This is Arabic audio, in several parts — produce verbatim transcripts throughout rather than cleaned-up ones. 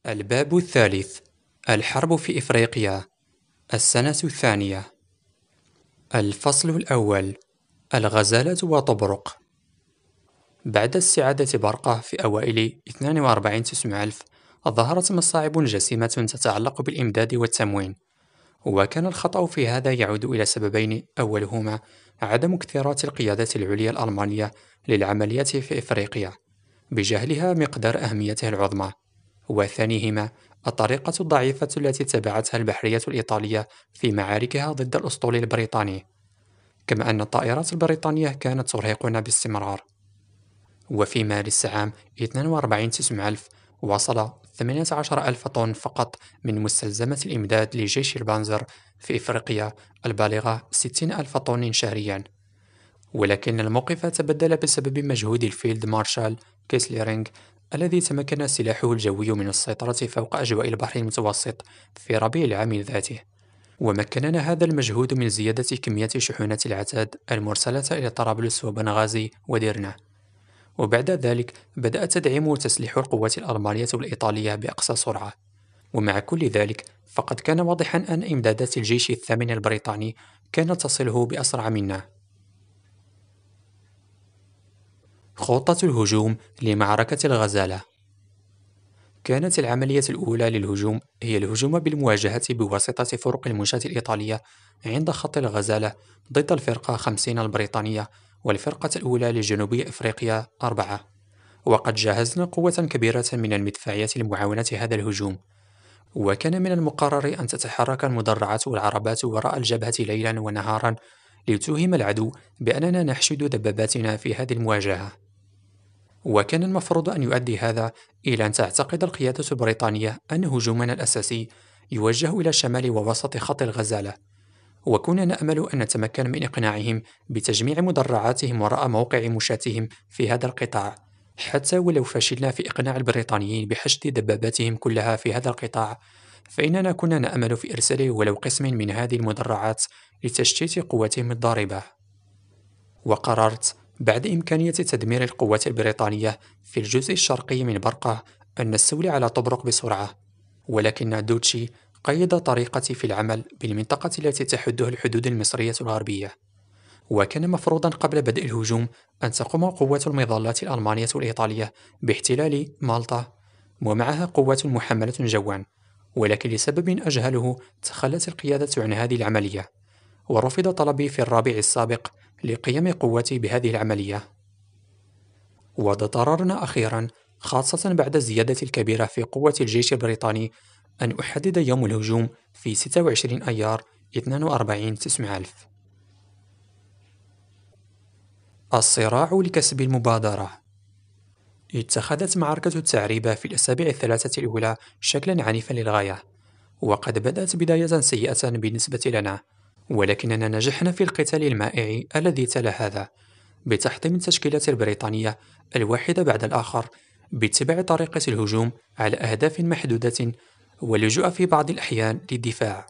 الباب الثالث: الحرب في إفريقيا، السنة الثانية. الفصل الأول: الغزالة وطبرق. بعد استعادة برقة في أوائل اثنين وأربعين تسعمائة ألف، ظهرت مصاعب جسيمة تتعلق بالإمداد والتموين، وكان الخطأ في هذا يعود إلى سببين: أولهما عدم اكتراث القيادة العليا الألمانية للعمليات في إفريقيا بجهلها مقدار أهميتها العظمى، وثانيهما الطريقة الضعيفة التي اتبعتها البحرية الإيطالية في معاركها ضد الأسطول البريطاني، كما أن الطائرات البريطانية كانت ترهقنا باستمرار. وفي مارس عام اثنين وأربعين تسعمائة ألف، وصل ثمانية عشر ألف طن فقط من مستلزمة الإمداد لجيش البانزر في إفريقيا البالغة ستين ألف طن شهريا. ولكن الموقف تبدل بسبب مجهود الفيلد مارشال كيسليرينغ، الذي تمكن سلاحه الجوي من السيطرة فوق أجواء البحر المتوسط في ربيع العام ذاته، ومكننا هذا المجهود من زيادة كمية شحنات العتاد المرسلة إلى طرابلس وبنغازي وديرنا. وبعد ذلك بدأ تدعيم وتسليح القوات الألمانية والإيطالية بأقصى سرعة. ومع كل ذلك فقد كان واضحا أن إمدادات الجيش الثامن البريطاني كانت تصله بأسرع منا. خطة الهجوم لمعركة الغزالة. كانت العملية الأولى للهجوم هي الهجوم بالمواجهة بواسطة فرق المنشاة الإيطالية عند خط الغزالة ضد الفرقة خمسين البريطانية والفرقة الأولى لجنوب إفريقيا أربعة، وقد جهزنا قوة كبيرة من المدفعيات لمعاونة هذا الهجوم. وكان من المقرر أن تتحرك المدرعات والعربات وراء الجبهة ليلا ونهارا لتوهم العدو بأننا نحشد دباباتنا في هذه المواجهة. وكان المفروض أن يؤدي هذا إلى أن تعتقد القيادة البريطانية أن هجومنا الأساسي يوجه إلى شمال ووسط خط الغزالة، وكنا نأمل أن نتمكن من إقناعهم بتجميع مدرعاتهم وراء موقع مشاتهم في هذا القطاع، حتى ولو فشلنا في إقناع البريطانيين بحشد دباباتهم كلها في هذا القطاع، فإننا كنا نأمل في إرسال ولو قسم من هذه المدرعات لتشتيت قوتهم الضاربة. وقررت بعد إمكانية تدمير القوات البريطانية في الجزء الشرقي من برقة أن نستولي على طبرق بسرعة، ولكن دوتشي قيد طريقتي في العمل بالمنطقة التي تحدها الحدود المصرية الغربية. وكان مفروضا قبل بدء الهجوم أن تقوم قوات المظلات الألمانية الإيطالية باحتلال مالطا ومعها قوات محملة جوا، ولكن لسبب أجهله تخلت القيادة عن هذه العملية، ورفض طلبي في الرابع السابق لقيام قوتي بهذه العملية. واضطررنا أخيرا، خاصة بعد الزيادة الكبيرة في قوة الجيش البريطاني، أن أحدد يوم الهجوم في ستة وعشرين أيار اثنين وأربعين تسعمائة ألف. الصراع لكسب المبادرة. اتخذت معركة التعريبة في الأسابيع الثلاثة الأولى شكلا عنيفا للغاية، وقد بدأت بداية سيئة بالنسبة لنا، ولكننا نجحنا في القتال المائع الذي تلا هذا بتحطيم التشكيلات البريطانية الواحدة بعد الآخر باتباع طريقة الهجوم على أهداف محدودة واللجوء في بعض الأحيان للدفاع.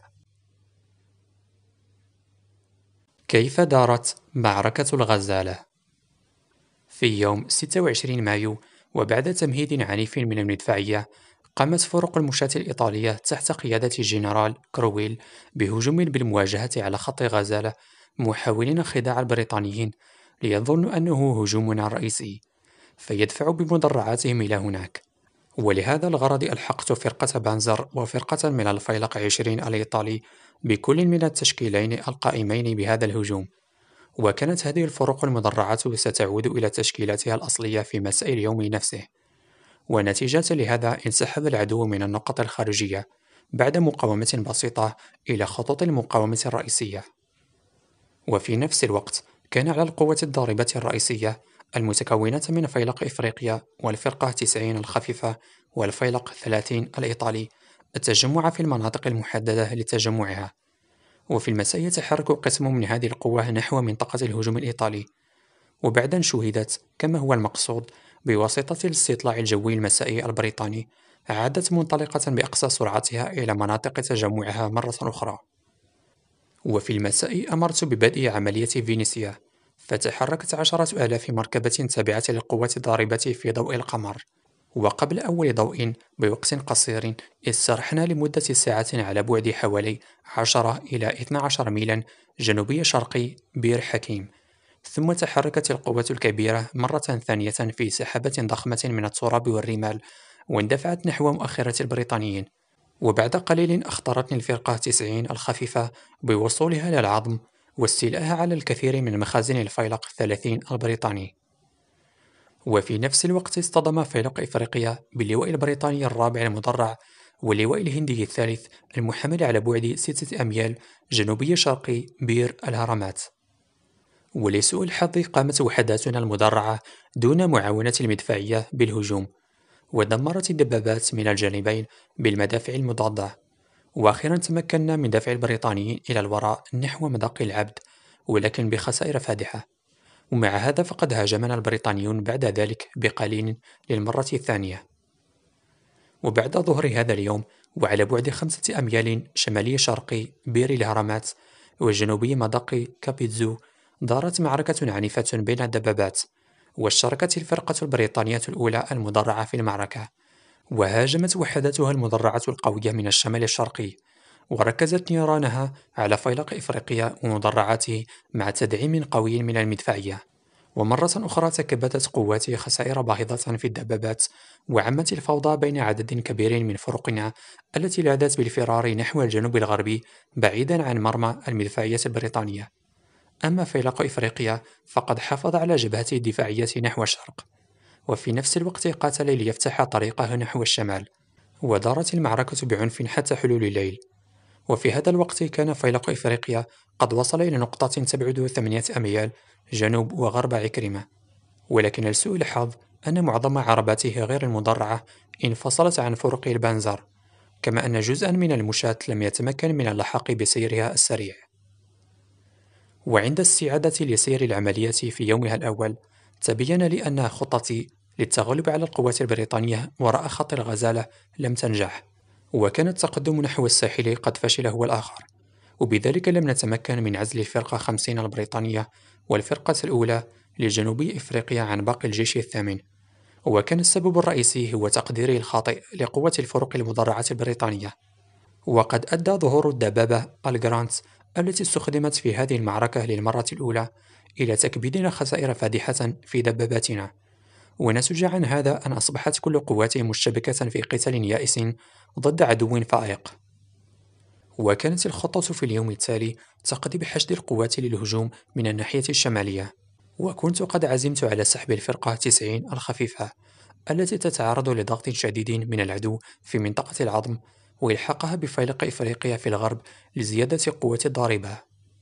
كيف دارت معركة الغزالة؟ في يوم ستة وعشرين مايو، وبعد تمهيد عنيف من المدفعية، قامت فرق المشاة الإيطالية تحت قيادة الجنرال كرويل بهجوم بالمواجهة على خط غزالة، محاولين خداع البريطانيين ليظنوا أنه هجومنا الرئيسي فيدفعوا بمدرعاتهم إلى هناك. ولهذا الغرض ألحقت فرقة بانزر وفرقة من الفيلق عشرين الإيطالي بكل من التشكيلين القائمين بهذا الهجوم، وكانت هذه الفرق المدرعة ستعود إلى تشكيلاتها الأصلية في مساء اليوم نفسه. ونتيجة لهذا انسحب العدو من النقط الخارجية بعد مقاومة بسيطة إلى خطوط المقاومة الرئيسية. وفي نفس الوقت كان على القوة الضاربة الرئيسية المتكونة من فيلق إفريقيا والفرقة تسعين الخفيفة والفيلق ثلاثين الإيطالي التجمع في المناطق المحددة لتجمعها. وفي المساء يتحرك قسم من هذه القوة نحو منطقة الهجوم الإيطالي، وبعد أن شوهدت كما هو المقصود بواسطة الاستطلاع الجوي المسائي البريطاني، عادت منطلقة بأقصى سرعتها إلى مناطق تجمعها مرة أخرى. وفي المساء أمرت ببدء عملية فينيسيا، فتحركت عشرة آلاف مركبة تابعة للقوات الضاربة في ضوء القمر، وقبل أول ضوء بوقت قصير استرحنا لمدة ساعة على بعد حوالي عشرة إلى اثنا عشر ميلا جنوبي شرقي بير حكيم. ثم تحركت القوة الكبيرة مرة ثانية في سحابة ضخمة من التراب والرمال، واندفعت نحو مؤخرة البريطانيين. وبعد قليل أخطرتني الفرقة تسعين الخفيفة بوصولها للعظم واستيلائها على الكثير من مخازن الفيلق ثلاثين البريطاني. وفي نفس الوقت اصطدم فيلق إفريقيا باللواء البريطاني الرابع المدرع واللواء الهندي الثالث المحمل على بعد ستة أميال جنوبي شرقي بير الهرمات. ولسوء الحظ قامت وحداتنا المدرعة دون معاونة المدفعية بالهجوم، ودمرت الدبابات من الجانبين بالمدافع المضادة. وأخيرا تمكنا من دفع البريطانيين إلى الوراء نحو مضاق العبد، ولكن بخسائر فادحة. ومع هذا فقد هاجمنا البريطانيون بعد ذلك بقليل للمرة الثانية. وبعد ظهر هذا اليوم وعلى بعد خمسة أميال شمالي شرقي بير الهرمات وجنوبي مضاق كابيتزو دارت معركة عنيفة بين الدبابات، واشتركت الفرقة البريطانية الأولى المدرعة في المعركة، وهاجمت وحداتها المدرعة القوية من الشمال الشرقي، وركزت نيرانها على فيلق إفريقيا ومدرعاته مع تدعيم قوي من المدفعية. ومرة أخرى تكبدت قواتي خسائر باهظة في الدبابات، وعمت الفوضى بين عدد كبير من فرقنا التي لاذت بالفرار نحو الجنوب الغربي بعيدا عن مرمى المدفعية البريطانية. أما فيلق إفريقيا فقد حافظ على جبهته الدفاعية نحو الشرق، وفي نفس الوقت قاتل ليفتح طريقه نحو الشمال، ودارت المعركة بعنف حتى حلول الليل. وفي هذا الوقت كان فيلق إفريقيا قد وصل إلى نقطة تبعد ثمانية أميال جنوب وغرب عكرمة، ولكن لسوء الحظ أن معظم عرباته غير المدرعة انفصلت عن فرق البنزر، كما أن جزءا من المشاة لم يتمكن من اللحاق بسيرها السريع. وعند استعادة لسير العملية في يومها الأول تبين لي أن خطتي للتغلب على القوات البريطانية وراء خط الغزالة لم تنجح، وكان التقدم نحو الساحل قد فشل هو الآخر، وبذلك لم نتمكن من عزل الفرقة خمسين البريطانية والفرقة الأولى لجنوب إفريقيا عن باقي الجيش الثامن. وكان السبب الرئيسي هو تقديري الخاطئ لقوة الفرق المدرعة البريطانية. وقد أدى ظهور الدبابة الجرانت التي استخدمت في هذه المعركة للمرة الأولى إلى تكبيدنا خسائر فادحة في دباباتنا، ونتج عن هذا أن أصبحت كل قواتي مشتبكة في قتال يائس ضد عدو فائق. وكانت الخطة في اليوم التالي تقضي بحشد القوات للهجوم من الناحية الشمالية، وكنت قد عزمت على سحب الفرقة تسعين الخفيفة التي تتعرض لضغط شديد من العدو في منطقة العظم، وإلحاقها بفيلق إفريقيا في الغرب لزيادة قوة الضاربة.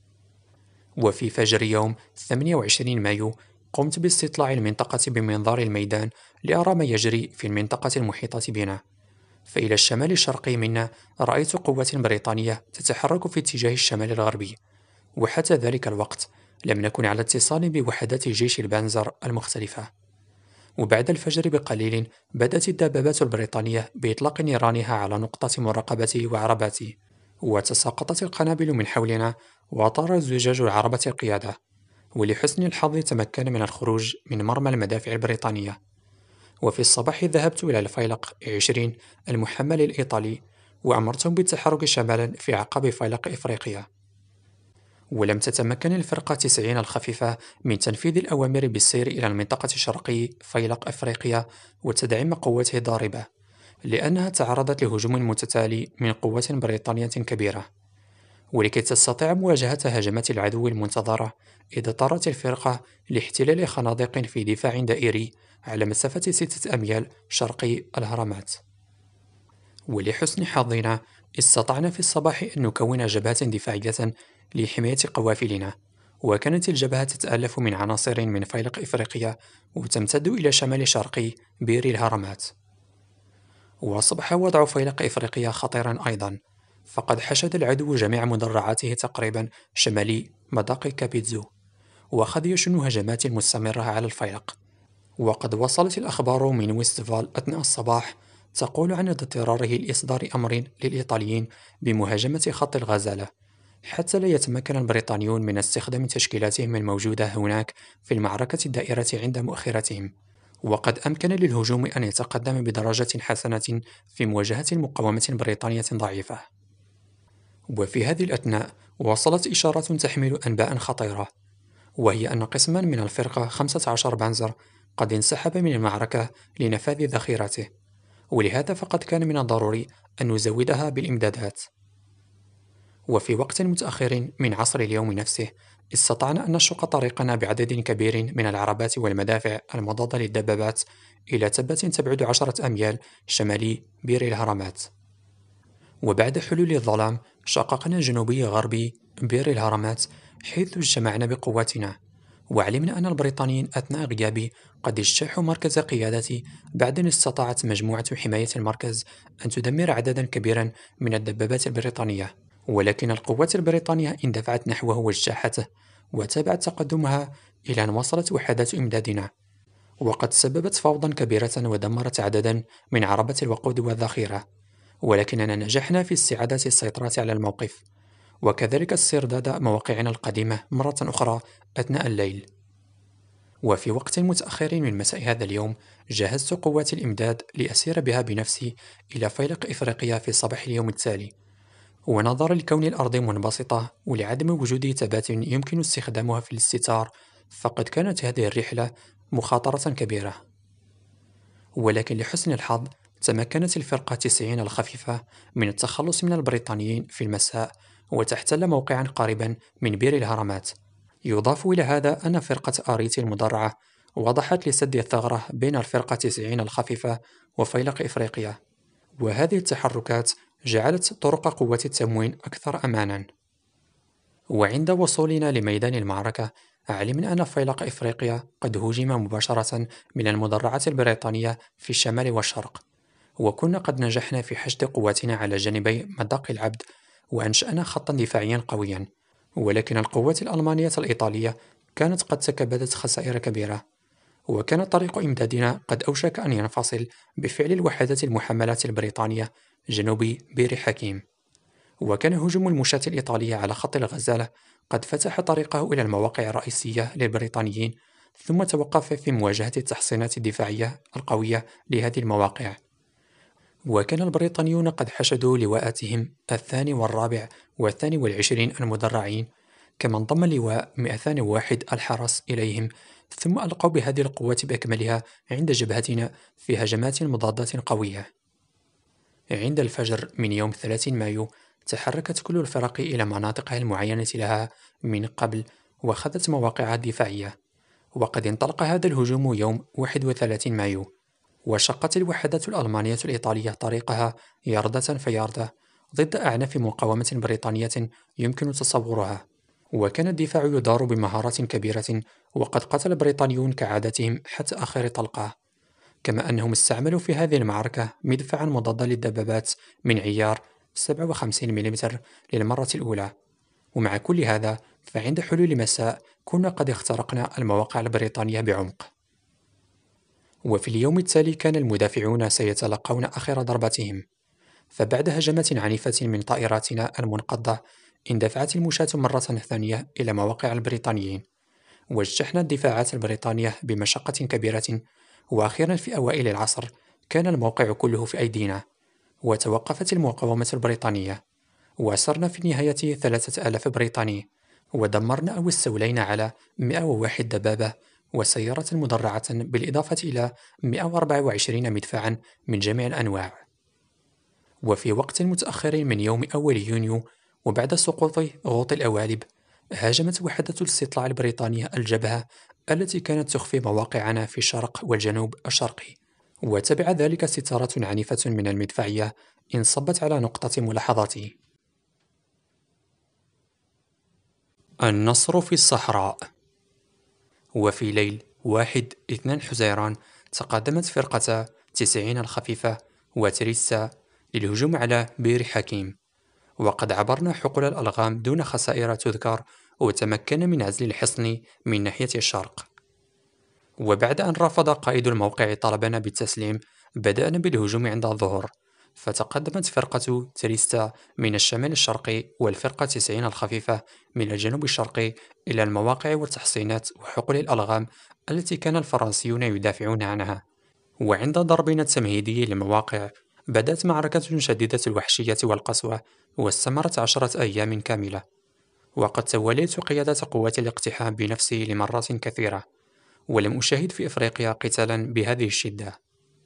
وفي فجر يوم ثمانية وعشرين مايو قمت باستطلاع المنطقة بمنظار الميدان لأرى ما يجري في المنطقة المحيطة بنا. فإلى الشمال الشرقي منا رأيت قوات بريطانية تتحرك في اتجاه الشمال الغربي، وحتى ذلك الوقت لم نكن على اتصال بوحدات جيش البانزر المختلفة. وبعد الفجر بقليل بدأت الدبابات البريطانية بإطلاق نيرانها على نقطة مراقبتي وعرباتي، وتساقطت القنابل من حولنا وطار زجاج عربة القيادة. ولحسن الحظ تمكن من الخروج من مرمى المدافع البريطانية. وفي الصباح ذهبت إلى الفيلق عشرين المحمل الإيطالي وأمرتهم بالتحرك شمالا في عقب فيلق إفريقيا. ولم تتمكن الفرقة تسعين الخفيفة من تنفيذ الأوامر بالسير إلى المنطقة الشرقي فيلق إفريقيا وتدعيم قوته الضاربة، لأنها تعرضت لهجوم متتالي من قوات بريطانية كبيرة. ولكي تستطيع مواجهة هجمات العدو المنتظرة اضطرت الفرقة لاحتلال خنادق في دفاع دائري على مسافة ستة أميال شرقي الهرمات. ولحسن حظنا استطعنا في الصباح أن نكون جبهة دفاعية لحماية قوافلنا، وكانت الجبهة تتألف من عناصر من فيلق إفريقيا وتمتد إلى شمال شرقي بير الهرمات. وأصبح وضع فيلق إفريقيا خطيرا أيضا، فقد حشد العدو جميع مدرعاته تقريبا شمالي مضاق كابيتزو، وأخذ يشن هجمات مستمرة على الفيلق. وقد وصلت الأخبار من ويستفال أثناء الصباح تقول عن اضطراره لإصدار أمر للإيطاليين بمهاجمة خط الغزالة حتى لا يتمكن البريطانيون من استخدام تشكيلاتهم الموجودة هناك في المعركة الدائرة عند مؤخرتهم، وقد أمكن للهجوم أن يتقدم بدرجة حسنة في مواجهة مقاومة بريطانية ضعيفة. وفي هذه الأثناء وصلت إشارات تحمل أنباء خطيرة، وهي أن قسما من الفرقة خمسة عشر بانزر قد انسحب من المعركة لنفاذ ذخيرته، ولهذا فقد كان من الضروري أن نزودها بالإمدادات. وفي وقت متأخر من عصر اليوم نفسه استطعنا أن نشق طريقنا بعدد كبير من العربات والمدافع المضادة للدبابات إلى تبة تبعد عشرة أميال شمالي بير الهرمات. وبعد حلول الظلام شققنا جنوبي غربي بير الهرمات، حيث اجتمعنا بقواتنا، وعلمنا أن البريطانيين أثناء غيابي قد اجتاحوا مركز قيادتي بعد أن استطاعت مجموعة حماية المركز أن تدمر عددا كبيرا من الدبابات البريطانية. ولكن القوات البريطانية اندفعت نحوه واجتاحته، وتابعت تقدمها إلى أن وصلت وحدات إمدادنا، وقد سببت فوضى كبيرة ودمرت عددا من عربات الوقود والذخيرة. ولكننا نجحنا في استعادة السيطرة على الموقف، وكذلك استرداد مواقعنا القديمة مرة أخرى أثناء الليل. وفي وقت متأخر من مساء هذا اليوم جهزت قوات الإمداد لأسير بها بنفسي إلى فيلق إفريقيا في صباح اليوم التالي. ونظرا لكون الأرض منبسطة ولعدم وجود تبات يمكن استخدامها في الاستتار، فقد كانت هذه الرحلة مخاطرة كبيرة. ولكن لحسن الحظ تمكنت الفرقة تسعين الخفيفة من التخلص من البريطانيين في المساء وتحتل موقعا قريبا من بير الهرمات. يضاف إلى هذا أن فرقة آريتي المدرعة وضحت لسد الثغرة بين الفرقة تسعين الخفيفة وفيلق إفريقيا، وهذه التحركات جعلت طرق قوة التموين أكثر أمانا. وعند وصولنا لميدان المعركة علمنا أن فيلق إفريقيا قد هُجم مباشرة من المدرعات البريطانية في الشمال والشرق، وكنا قد نجحنا في حشد قواتنا على جانبي مضاق العبد وأنشأنا خطا دفاعيا قويا. ولكن القوات الألمانية الإيطالية كانت قد تكبدت خسائر كبيرة، وكان طريق إمدادنا قد أوشك أن ينفصل بفعل الوحدات المحملة البريطانية جنوبي بير حكيم. وكان هجوم المشاة الإيطالية على خط الغزالة قد فتح طريقه إلى المواقع الرئيسية للبريطانيين، ثم توقف في مواجهة التحصينات الدفاعية القوية لهذه المواقع. وكان البريطانيون قد حشدوا لواءاتهم الثاني والرابع والثاني والعشرين المدرعين، كما انضم لواء مئتين وواحد الحرس إليهم، ثم ألقوا بهذه القوات بأكملها عند جبهتنا في هجمات مضادات قوية. عند الفجر من يوم ثلاثين مايو تحركت كل الفرق إلى مناطقها المعينة لها من قبل وأخذت مواقعها الدفاعية. وقد انطلق هذا الهجوم يوم واحد وثلاثين مايو، وشقت الوحدات الألمانية الإيطالية طريقها يردة فيردة ضد أعنف مقاومة بريطانية يمكن تصورها. وكان الدفاع يدار بمهارة كبيرة، وقد قتل البريطانيون كعادتهم حتى آخر طلقة، كما أنهم استعملوا في هذه المعركة مدفعا مضادا للدبابات من عيار سبعة وخمسين ملم للمرة الأولى. ومع كل هذا فعند حلول المساء كنا قد اخترقنا المواقع البريطانية بعمق. وفي اليوم التالي كان المدافعون سيتلقون آخر ضربتهم، فبعد هجمات عنيفة من طائراتنا المنقضة اندفعت المشاة مرة ثانية إلى مواقع البريطانيين، واجتحنا الدفاعات البريطانية بمشقة كبيرة. وأخيرا في أوائل العصر كان الموقع كله في أيدينا، وتوقفت المقاومة البريطانية، وأسرنا في النهاية ثلاثة آلاف بريطاني، ودمرنا أو استولينا على مئة وواحد دبابة وسيارة مدرعة، بالإضافة إلى مئة وأربعة وعشرين مدفعا من جميع الأنواع. وفي وقت متأخر من يوم أول يونيو وبعد سقوط غوط الأوالب هاجمت وحدة الاستطلاع البريطانية الجبهة التي كانت تخفي مواقعنا في الشرق والجنوب الشرقي، وتبع ذلك ستارة عنيفة من المدفعية انصبت على نقطة ملاحظتي. النصر في الصحراء. وفي ليل واحد اثنين حزيران تقدمت فرقة تسعين الخفيفة وتريسا للهجوم على بير حكيم، وقد عبرنا حقول الألغام دون خسائر تذكر، وتمكن من عزل الحصن من ناحية الشرق. وبعد أن رفض قائد الموقع طلبنا بالتسليم بدأنا بالهجوم عند الظهر، فتقدمت فرقة تريستا من الشمال الشرقي والفرقة تسعين الخفيفة من الجنوب الشرقي إلى المواقع والتحصينات وحقول الألغام التي كان الفرنسيون يدافعون عنها. وعند ضربنا التمهيدي للمواقع بدأت معركة شديدة الوحشية والقسوة، واستمرت عشرة أيام كاملة، وقد توليت قيادة قوات الاقتحام بنفسي لمرات كثيرة، ولم أشاهد في إفريقيا قتالا بهذه الشدة.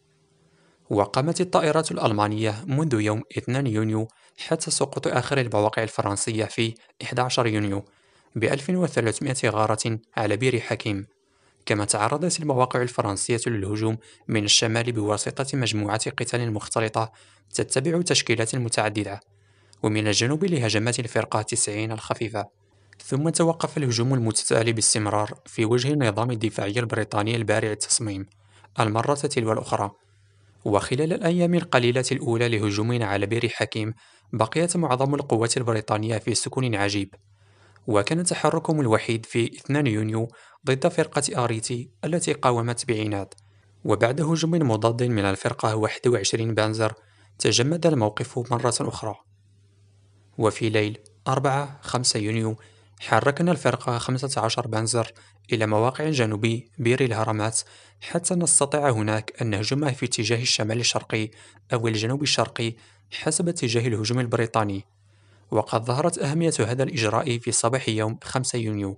وقامت الطائرات الألمانية منذ يوم اثنين يونيو حتى سقوط آخر المواقع الفرنسية في أحد عشر يونيو ب ألف وثلاثمائة غارة على بير حكيم. كما تعرضت المواقع الفرنسية للهجوم من الشمال بواسطة مجموعات قتال مختلطة تتبع تشكيلات متعددة، ومن الجنوب لهجمات الفرقة تسعين الخفيفة. ثم توقف الهجوم المتتالي باستمرار في وجه النظام الدفاعي البريطاني البارع التصميم المرة تلو الأخرى. وخلال الأيام القليلة الأولى لهجومنا على بير حكيم بقيت معظم القوات البريطانية في سكون عجيب، وكان تحركهم الوحيد في اثنين يونيو ضد فرقة آريتي التي قاومت بعناد. وبعد هجوم مضاد من الفرقة واحد وعشرين بانزر تجمد الموقف مرة أخرى. وفي ليل أربعة خمسة يونيو حركنا الفرقة خمسة عشر بانزر إلى مواقع جنوبي بير الهرمات حتى نستطيع هناك أن نهجم في اتجاه الشمال الشرقي أو الجنوب الشرقي حسب اتجاه الهجوم البريطاني. وقد ظهرت أهمية هذا الإجراء في صباح يوم خمسة يونيو،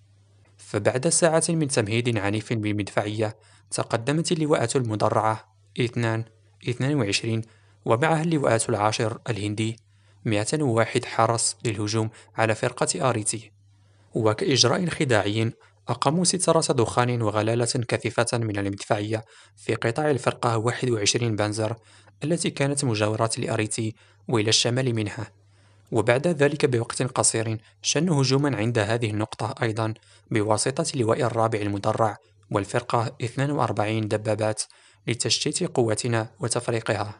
فبعد ساعة من تمهيد عنيف بالمدفعية تقدمت اللواءات المدرعة اثنان اثنين وعشرين ومعها اللواءات العاشر الهندي مئتين وواحد حرس للهجوم على فرقة آريتي. وكإجراء خداعي أقاموا سترة دخان وغلالة كثيفة من المدفعية في قطاع الفرقة واحد وعشرين بانزر التي كانت مجاورة لأريتي وإلى الشمال منها. وبعد ذلك بوقت قصير شنوا هجوما عند هذه النقطة أيضا بواسطة اللواء الرابع المدرع والفرقة اثنين وأربعين دبابات لتشتيت قوتنا وتفريقها.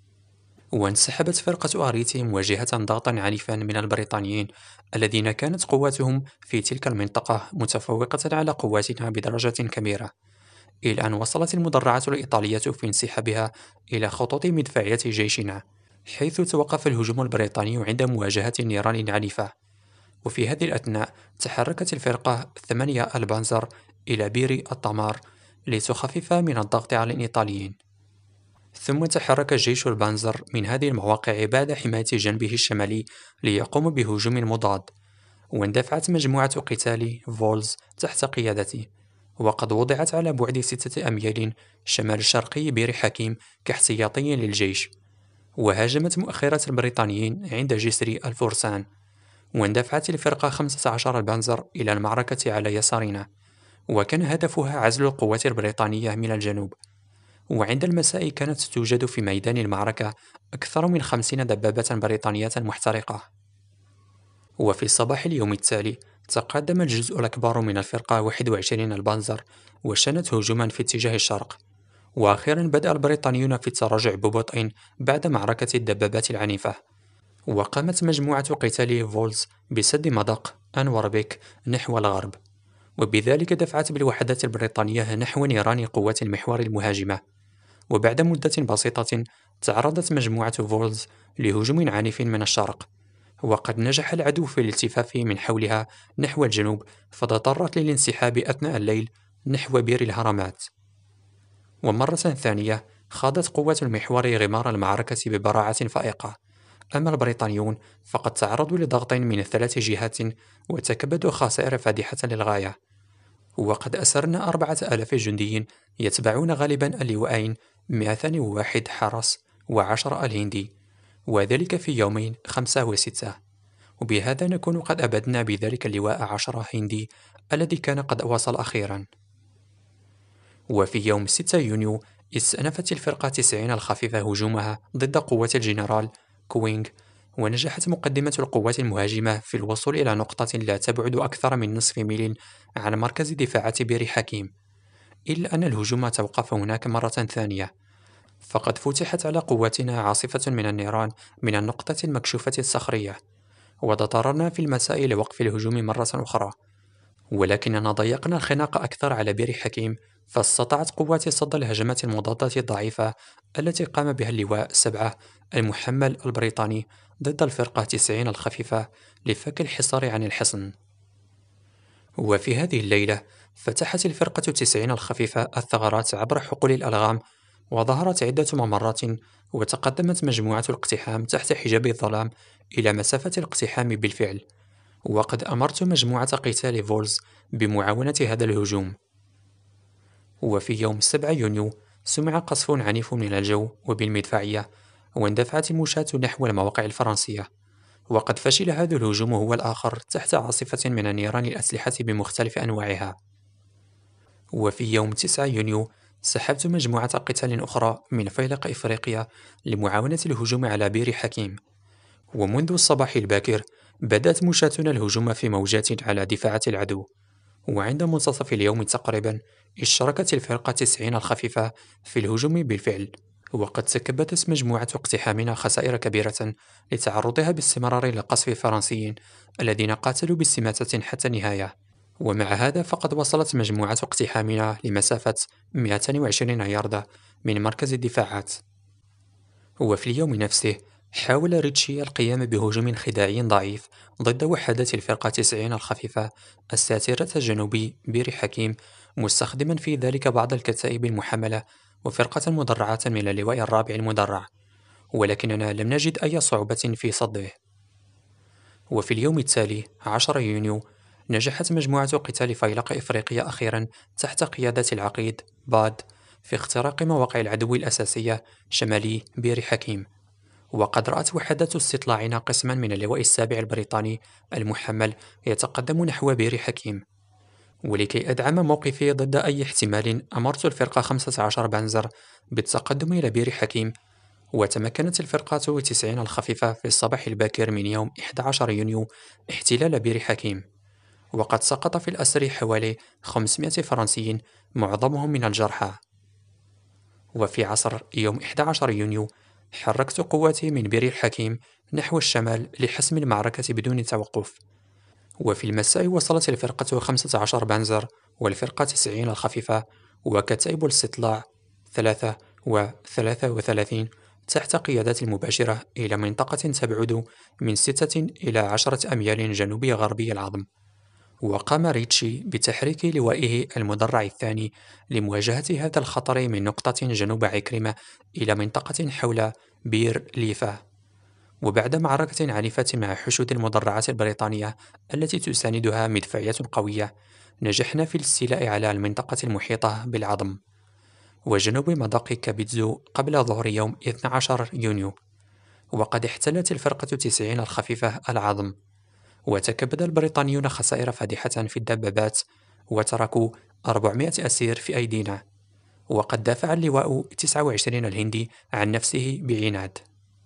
وانسحبت فرقة آريتي مواجهة ضغطا عنيفا من البريطانيين الذين كانت قواتهم في تلك المنطقة متفوقة على قواتنا بدرجة كبيرة، إلى أن وصلت المدرعة الإيطالية في انسحابها إلى خطوط مدفعية جيشنا، حيث توقف الهجوم البريطاني عند مواجهة النيران العنيفة. وفي هذه الأثناء تحركت الفرقة ثمانية البانزر إلى بير الطمار لتخفف من الضغط على الإيطاليين. ثم تحرك جيش البانزر من هذه المواقع بعد حماية جنبه الشمالي ليقوم بهجوم مضاد، واندفعت مجموعة قتال فولز تحت قيادته، وقد وضعت على بعد ستة أميال شمال شرقي بير حكيم كاحتياطي للجيش. وهاجمت مؤخرة البريطانيين عند جسر الفرسان، واندفعت الفرقة خمسة عشر البانزر إلى المعركة على يسارنا، وكان هدفها عزل القوات البريطانية من الجنوب. وعند المساء كانت توجد في ميدان المعركة أكثر من خمسين دبابة بريطانية محترقة. وفي صباح اليوم التالي تقدم الجزء الأكبر من الفرقة واحد وعشرين البانزر وشنت هجوما في اتجاه الشرق. وأخيرا بدأ البريطانيون في التراجع ببطء بعد معركة الدبابات العنيفة، وقامت مجموعة قتال فولز بسد مدق أنور بيك نحو الغرب، وبذلك دفعت بالوحدات البريطانية نحو نيران قوات المحور المهاجمة. وبعد مدة بسيطة تعرضت مجموعة فولز لهجوم عنيف من الشرق، وقد نجح العدو في الالتفاف من حولها نحو الجنوب، فاضطرت للانسحاب أثناء الليل نحو بير الهرمات. ومرة ثانية خاضت قوات المحور غمار المعركة ببراعة فائقة، أما البريطانيون فقد تعرضوا لضغط من ثلاث جهات وتكبدوا خسائر فادحة للغاية، وقد أسرنا أربعة آلاف جندي يتبعون غالبا اللواءين مئتين وواحد حرس وعشرة الهندي، وذلك في يومين خمسة وستة. وبهذا نكون قد أبدنا بذلك اللواء عشرة هندي الذي كان قد وصل أخيرا. وفي يوم ستة يونيو استأنفت الفرقة تسعين الخفيفة هجومها ضد قوات الجنرال كوينغ، ونجحت مقدمة القوات المهاجمة في الوصول إلى نقطة لا تبعد أكثر من نصف ميل عن مركز دفاعات بير حكيم، إلا أن الهجوم توقف هناك مرة ثانية، فقد فتحت على قواتنا عاصفة من النيران من النقطة المكشوفة الصخرية، واضطررنا في المساء لوقف الهجوم مرة أخرى. ولكننا ضيقنا الخناق أكثر على بير حكيم، فاستطاعت قواتي صد الهجمات المضادة الضعيفة التي قام بها اللواء سبعة المحمل البريطاني ضد الفرقة تسعين الخفيفة لفك الحصار عن الحصن. وفي هذه الليلة فتحت الفرقة تسعين الخفيفة الثغرات عبر حقول الألغام، وظهرت عدة ممرات، وتقدمت مجموعة الاقتحام تحت حجاب الظلام إلى مسافة الاقتحام بالفعل. وقد أمرت مجموعة قتال فولز بمعاونة هذا الهجوم. وفي يوم سبعة يونيو سمع قصف عنيف من الجو وبالمدفعية، واندفعت المشاة نحو المواقع الفرنسية. وقد فشل هذا الهجوم هو الآخر تحت عاصفة من النيران الأسلحة بمختلف أنواعها. وفي يوم تسعة يونيو سحبت مجموعة قتال أخرى من فيلق إفريقيا لمعاونة الهجوم على بير حكيم. ومنذ الصباح الباكر بدأت مشاتنا الهجوم في موجات على دفاعات العدو، وعند منتصف اليوم تقريبا اشتركت الفرقة تسعين الخفيفة في الهجوم بالفعل. وقد تكبدت مجموعة اقتحامنا خسائر كبيرة لتعرضها باستمرار لقصف الفرنسيين الذين قاتلوا باستماتة حتى النهاية. ومع هذا فقد وصلت مجموعة اقتحامنا لمسافة مئتين وعشرين ياردة من مركز الدفاعات. وفي اليوم نفسه حاول ريتشي القيام بهجوم خداعي ضعيف ضد وحدات الفرقة تسعين الخفيفة الساترة جنوبي بير حكيم، مستخدما في ذلك بعض الكتائب المحملة وفرقة مدرعة من اللواء الرابع المدرع، ولكننا لم نجد أي صعوبة في صده. وفي اليوم التالي عشرة يونيو نجحت مجموعة قتال فيلق إفريقيا أخيرا تحت قيادة العقيد باد في اختراق مواقع العدو الأساسية شمالي بير حكيم. وقد رأت وحدات استطلاعنا قسما من اللواء السابع البريطاني المحمل يتقدم نحو بير حكيم. ولكي أدعم موقفي ضد أي احتمال أمرت الفرقة خمسة عشر بانزر بالتقدم إلى بير حكيم. وتمكنت الفرقة تسعين الخفيفة في الصباح الباكر من يوم أحد عشر يونيو احتلال بير حكيم. وقد سقط في الأسر حوالي خمسمائة فرنسي معظمهم من الجرحى. وفي عصر يوم أحد عشر يونيو حركت قواتي من بير الحكيم نحو الشمال لحسم المعركة بدون توقف. وفي المساء وصلت الفرقة خمسة عشر بانزر والفرقة تسعين الخفيفة وكتائب الاستطلاع ثلاثة و ثلاثة وثلاثين تحت قيادات المباشرة إلى منطقة تبعد من ستة إلى عشرة أميال جنوبي غربي العظم. وقام ريتشي بتحريك لوائه المدرع الثاني لمواجهة هذا الخطر من نقطة جنوب عكرمة إلى منطقة حول بير ليفا. وبعد معركة عنيفة مع حشود المدرعات البريطانية التي تساندها مدفعية قوية، نجحنا في الاستيلاء على المنطقة المحيطة بالعظم وجنوب مضاق كابيتزو قبل ظهر يوم اثني عشر يونيو. وقد احتلت الفرقة تسعين الخفيفة العظم، وتكبد البريطانيون خسائر فادحة في الدبابات وتركوا أربعمائة أسير في أيدينا. وقد دافع اللواء تسعة وعشرين الهندي عن نفسه بعناد.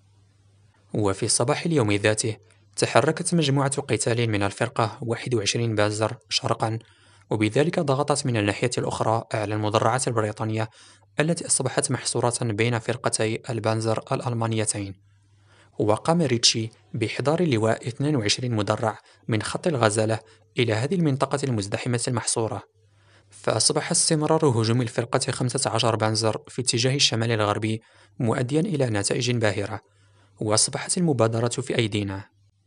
وفي صباح اليوم ذاته تحركت مجموعة قتال من الفرقة واحد وعشرين بازر شرقا، وبذلك ضغطت من الناحية الأخرى على المدرعات البريطانية التي أصبحت محصورة بين فرقتي البانزر الألمانيتين. وقام ريتشي بإحضار اللواء اثنين وعشرين مدرع من خط الغزالة إلى هذه المنطقة المزدحمة المحصورة. فأصبح استمرار هجوم الفرقة خمسة عشر بانزر في اتجاه الشمال الغربي مؤديا إلى نتائج باهرة، وأصبحت المبادرة في أيدينا.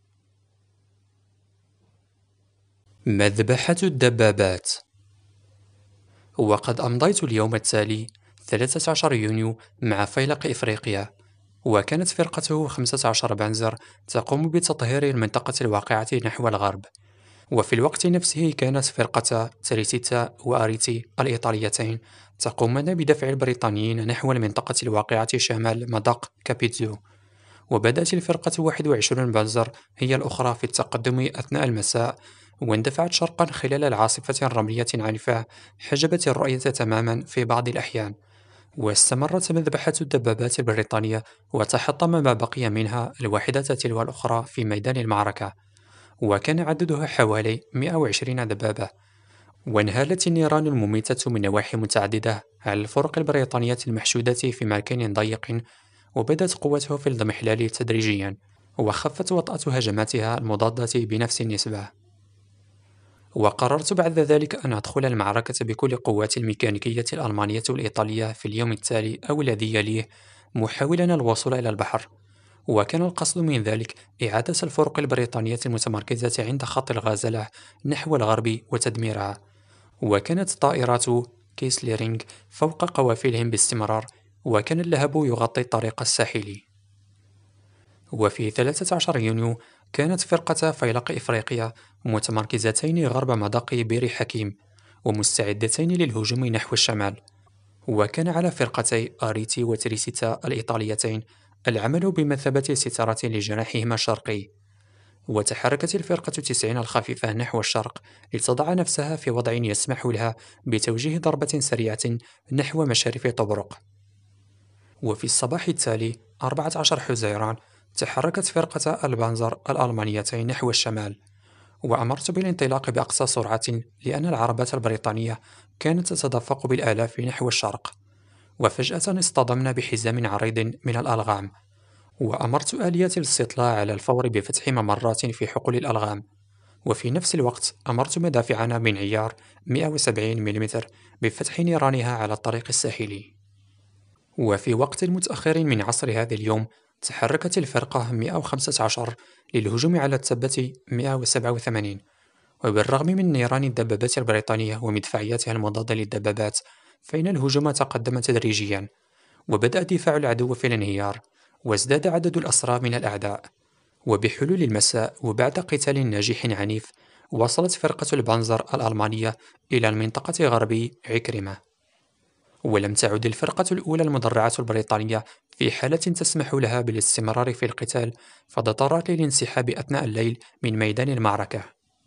مذبحة الدبابات. وقد أمضيت اليوم التالي ثلاثة عشر يونيو مع فيلق إفريقيا، وكانت فرقته خمسة عشر بانزر تقوم بتطهير المنطقة الواقعة نحو الغرب. وفي الوقت نفسه كانت فرقة تريتيتا وأريتي الإيطاليتين تقومان بدفع البريطانيين نحو المنطقة الواقعة شمال مضاق كابيتزو. وبدأت الفرقة واحد وعشرين بانزر هي الأخرى في التقدم أثناء المساء، واندفعت شرقا خلال العاصفة رملية عنيفة حجبت الرؤية تماما في بعض الأحيان. واستمرت مذبحة الدبابات البريطانية وتحطم ما بقي منها الواحدة تلو الأخرى في ميدان المعركة، وكان عددها حوالي مئة وعشرين دبابة. وانهالت النيران المميتة من نواحي متعددة على الفرق البريطانية المحشودة في مكان ضيق، وبدأت قوتها في الاضمحلال تدريجيا، وخفت وطأة هجماتها المضادة بنفس النسبة. وقررت بعد ذلك أن أدخل المعركة بكل قواتي الميكانيكية الألمانية والإيطالية في اليوم التالي أو الذي يليه، محاولا الوصول إلى البحر. وكان القصد من ذلك إعادة الفرق البريطانية المتمركزة عند خط الغازلة نحو الغرب وتدميرها. وكانت طائرات كيسليرينغ فوق قوافلهم باستمرار، وكان اللهب يغطي الطريق الساحلي. وفي ثلاثة عشر يونيو كانت فرقة فيلق إفريقيا متمركزتين غرب مضاق بير حكيم ومستعدتين للهجوم نحو الشمال. وكان على فرقتي أريتي وتريسيتا الإيطاليتين العمل بمثابة ستارة لجناحهما الشرقي. وتحركت الفرقة تسعين الخفيفة نحو الشرق لتضع نفسها في وضع يسمح لها بتوجيه ضربة سريعة نحو مشارف طبرق. وفي الصباح التالي أربعة عشر حزيران تحركت فرقة البانزر الألمانيتين نحو الشمال، وأمرت بالانطلاق بأقصى سرعة لأن العربات البريطانية كانت تتدفق بالآلاف نحو الشرق. وفجأة اصطدمنا بحزام عريض من الألغام، وأمرت آليات الاستطلاع على الفور بفتح ممرات في حقول الألغام. وفي نفس الوقت أمرت مدافعنا من عيار مئة وسبعين ملم بفتح نيرانها على الطريق الساحلي. وفي وقت متأخر من عصر هذا اليوم تحركت الفرقة مئة وخمسة عشر للهجوم على التبة مئة وسبعة وثمانين. وبالرغم من نيران الدبابات البريطانية ومدفعياتها المضادة للدبابات، فإن الهجوم تقدم تدريجيا، وبدأ دفاع العدو في الانهيار، وازداد عدد الأسرى من الأعداء. وبحلول المساء وبعد قتال ناجح عنيف، وصلت فرقة البانزر الألمانية إلى المنطقة غربي عكرمة. ولم تعد الفرقة الأولى المدرعة البريطانية في حالة تسمح لها بالاستمرار في القتال، فاضطرت للانسحاب أثناء الليل من ميدان المعركة.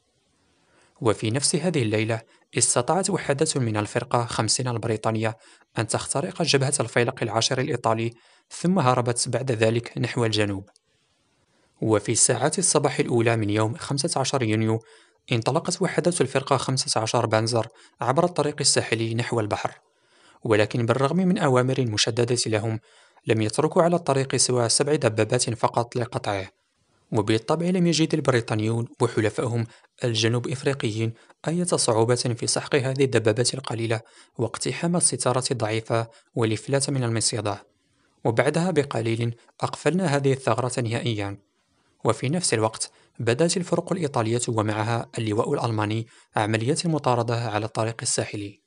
وفي نفس هذه الليلة استطاعت وحدة من الفرقة خمسين البريطانية أن تخترق جبهة الفيلق العاشر الإيطالي، ثم هربت بعد ذلك نحو الجنوب. وفي ساعات الصباح الأولى من يوم خمسة عشر يونيو انطلقت وحدة الفرقة خمسة عشر بانزر عبر الطريق الساحلي نحو البحر، ولكن بالرغم من أوامر مشددة لهم لم يتركوا على الطريق سوى سبع دبابات فقط لقطعه. وبالطبع لم يجد البريطانيون وحلفائهم الجنوب إفريقيين أي صعوبة في سحق هذه الدبابات القليلة واقتحام الستارة الضعيفة والإفلات من المصيدة. وبعدها بقليل أقفلنا هذه الثغرة نهائيا. وفي نفس الوقت بدأت الفرق الإيطالية ومعها اللواء الألماني عملية المطاردة على الطريق الساحلي.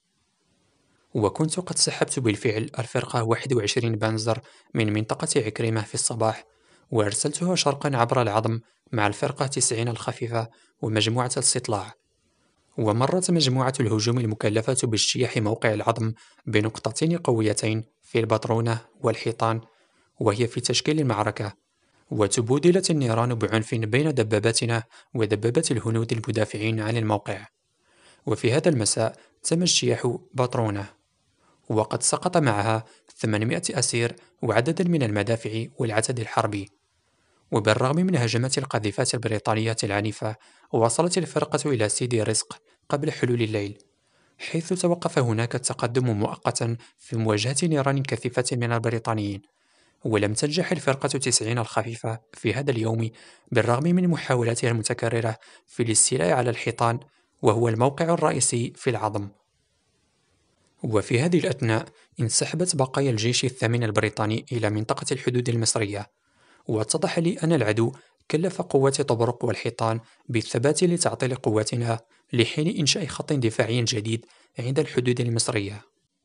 وكنت قد سحبت بالفعل الفرقة واحد وعشرين بانزر من منطقة عكرمة في الصباح، وأرسلتها شرقا عبر العظم مع الفرقة تسعين الخفيفة ومجموعة الاستطلاع. ومرت مجموعة الهجوم المكلفة باجتياح موقع العظم بنقطتين قويتين في البطرونة والحيطان، وهي في تشكيل المعركة. وتبودلت النيران بعنف بين دباباتنا ودبابات الهنود المدافعين عن الموقع. وفي هذا المساء تم اجتياح بطرونة، وقد سقط معها ثمانمائة أسير وعدد من المدافع والعتاد الحربي. وبالرغم من هجمات القاذفات البريطانية العنيفة، وصلت الفرقة إلى سيدي رزق قبل حلول الليل، حيث توقف هناك التقدم مؤقتا في مواجهة نيران كثيفة من البريطانيين. ولم تنجح الفرقة تسعين الخفيفة في هذا اليوم بالرغم من محاولاتها المتكررة في الاستيلاء على الحيطان، وهو الموقع الرئيسي في العظم. وفي هذه الأثناء انسحبت بقايا الجيش الثامن البريطاني إلى منطقة الحدود المصرية، واتضح لي أن العدو كلف قوات طبرق والحيطان بالثبات لتعطيل قواتنا لحين إنشاء خط دفاعي جديد عند الحدود المصرية.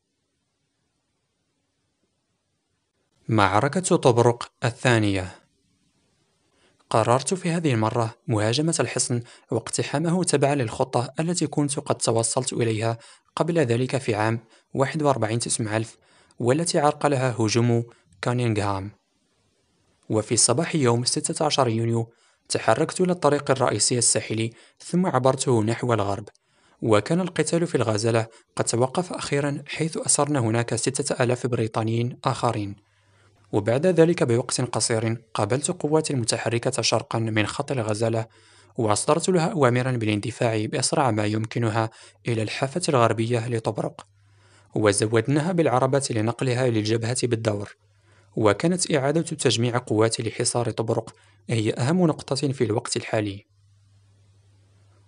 معركة طبرق الثانية. قررت في هذه المرة مهاجمة الحصن واقتحامه تبعا للخطة التي كنت قد توصلت إليها قبل ذلك في عام واحد وأربعين تسعمائة ألف، والتي عرقلها هجوم كانينغهام. وفي صباح يوم ستة عشر يونيو تحركت إلى الطريق الرئيسي الساحلي، ثم عبرته نحو الغرب. وكان القتال في الغازلة قد توقف أخيرا، حيث أسرنا هناك ستة آلاف بريطانيين آخرين. وبعد ذلك بوقت قصير قابلت قوات المتحركة شرقا من خط الغزالة، وأصدرت لها أوامرا بالاندفاع بأسرع ما يمكنها إلى الحافة الغربية لطبرق، وزودناها بالعربات لنقلها للجبهة بالدور. وكانت إعادة تجميع قوات لحصار طبرق هي أهم نقطة في الوقت الحالي.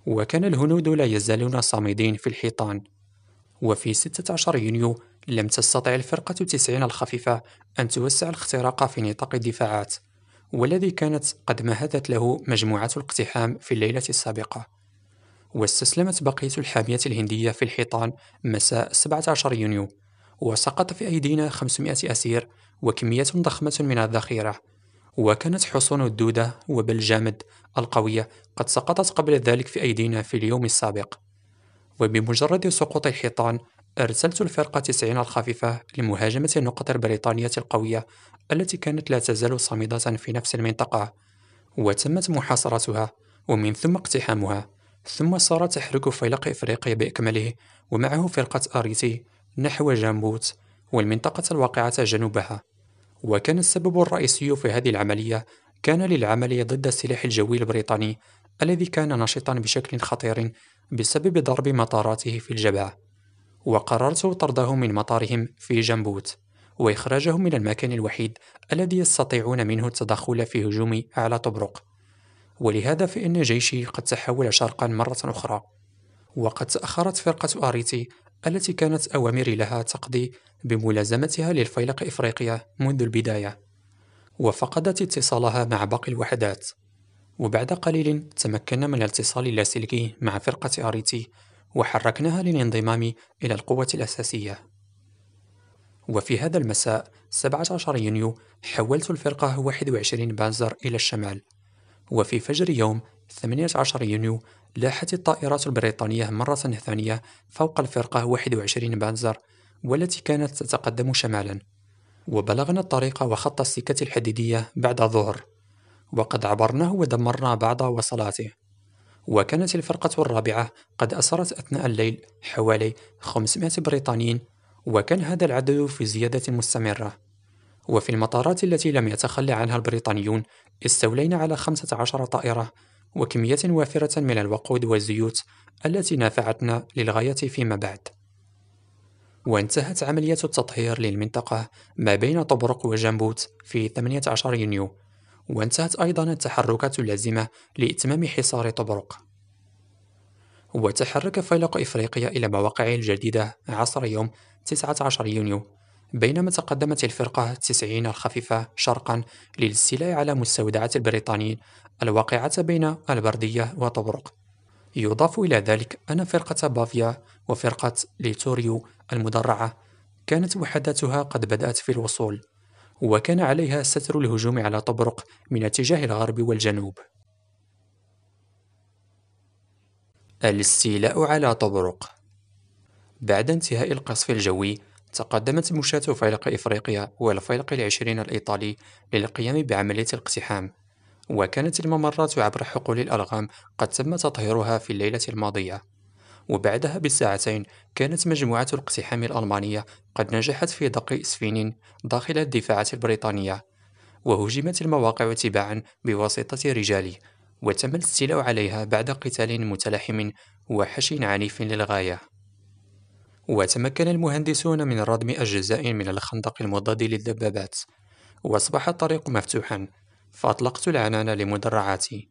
وكان الهنود لا يزالون صامدين في الحيطان. وفي ستة عشر يونيو لم تستطع الفرقة تسعين الخفيفة أن توسع الاختراق في نطاق الدفاعات، والذي كانت قد مهدت له مجموعة الاقتحام في الليلة السابقة. واستسلمت بقية الحامية الهندية في الحيطان مساء سبعة عشر يونيو، وسقط في أيدينا خمسمائة أسير وكمية ضخمة من الذخيرة. وكانت حصون الدودة وبالجامد القوية قد سقطت قبل ذلك في أيدينا في اليوم السابق. وبمجرد سقوط الحيطان أرسلت الفرقة تسعين الخفيفة لمهاجمة النقط البريطانية القوية التي كانت لا تزال صامدة في نفس المنطقة، وتمت محاصرتها ومن ثم اقتحامها. ثم صار تحرك فيلق إفريقيا بأكمله ومعه فرقة أريتي نحو جامبوت والمنطقة الواقعة جنوبها. وكان السبب الرئيسي في هذه العملية كان للعمل ضد السلاح الجوي البريطاني الذي كان نشطا بشكل خطير بسبب ضرب مطاراته في الجبهة. وقررت طرده من مطارهم في جامبوت وإخراجهم من المكان الوحيد الذي يستطيعون منه التدخل في هجومي على طبرق. ولهذا فإن جيشي قد تحول شرقا مرة أخرى. وقد تأخرت فرقة أريتي التي كانت أوامري لها تقضي بملازمتها للفيلق إفريقيا منذ البداية، وفقدت اتصالها مع باقي الوحدات. وبعد قليل تمكنا من الاتصال اللاسلكي مع فرقة أريتي وحركناها للانضمام إلى القوة الأساسية. وفي هذا المساء سبعة عشر يونيو حولت الفرقة واحد وعشرين بانزر إلى الشمال. وفي فجر يوم ثمانية عشر يونيو لاحت الطائرات البريطانية مرة ثانية فوق الفرقة واحد وعشرين بانزر والتي كانت تتقدم شمالا. وبلغنا الطريق وخط السكة الحديدية بعد الظهر، وقد عبرناه ودمرنا بعض وصلاته. وكانت الفرقة الرابعة قد أسرت أثناء الليل حوالي خمسمائة بريطاني، وكان هذا العدد في زيادة مستمرة. وفي المطارات التي لم يتخلى عنها البريطانيون استولينا على خمسة عشر طائرة وكمية وافرة من الوقود والزيوت التي نفعتنا للغاية فيما بعد. وانتهت عملية التطهير للمنطقة ما بين طبرق وجامبوت في ثمانية عشر يونيو، وانتهت أيضا التحركات اللازمة لإتمام حصار طبرق. وتحرك فيلق إفريقيا إلى مواقعه الجديدة عصر يوم تسعة عشر يونيو، بينما تقدمت الفرقة التسعين الخفيفة شرقا للاستيلاء على مستودعات البريطانيين الواقعة بين البردية وطبرق. يضاف إلى ذلك أن فرقة بافيا وفرقة ليتوريو المدرعة كانت وحداتها قد بدأت في الوصول، وكان عليها ستر الهجوم على طبرق من اتجاه الغرب والجنوب. الاستيلاء على طبرق. بعد انتهاء القصف الجوي تقدمت مشاة فيلق إفريقيا والفيلق العشرين الإيطالي للقيام بعملية الاقتحام. وكانت الممرات عبر حقول الألغام قد تم تطهيرها في الليلة الماضية. وبعدها بساعتين كانت مجموعة الاقتحام الألمانية قد نجحت في دق إسفين داخل الدفاعات البريطانية، وهجمت المواقع تباعا بواسطة رجالي، وتم الاستيلاء عليها بعد قتال متلاحم وحشي عنيف للغاية. وتمكن المهندسون من ردم أجزاء من الخندق المضاد للدبابات، وأصبح الطريق مفتوحا، فأطلقت العنان لمدرعاتي.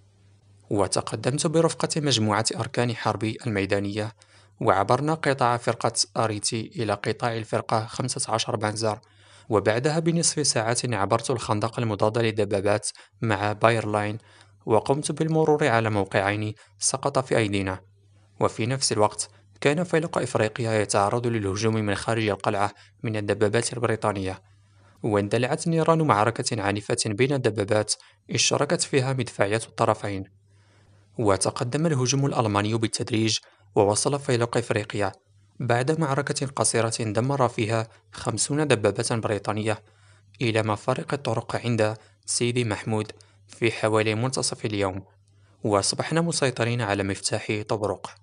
وتقدمت برفقة مجموعة أركان حربي الميدانية، وعبرنا قطاع فرقة أريتي إلى قطاع الفرقة خمسة عشر بانزر. وبعدها بنصف ساعة عبرت الخندق المضاد للدبابات مع بايرلاين، وقمت بالمرور على موقعين سقط في أيدينا. وفي نفس الوقت كان فيلق إفريقيا يتعرض للهجوم من خارج القلعة من الدبابات البريطانية، واندلعت نيران معركة عنيفة بين الدبابات اشتركت فيها مدفعية الطرفين. وتقدم الهجوم الألماني بالتدريج، ووصل فيلق إفريقيا بعد معركة قصيرة دمر فيها خمسون دبابة بريطانية إلى مفارق الطرق عند سيدي محمود في حوالي منتصف اليوم، وأصبحنا مسيطرين على مفتاح طبرق.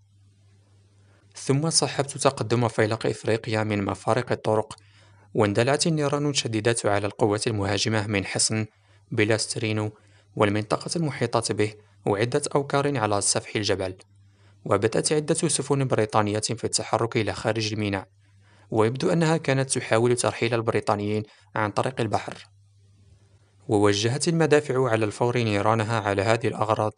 ثم صاحبت تقدم فيلق إفريقيا من مفارق الطرق، واندلعت النيران الشديدة على القوات المهاجمة من حصن بلاسترينو والمنطقة المحيطة به وعدة أوكار على سفح الجبل. وبدأت عدة سفن بريطانية في التحرك إلى خارج الميناء، ويبدو أنها كانت تحاول ترحيل البريطانيين عن طريق البحر. ووجهت المدافع على الفور نيرانها على هذه الأغراض،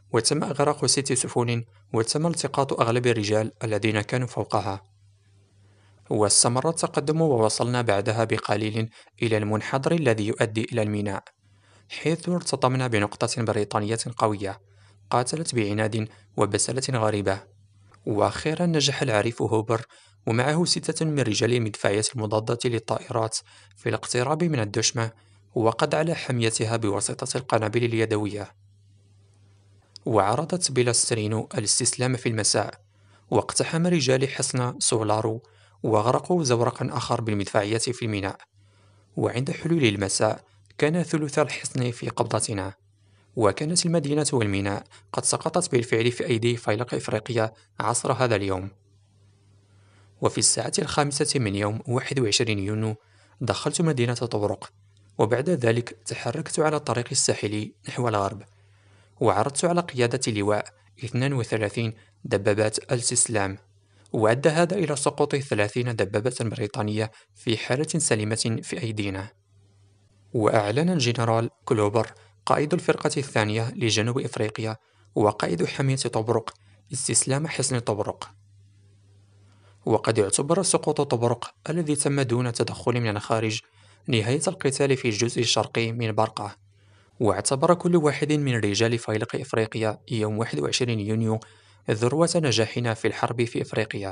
وتم إغراق ست سفن، وتم التقاط أغلب الرجال الذين كانوا فوقها. واستمر التقدم، ووصلنا بعدها بقليل إلى المنحدر الذي يؤدي إلى الميناء، حيث ارتطمنا بنقطة بريطانية قوية قاتلت بعناد وبسالة غريبة. وأخيرا نجح العريف هوبر ومعه ستة من رجال المدفعية المضادة للطائرات في الاقتراب من الدشمة، وقد على حميتها بواسطة القنابل اليدوية. وعرضت بيلاسترينو الاستسلام في المساء، واقتحم رجال حصن سولارو وغرقوا زورقا آخر بالمدفعية في الميناء. وعند حلول المساء كان ثلث الحصن في قبضتنا، وكانت المدينة والميناء قد سقطت بالفعل في أيدي فيلق إفريقيا عصر هذا اليوم. وفي الساعة الخامسة من يوم واحد وعشرين يونيو دخلت مدينة طبرق، وبعد ذلك تحركت على الطريق الساحلي نحو الغرب، وعرضت على قيادة لواء اثنين وثلاثين دبابات الاستسلام، وأدى هذا إلى سقوط ثلاثين دبابة بريطانية في حالة سليمة في أيدينا. وأعلن الجنرال كلوبر قائد الفرقة الثانية لجنوب إفريقيا وقائد حامية طبرق استسلام حصن طبرق. وقد يعتبر سقوط طبرق الذي تم دون تدخل من الخارج نهاية القتال في الجزء الشرقي من برقة، واعتبر كل واحد من رجال فيلق إفريقيا يوم واحد وعشرين يونيو ذروة نجاحنا في الحرب في إفريقيا.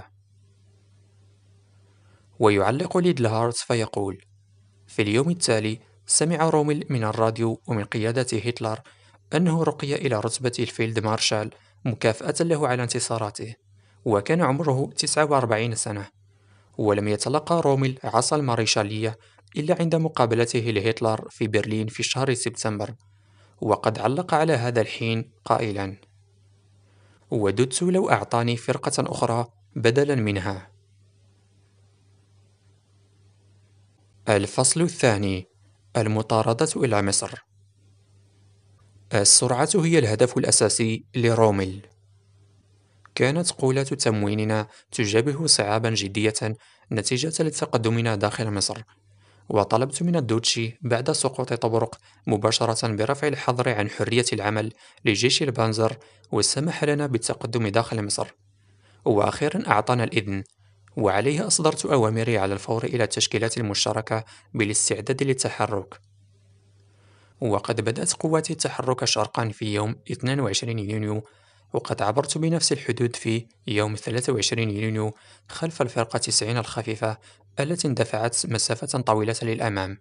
ويعلق ليدلهارت فيقول: في اليوم التالي سمع رومل من الراديو ومن قيادة هتلر أنه رقي إلى رتبة الفيلد مارشال مكافأة له على انتصاراته، وكان عمره تسعة وأربعين سنة. ولم يتلقى رومل عصا الماريشالية إلا عند مقابلته لهتلر في برلين في شهر سبتمبر، وقد علق على هذا الحين قائلا: وددت لو أعطاني فرقة أخرى بدلا منها. الفصل الثاني: المطاردة إلى مصر. السرعة هي الهدف الأساسي لرومل. كانت قولة تمويننا تجابه صعابا جدية نتيجة لتقدمنا داخل مصر، وطلبت من الدوتشي بعد سقوط طبرق مباشرة برفع الحظر عن حرية العمل لجيش البانزر، وسمح لنا بالتقدم داخل مصر. وأخيرا أعطانا الإذن، وعليه أصدرت أوامري على الفور إلى التشكيلات المشتركة بالاستعداد للتحرك. وقد بدأت قواتي التحرك شرقا في يوم اثنين وعشرين يونيو، وقد عبرت بنفس الحدود في يوم ثلاثة وعشرين يونيو خلف الفرقة تسعين الخفيفة التي اندفعت مسافة طويلة للأمام.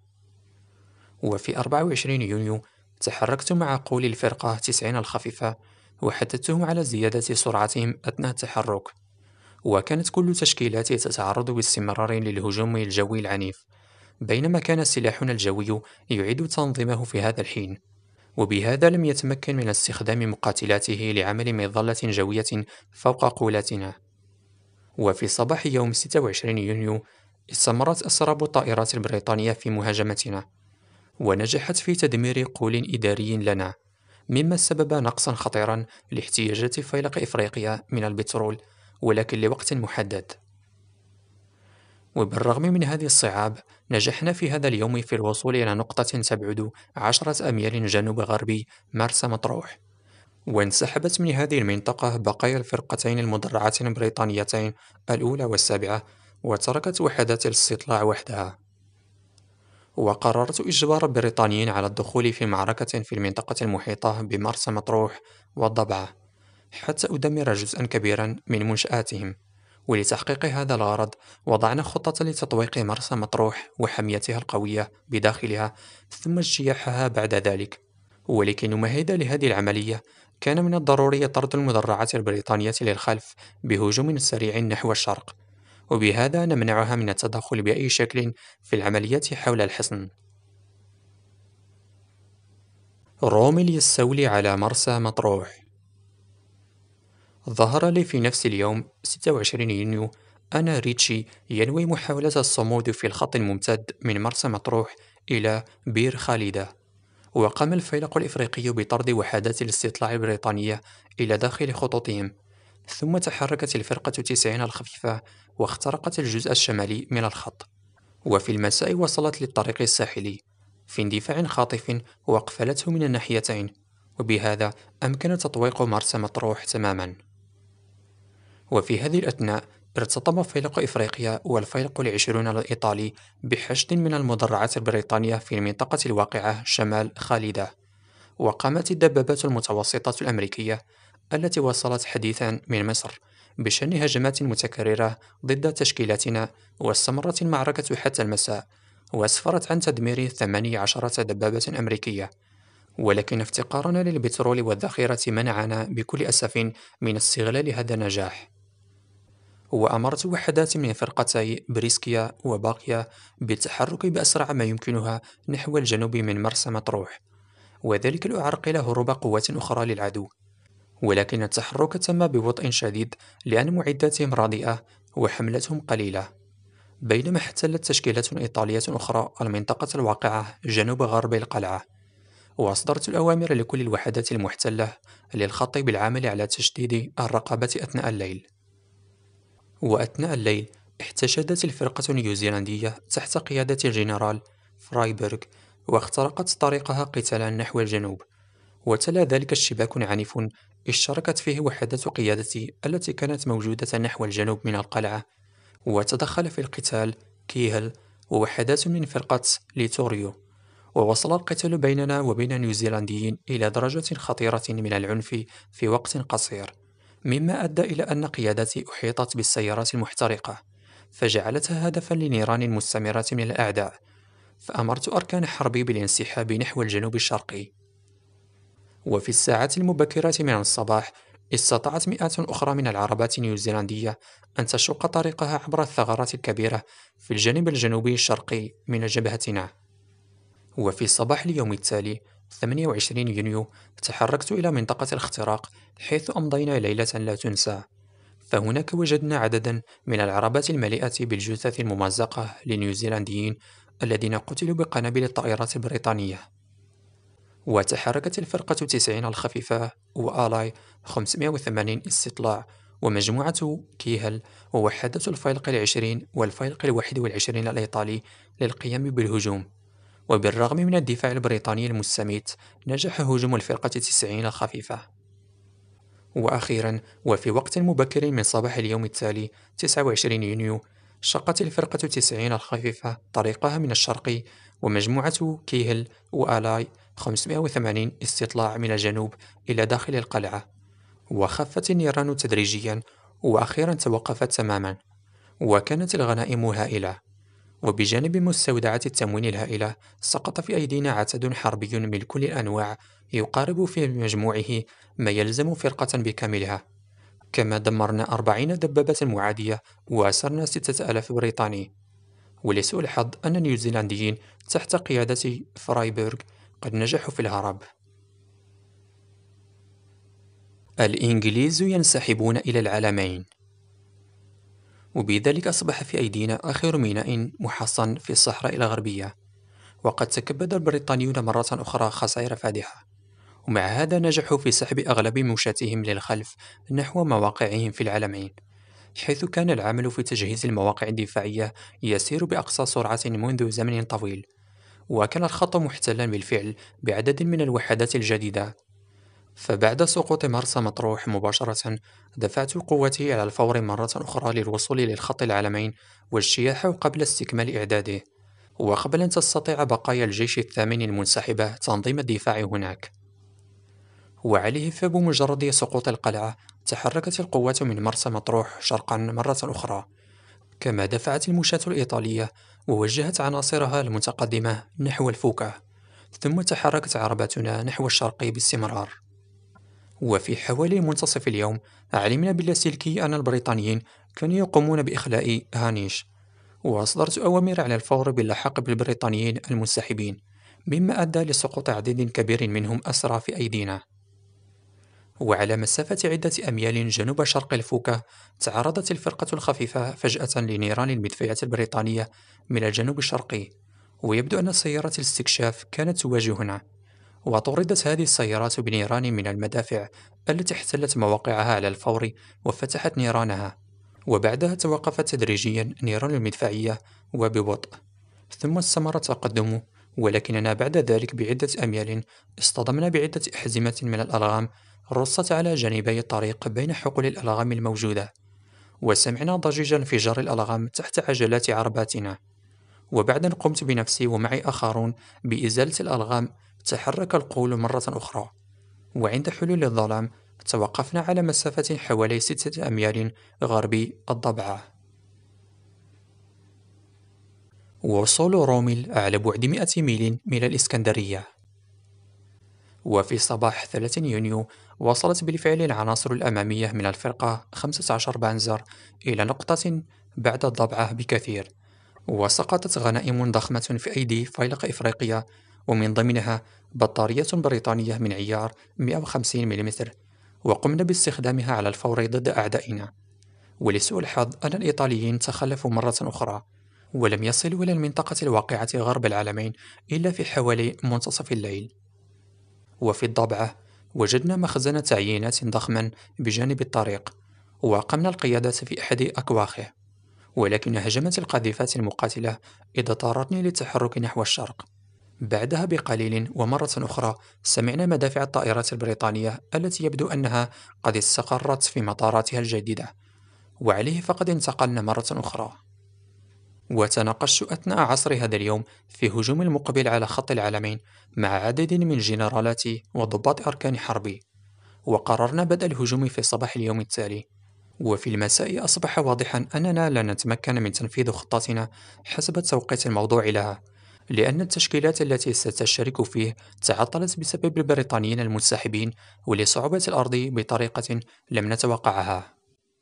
وفي أربعة وعشرين يونيو تحركت مع قول الفرقة تسعين الخفيفة، وحثثتهم على زيادة سرعتهم أثناء التحرك. وكانت كل تشكيلاتي تتعرض باستمرار للهجوم الجوي العنيف، بينما كان سلاحنا الجوي يعيد تنظيمه في هذا الحين، وبهذا لم يتمكن من استخدام مقاتلاته لعمل مظلة جوية فوق قولتنا. وفي صباح يوم ستة وعشرين يونيو استمرت أسراب الطائرات البريطانية في مهاجمتنا، ونجحت في تدمير قول إداري لنا، مما سبب نقصا خطيرا لاحتياجات فيلق إفريقيا من البترول، ولكن لوقت محدد. وبالرغم من هذه الصعاب نجحنا في هذا اليوم في الوصول إلى نقطة تبعد عشرة أميال جنوب غربي مرسى مطروح، وانسحبت من هذه المنطقة بقايا الفرقتين المدرعتين البريطانيتين الأولى والسابعة، وتركت وحدات الاستطلاع وحدها. وقررت إجبار البريطانيين على الدخول في معركة في المنطقة المحيطة بمرسى مطروح والضبعة حتى أدمر جزءا كبيرا من منشآتهم. ولتحقيق هذا الغرض وضعنا خطة لتطويق مرسى مطروح وحميتها القوية بداخلها، ثم اجتياحها بعد ذلك. ولكي نمهد لهذه العملية كان من الضروري طرد المدرعات البريطانية للخلف بهجوم سريع نحو الشرق، وبهذا نمنعها من التدخل بأي شكل في العمليات حول الحصن. رومل يستولي على مرسى مطروح. ظهر لي في نفس اليوم ستة وعشرين يونيو أن ريتشي ينوي محاولة الصمود في الخط الممتد من مرسى مطروح إلى بير خالدة، وقام الفيلق الإفريقي بطرد وحدات الاستطلاع البريطانية إلى داخل خطوطهم، ثم تحركت الفرقة تسعين الخفيفة واخترقت الجزء الشمالي من الخط. وفي المساء وصلت للطريق الساحلي في اندفاع خاطف، وأقفلته من الناحيتين، وبهذا أمكن تطويق مرسى مطروح تماما. وفي هذه الأثناء ارتطم فيلق إفريقيا والفيلق العشرون الإيطالي بحشد من المدرعات البريطانية في المنطقة الواقعة شمال خالدة. وقامت الدبابات المتوسطة الأمريكية التي وصلت حديثا من مصر بشن هجمات متكررة ضد تشكيلاتنا، واستمرت المعركة حتى المساء، وأسفرت عن تدمير ثمانية عشرة دبابة أمريكية. ولكن افتقارنا للبترول والذخيرة منعنا بكل أسف من استغلال هذا النجاح. وأمرت وحدات من فرقتي بريسكيا وباقيا بالتحرك بأسرع ما يمكنها نحو الجنوب من مرسى مطروح، وذلك لأعرقل هروب قوات أخرى للعدو. ولكن التحرك تم ببطء شديد لأن معداتهم رديئة وحملتهم قليلة. بينما احتلت تشكيلات إيطالية أخرى المنطقة الواقعة جنوب غرب القلعة، وأصدرت الأوامر لكل الوحدات المحتلة للخط بالعمل على تشديد الرقابة أثناء الليل. وأثناء الليل احتشدت الفرقة النيوزيلندية تحت قيادة الجنرال فرايبورغ، واخترقت طريقها قتالا نحو الجنوب. وتلا ذلك اشتباك عنيف اشتركت فيه وحدات قيادتي التي كانت موجودة نحو الجنوب من القلعة، وتدخل في القتال كيهل ووحدات من فرقة ليتوريو. ووصل القتال بيننا وبين النيوزيلنديين إلى درجة خطيرة من العنف في وقت قصير، مما أدى إلى أن قيادتي أحيطت بالسيارات المحترقة، فجعلتها هدفا لنيران مستمرة من الأعداء. فأمرت أركان حربي بالانسحاب نحو الجنوب الشرقي. وفي الساعات المبكرة من الصباح استطاعت مئات أخرى من العربات النيوزيلندية أن تشق طريقها عبر الثغرات الكبيرة في الجانب الجنوبي الشرقي من جبهتنا. وفي صباح اليوم التالي ثمانية وعشرين يونيو تحركت إلى منطقة الاختراق، حيث أمضينا ليلة لا تنسى. فهناك وجدنا عددا من العربات المليئة بالجثث الممزقة للنيوزيلنديين الذين قتلوا بقنابل الطائرات البريطانية. وتحركت الفرقة تسعين الخفيفة وآلاي خمسمائة وثمانين استطلاع ومجموعة كيهل ووحدة الفيلق العشرين والفيلق الواحد والعشرين الإيطالي للقيام بالهجوم. وبالرغم من الدفاع البريطاني المستميت نجح هجوم الفرقة تسعين الخفيفة. وأخيرا وفي وقت مبكر من صباح اليوم التالي تسعة وعشرين يونيو شقت الفرقة تسعين الخفيفة طريقها من الشرق ومجموعة كيهل وآلاي خمسمائة وثمانين استطلاع من الجنوب إلى داخل القلعة، وخفت النيران تدريجيا وأخيرا توقفت تماما. وكانت الغنائم هائلة، وبجانب مستودعات التموين الهائلة سقط في أيدينا عتاد حربي من كل الأنواع يقارب في مجموعه ما يلزم فرقة بكاملها. كما دمرنا أربعين دبابة معادية وأسرنا ستة آلاف بريطاني. ولسوء الحظ أن النيوزيلنديين تحت قيادة فرايبورغ قد نجحوا في الهرب. الإنجليز ينسحبون إلى العلمين. وبذلك أصبح في أيدينا آخر ميناء محصن في الصحراء الغربية، وقد تكبد البريطانيون مرة أخرى خسائر فادحة. ومع هذا نجحوا في سحب أغلب مشاتهم للخلف نحو مواقعهم في العلمين، حيث كان العمل في تجهيز المواقع الدفاعية يسير بأقصى سرعة منذ زمن طويل. وكان الخط محتلا بالفعل بعدد من الوحدات الجديدة. فبعد سقوط مرسى مطروح مباشرة دفعت قوتي على الفور مرة أخرى للوصول للخط العلمين واجتياحه قبل استكمال إعداده، وقبل أن تستطيع بقايا الجيش الثامن المنسحبة تنظيم الدفاع هناك. وعليه فبمجرد سقوط القلعة تحركت القوات من مرسى مطروح شرقا مرة أخرى، كما دفعت المشاة الإيطالية ووجهت عناصرها المتقدمة نحو الفوكة، ثم تحركت عرباتنا نحو الشرق باستمرار. وفي حوالي منتصف اليوم علمنا باللاسلكي أن البريطانيين كانوا يقومون بإخلاء هانيش، وأصدرت أوامر على الفور باللحاق بالبريطانيين المنسحبين، مما أدى لسقوط عدد كبير منهم أسرى في أيدينا. وعلى مسافة عدة أميال جنوب شرق الفوكة تعرضت الفرقة الخفيفة فجأة لنيران المدفعية البريطانية من الجنوب الشرقي، ويبدو أن سيارة الاستكشاف كانت تواجهنا. وطردت هذه السيارات بنيران من المدافع التي احتلت مواقعها على الفور وفتحت نيرانها، وبعدها توقفت تدريجيا نيران المدفعية وببطء، ثم استمر التقدم ولكننا بعد ذلك بعدة أميال اصطدمنا بعدة أحزمة من الألغام رصت على جانبي الطريق بين حقول الألغام الموجودة، وسمعنا ضجيج انفجار الألغام تحت عجلات عرباتنا. وبعد أن قمت بنفسي ومعي آخرون بإزالة الألغام، تحرك القول مرة أخرى، وعند حلول الظلام توقفنا على مسافة حوالي ستة أميال غربي الضبعة. وصول روميل على بعد مئة ميل من الإسكندرية. وفي صباح ثلاثين يونيو وصلت بالفعل العناصر الأمامية من الفرقة خمسة عشر بانزر إلى نقطة بعد الضبعة بكثير، وسقطت غنائم ضخمة في أيدي فيلق إفريقيا، ومن ضمنها بطارية بريطانية من عيار مئة وخمسين ملم، وقمنا باستخدامها على الفور ضد أعدائنا. ولسوء الحظ أن الإيطاليين تخلفوا مرة أخرى، ولم يصلوا إلى المنطقة الواقعة غرب العلمين إلا في حوالي منتصف الليل. وفي الضبعة وجدنا مخزن تعيينات ضخما بجانب الطريق، وقمنا القيادة في أحد أكواخه، ولكن هجمت القاذفات المقاتلة إذ اضطرتني للتحرك نحو الشرق. بعدها بقليل ومرة أخرى سمعنا مدافع الطائرات البريطانية التي يبدو أنها قد استقرت في مطاراتها الجديدة، وعليه فقد انتقلنا مرة أخرى. وتناقشت أثناء عصر هذا اليوم في هجوم المقبل على خط العلمين مع عدد من الجنرالات وضباط أركان حربي، وقررنا بدء الهجوم في صباح اليوم التالي. وفي المساء أصبح واضحا أننا لا نتمكن من تنفيذ خطتنا حسب التوقيت الموضوع لها، لأن التشكيلات التي ستشترك فيه تعطلت بسبب البريطانيين المنسحبين ولصعوبة الأرض بطريقة لم نتوقعها.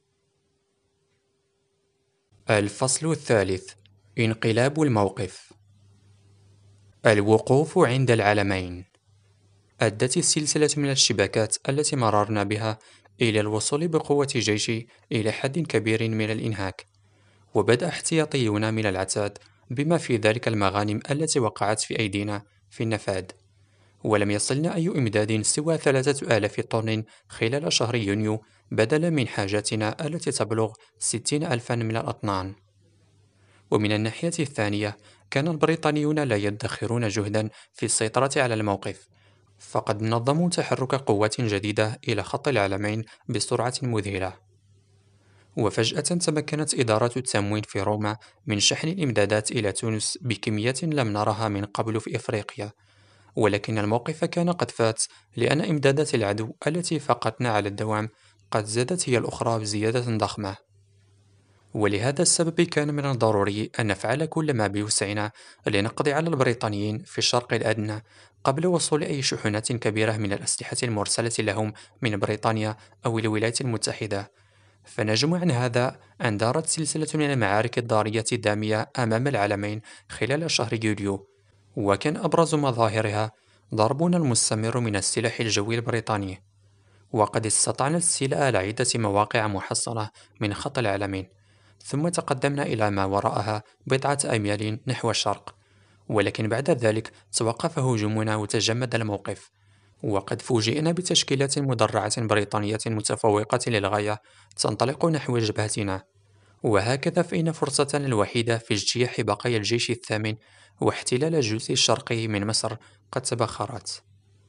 الفصل الثالث: انقلاب الموقف. الوقوف عند العلمين. أدت السلسلة من الشباكات التي مررنا بها إلى الوصول بقوة جيشي إلى حد كبير من الإنهاك، وبدأ احتياطيون من العتاد بما في ذلك المغانم التي وقعت في أيدينا في النفاذ، ولم يصلنا أي إمداد سوى ثلاثة آلاف طن خلال شهر يونيو بدلا من حاجاتنا التي تبلغ ستين ألفا من الأطنان. ومن الناحية الثانية كان البريطانيون لا يدخرون جهدا في السيطرة على الموقف، فقد نظموا تحرك قوات جديدة إلى خط العلمين بسرعة مذهلة. وفجأة تمكنت إدارة التموين في روما من شحن الإمدادات إلى تونس بكمية لم نرها من قبل في إفريقيا، ولكن الموقف كان قد فات، لأن إمدادات العدو التي فقدنا على الدوام قد زادت هي الأخرى بزيادة ضخمة. ولهذا السبب كان من الضروري أن نفعل كل ما بوسعنا لنقضي على البريطانيين في الشرق الأدنى قبل وصول أي شحنات كبيرة من الأسلحة المرسلة لهم من بريطانيا أو الولايات المتحدة. فنجم عن هذا أن دارت سلسلة من المعارك الضارية الدامية أمام العلمين خلال شهر يوليو، وكان أبرز مظاهرها ضربنا المستمر من السلاح الجوي البريطاني، وقد استطعنا الاستيلاء على عدة مواقع محصنة من خط العلمين، ثم تقدمنا إلى ما وراءها بضعة أميال نحو الشرق، ولكن بعد ذلك توقف هجومنا وتجمد الموقف، وقد فوجئنا بتشكيلات مدرعة بريطانية متفوقة للغاية تنطلق نحو جبهتنا. وهكذا فإن فرصتنا الوحيدة في اجتياح بقايا الجيش الثامن واحتلال الجزء الشرقي من مصر قد تبخرت.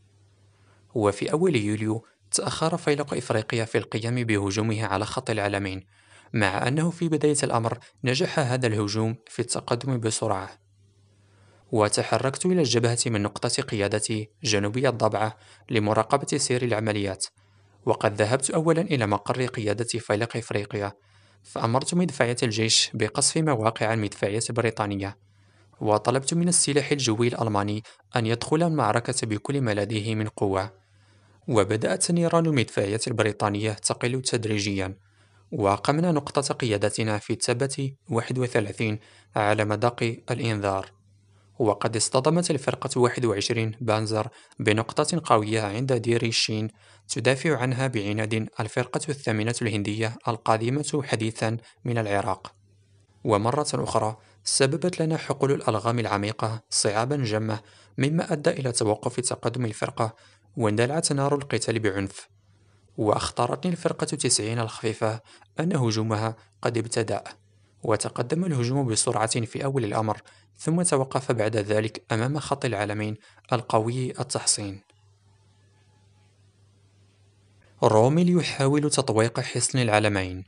وفي أول يوليو تأخر فيلق إفريقيا في القيام بهجومه على خط العلمين، مع أنه في بداية الأمر نجح هذا الهجوم في التقدم بسرعة. وتحركت إلى الجبهة من نقطة قيادتي جنوبي الضبعة لمراقبة سير العمليات، وقد ذهبت أولا إلى مقر قيادة فيلق إفريقيا، فأمرت مدفعية الجيش بقصف مواقع المدفعية البريطانية، وطلبت من السلاح الجوي الألماني أن يدخل المعركة بكل ما لديه من قوة. وبدأت نيران المدفعية البريطانية تقل تدريجيا، وقمنا نقطة قيادتنا في تبة واحد وثلاثين على مذاق الإنذار، وقد اصطدمت الفرقة واحد وعشرين بانزر بنقطة قوية عند دير الشين تدافع عنها بعناد الفرقة الثامنة الهندية القادمة حديثا من العراق. ومرة أخرى سببت لنا حقول الألغام العميقة صعابا جمة، مما أدى إلى توقف تقدم الفرقة واندلعت نار القتال بعنف. وأخطرتني الفرقة تسعين الخفيفة أن هجومها قد ابتدأ، وتقدم الهجوم بسرعة في أول الأمر، ثم توقف بعد ذلك أمام خط العلمين القوي التحصين. روميل يحاول تطويق حصن العلمين،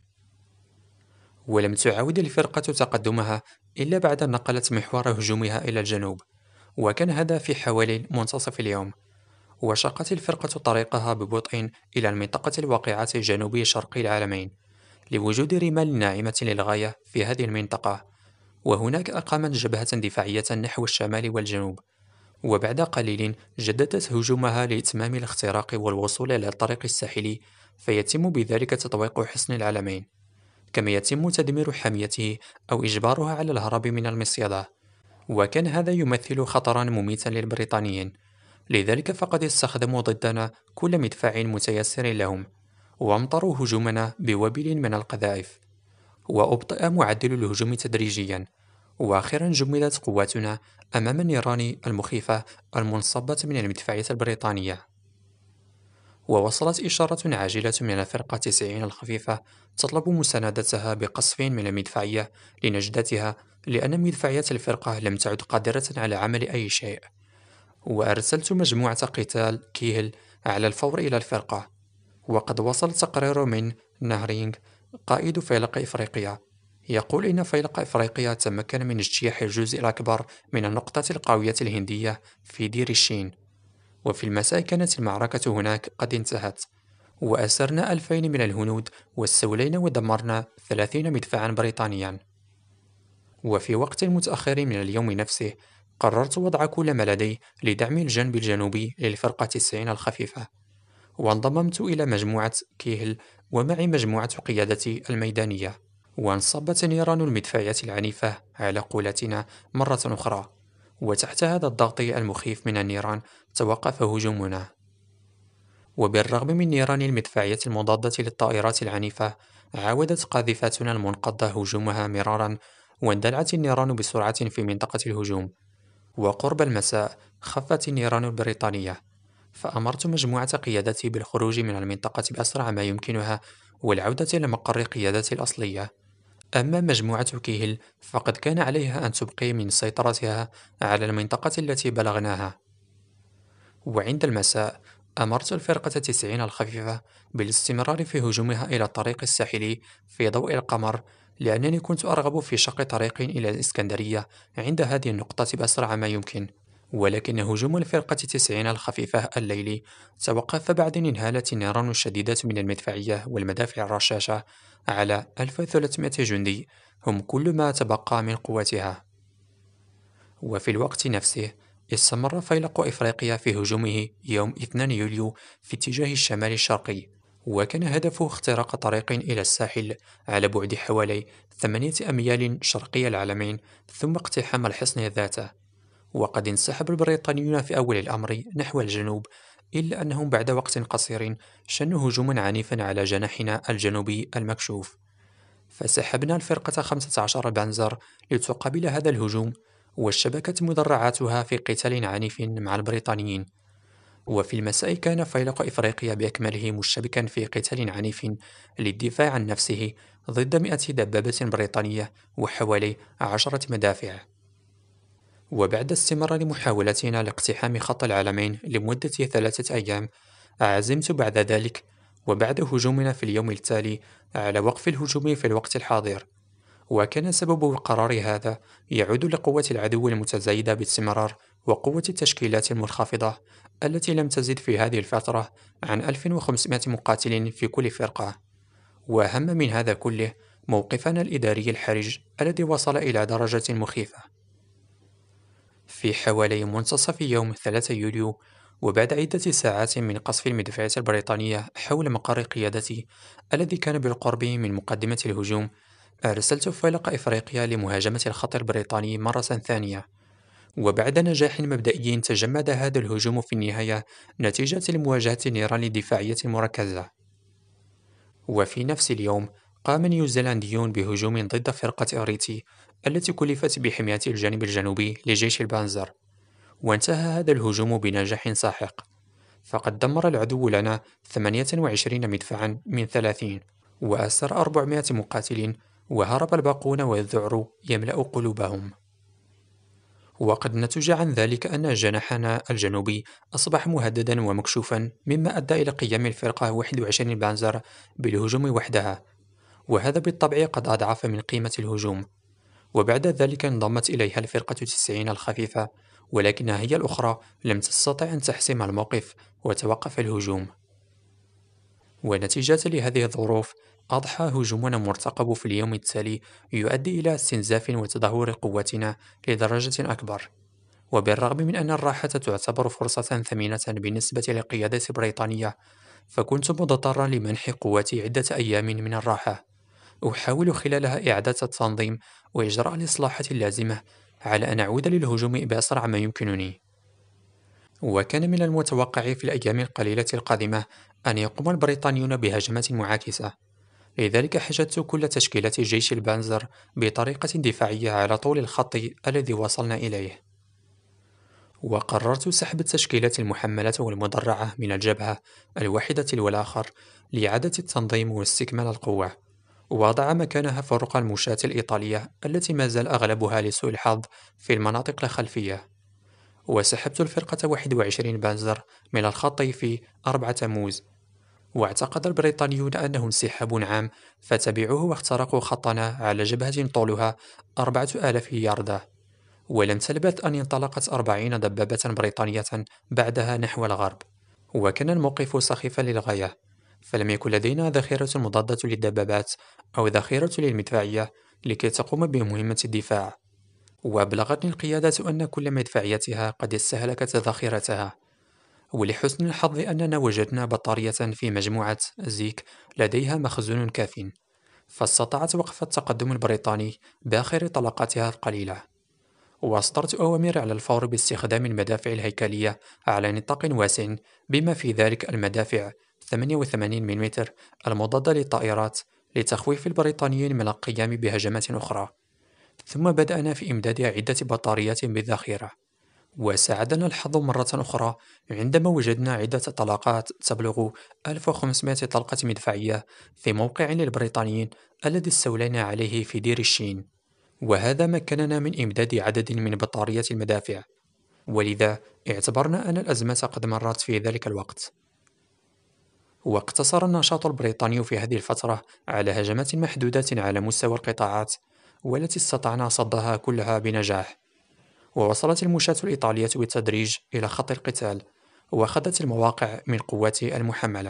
ولم تعاود الفرقة تقدمها إلا بعد أن نقلت محور هجومها إلى الجنوب، وكان هذا في حوالي منتصف اليوم. وشقت الفرقة طريقها ببطء إلى المنطقة الواقعة جنوبي شرقي العلمين، لوجود رمال ناعمة للغاية في هذه المنطقة. وهناك أقامت جبهة دفاعية نحو الشمال والجنوب، وبعد قليل جددت هجومها لإتمام الاختراق والوصول إلى الطريق الساحلي، فيتم بذلك تطويق حصن العلمين، كما يتم تدمير حاميته أو إجبارها على الهرب من المصيدة. وكان هذا يمثل خطرا مميتا للبريطانيين، لذلك فقد استخدموا ضدنا كل مدفع متيسر لهم، وامطروا هجومنا بوابل من القذائف. وأبطأ معدل الهجوم تدريجيا، وأخيرا جمدت قواتنا أمام النيران المخيفة المنصبة من المدفعية البريطانية. ووصلت إشارة عاجلة من الفرقة تسعين الخفيفة تطلب مساندتها بقصف من المدفعية لنجدتها، لأن مدفعية الفرقة لم تعد قادرة على عمل أي شيء. وأرسلت مجموعة قتال كيهل على الفور إلى الفرقة. وقد وصل تقرير من نهرينغ قائد فيلق إفريقيا يقول إن فيلق إفريقيا تمكن من اجتياح الجزء الأكبر من النقطة القوية الهندية في دير الشين. وفي المساء كانت المعركة هناك قد انتهت، وأسرنا ألفين من الهنود واستولينا ودمرنا ثلاثين مدفعا بريطانيا. وفي وقت متأخر من اليوم نفسه قررت وضع كل ما لدي لدعم الجنب الجنوبي للفرقة تسعين الخفيفة، وانضممت إلى مجموعة كيهل ومعي مجموعة قيادتي الميدانية. وانصبت نيران المدفعية العنيفة على قولتنا مرة أخرى، وتحت هذا الضغط المخيف من النيران توقف هجومنا. وبالرغم من نيران المدفعية المضادة للطائرات العنيفة، عاودت قاذفاتنا المنقضة هجومها مرارا، واندلعت النيران بسرعة في منطقة الهجوم. وقرب المساء خفت النيران البريطانية، فأمرت مجموعة قيادتي بالخروج من المنطقة بأسرع ما يمكنها والعودة إلى مقر قيادتي الأصلية. أما مجموعة كيهل فقد كان عليها أن تبقي من سيطرتها على المنطقة التي بلغناها. وعند المساء أمرت الفرقة تسعين الخفيفة بالاستمرار في هجومها إلى الطريق الساحلي في ضوء القمر، لأنني كنت أرغب في شق طريق إلى الإسكندرية عند هذه النقطة بأسرع ما يمكن. ولكن هجوم الفرقة تسعين الخفيفة الليلي توقف بعد أن انهالت النيران الشديدة من المدفعية والمدافع الرشاشة على ألف وثلاثمائة جندي، هم كل ما تبقى من قوتها. وفي الوقت نفسه استمر فيلق إفريقيا في هجومه يوم اثنين يوليو في اتجاه الشمال الشرقي، وكان هدفه اختراق طريق إلى الساحل على بعد حوالي ثمانية أميال شرقي العلمين، ثم اقتحام الحصن ذاته. وقد انسحب البريطانيون في أول الأمر نحو الجنوب، إلا أنهم بعد وقت قصير شنوا هجوما عنيفا على جناحنا الجنوبي المكشوف، فسحبنا الفرقة خمسة عشر بنزر لتقابل هذا الهجوم، واشتبكت مدرعاتها في قتال عنيف مع البريطانيين. وفي المساء كان فيلق إفريقيا بأكمله مشتبكا في قتال عنيف للدفاع عن نفسه ضد مئة دبابة بريطانية وحوالي عشرة مدافع. وبعد استمرار محاولتنا لاقتحام خط العلمين لمدة ثلاثة أيام، عزمت بعد ذلك وبعد هجومنا في اليوم التالي على وقف الهجوم في الوقت الحاضر. وكان سبب القرار هذا يعود لقوة العدو المتزايدة باستمرار، وقوة التشكيلات المنخفضة التي لم تزد في هذه الفترة عن ألف وخمسمائة مقاتل في كل فرقة. وأهم من هذا كله موقفنا الإداري الحرج الذي وصل إلى درجة مخيفة. في حوالي منتصف يوم ثلاثة يوليو، وبعد عدة ساعات من قصف المدفعية البريطانية حول مقر قيادتي الذي كان بالقرب من مقدمة الهجوم، أرسلت فيلق إفريقيا لمهاجمة الخط البريطاني مرة ثانية. وبعد نجاح مبدئي تجمد هذا الهجوم في النهاية نتيجة لمواجهة النيران الدفاعية المركزة. وفي نفس اليوم قام نيوزيلنديون بهجوم ضد فرقة أريتي التي كلفت بحماية الجانب الجنوبي لجيش البانزر، وانتهى هذا الهجوم بنجاح ساحق، فقد دمر العدو لنا ثمانية وعشرين مدفعا من ثلاثين، وأسر أربعمائة مقاتل، وهرب الباقون والذعر يملأ قلوبهم. وقد نتج عن ذلك أن جناحنا الجنوبي أصبح مهددا ومكشوفا، مما أدى إلى قيام الفرقة واحد وعشرين بانزر بالهجوم وحدها، وهذا بالطبع قد أضعف من قيمة الهجوم. وبعد ذلك انضمت إليها الفرقة تسعين الخفيفة، ولكنها هي الأخرى لم تستطع أن تحسم الموقف وتوقف الهجوم. ونتيجة لهذه الظروف أضحى هجومنا المرتقب في اليوم التالي يؤدي إلى استنزاف وتدهور قوتنا لدرجة أكبر. وبالرغم من أن الراحة تعتبر فرصة ثمينة بالنسبة للقيادة البريطانية، فكنت مضطرا لمنح قواتي عدة أيام من الراحة أحاول خلالها إعادة التنظيم وإجراء الإصلاحات اللازمة على أن أعود للهجوم بأسرع ما يمكنني. وكان من المتوقع في الأيام القليلة القادمة أن يقوم البريطانيون بهجمات معاكسة، لذلك حشدت كل تشكيلات جيش البانزر بطريقة دفاعية على طول الخط الذي وصلنا إليه. وقررت سحب التشكيلات المحملة والمدرعة من الجبهة الواحدة والآخر لإعادة التنظيم واستكمال القوة، ووضع مكانها فرق المشاة الإيطالية التي ما زال أغلبها لسوء الحظ في المناطق الخلفية. وسحبت الفرقة واحد وعشرين بانزر من الخط في أربعة تموز، واعتقد البريطانيون أنه انسحاب عام فتبعوه واخترقوا خطنا على جبهة طولها أربعة آلاف ياردة. ولم تلبث أن انطلقت أربعين دبابة بريطانية بعدها نحو الغرب، وكان الموقف سخيفا للغاية، فلم يكن لدينا ذخيرة مضادة للدبابات أو ذخيرة للمدفعية لكي تقوم بمهمة الدفاع. وأبلغتني القيادة أن كل مدفعيتها قد استهلكت ذخيرتها، ولحسن الحظ أننا وجدنا بطارية في مجموعة زيك لديها مخزون كاف، فاستطاعت وقف التقدم البريطاني بآخر طلقاتها القليلة. وأصدرت أوامر على الفور باستخدام المدافع الهيكلية على نطاق واسع، بما في ذلك المدافع ثمانية وثمانين ملم المضادة للطائرات، لتخويف البريطانيين من القيام بهجمات أخرى. ثم بدأنا في إمداد عدة بطاريات بالذخيرة، وساعدنا الحظ مرة أخرى عندما وجدنا عدة طلقات تبلغ ألف وخمسمائة طلقة مدفعية في موقع للبريطانيين الذي استولينا عليه في دير الشين، وهذا مكننا من إمداد عدد من بطاريات المدافع، ولذا اعتبرنا أن الأزمة قد مرت في ذلك الوقت. واقتصر النشاط البريطاني في هذه الفترة على هجمات محدودة على مستوى القطاعات، والتي استطعنا صدها كلها بنجاح. ووصلت المشاة الإيطالية بالتدريج إلى خط القتال، وأخذت المواقع من قواتي المحملة.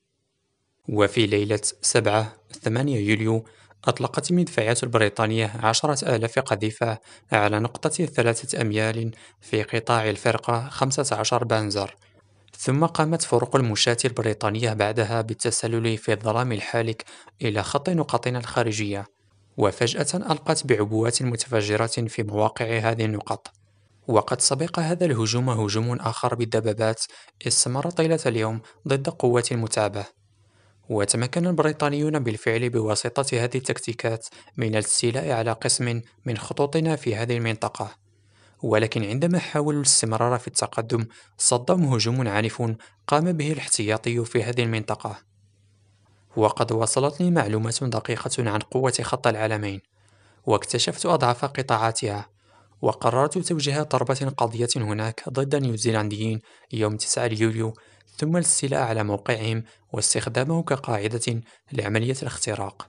وفي ليلة سبعة ثمانية يوليو أطلقت المدفعيات البريطانية عشرة آلاف قذيفة على نقطة ثلاثة أميال في قطاع الفرقة خمسة عشر بانزر. ثم قامت فرق المشاة البريطانية بعدها بالتسلل في الظلام الحالك إلى خط نقاطنا الخارجية، وفجأة ألقت بعبوات متفجرة في مواقع هذه النقط. وقد سبق هذا الهجوم هجوم آخر بالدبابات استمر طيلة اليوم ضد قوات المتعبة، وتمكن البريطانيون بالفعل بواسطة هذه التكتيكات من الاستيلاء على قسم من خطوطنا في هذه المنطقة. ولكن عندما حاولوا الاستمرار في التقدم صدهم هجوم عنيف قام به الاحتياطي في هذه المنطقة. وقد وصلتني معلومات دقيقة عن قوة خط العلمين، واكتشفت أضعاف قطاعاتها، وقررت توجيه ضربة قاضية هناك ضد النيوزيلنديين يوم تسعة يوليو، ثم الاستيلاء على موقعهم واستخدامه كقاعدة لعملية الاختراق.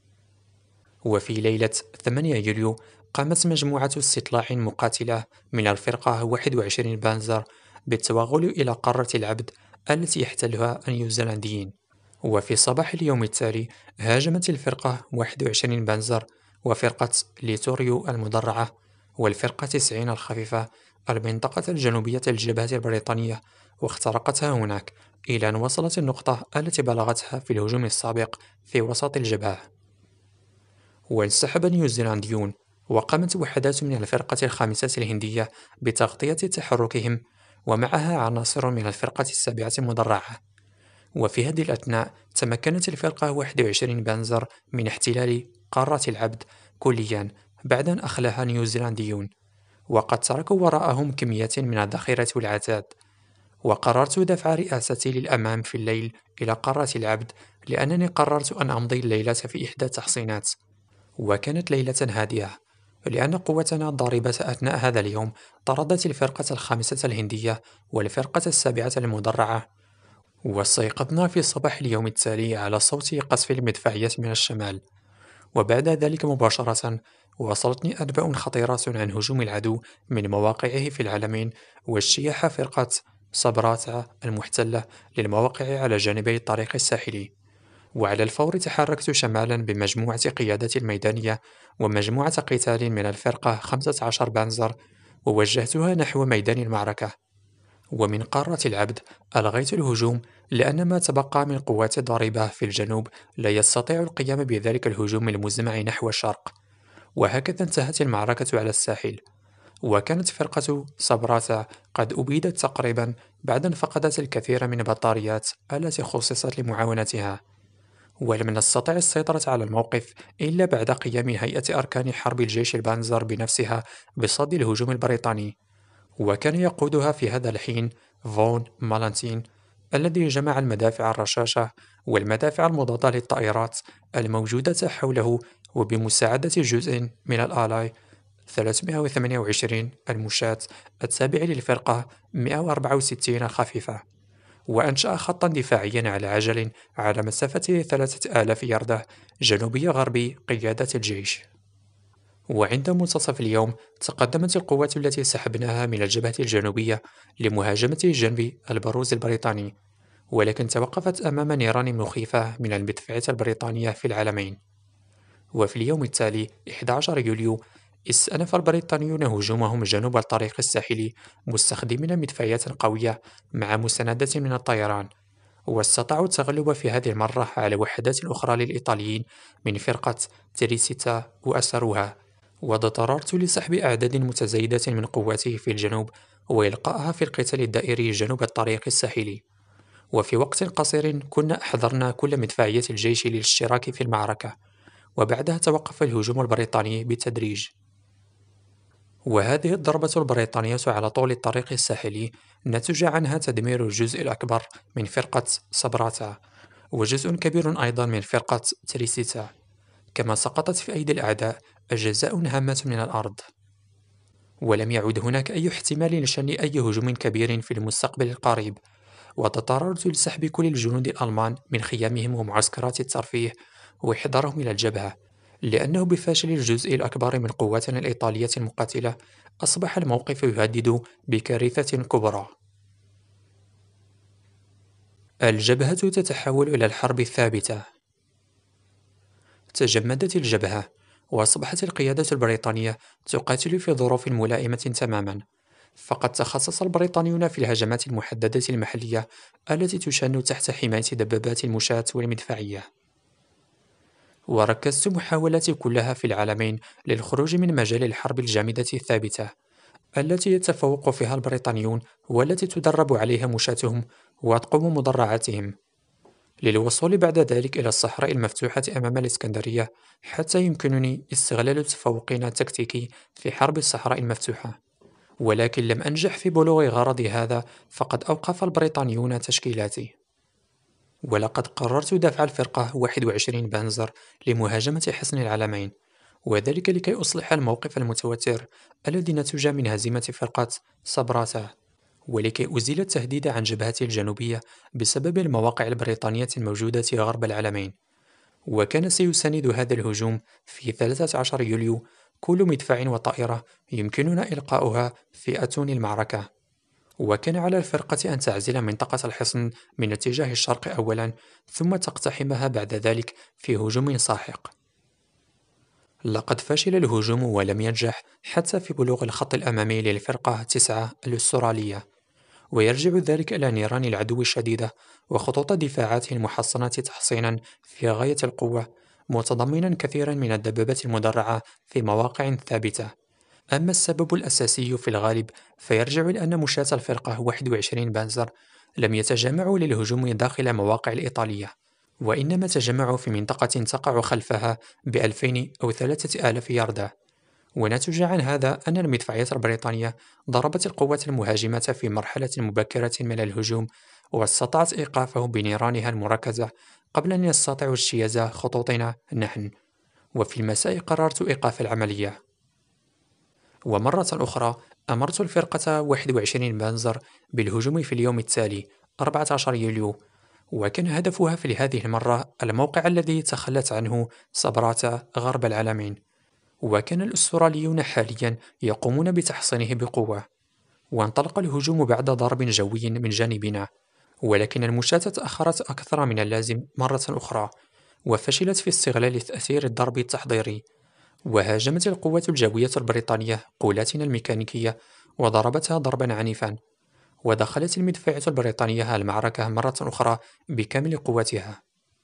وفي ليلة ثمانية يوليو قامت مجموعة استطلاع مقاتلة من الفرقة واحد وعشرين بانزر بالتوغل إلى قارة العبد التي يحتلها النيوزيلنديين. وفي صباح اليوم التالي هاجمت الفرقة واحد وعشرين بانزر وفرقة ليتوريو المدرعة والفرقة تسعين الخفيفة المنطقة الجنوبية للجبهة البريطانية، واخترقتها هناك إلى أن وصلت النقطة التي بلغتها في الهجوم السابق في وسط الجبهة. وانسحب النيوزيلنديون، وقامت وحدات من الفرقة الخامسة الهندية بتغطية تحركهم، ومعها عناصر من الفرقة السابعة المدرعة. وفي هذه الأثناء تمكنت الفرقة واحد وعشرين بانزر من احتلال قارة العبد كليا بعد أن أخلاها النيوزيلنديون، وقد تركوا وراءهم كميات من الذخيرة والعتاد. وقررت دفع رئاستي للأمام في الليل إلى قارة العبد، لأنني قررت أن أمضي الليلة في إحدى التحصينات، وكانت ليلة هادئة، لأن قوتنا الضاربة أثناء هذا اليوم طردت الفرقة الخامسة الهندية والفرقة السابعة المدرعة. واستيقظنا في صباح اليوم التالي على صوت قصف المدفعية من الشمال. وبعد ذلك مباشرة وصلتني أنباء خطيرة عن هجوم العدو من مواقعه في العلمين واجتياح فرقة صبراتا المحتلة للمواقع على جانبي الطريق الساحلي. وعلى الفور تحركت شمالا بمجموعة قيادة الميدانية ومجموعة قتال من الفرقة خمسة عشر بانزر، ووجهتها نحو ميدان المعركة. ومن قارة العبد ألغيت الهجوم لأن ما تبقى من قوات الضاربة في الجنوب لا يستطيع القيام بذلك الهجوم المزمع نحو الشرق. وهكذا انتهت المعركة على الساحل، وكانت فرقة صبراتا قد أبيدت تقريبا بعد أن فقدت الكثير من البطاريات التي خصصت لمعاونتها. ولم نستطع السيطرة على الموقف إلا بعد قيام هيئة أركان حرب الجيش البانزر بنفسها بصد الهجوم البريطاني. وكان يقودها في هذا الحين فون مالانتين، الذي جمع المدافع الرشاشة والمدافع المضادة للطائرات الموجودة حوله، وبمساعدة جزء من الآلاي ثلاثمائة وثمانية وعشرين المشاة التابع للفرقة مائة وأربعة وستين الخفيفة. وأنشأ خطا دفاعيا على عجل على مسافة ثلاثة آلاف ياردة جنوبي غربي قيادة الجيش. وعند منتصف اليوم تقدمت القوات التي سحبناها من الجبهة الجنوبية لمهاجمة جنب البروز البريطاني، ولكن توقفت أمام نيران مخيفة من المدفعية البريطانية في العلمين. وفي اليوم التالي أحد عشر يوليو استأنف البريطانيون هجومهم جنوب الطريق الساحلي مستخدمين مدفعيات قوية مع مساندة من الطيران، واستطاعوا التغلب في هذه المرة على وحدات أخرى للإيطاليين من فرقة تريسيتا وأسروها. واضطررت لسحب أعداد متزايدة من قواتي في الجنوب وإلقائها في القتال الدائري جنوب الطريق الساحلي. وفي وقت قصير كنا أحضرنا كل مدفعية الجيش للاشتراك في المعركة، وبعدها توقف الهجوم البريطاني بالتدريج. وهذه الضربة البريطانية على طول الطريق الساحلي نتج عنها تدمير الجزء الأكبر من فرقة صبراتا وجزء كبير أيضا من فرقة تريسيتا، كما سقطت في أيدي الأعداء أجزاء هامة من الأرض. ولم يعد هناك أي احتمال لشن أي هجوم كبير في المستقبل القريب، وتضطررت لسحب كل الجنود الألمان من خيامهم ومعسكرات الترفيه وإحضارهم إلى الجبهة، لأنه بفشل الجزء الأكبر من قواتنا الإيطالية المقاتلة أصبح الموقف يهدد بكارثة كبرى. الجبهة تتحول إلى الحرب الثابتة. تجمدت الجبهة، وأصبحت القيادة البريطانية تقاتل في ظروف ملائمة تماما. فقد تخصص البريطانيون في الهجمات المحددة المحلية التي تشن تحت حماية دبابات المشاة والمدفعية. وركزت محاولاتي كلها في العالمين للخروج من مجال الحرب الجامدة الثابتة التي يتفوق فيها البريطانيون والتي تدرب عليها مشاتهم وتقوم مدرعاتهم، للوصول بعد ذلك إلى الصحراء المفتوحة أمام الإسكندرية حتى يمكنني استغلال تفوقنا التكتيكي في حرب الصحراء المفتوحة. ولكن لم أنجح في بلوغ غرضي هذا، فقد أوقف البريطانيون تشكيلاتي. ولقد قررت دفع الفرقة واحد وعشرين بانزر لمهاجمة حصن العلمين، وذلك لكي أصلح الموقف المتوتر الذي نتج من هزيمة فرقة صبراتا، ولكي أزيل التهديد عن جبهتي الجنوبية بسبب المواقع البريطانية الموجودة غرب العلمين. وكان سيساند هذا الهجوم في ثلاثة عشر يوليو كل مدفع وطائرة يمكننا إلقاؤها في أتون المعركة. وكان على الفرقة أن تعزل منطقة الحصن من اتجاه الشرق أولا، ثم تقتحمها بعد ذلك في هجوم ساحق. لقد فشل الهجوم ولم ينجح حتى في بلوغ الخط الأمامي للفرقة تسعة الأسترالية، ويرجع ذلك إلى نيران العدو الشديدة وخطوط دفاعاته المحصنة تحصينا في غاية القوة، متضمنا كثيرا من الدبابات المدرعة في مواقع ثابتة. أما السبب الأساسي في الغالب فيرجع إلى أن مشاة الفرقة واحد وعشرين بانزر لم يتجمعوا للهجوم داخل مواقع الإيطالية، وإنما تجمعوا في منطقة تقع خلفها بألفين أو ثلاثة آلاف ياردة. ونتج عن هذا أن المدفعية البريطانية ضربت القوات المهاجمة في مرحلة مبكرة من الهجوم، واستطاعت إيقافه بنيرانها المركزة قبل أن يستطيعوا اجتياز خطوطنا نحن. وفي المساء قررت إيقاف العملية. ومرة أخرى أمرت الفرقة واحد وعشرين بانزر بالهجوم في اليوم التالي أربعة عشر يوليو، وكان هدفها في هذه المرة الموقع الذي تخلت عنه صبراتا غرب العلمين، وكان الأستراليون حاليا يقومون بتحصينه بقوة. وانطلق الهجوم بعد ضرب جوي من جانبنا، ولكن المشاة تأخرت أكثر من اللازم مرة أخرى، وفشلت في استغلال تأثير الضرب التحضيري. وهاجمت القوات الجوية البريطانية قولاتنا الميكانيكية وضربتها ضربا عنيفا، ودخلت المدفعية البريطانية المعركة مرة أخرى بكامل قوتها.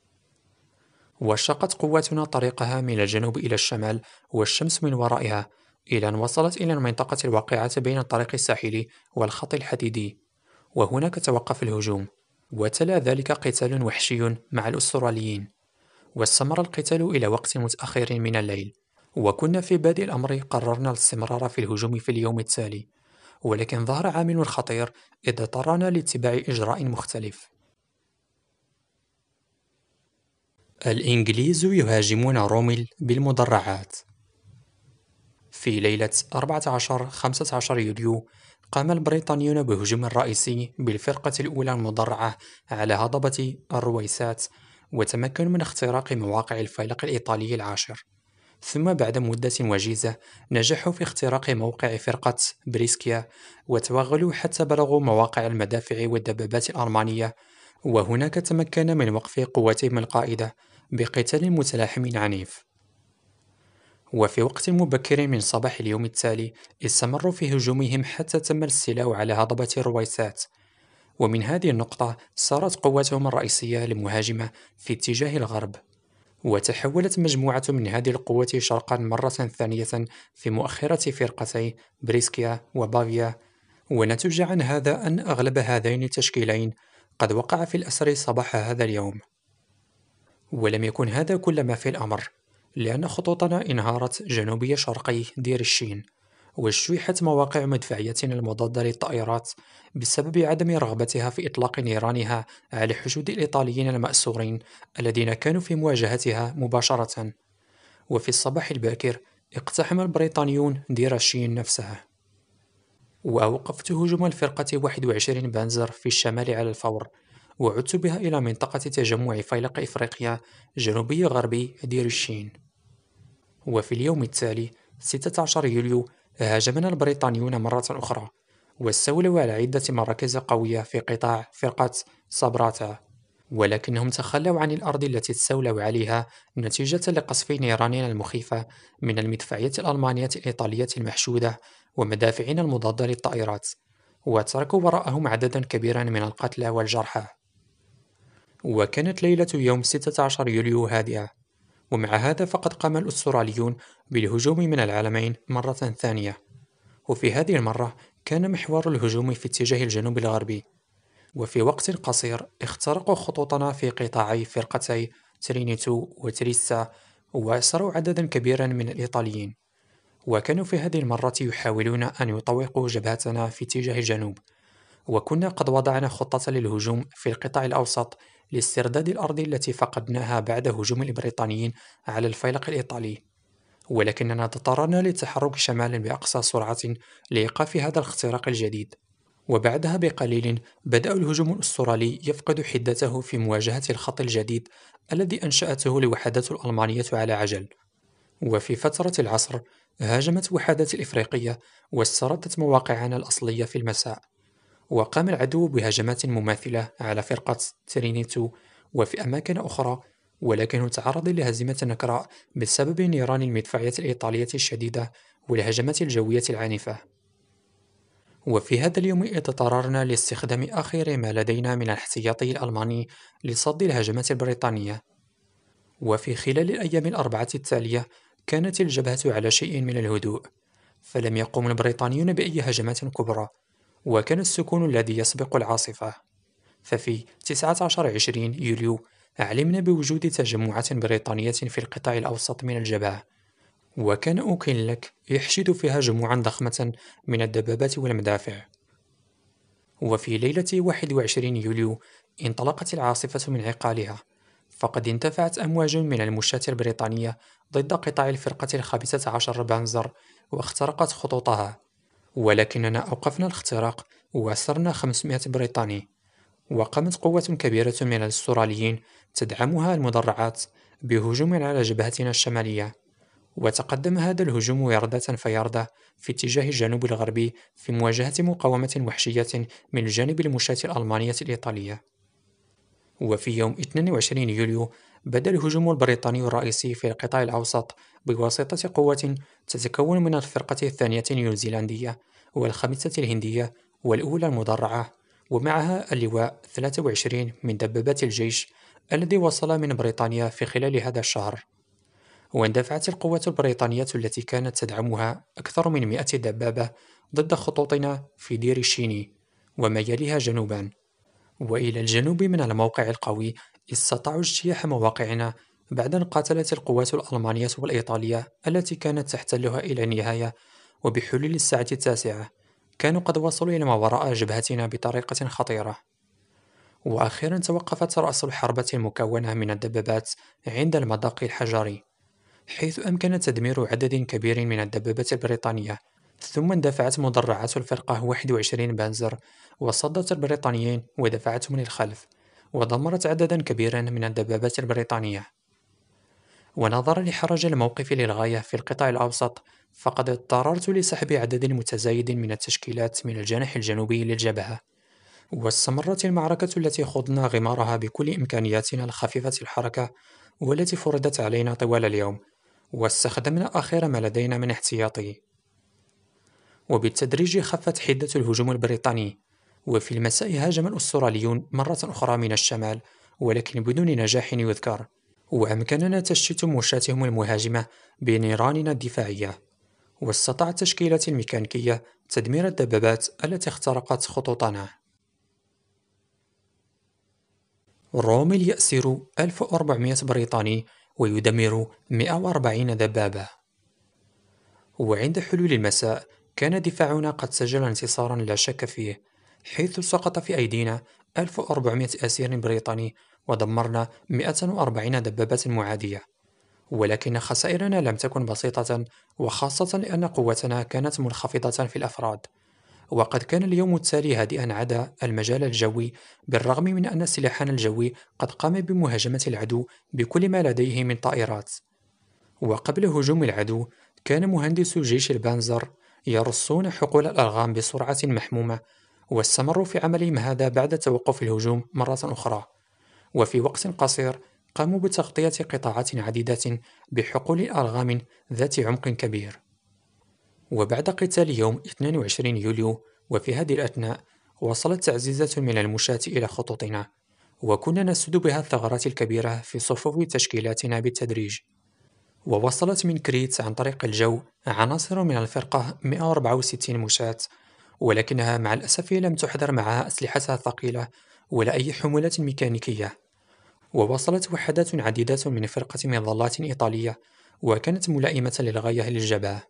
وشقت قواتنا طريقها من الجنوب إلى الشمال والشمس من ورائها، إلى أن وصلت إلى المنطقة الواقعة بين الطريق الساحلي والخط الحديدي، وهناك توقف الهجوم. وتلا ذلك قتال وحشي مع الأستراليين، واستمر القتال إلى وقت متأخر من الليل. وكنا في بادئ الأمر قررنا الاستمرار في الهجوم في اليوم التالي، ولكن ظهر عامل خطير إذ اضطررنا لاتباع إجراء مختلف. الإنجليز يهاجمون روميل بالمدرعات. في ليلة أربعة عشر خمسة عشر يوليو قام البريطانيون بهجوم رئيسي بالفرقة الأولى المدرعة على هضبة الرويسات، وتمكنوا من اختراق مواقع الفيلق الإيطالي العاشر. ثم بعد مدة وجيزة نجحوا في اختراق موقع فرقة بريسكيا، وتوغلوا حتى بلغوا مواقع المدافع والدبابات الألمانية، وهناك تمكن من وقف قواتهم القائدة بقتال متلاحم عنيف. وفي وقت مبكر من صباح اليوم التالي استمروا في هجومهم حتى تم الاستيلاء على هضبة الرويسات، ومن هذه النقطة سارت قواتهم الرئيسية المهاجمة في اتجاه الغرب. وتحولت مجموعة من هذه القوات شرقا مرة ثانية في مؤخرة فرقتي بريسكيا وبافيا، ونتج عن هذا أن أغلب هذين التشكيلين قد وقع في الأسر صباح هذا اليوم. ولم يكن هذا كل ما في الأمر، لأن خطوطنا انهارت جنوبي شرقي دير الشين، وشويحت مواقع مدفعيتنا المضادة للطائرات بسبب عدم رغبتها في إطلاق نيرانها على حشود الإيطاليين المأسورين الذين كانوا في مواجهتها مباشرة. وفي الصباح الباكر اقتحم البريطانيون دير الشين نفسها، وأوقفت هجوم الفرقة واحد وعشرين بانزر في الشمال على الفور، وعدت بها إلى منطقة تجمع فيلق إفريقيا جنوبي غربي دير الشين. وفي اليوم التالي ستة عشر يوليو هاجمنا البريطانيون مرة أخرى، واستولوا على عدة مراكز قوية في قطاع فرقة صبراتا، ولكنهم تخلوا عن الأرض التي استولوا عليها نتيجة لقصف نيراننا المخيفة من المدفعية الألمانية الإيطالية المحشودة ومدافعنا المضادة للطائرات، وتركوا وراءهم عددا كبيرا من القتلى والجرحى. وكانت ليلة يوم ستة عشر يوليو هادئة، ومع هذا فقد قام الأستراليون بالهجوم من العلمين مرة ثانية، وفي هذه المرة كان محور الهجوم في اتجاه الجنوب الغربي. وفي وقت قصير اخترقوا خطوطنا في قطاعي فرقتي ترينيتو وتريسا، وأسروا عددا كبيرا من الإيطاليين، وكانوا في هذه المرة يحاولون أن يطوقوا جبهتنا في اتجاه الجنوب. وكنا قد وضعنا خطة للهجوم في القطاع الأوسط لاسترداد الأرض التي فقدناها بعد هجوم البريطانيين على الفيلق الإيطالي، ولكننا اضطررنا للتحرك شمالا بأقصى سرعة لإيقاف هذا الاختراق الجديد. وبعدها بقليل بدأ الهجوم الأسترالي يفقد حدته في مواجهة الخط الجديد الذي أنشأته الوحدات الألمانية على عجل. وفي فترة العصر هاجمت وحدات الإفريقية واستردت مواقعنا الأصلية في المساء، وقام العدو بهجمات مماثلة على فرقة ترينيتو وفي أماكن أخرى، ولكنه تعرض لهزيمة نكراء بسبب نيران المدفعية الإيطالية الشديدة والهجمات الجوية العنيفة. وفي هذا اليوم اضطررنا لاستخدام آخر ما لدينا من الاحتياطي الألماني لصد الهجمات البريطانية. وفي خلال الأيام الأربعة التالية كانت الجبهة على شيء من الهدوء، فلم يقم البريطانيون بأي هجمات كبرى، وكان السكون الذي يسبق العاصفة. ففي تسعة عشر عشرين يوليو علمنا بوجود تجمعات بريطانية في القطاع الأوسط من الجبهة، وكان أوكينلك يحشد فيها جموعا ضخمة من الدبابات والمدافع. وفي ليلة واحد وعشرين يوليو انطلقت العاصفة من عقالها، فقد اندفعت أمواج من المشاة البريطانية ضد قطاع الفرقة الخامسة عشر بانزر واخترقت خطوطها، ولكننا أوقفنا الاختراق وأسرنا خمسمائة بريطاني. وقامت قوة كبيرة من الأستراليين تدعمها المدرعات بهجوم على جبهتنا الشمالية، وتقدم هذا الهجوم وردة فيردة في اتجاه الجنوب الغربي في مواجهة مقاومة وحشية من جانب المشاة الألمانية الإيطالية. وفي يوم اثنين وعشرين يوليو بدأ الهجوم البريطاني الرئيسي في القطاع الأوسط بواسطة قوة تتكون من الفرقة الثانية النيوزيلندية والخامسة الهندية والأولى المدرعة، ومعها اللواء ثلاثة وعشرين من دبابات الجيش الذي وصل من بريطانيا في خلال هذا الشهر. واندفعت القوات البريطانية التي كانت تدعمها أكثر من مئة دبابة ضد خطوطنا في دير الشيني وما يليها جنوبا. وإلى الجنوب من الموقع القوي استطاعوا اجتياح مواقعنا بعد أن قاتلت القوات الألمانية والإيطالية التي كانت تحتلها إلى النهاية، وبحلول الساعة التاسعة كانوا قد وصلوا إلى ما وراء جبهتنا بطريقة خطيرة. وأخيرا توقفت رأس الحربة المكونة من الدبابات عند المضاق الحجري، حيث أمكن تدمير عدد كبير من الدبابات البريطانية. ثم اندفعت مدرعات الفرقة واحد وعشرين بانزر وصدت البريطانيين ودفعتهم للخلف، ودمرت عددا كبيرا من الدبابات البريطانية. ونظرا لحرج الموقف للغاية في القطاع الأوسط، فقد اضطررت لسحب عدد متزايد من التشكيلات من الجناح الجنوبي للجبهة. واستمرت المعركة التي خضنا غمارها بكل إمكانياتنا الخفيفة الحركة والتي فرضت علينا طوال اليوم، واستخدمنا آخر ما لدينا من احتياطي. وبالتدريج خفت حدة الهجوم البريطاني، وفي المساء هاجم الأستراليون مرة أخرى من الشمال ولكن بدون نجاح يذكر، وأمكننا تشتيت مشاتهم المهاجمة بنيراننا الدفاعية. واستطاعت التشكيلات الميكانيكية تدمير الدبابات التي اخترقت خطوطنا. روميل يأسر ألف وأربعمائة بريطاني ويدمر مئة وأربعين دبابة. وعند حلول المساء كان دفاعنا قد سجل انتصارا لا شك فيه، حيث سقط في أيدينا ألف وأربعمائة أسير بريطاني ودمرنا مئة وأربعين دبابة معادية. ولكن خسائرنا لم تكن بسيطة، وخاصة لأن قوتنا كانت منخفضة في الأفراد. وقد كان اليوم التالي هادئا عدا المجال الجوي، بالرغم من أن سلاحنا الجوي قد قام بمهاجمة العدو بكل ما لديه من طائرات. وقبل هجوم العدو كان مهندسو جيش البانزر يرصون حقول الألغام بسرعة محمومة، واستمروا في عملهم هذا بعد توقف الهجوم مرة أخرى. وفي وقت قصير قاموا بتغطية قطاعات عديدة بحقول ألغام ذات عمق كبير. وبعد قتال يوم اثنين وعشرين يوليو وفي هذه الأثناء وصلت تعزيزات من المشاة إلى خطوطنا، وكنا نسد بها الثغرات الكبيرة في صفوف تشكيلاتنا بالتدريج. ووصلت من كريت عن طريق الجو عناصر من الفرقة مئة وأربعة وستين مشاة، ولكنها مع الأسف لم تحضر معها أسلحتها الثقيلة ولا أي حمولات ميكانيكية. ووصلت وحدات عديدة من فرقة مظلات إيطالية، وكانت ملائمة للغاية للجبهة.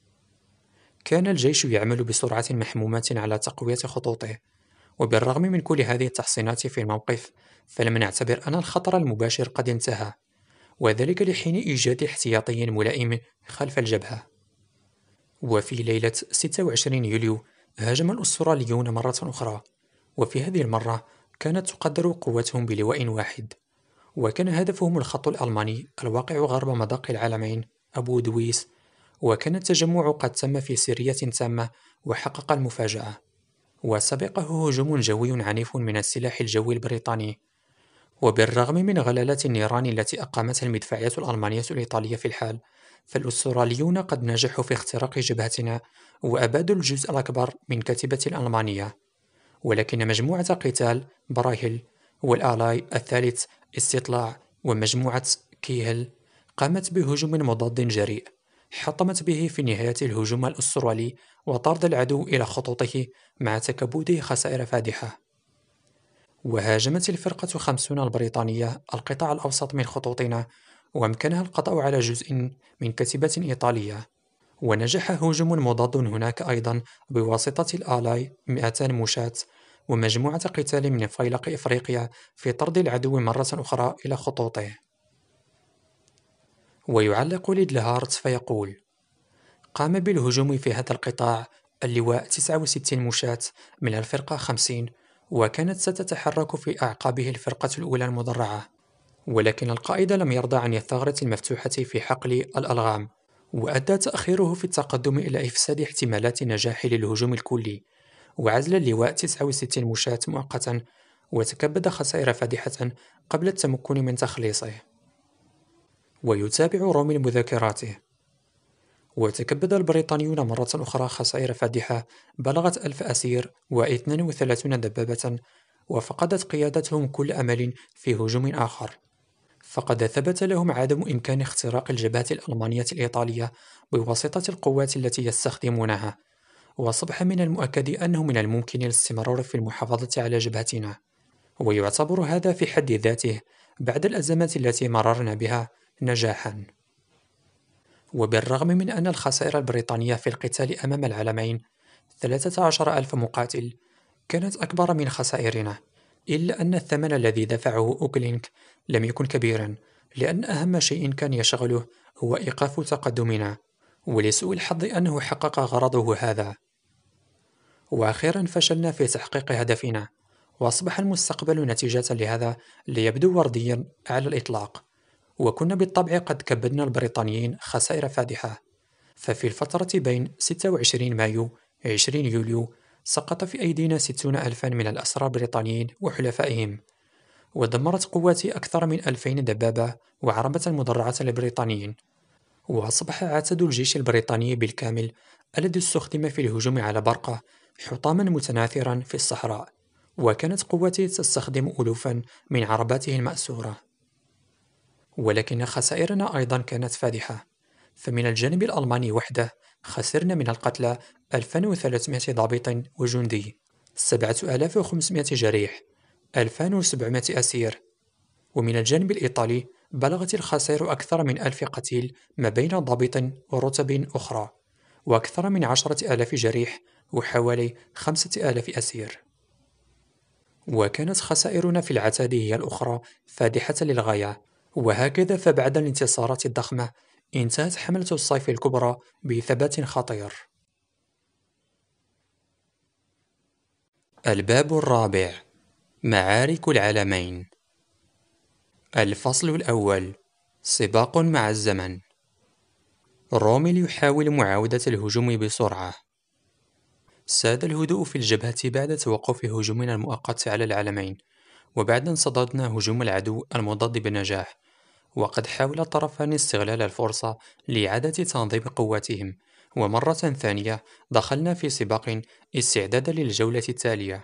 كان الجيش يعمل بسرعة محمومة على تقوية خطوطه، وبالرغم من كل هذه التحصينات في الموقف فلم نعتبر أن الخطر المباشر قد انتهى، وذلك لحين إيجاد احتياطي ملائم خلف الجبهة. وفي ليلة ستة وعشرين يوليو هاجم الأستراليون مرة أخرى، وفي هذه المرة كانت تقدر قوتهم بلواء واحد، وكان هدفهم الخط الألماني الواقع غرب مضاق العالمين أبو دويس، وكان التجمع قد تم في سرية تامة وحقق المفاجأة. وسبقه هجوم جوي عنيف من السلاح الجوي البريطاني. وبالرغم من غلالات النيران التي أقامتها المدفعية الألمانية الإيطالية في الحال، فالأستراليون قد نجحوا في اختراق جبهتنا وأبادوا الجزء الأكبر من كتيبة الألمانية. ولكن مجموعة قتال برايهل والآلاي الثالث استطلاع ومجموعة كيهل قامت بهجوم مضاد جريء حطمت به في نهاية الهجوم الأسترالي وطرد العدو إلى خطوطه مع تكبده خسائر فادحة. وهاجمت الفرقة خمسون البريطانية القطاع الأوسط من خطوطنا، وأمكنها القضاء على جزء من كتيبة إيطالية. ونجح هجوم مضاد هناك أيضا بواسطة الآلاي مئتان مشاة، ومجموعة قتال من فيلق إفريقيا في طرد العدو مرة أخرى إلى خطوطه. ويعلق ليدلهارت فيقول: قام بالهجوم في هذا القطاع اللواء تسعة وستين مشاة من الفرقة خمسين، وكانت ستتحرك في أعقابه الفرقة الأولى المدرعة، ولكن القائد لم يرضى عن الثغرة المفتوحة في حقل الألغام، وأدى تأخيره في التقدم إلى إفساد احتمالات النجاح للهجوم الكلي، وعزل اللواء تسعة وستين مشاة مؤقتا، وتكبد خسائر فادحة قبل التمكن من تخليصه. ويتابع رومل مذاكراته: وتكبد البريطانيون مرة أخرى خسائر فادحة بلغت ألف أسير واثنين وثلاثين دبابة، وفقدت قيادتهم كل أمل في هجوم آخر، فقد ثبت لهم عدم إمكان اختراق الجبهة الألمانية الإيطالية بواسطة القوات التي يستخدمونها، وأصبح من المؤكد أنه من الممكن الاستمرار في المحافظة على جبهتنا، ويعتبر هذا في حد ذاته بعد الأزمات التي مررنا بها نجاحا. وبالرغم من أن الخسائر البريطانية في القتال أمام العلمين ثلاثة عشر ألف مقاتل كانت أكبر من خسائرنا، إلا أن الثمن الذي دفعه أوكلينك لم يكن كبيرا، لأن أهم شيء كان يشغله هو إيقاف تقدمنا، ولسوء الحظ أنه حقق غرضه هذا. وأخيرا فشلنا في تحقيق هدفنا، وأصبح المستقبل نتيجة لهذا ليبدو ورديا على الإطلاق، وكنا بالطبع قد كبدنا البريطانيين خسائر فادحة. ففي الفترة بين ستة وعشرين مايو عشرين يوليو سقط في أيدينا ستون ألفا من الأسرى البريطانيين وحلفائهم، ودمرت قواتي أكثر من ألفين دبابة وعربة مدرعة للبريطانيين، وأصبح عتاد الجيش البريطاني بالكامل الذي استخدم في الهجوم على برقة حطاما متناثرا في الصحراء، وكانت قواتي تستخدم ألوفا من عرباته المأسورة. ولكن خسائرنا أيضا كانت فادحة، فمن الجانب الألماني وحده خسرنا من القتلى ألفين وثلاثمائة ضابط وجندي، سبعة آلاف وخمسمائة جريح، ألفين وسبعمائة أسير. ومن الجانب الإيطالي بلغت الخسائر أكثر من ألف قتيل ما بين ضابط ورتب أخرى، وأكثر من عشرة آلاف جريح، وحوالي خمسة آلاف أسير. وكانت خسائرنا في العتاد هي الأخرى فادحة للغاية. وهكذا فبعد الانتصارات الضخمة انتهت حملة الصيف الكبرى بثبات خطير. الباب الرابع: معارك العالمين. الفصل الأول: سباق مع الزمن. رومل يحاول معاودة الهجوم بسرعة. ساد الهدوء في الجبهة بعد توقف هجومنا المؤقت على العلمين، وبعد أن صددنا هجوم العدو المضاد بنجاح، وقد حاول الطرفان استغلال الفرصة لإعادة تنظيم قواتهم، ومرة ثانية دخلنا في سباق استعدادا للجولة التالية.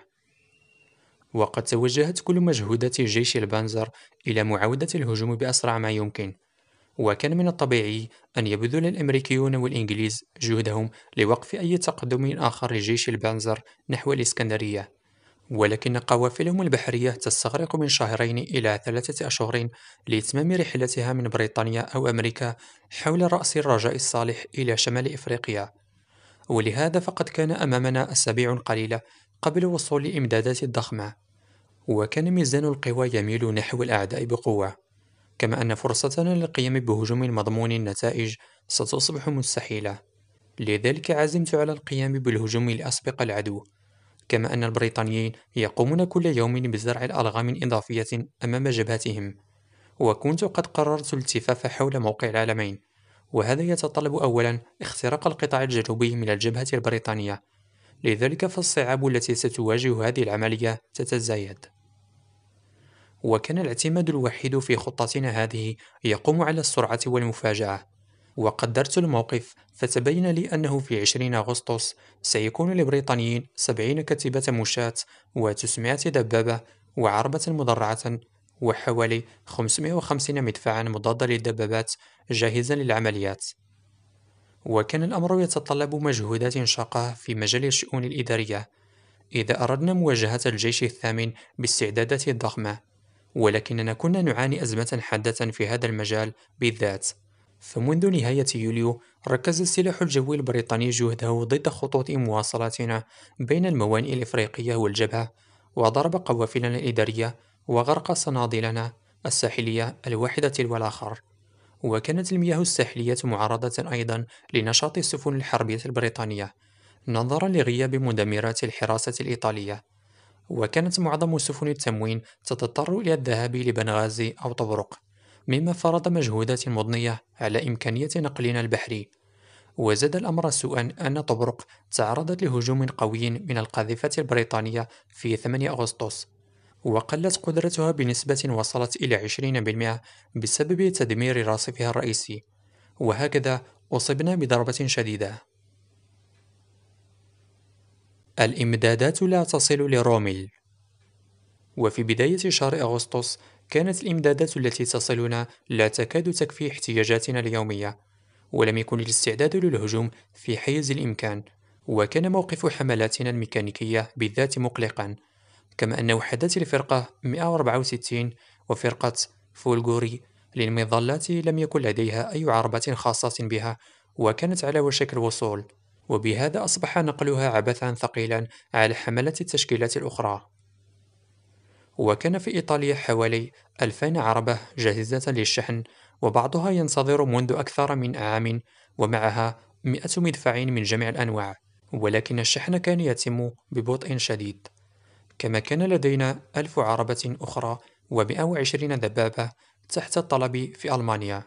وقد توجهت كل مجهودات جيش البانزر إلى معاودة الهجوم بأسرع ما يمكن، وكان من الطبيعي أن يبذل الأمريكيون والإنجليز جهدهم لوقف أي تقدم آخر لجيش البانزر نحو الإسكندرية، ولكن قوافلهم البحرية تستغرق من شهرين إلى ثلاثة أشهر لإتمام رحلتها من بريطانيا أو أمريكا حول رأس الرجاء الصالح إلى شمال إفريقيا، ولهذا فقد كان أمامنا أسابيع قليلة قبل وصول الإمدادات الضخمة، وكان ميزان القوى يميل نحو الأعداء بقوة، كما أن فرصتنا للقيام بهجوم مضمون النتائج ستصبح مستحيلة. لذلك عزمت على القيام بالهجوم لأسبق العدو، كما أن البريطانيين يقومون كل يوم بزرع الألغام إضافية أمام جبهتهم، وكنت قد قررت الالتفاف حول موقع العلمين، وهذا يتطلب أولا اختراق القطاع الجنوبي من الجبهة البريطانية، لذلك فالصعاب التي ستواجه هذه العملية تتزايد. وكان الاعتماد الوحيد في خطتنا هذه يقوم على السرعة والمفاجأة، وقدرت الموقف فتبين لي أنه في عشرين أغسطس سيكون للبريطانيين سبعين كتيبة مشاة وتسعمائة دبابة وعربة مدرعة وحوالي خمسمائة وخمسين مدفعا مضادة للدبابات جاهزا للعمليات. وكان الأمر يتطلب مجهودات شاقة في مجال الشؤون الإدارية إذا أردنا مواجهة الجيش الثامن باستعدادات ضخمة، ولكننا كنا نعاني أزمة حادة في هذا المجال بالذات. فمنذ نهاية يوليو ركز السلاح الجوي البريطاني جهده ضد خطوط مواصلاتنا بين الموانئ الإفريقية والجبهة، وضرب قوافلنا الإدارية وغرق صنادلنا الساحلية الواحدة تلو الآخر. وكانت المياه الساحلية معرضة أيضا لنشاط السفن الحربية البريطانية نظرا لغياب مدمرات الحراسة الإيطالية، وكانت معظم سفن التموين تضطر إلى الذهاب لبنغازي أو طبرق، مما فرض مجهودات مضنية على إمكانية نقلنا البحري. وزاد الأمر سوءا أن طبرق تعرضت لهجوم قوي من القاذفات البريطانية في ثمانية أغسطس، وقلت قدرتها بنسبة وصلت إلى عشرين بالمئة بسبب تدمير راصفها الرئيسي، وهكذا أصبنا بضربة شديدة. الإمدادات لا تصل لروميل. وفي بداية شهر أغسطس كانت الإمدادات التي تصلنا لا تكاد تكفي احتياجاتنا اليومية، ولم يكن الاستعداد للهجوم في حيز الإمكان، وكان موقف حملاتنا الميكانيكية بالذات مقلقا، كما أن وحدات الفرقة مئة وأربعة وستين وفرقة فولغوري للمظلات لم يكن لديها أي عربة خاصة بها، وكانت على وشك الوصول، وبهذا أصبح نقلها عبثا ثقيلا على حملات التشكيلات الأخرى. وكان في إيطاليا حوالي ألفين عربة جاهزة للشحن، وبعضها ينتظر منذ أكثر من عام، ومعها مئة مدفع من جميع الأنواع، ولكن الشحن كان يتم ببطء شديد. كما كان لدينا ألف عربة أخرى ومئة وعشرين دبابة تحت الطلب في ألمانيا،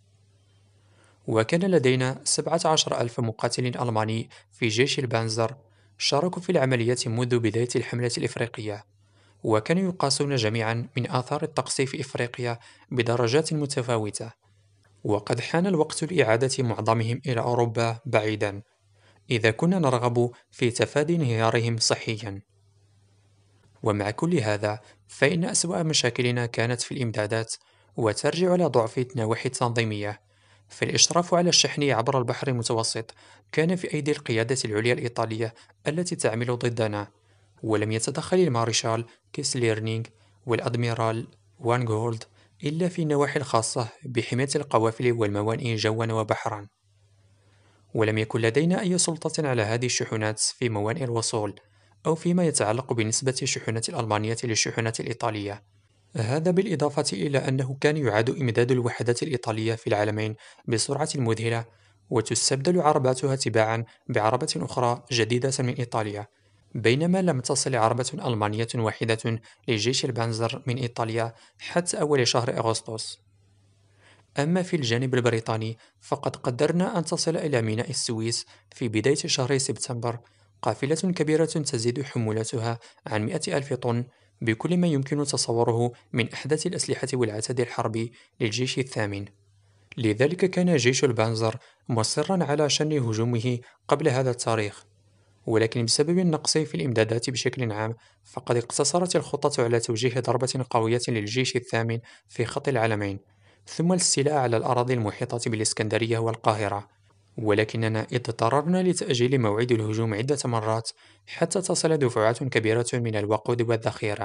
وكان لدينا سبعة عشر ألف مقاتل ألماني في جيش البانزر شاركوا في العملية منذ بداية الحملة الإفريقية، وكانوا يقاسون جميعا من آثار الطقس في إفريقيا بدرجات متفاوتة، وقد حان الوقت لإعادة معظمهم إلى أوروبا بعيدا إذا كنا نرغب في تفادي انهيارهم صحيا. ومع كل هذا فإن أسوأ مشاكلنا كانت في الإمدادات، وترجع إلى ضعف النواحي التنظيمية. فالإشراف على الشحن عبر البحر المتوسط كان في أيدي القيادة العليا الإيطالية التي تعمل ضدنا، ولم يتدخل المارشال كيسليرنينغ والأدميرال وانغولد إلا في النواحي الخاصة بحماية القوافل والموانئ جوا وبحرا. ولم يكن لدينا أي سلطة على هذه الشحنات في موانئ الوصول أو فيما يتعلق بنسبة الشحنات الألمانية للشحنات الإيطالية. هذا بالإضافة إلى أنه كان يعاد إمداد الوحدات الإيطالية في العالمين بسرعة مذهلة، وتستبدل عرباتها تباعا بعربة أخرى جديدة من إيطاليا، بينما لم تصل عربة ألمانية واحدة لجيش البانزر من إيطاليا حتى أول شهر أغسطس. أما في الجانب البريطاني فقد قدرنا أن تصل إلى ميناء السويس في بداية شهر سبتمبر قافلة كبيرة تزيد حمولتها عن مئة ألف طن بكل ما يمكن تصوره من أحدث الأسلحة والعتاد الحربي للجيش الثامن. لذلك كان جيش البانزر مصرا على شن هجومه قبل هذا التاريخ، ولكن بسبب النقص في الإمدادات بشكل عام فقد اقتصرت الخطة على توجيه ضربة قوية للجيش الثامن في خط العلمين، ثم الاستيلاء على الأراضي المحيطة بالإسكندرية والقاهرة، ولكننا اضطررنا لتأجيل موعد الهجوم عدة مرات حتى تصل دفعات كبيرة من الوقود والذخيرة.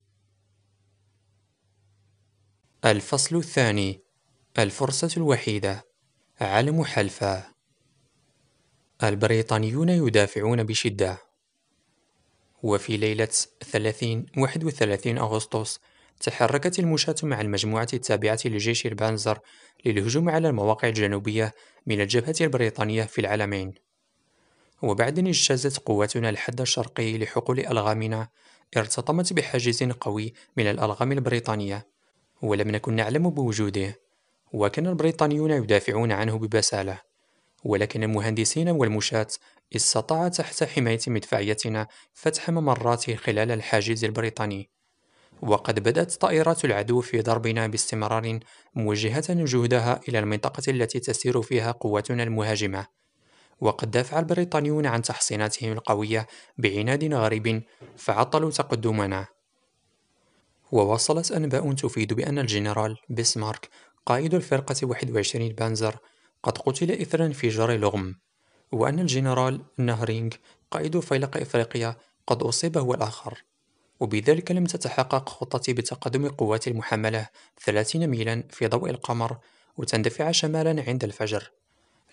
الفصل الثاني: الفرصة الوحيدة، علم حلفا. البريطانيون يدافعون بشدة. وفي ليلة ثلاثين واحد وثلاثين أغسطس تحركت المشاة مع المجموعة التابعة لجيش البانزر للهجوم على المواقع الجنوبية من الجبهة البريطانية في العلمين. وبعد أن اجتازت قواتنا الحد الشرقي لحقول ألغامنا ارتطمت بحاجز قوي من الألغام البريطانية، ولم نكن نعلم بوجوده، وكان البريطانيون يدافعون عنه ببسالة، ولكن المهندسين والمشاة استطاع تحت حماية مدفعيتنا فتح ممرات خلال الحاجز البريطاني. وقد بدأت طائرات العدو في ضربنا باستمرار موجهة جهدها إلى المنطقة التي تسير فيها قواتنا المهاجمة، وقد دافع البريطانيون عن تحصيناتهم القوية بعناد غريب فعطلوا تقدمنا. ووصلت أنباء تفيد بأن الجنرال بيسمارك قائد الفرقة واحد وعشرين بانزر قد قتل إثر انفجار لغم، وأن الجنرال نهرينغ قائد فيلق إفريقيا قد أصيب هو الآخر، وبذلك لم تتحقق خطتي بتقدم قوات المحملة ثلاثين ميلا في ضوء القمر وتندفع شمالا عند الفجر،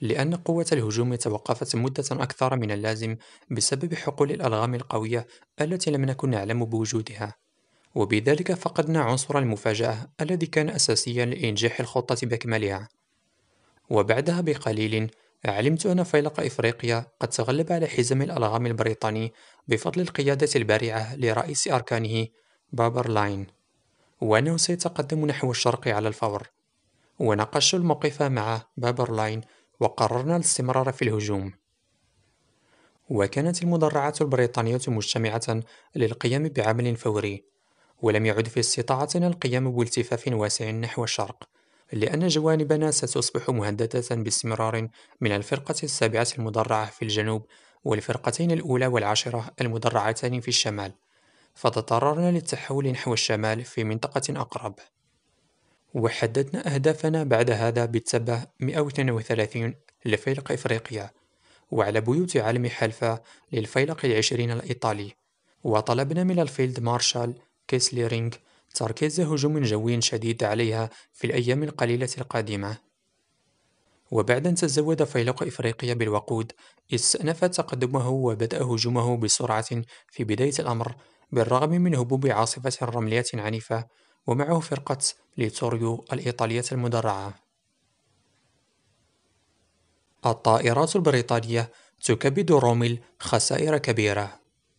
لأن قوة الهجوم توقفت مدة أكثر من اللازم بسبب حقول الألغام القوية التي لم نكن نعلم بوجودها، وبذلك فقدنا عنصر المفاجأة الذي كان أساسيا لإنجاح الخطة بأكملها. وبعدها بقليل علمت أن فيلق إفريقيا قد تغلب على حزام الألغام البريطاني بفضل القيادة البارعة لرئيس أركانه بابر لاين، وأنه سيتقدم نحو الشرق على الفور. وناقشت الموقف مع بابر لاين وقررنا الاستمرار في الهجوم. وكانت المدرعات البريطانية مجتمعة للقيام بعمل فوري، ولم يعد في استطاعتنا القيام بالتفاف واسع نحو الشرق، لأن جوانبنا ستصبح مهددة باستمرار من الفرقة السابعة المدرعة في الجنوب والفرقتين الأولى والعاشرة المدرعتان في الشمال، فتضطررنا للتحول نحو الشمال في منطقة أقرب. وحددنا أهدافنا بعد هذا بالتبة مئة واثنين وثلاثين لفيلق إفريقيا، وعلى بيوت علم حلفا للفيلق العشرين الإيطالي، وطلبنا من الفيلد مارشال كيسليرينغ تركيز هجوم جوي شديد عليها في الأيام القليلة القادمة. وبعد أن تزود فيلق إفريقيا بالوقود، استأنف تقدمه وبدأ هجومه بسرعة في بداية الأمر، بالرغم من هبوب عاصفة رملية عنيفة ومعه فرقة ليتوريو الإيطالية المدرعة. الطائرات البريطانية تكبد روميل خسائر كبيرة.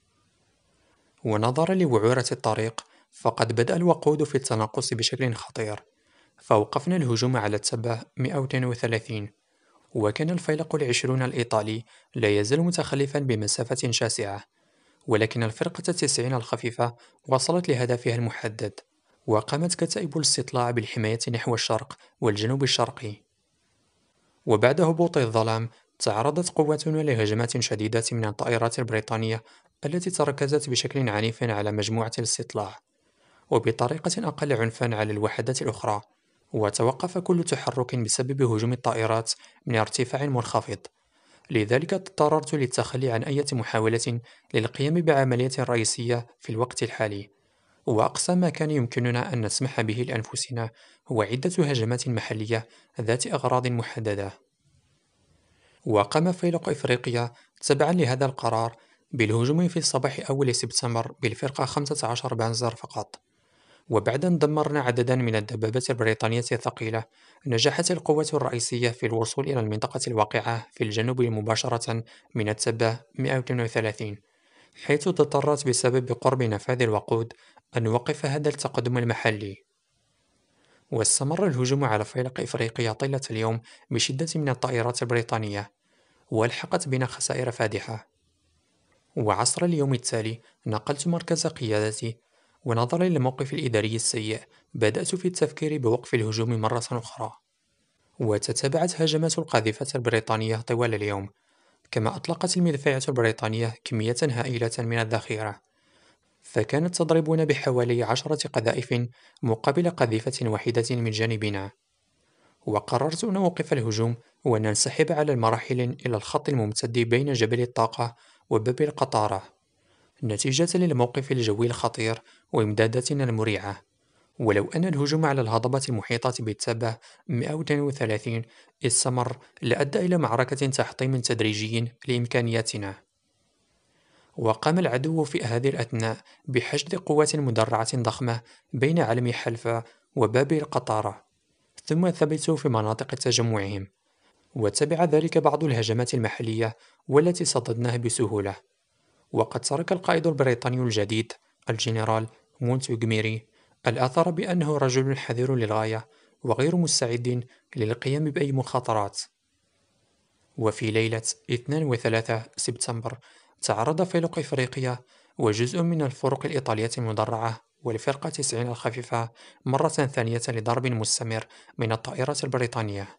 ونظرا لوعورة الطريق، فقد بدأ الوقود في التناقص بشكل خطير، فوقفنا الهجوم على التبة مئة واثنين وثلاثين، وكان الفيلق العشرون الإيطالي لا يزال متخلفا بمسافة شاسعة، ولكن الفرقة التسعين الخفيفة وصلت لهدفها المحدد، وقامت كتائب الاستطلاع بالحماية نحو الشرق والجنوب الشرقي. وبعد هبوط الظلام، تعرضت قواتنا لهجمات شديدة من الطائرات البريطانية التي تركزت بشكل عنيف على مجموعة الاستطلاع، وبطريقة أقل عنفا على الوحدات الأخرى، وتوقف كل تحرك بسبب هجوم الطائرات من ارتفاع منخفض. لذلك اضطررت للتخلي عن أي محاولة للقيام بعملية رئيسية في الوقت الحالي، وأقصى ما كان يمكننا أن نسمح به لأنفسنا هو عدة هجمات محلية ذات أغراض محددة. وقام فيلق إفريقيا تبعا لهذا القرار بالهجوم في صباح أول سبتمبر بالفرقة خمسة عشر بانزر فقط. وبعد أن دمرنا عددا من الدبابات البريطانية الثقيلة، نجحت القوات الرئيسية في الوصول إلى المنطقة الواقعة في الجنوب مباشرة من التبة مئة واثنين وثلاثين، حيث اضطرت بسبب قرب نفاذ الوقود أن نوقف هذا التقدم المحلي. واستمر الهجوم على فيلق إفريقيا طيلة اليوم بشدة من الطائرات البريطانية، والحقت بنا خسائر فادحة. وعصر اليوم التالي نقلت مركز قيادتي، ونظرا للموقف الإداري السيء بدأت في التفكير بوقف الهجوم مرة أخرى. وتتابعت هجمات القاذفة البريطانية طوال اليوم، كما أطلقت المدفعية البريطانية كمية هائلة من الذخيرة، فكانت تضربنا بحوالي عشرة قذائف مقابل قذيفة واحدة من جانبنا. وقررت أن أوقف الهجوم وأن ننسحب على المراحل إلى الخط الممتد بين جبل الطاقة وباب القطارة، نتيجة للموقف الجوي الخطير وإمداداتنا المريعة. ولو أن الهجوم على الهضبة المحيطة بالتبة مئة واثنين وثلاثين استمر، لأدى إلى معركة تحطيم تدريجي لإمكانياتنا. وقام العدو في هذه الأثناء بحشد قوات مدرعة ضخمة بين علم حلفا وباب القطارة، ثم ثبتوا في مناطق تجمعهم، وتبع ذلك بعض الهجمات المحلية والتي صددناها بسهولة. وقد ترك القائد البريطاني الجديد الجنرال مونتغوميري الأثر بأنه رجل حذر للغاية وغير مستعد للقيام بأي مخاطرات. وفي ليلة اثنين وثلاثين سبتمبر تعرض فيلق إفريقيا وجزء من الفرق الإيطالية المدرعة والفرقة تسعين الخفيفة مرة ثانية لضرب مستمر من الطائرات البريطانية.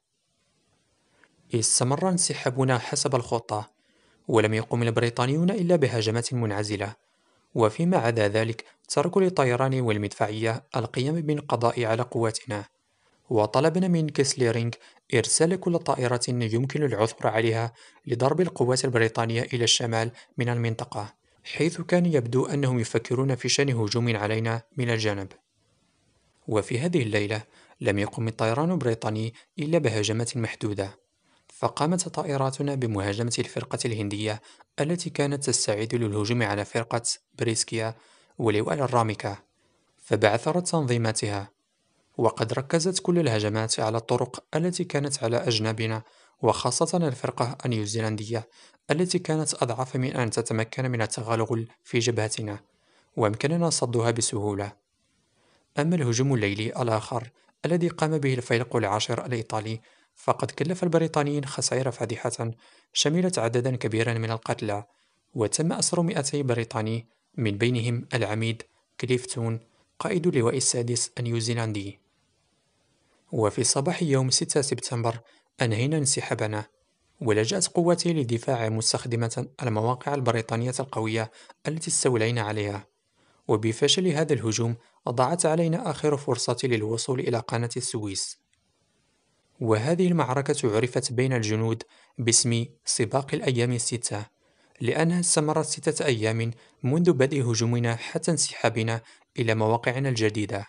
استمر انسحابنا حسب الخطة، ولم يقم البريطانيون إلا بهجمات منعزلة، وفيما عدا ذلك تركوا للطيران والمدفعية القيام بالقضاء على قواتنا. وطلبنا من كيسليرينغ إرسال كل طائرة يمكن العثور عليها لضرب القوات البريطانية إلى الشمال من المنطقة، حيث كان يبدو أنهم يفكرون في شن هجوم علينا من الجنوب. وفي هذه الليلة لم يقم الطيران البريطاني إلا بهجمات محدودة، فقامت طائراتنا بمهاجمة الفرقة الهندية التي كانت تستعد للهجوم على فرقة بريسكيا ولواء الرامكة، فبعثرت تنظيماتها، وقد ركزت كل الهجمات على الطرق التي كانت على أجنابنا، وخاصة الفرقة النيوزيلندية التي كانت أضعف من أن تتمكن من التغلغل في جبهتنا، وأمكننا صدها بسهولة. أما الهجوم الليلي الآخر الذي قام به الفيلق العاشر الإيطالي، فقد كلف البريطانيين خسائر فادحة شملت عددا كبيرا من القتلى، وتم أسر مئتي بريطاني، من بينهم العميد كليفتون قائد اللواء السادس النيوزيلندي. وفي صباح يوم ستة سبتمبر أنهينا انسحابنا، ولجأت قواتي للدفاع مستخدمة المواقع البريطانية القوية التي استولينا عليها. وبفشل هذا الهجوم ضاعت علينا آخر فرصة للوصول إلى قناة السويس. وهذه المعركة عرفت بين الجنود باسم سباق الأيام الستة، لأنها استمرت ستة أيام منذ بدء هجومنا حتى انسحابنا إلى مواقعنا الجديدة.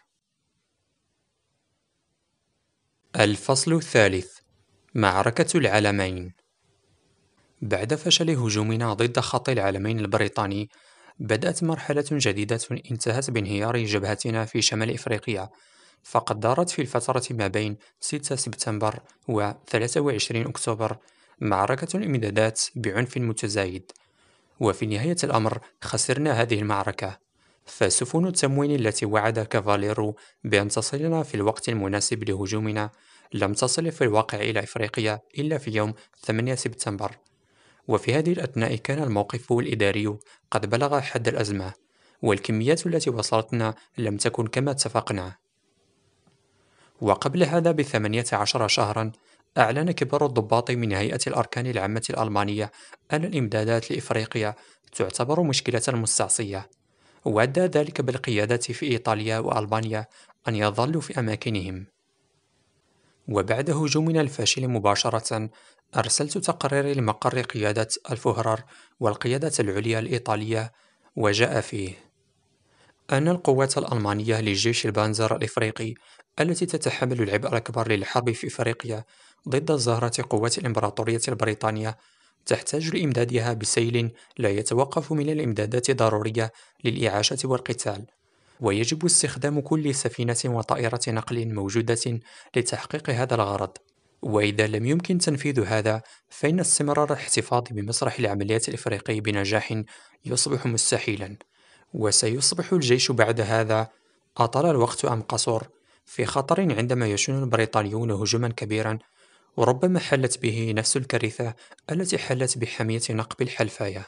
الفصل الثالث: معركة العلمين. بعد فشل هجومنا ضد خط العلمين البريطاني، بدأت مرحلة جديدة انتهت بانهيار جبهتنا في شمال إفريقيا، فقد دارت في الفترة ما بين ستة سبتمبر و ثلاثة وعشرين أكتوبر معركة الإمدادات بعنف متزايد، وفي نهاية الأمر خسرنا هذه المعركة، فسفن التموين التي وعد كافاليرو بأن تصلنا في الوقت المناسب لهجومنا لم تصل في الواقع إلى إفريقيا إلا في يوم ثمانية سبتمبر. وفي هذه الأثناء كان الموقف الإداري قد بلغ حد الأزمة، والكميات التي وصلتنا لم تكن كما اتفقنا. وقبل هذا بثمانية عشر شهرا أعلن كبار الضباط من هيئة الأركان العامة الألمانية أن الإمدادات لإفريقيا تعتبر مشكلة مستعصية، وأدى ذلك بالقيادة في إيطاليا وألبانيا أن يظلوا في أماكنهم. وبعد هجومنا الفاشل مباشرة أرسلت تقريري لمقر قيادة الفهرر والقيادة العليا الإيطالية، وجاء فيه أن القوات الألمانية للجيش البانزر الإفريقي التي تتحمل العبء الأكبر للحرب في إفريقيا ضد زهرة قوات الإمبراطورية البريطانية تحتاج لإمدادها بسيل لا يتوقف من الإمدادات ضرورية للإعاشة والقتال، ويجب استخدام كل سفينة وطائرة نقل موجودة لتحقيق هذا الغرض. وإذا لم يمكن تنفيذ هذا، فإن استمرار الاحتفاظ بمسرح العمليات الإفريقي بنجاح يصبح مستحيلا. وسيصبح الجيش بعد هذا، أطال الوقت أم قصر، في خطر عندما يشن البريطانيون هجوما كبيرا، وربما حلت به نفس الكارثة التي حلت بحامية نقب الحلفاية.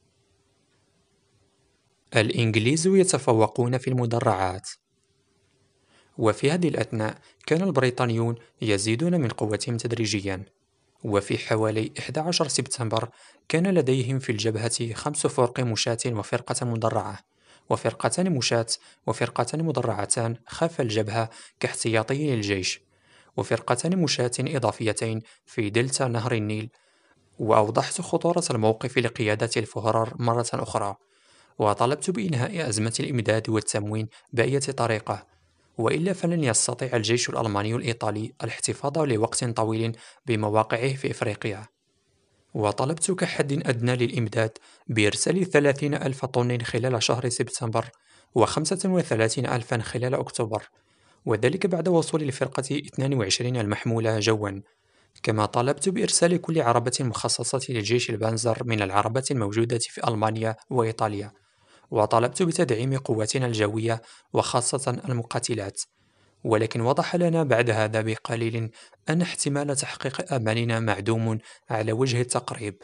الإنجليز يتفوقون في المدرعات. وفي هذه الأثناء كان البريطانيون يزيدون من قوتهم تدريجيا، وفي حوالي أحد عشر سبتمبر كان لديهم في الجبهة خمس فرق مشاة وفرقة مدرعة، وفرقتان مشاة وفرقتان مدرعتان خلف الجبهة كاحتياطي للجيش، وفرقتان مشاة إضافيتين في دلتا نهر النيل. وأوضحت خطورة الموقف لقيادة الفهرر مرة أخرى، وطلبت بإنهاء أزمة الإمداد والتموين بأية طريقة، وإلا فلن يستطيع الجيش الألماني الإيطالي الاحتفاظ لوقت طويل بمواقعه في إفريقيا. وطلبت كحد أدنى للإمداد بإرسال ثلاثين ألف طن خلال شهر سبتمبر، وخمسة وثلاثين ألفا خلال أكتوبر، وذلك بعد وصول الفرقة اثنين وعشرين المحمولة جوا. كما طلبت بإرسال كل عربة مخصصة للجيش البانزر من العربات الموجودة في ألمانيا وإيطاليا، وطلبت بتدعيم قواتنا الجوية وخاصة المقاتلات. ولكن وضح لنا بعد هذا بقليل أن احتمال تحقيق آمالنا معدوم على وجه التقريب.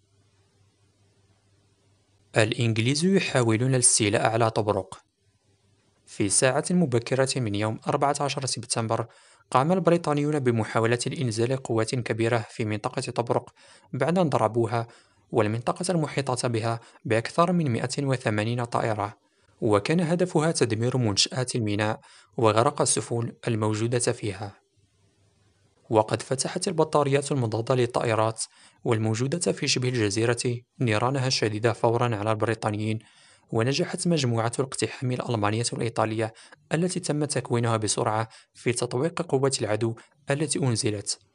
الإنجليز يحاولون الاستيلاء على طبرق. في ساعة مبكرة من يوم أربعة عشر سبتمبر قام البريطانيون بمحاولة إنزال قوات كبيرة في منطقة طبرق بعد أن ضربوها والمنطقة المحيطة بها بأكثر من مئة وثمانين طائرة، وكان هدفها تدمير منشآت الميناء وغرق السفن الموجودة فيها. وقد فتحت البطاريات المضادة للطائرات والموجودة في شبه الجزيرة نيرانها الشديدة فورا على البريطانيين، ونجحت مجموعة الاقتحام الألمانية الإيطالية التي تم تكوينها بسرعة في تطويق قوة العدو التي أنزلت.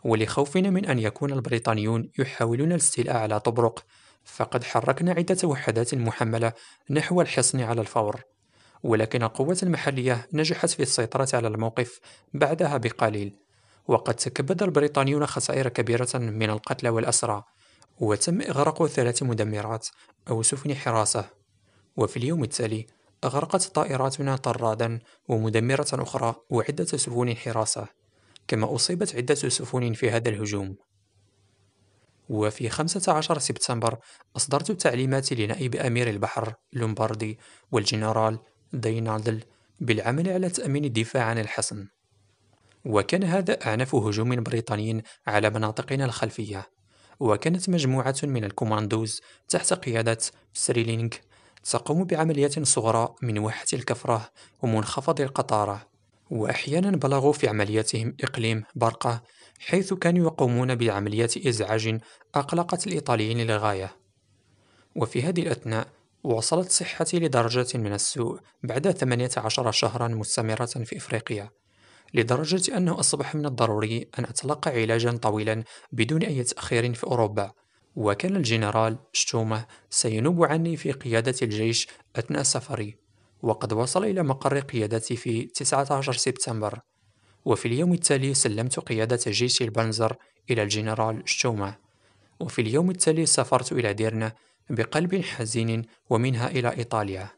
ولخوفنا من أن يكون البريطانيون يحاولون الاستيلاء على طبرق، فقد حركنا عدة وحدات محملة نحو الحصن على الفور، ولكن القوات المحلية نجحت في السيطرة على الموقف بعدها بقليل، وقد تكبد البريطانيون خسائر كبيرة من القتلى والأسرى، وتم إغراق ثلاث مدمرات أو سفن حراسة. وفي اليوم التالي أغرقت طائراتنا طرادا ومدمرة أخرى وعدة سفن حراسة، كما أصيبت عدة سفن في هذا الهجوم. وفي خمسة عشر سبتمبر أصدرت تعليمات لنائب أمير البحر لومباردي والجنرال داينالدل بالعمل على تأمين الدفاع عن الحصن، وكان هذا أعنف هجوم بريطاني على مناطقنا الخلفية. وكانت مجموعة من الكوماندوز تحت قيادة ستريلينغ تقوم بعمليات صغرى من واحة الكفرة ومنخفض القطارة، وأحيانا بلغوا في عملياتهم إقليم برقة، حيث كانوا يقومون بعمليات إزعاج أقلقت الإيطاليين للغاية. وفي هذه الأثناء وصلت صحتي لدرجة من السوء بعد ثمانية عشر شهرا مستمرة في إفريقيا، لدرجة أنه أصبح من الضروري أن أتلقى علاجا طويلا بدون أي تأخير في أوروبا. وكان الجنرال شتومة سينوب عني في قيادة الجيش أثناء سفري، وقد وصل إلى مقر قيادتي في تسعة عشر سبتمبر. وفي اليوم التالي سلمت قيادة جيش البنزر إلى الجنرال شتومة. وفي اليوم التالي سافرت إلى ديرنا بقلب حزين ومنها إلى إيطاليا.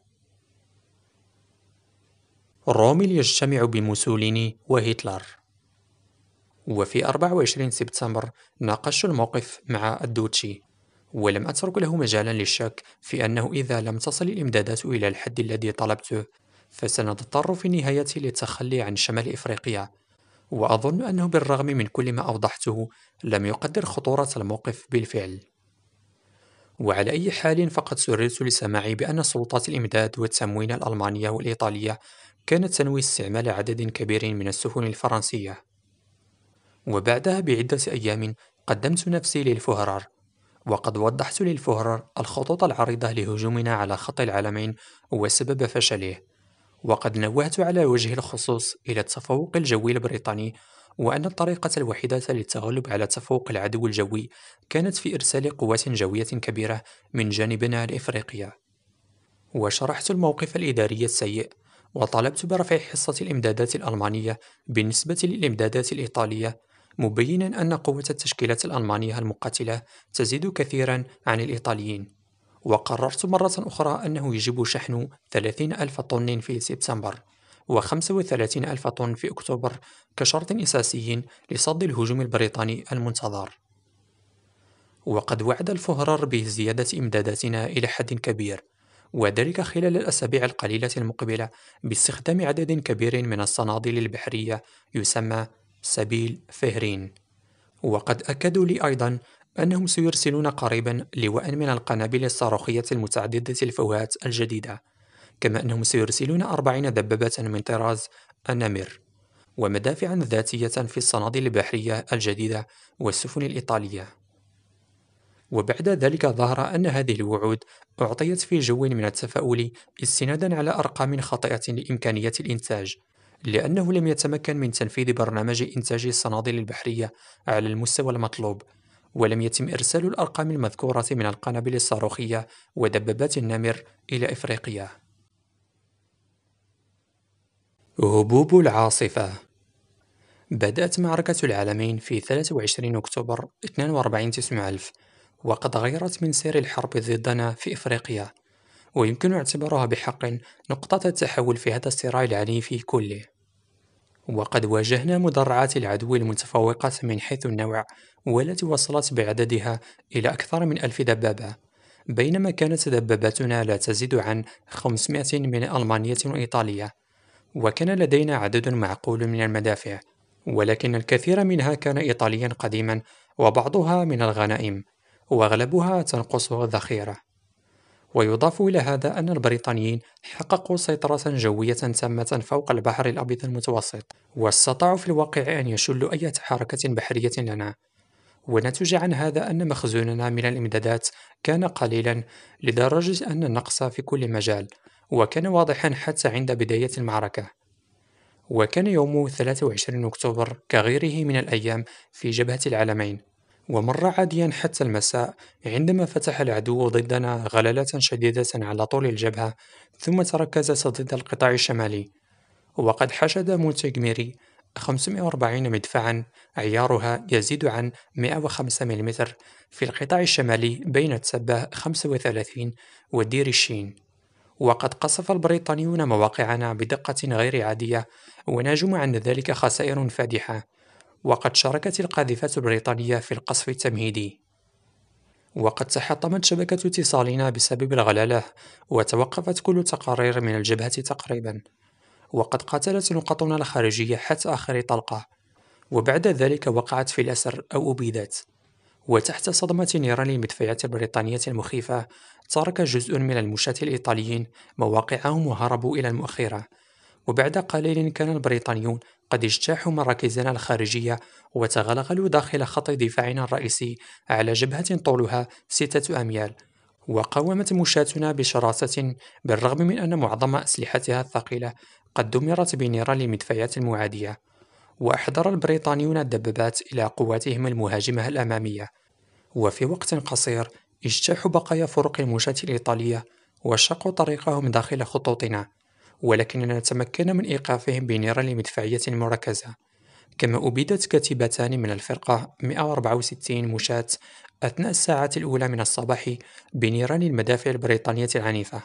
روميل يجتمع بموسوليني وهتلر. وفي أربعة وعشرين سبتمبر ناقشت الموقف مع الدوتشي، ولم أترك له مجالا للشك في أنه إذا لم تصل الإمدادات إلى الحد الذي طلبته فسنضطر في النهاية للتخلي عن شمال إفريقيا. وأظن أنه بالرغم من كل ما أوضحته لم يقدر خطورة الموقف بالفعل. وعلى أي حال فقد سررت لسماع بأن سلطات الإمداد والتموين الألمانية والإيطالية كانت تنوي استعمال عدد كبير من السفن الفرنسية. وبعدها بعدة أيام قدمت نفسي للفهرر، وقد وضحت للفهرر الخطوط العريضة لهجومنا على خط العالمين وسبب فشله، وقد نوهت على وجه الخصوص إلى التفوق الجوي البريطاني، وأن الطريقة الوحيدة للتغلب على تفوق العدو الجوي كانت في إرسال قوات جوية كبيرة من جانبنا لإفريقيا. وشرحت الموقف الإداري السيء، وطالبت برفع حصة الإمدادات الألمانية بالنسبة للإمدادات الإيطالية، مبينا أن قوة التشكيلات الألمانية المقاتلة تزيد كثيرا عن الإيطاليين. وقررت مرة أخرى أنه يجب شحن ثلاثين ألف طن في سبتمبر وخمسة وثلاثين ألف طن في أكتوبر كشرط أساسي لصد الهجوم البريطاني المنتظر. وقد وعد الفهرر بزيادة إمداداتنا إلى حد كبير، وذلك خلال الأسابيع القليلة المقبلة باستخدام عدد كبير من الصنادل البحرية يسمى سبيل فهرين. وقد أكدوا لي أيضا أنهم سيرسلون قريبا لواء من القنابل الصاروخية المتعددة الفوهات الجديدة، كما أنهم سيرسلون أربعين دبابة من طراز النمر، ومدافعا ذاتية في الصنادل البحرية الجديدة والسفن الإيطالية. وبعد ذلك ظهر أن هذه الوعود أعطيت في جو من التفاؤل استنادا على أرقام خاطئة لإمكانية الإنتاج، لأنه لم يتمكن من تنفيذ برنامج إنتاج الصنادل البحرية على المستوى المطلوب، ولم يتم إرسال الأرقام المذكورة من القنابل الصاروخية ودبابات النمر إلى إفريقيا. هبوب العاصفة. بدأت معركة العالمين في ثلاثة وعشرين أكتوبر اثنين وأربعين تسعمائة ألف، وقد غيرت من سير الحرب ضدنا في إفريقيا، ويمكن اعتبارها بحق نقطة التحول في هذا الصراع العنيف كله. وقد واجهنا مدرعات العدو المتفوقة من حيث النوع، والتي وصلت بعددها إلى أكثر من ألف دبابة، بينما كانت دباباتنا لا تزيد عن خمسمائة من ألمانية وإيطالية. وكان لدينا عدد معقول من المدافع، ولكن الكثير منها كان إيطاليا قديما، وبعضها من الغنائم، وأغلبها تنقصه الذخيرة. ويضاف إلى هذا أن البريطانيين حققوا سيطرة جوية تامة فوق البحر الأبيض المتوسط، واستطاعوا في الواقع أن يشلوا أي حركة بحرية لنا. ونتج عن هذا أن مخزوننا من الإمدادات كان قليلا لدرجة أن النقص في كل مجال، وكان واضحا حتى عند بداية المعركة. وكان يوم ثلاثة وعشرين أكتوبر كغيره من الأيام في جبهة العلمين، ومر عاديا حتى المساء عندما فتح العدو ضدنا غلالات شديدة على طول الجبهة، ثم تركز ضد القطاع الشمالي. وقد حشد مونتيغميري خمسمائة وأربعين مدفعًا عيارها يزيد عن مئة وخمسة ملم في القطاع الشمالي بين تسبة خمسة وثلاثين ودير الشين. وقد قصف البريطانيون مواقعنا بدقة غير عادية وناجوا عن ذلك خسائر فادحة، وقد شاركت القاذفات البريطانية في القصف التمهيدي. وقد تحطمت شبكة اتصالنا بسبب الغلالة، وتوقفت كل التقارير من الجبهة تقريبا، وقد قاتلت نقطنا الخارجية حتى آخر طلقة، وبعد ذلك وقعت في الأسر أو أبيدت. وتحت صدمة نيران المدفعيات البريطانية المخيفة، ترك جزء من المشاة الإيطاليين مواقعهم وهربوا إلى المؤخرة. وبعد قليل كان البريطانيون قد اجتاحوا مراكزنا الخارجية وتغلغلوا داخل خط دفاعنا الرئيسي على جبهة طولها ستة أميال. وقاومت مشاتنا بشراسة بالرغم من أن معظم أسلحتها الثقيلة قد دمرت بنيران المدفعيات المعادية. وأحضر البريطانيون الدبابات إلى قواتهم المهاجمة الأمامية، وفي وقت قصير اجتاحوا بقايا فرق المشاة الإيطالية وشقوا طريقهم داخل خطوطنا، ولكننا تمكنا من إيقافهم بنيران المدفعية المركزة. كما أبيدت كتيبتان من الفرقة مئة وأربعة وستين مشاة أثناء الساعات الأولى من الصباح بنيران المدافع البريطانية العنيفة.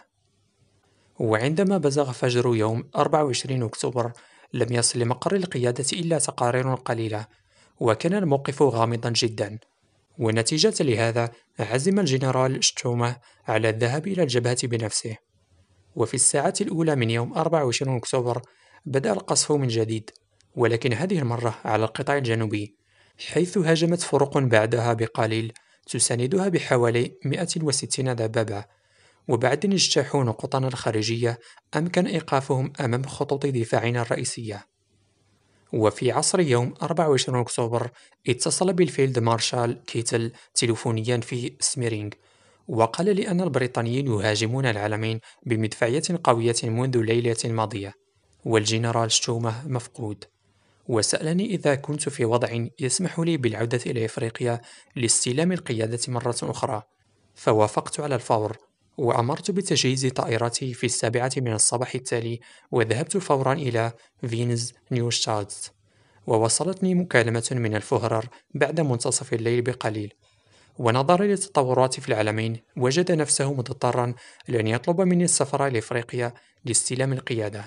وعندما بزغ فجر يوم أربعة وعشرين أكتوبر لم يصل لمقر القيادة إلا تقارير قليلة، وكان الموقف غامضا جدا. ونتيجة لهذا عزم الجنرال شتومة على الذهاب إلى الجبهة بنفسه. وفي الساعات الأولى من يوم أربعة وعشرين أكتوبر بدأ القصف من جديد، ولكن هذه المرة على القطاع الجنوبي، حيث هاجمت فرق بعدها بقليل تساندها بحوالي مئة وستين دبابة. وبعد أن اجتاحوا نقطنا الخارجية أمكن إيقافهم أمام خطوط دفاعنا الرئيسية. وفي عصر يوم أربعة وعشرين أكتوبر اتصل بالفيلد مارشال كيتل تلفونيا في سميرينغ، وقال لي أن البريطانيين يهاجمون العلمين بمدفعية قوية منذ الليلة الماضية، والجنرال شتومة مفقود. وسألني إذا كنت في وضع يسمح لي بالعودة إلى إفريقيا لاستلام القيادة مرة أخرى، فوافقت على الفور، وأمرت بتجهيز طائرتي في السابعة من الصباح التالي، وذهبت فورا إلى فينز نيوشتادت. ووصلتني مكالمة من الفهرر بعد منتصف الليل بقليل، ونظرا للتطورات في العالمين وجد نفسه مضطرا لأن يطلب مني السفر لإفريقيا لاستلام القيادة.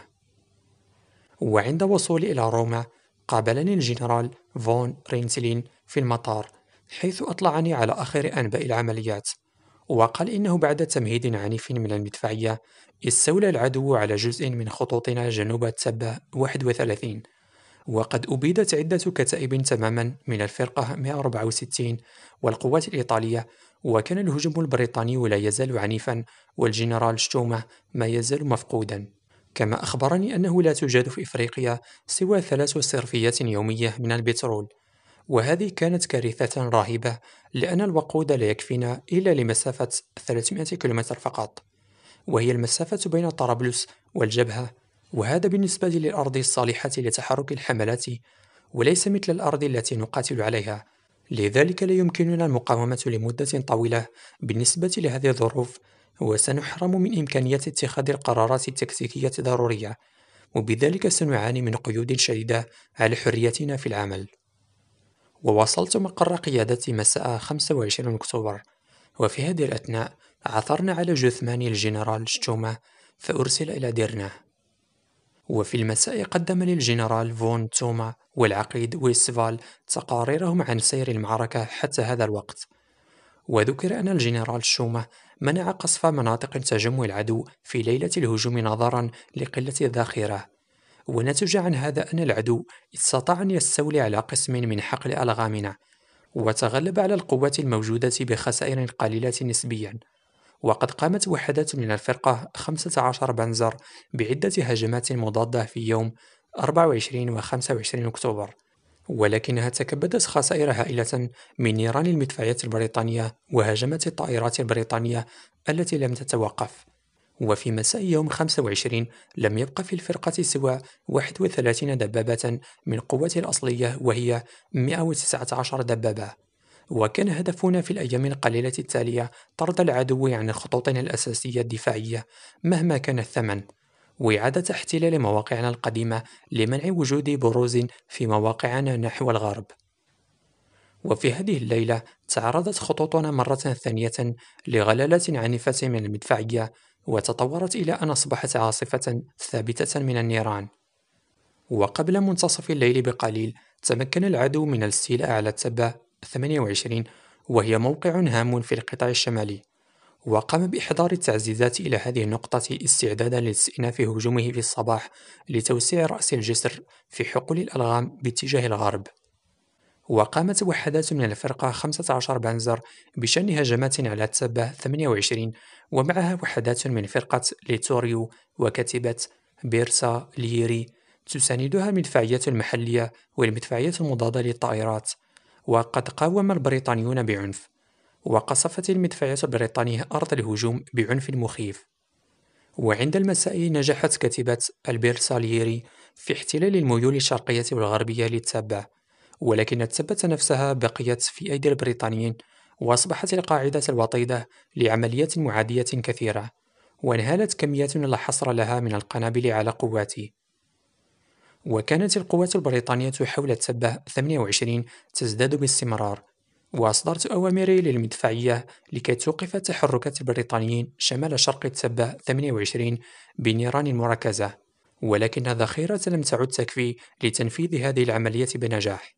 وعند وصولي إلى روما قابلني الجنرال فون رينتلين في المطار، حيث أطلعني على آخر أنباء العمليات، وقال إنه بعد تمهيد عنيف من المدفعية استولى العدو على جزء من خطوطنا جنوب تسبة واحد وثلاثين، وقد أبيدت عدة كتائب تماما من الفرقة مئة وأربعة وستين والقوات الإيطالية. وكان الهجوم البريطاني لا يزال عنيفا، والجنرال شتومة ما يزال مفقودا. كما أخبرني أنه لا توجد في إفريقيا سوى ثلاث صرفيات يومية من البترول، وهذه كانت كارثة رهيبة، لأن الوقود لا يكفينا إلا لمسافة ثلاثمائة كيلومتر فقط، وهي المسافة بين طرابلس والجبهة، وهذا بالنسبة للأرض الصالحة لتحرك الحملات، وليس مثل الأرض التي نقاتل عليها. لذلك لا يمكننا المقاومة لمدة طويلة بالنسبة لهذه الظروف، وسنحرم من إمكانية اتخاذ القرارات التكتيكية الضرورية، وبذلك سنعاني من قيود شديدة على حريتنا في العمل. ووصلت مقر قيادتي مساء خمسة وعشرين أكتوبر، وفي هذه الأثناء عثرنا على جثمان الجنرال شتومة فأرسل إلى ديرنا. وفي المساء قدم لي الجنرال فون توما والعقيد ويستفال تقاريرهم عن سير المعركة حتى هذا الوقت. وذكر أن الجنرال شومة منع قصف مناطق تجمع العدو في ليلة الهجوم نظرا لقلة الذخيرة، ونتج عن هذا أن العدو استطاع أن يستولي على قسم من حقل ألغامنا، وتغلب على القوات الموجودة بخسائر قليلة نسبيا. وقد قامت وحدات من الفرقة خمسة عشر بنزر بعدة هجمات مضادة في يوم أربعة وعشرين و خمسة وعشرين أكتوبر، ولكنها تكبدت خسائر هائلة من نيران المدفعية البريطانية وهجمات الطائرات البريطانية التي لم تتوقف. وفي مساء يوم خمسة وعشرين لم يبق في الفرقة سوى واحد وثلاثين دبابة من قوتها الأصلية، وهي مئة وتسعة عشر دبابة. وكان هدفنا في الأيام القليلة التالية طرد العدو عن خطوطنا الأساسية الدفاعية مهما كان الثمن، وإعادة احتلال مواقعنا القديمة لمنع وجود بروز في مواقعنا نحو الغرب. وفي هذه الليلة تعرضت خطوطنا مرة ثانية لغلالة عنيفة من المدفعية، وتطورت إلى أن أصبحت عاصفة ثابتة من النيران. وقبل منتصف الليل بقليل تمكن العدو من الاستيلاء على التبة ثمانية وعشرين، وهي موقع هام في القطاع الشمالي، وقام بإحضار التعزيزات إلى هذه النقطة استعدادا لاستئناف هجومه في الصباح لتوسيع رأس الجسر في حقول الألغام باتجاه الغرب. وقامت وحدات من الفرقة خمسة عشر بنزر بشن هجمات على التبة ثمانية وعشرين، ومعها وحدات من فرقة ليتوريو وكتيبة بيرسا ليري تساندها المدفعية المحلية والمدفعية المضادة للطائرات. وقد قاوم البريطانيون بعنف، وقصفت المدفعية البريطانية أرض الهجوم بعنف مخيف. وعند المساء نجحت كتيبة البيرسالييري في احتلال الميول الشرقية والغربية للتبة، ولكن التبة نفسها بقيت في أيدي البريطانيين، وأصبحت القاعدة الوطيدة لعمليات معادية كثيرة، وانهالت كميات لا حصر لها من القنابل على قواتي. وكانت القوات البريطانية حول التبة ثمانية وعشرين تزداد باستمرار، وأصدرت أوامري للمدفعية لكي توقف تحركات البريطانيين شمال شرق التبة ثمانية وعشرين بنيران مركزة، ولكن الذخيرة لم تعد تكفي لتنفيذ هذه العملية بنجاح.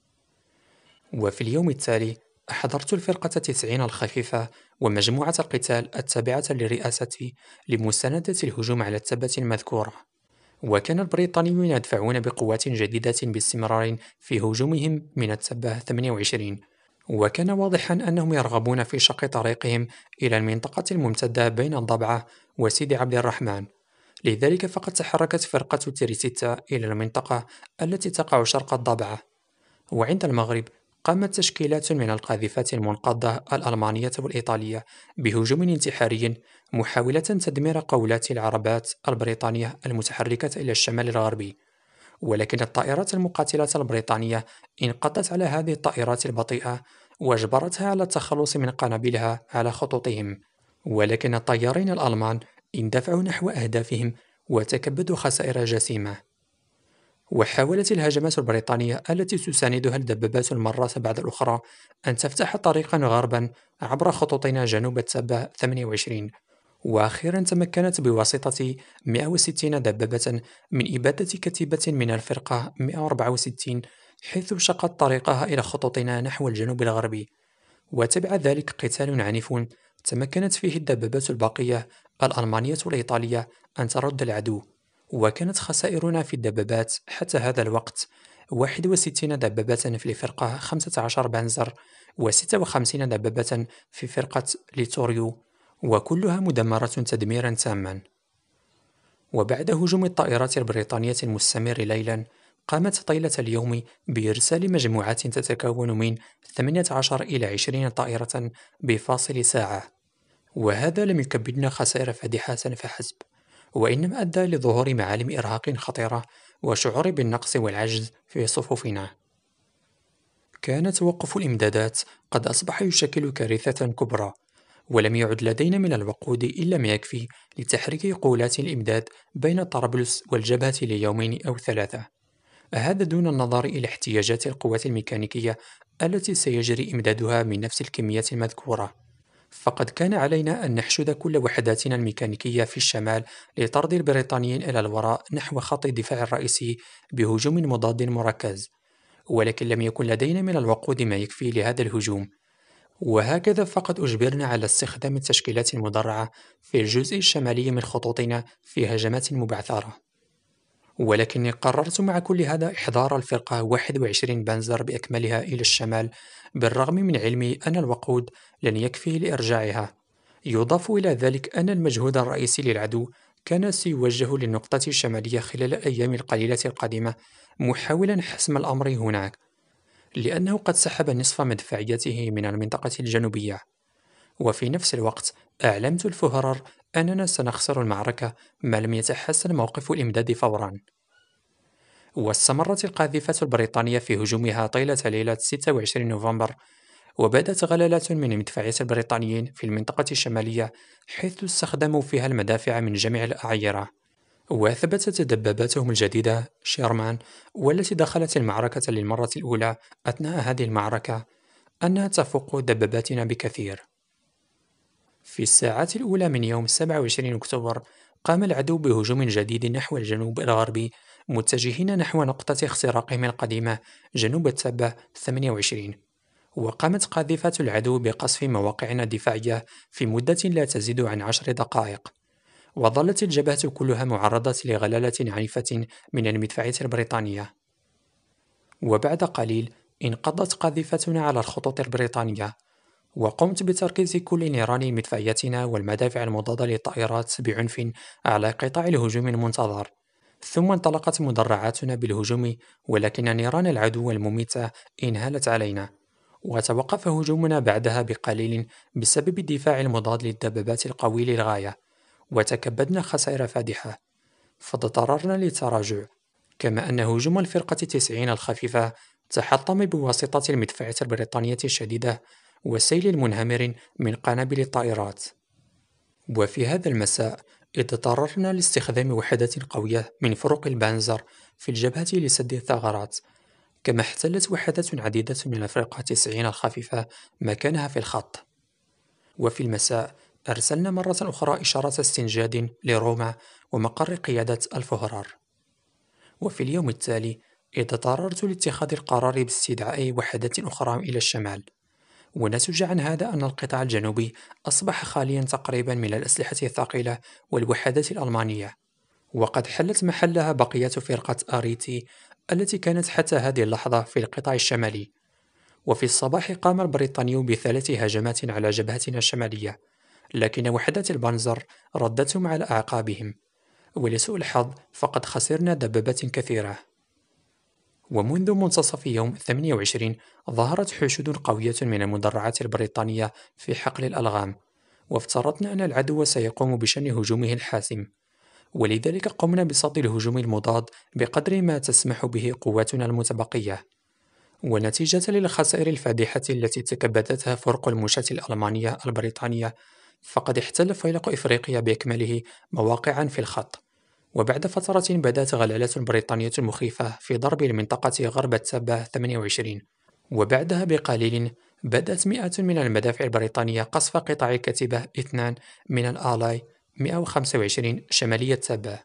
وفي اليوم التالي أحضرت الفرقة تسعين الخفيفة ومجموعة القتال التابعة لرئاستي لمساندة الهجوم على التبة المذكورة. وكان البريطانيون يدفعون بقوات جديدة باستمرار في هجومهم من التبة ثمانية وعشرين، وكان واضحا أنهم يرغبون في شق طريقهم إلى المنطقة الممتدة بين الضبعة وسيدي عبد الرحمن. لذلك فقد تحركت فرقة تريسيتا إلى المنطقة التي تقع شرق الضبعة. وعند المغرب قامت تشكيلات من القاذفات المنقضة الألمانية والإيطالية بهجوم انتحاري محاولة تدمير قولات العربات البريطانية المتحركة إلى الشمال الغربي، ولكن الطائرات المقاتلة البريطانية انقضت على هذه الطائرات البطيئة وأجبرتها على التخلص من قنابلها على خطوطهم، ولكن الطيارين الألمان اندفعوا نحو أهدافهم وتكبدوا خسائر جسيمة. وحاولت الهجمات البريطانية التي تساندها الدبابات المرة بعد الأخرى أن تفتح طريقا غربا عبر خطوطنا جنوب التبة ثمانية وعشرين، وأخيرا تمكنت بواسطة مئة وستين دبابة من إبادة كتيبة من الفرقة مئة وأربعة وستين، حيث شقت طريقها إلى خطوطنا نحو الجنوب الغربي. وتبع ذلك قتال عنيف تمكنت فيه الدبابات الباقية الألمانية والإيطالية أن ترد العدو، وكانت خسائرنا في الدبابات حتى هذا الوقت واحد وستين دبابة في الفرقة خمسة عشر بنزر وستة وخمسين دبابة في فرقة ليتوريو، وكلها مدمرة تدميرا تاما. وبعد هجوم الطائرات البريطانية المستمر ليلا قامت طيلة اليوم بإرسال مجموعات تتكون من ثمانية عشر إلى عشرين طائرة بفاصل ساعة، وهذا لم يكبدنا خسائر فادحة فحسب، وإنما أدى لظهور معالم إرهاق خطيرة وشعور بالنقص والعجز في صفوفنا. كان توقف الإمدادات قد أصبح يشكل كارثة كبرى، ولم يعد لدينا من الوقود إلا ما يكفي لتحريك قولات الإمداد بين طرابلس والجبهة ليومين أو ثلاثة، هذا دون النظر إلى احتياجات القوات الميكانيكية التي سيجري إمدادها من نفس الكميات المذكورة. فقد كان علينا أن نحشد كل وحداتنا الميكانيكية في الشمال لطرد البريطانيين إلى الوراء نحو خط الدفاع الرئيسي بهجوم مضاد مركز، ولكن لم يكن لدينا من الوقود ما يكفي لهذا الهجوم، وهكذا فقد أجبرنا على استخدام التشكيلات المدرعة في الجزء الشمالي من خطوطنا في هجمات مبعثرة. ولكني قررت مع كل هذا إحضار الفرقة واحد وعشرين بنزر بأكملها إلى الشمال، بالرغم من علمي أن الوقود لن يكفي لإرجاعها. يضاف إلى ذلك أن المجهود الرئيسي للعدو كان سيوجه للنقطة الشمالية خلال الأيام القليلة القادمة، محاولا حسم الأمر هناك، لأنه قد سحب نصف مدفعيته من المنطقة الجنوبية. وفي نفس الوقت أعلمت الفهرر أننا سنخسر المعركة ما لم يتحسن موقف الإمداد فورا. واستمرت القاذفة البريطانية في هجومها طيلة ليلة ستة وعشرين نوفمبر، وبدت غلالات من المدفعية البريطانيين في المنطقة الشمالية، حيث استخدموا فيها المدافع من جميع الأعيرة. وأثبتت دباباتهم الجديدة شيرمان، والتي دخلت المعركة للمرة الأولى أثناء هذه المعركة، أنها تفوق دباباتنا بكثير. في الساعات الأولى من يوم سبعة وعشرين أكتوبر قام العدو بهجوم جديد نحو الجنوب الغربي، متجهين نحو نقطة اختراقهم القديمة جنوب التبة ثمانية وعشرين. وقامت قاذفات العدو بقصف مواقعنا الدفاعية في مدة لا تزيد عن عشر دقائق، وظلت الجبهة كلها معرضة لغلالة عنيفة من المدفعية البريطانية. وبعد قليل انقضت قاذفتنا على الخطوط البريطانية، وقمت بتركيز كل نيران مدفعيتنا والمدافع المضادة للطائرات بعنف على قطاع الهجوم المنتظر. ثم انطلقت مدرعاتنا بالهجوم، ولكن نيران العدو المميتة انهالت علينا، وتوقف هجومنا بعدها بقليل بسبب الدفاع المضاد للدبابات القوي للغاية، وتكبدنا خسائر فادحة، فاضطررنا للتراجع. كما أن هجوم الفرقة التسعين الخفيفة تحطم بواسطة المدفعية البريطانية الشديدة والسيل المنهمر من قنابل الطائرات. وفي هذا المساء اضطررنا لاستخدام وحدات قوية من فرق البانزر في الجبهة لسد الثغرات، كما احتلت وحدات عديدة من الفرقة التسعين الخفيفة مكانها في الخط. وفي المساء أرسلنا مرة أخرى إشارة استنجاد لروما ومقر قيادة الفهرار. وفي اليوم التالي اضطررت لاتخاذ القرار باستدعاء وحدات أخرى إلى الشمال، ونتج عن هذا أن القطاع الجنوبي أصبح خاليا تقريبا من الأسلحة الثقيلة والوحدات الألمانية، وقد حلت محلها بقية فرقة آريتي التي كانت حتى هذه اللحظة في القطاع الشمالي. وفي الصباح قام البريطاني بثلاث هجمات على جبهتنا الشمالية، لكن وحدات البانزر ردتهم على أعقابهم، ولسوء الحظ فقد خسرنا دبابات كثيرة. ومنذ منتصف يوم ثمانية وعشرين ظهرت حشود قوية من المدرعات البريطانية في حقل الألغام، وافترضنا أن العدو سيقوم بشن هجومه الحاسم، ولذلك قمنا بصد الهجوم المضاد بقدر ما تسمح به قواتنا المتبقية. ونتيجة للخسائر الفادحة التي تكبدتها فرق المشاة الألمانية البريطانية، فقد احتل فيلق إفريقيا بأكمله مواقعا في الخط. وبعد فترة بدأت غلالات بريطانية مخيفة في ضرب المنطقة غرب التبة ثمانية وعشرين، وبعدها بقليل بدأت مئات من المدافع البريطانية قصف قطاع الكتيبة اثنان من الآلاي مئة وخمسة وعشرين شمالية تبة.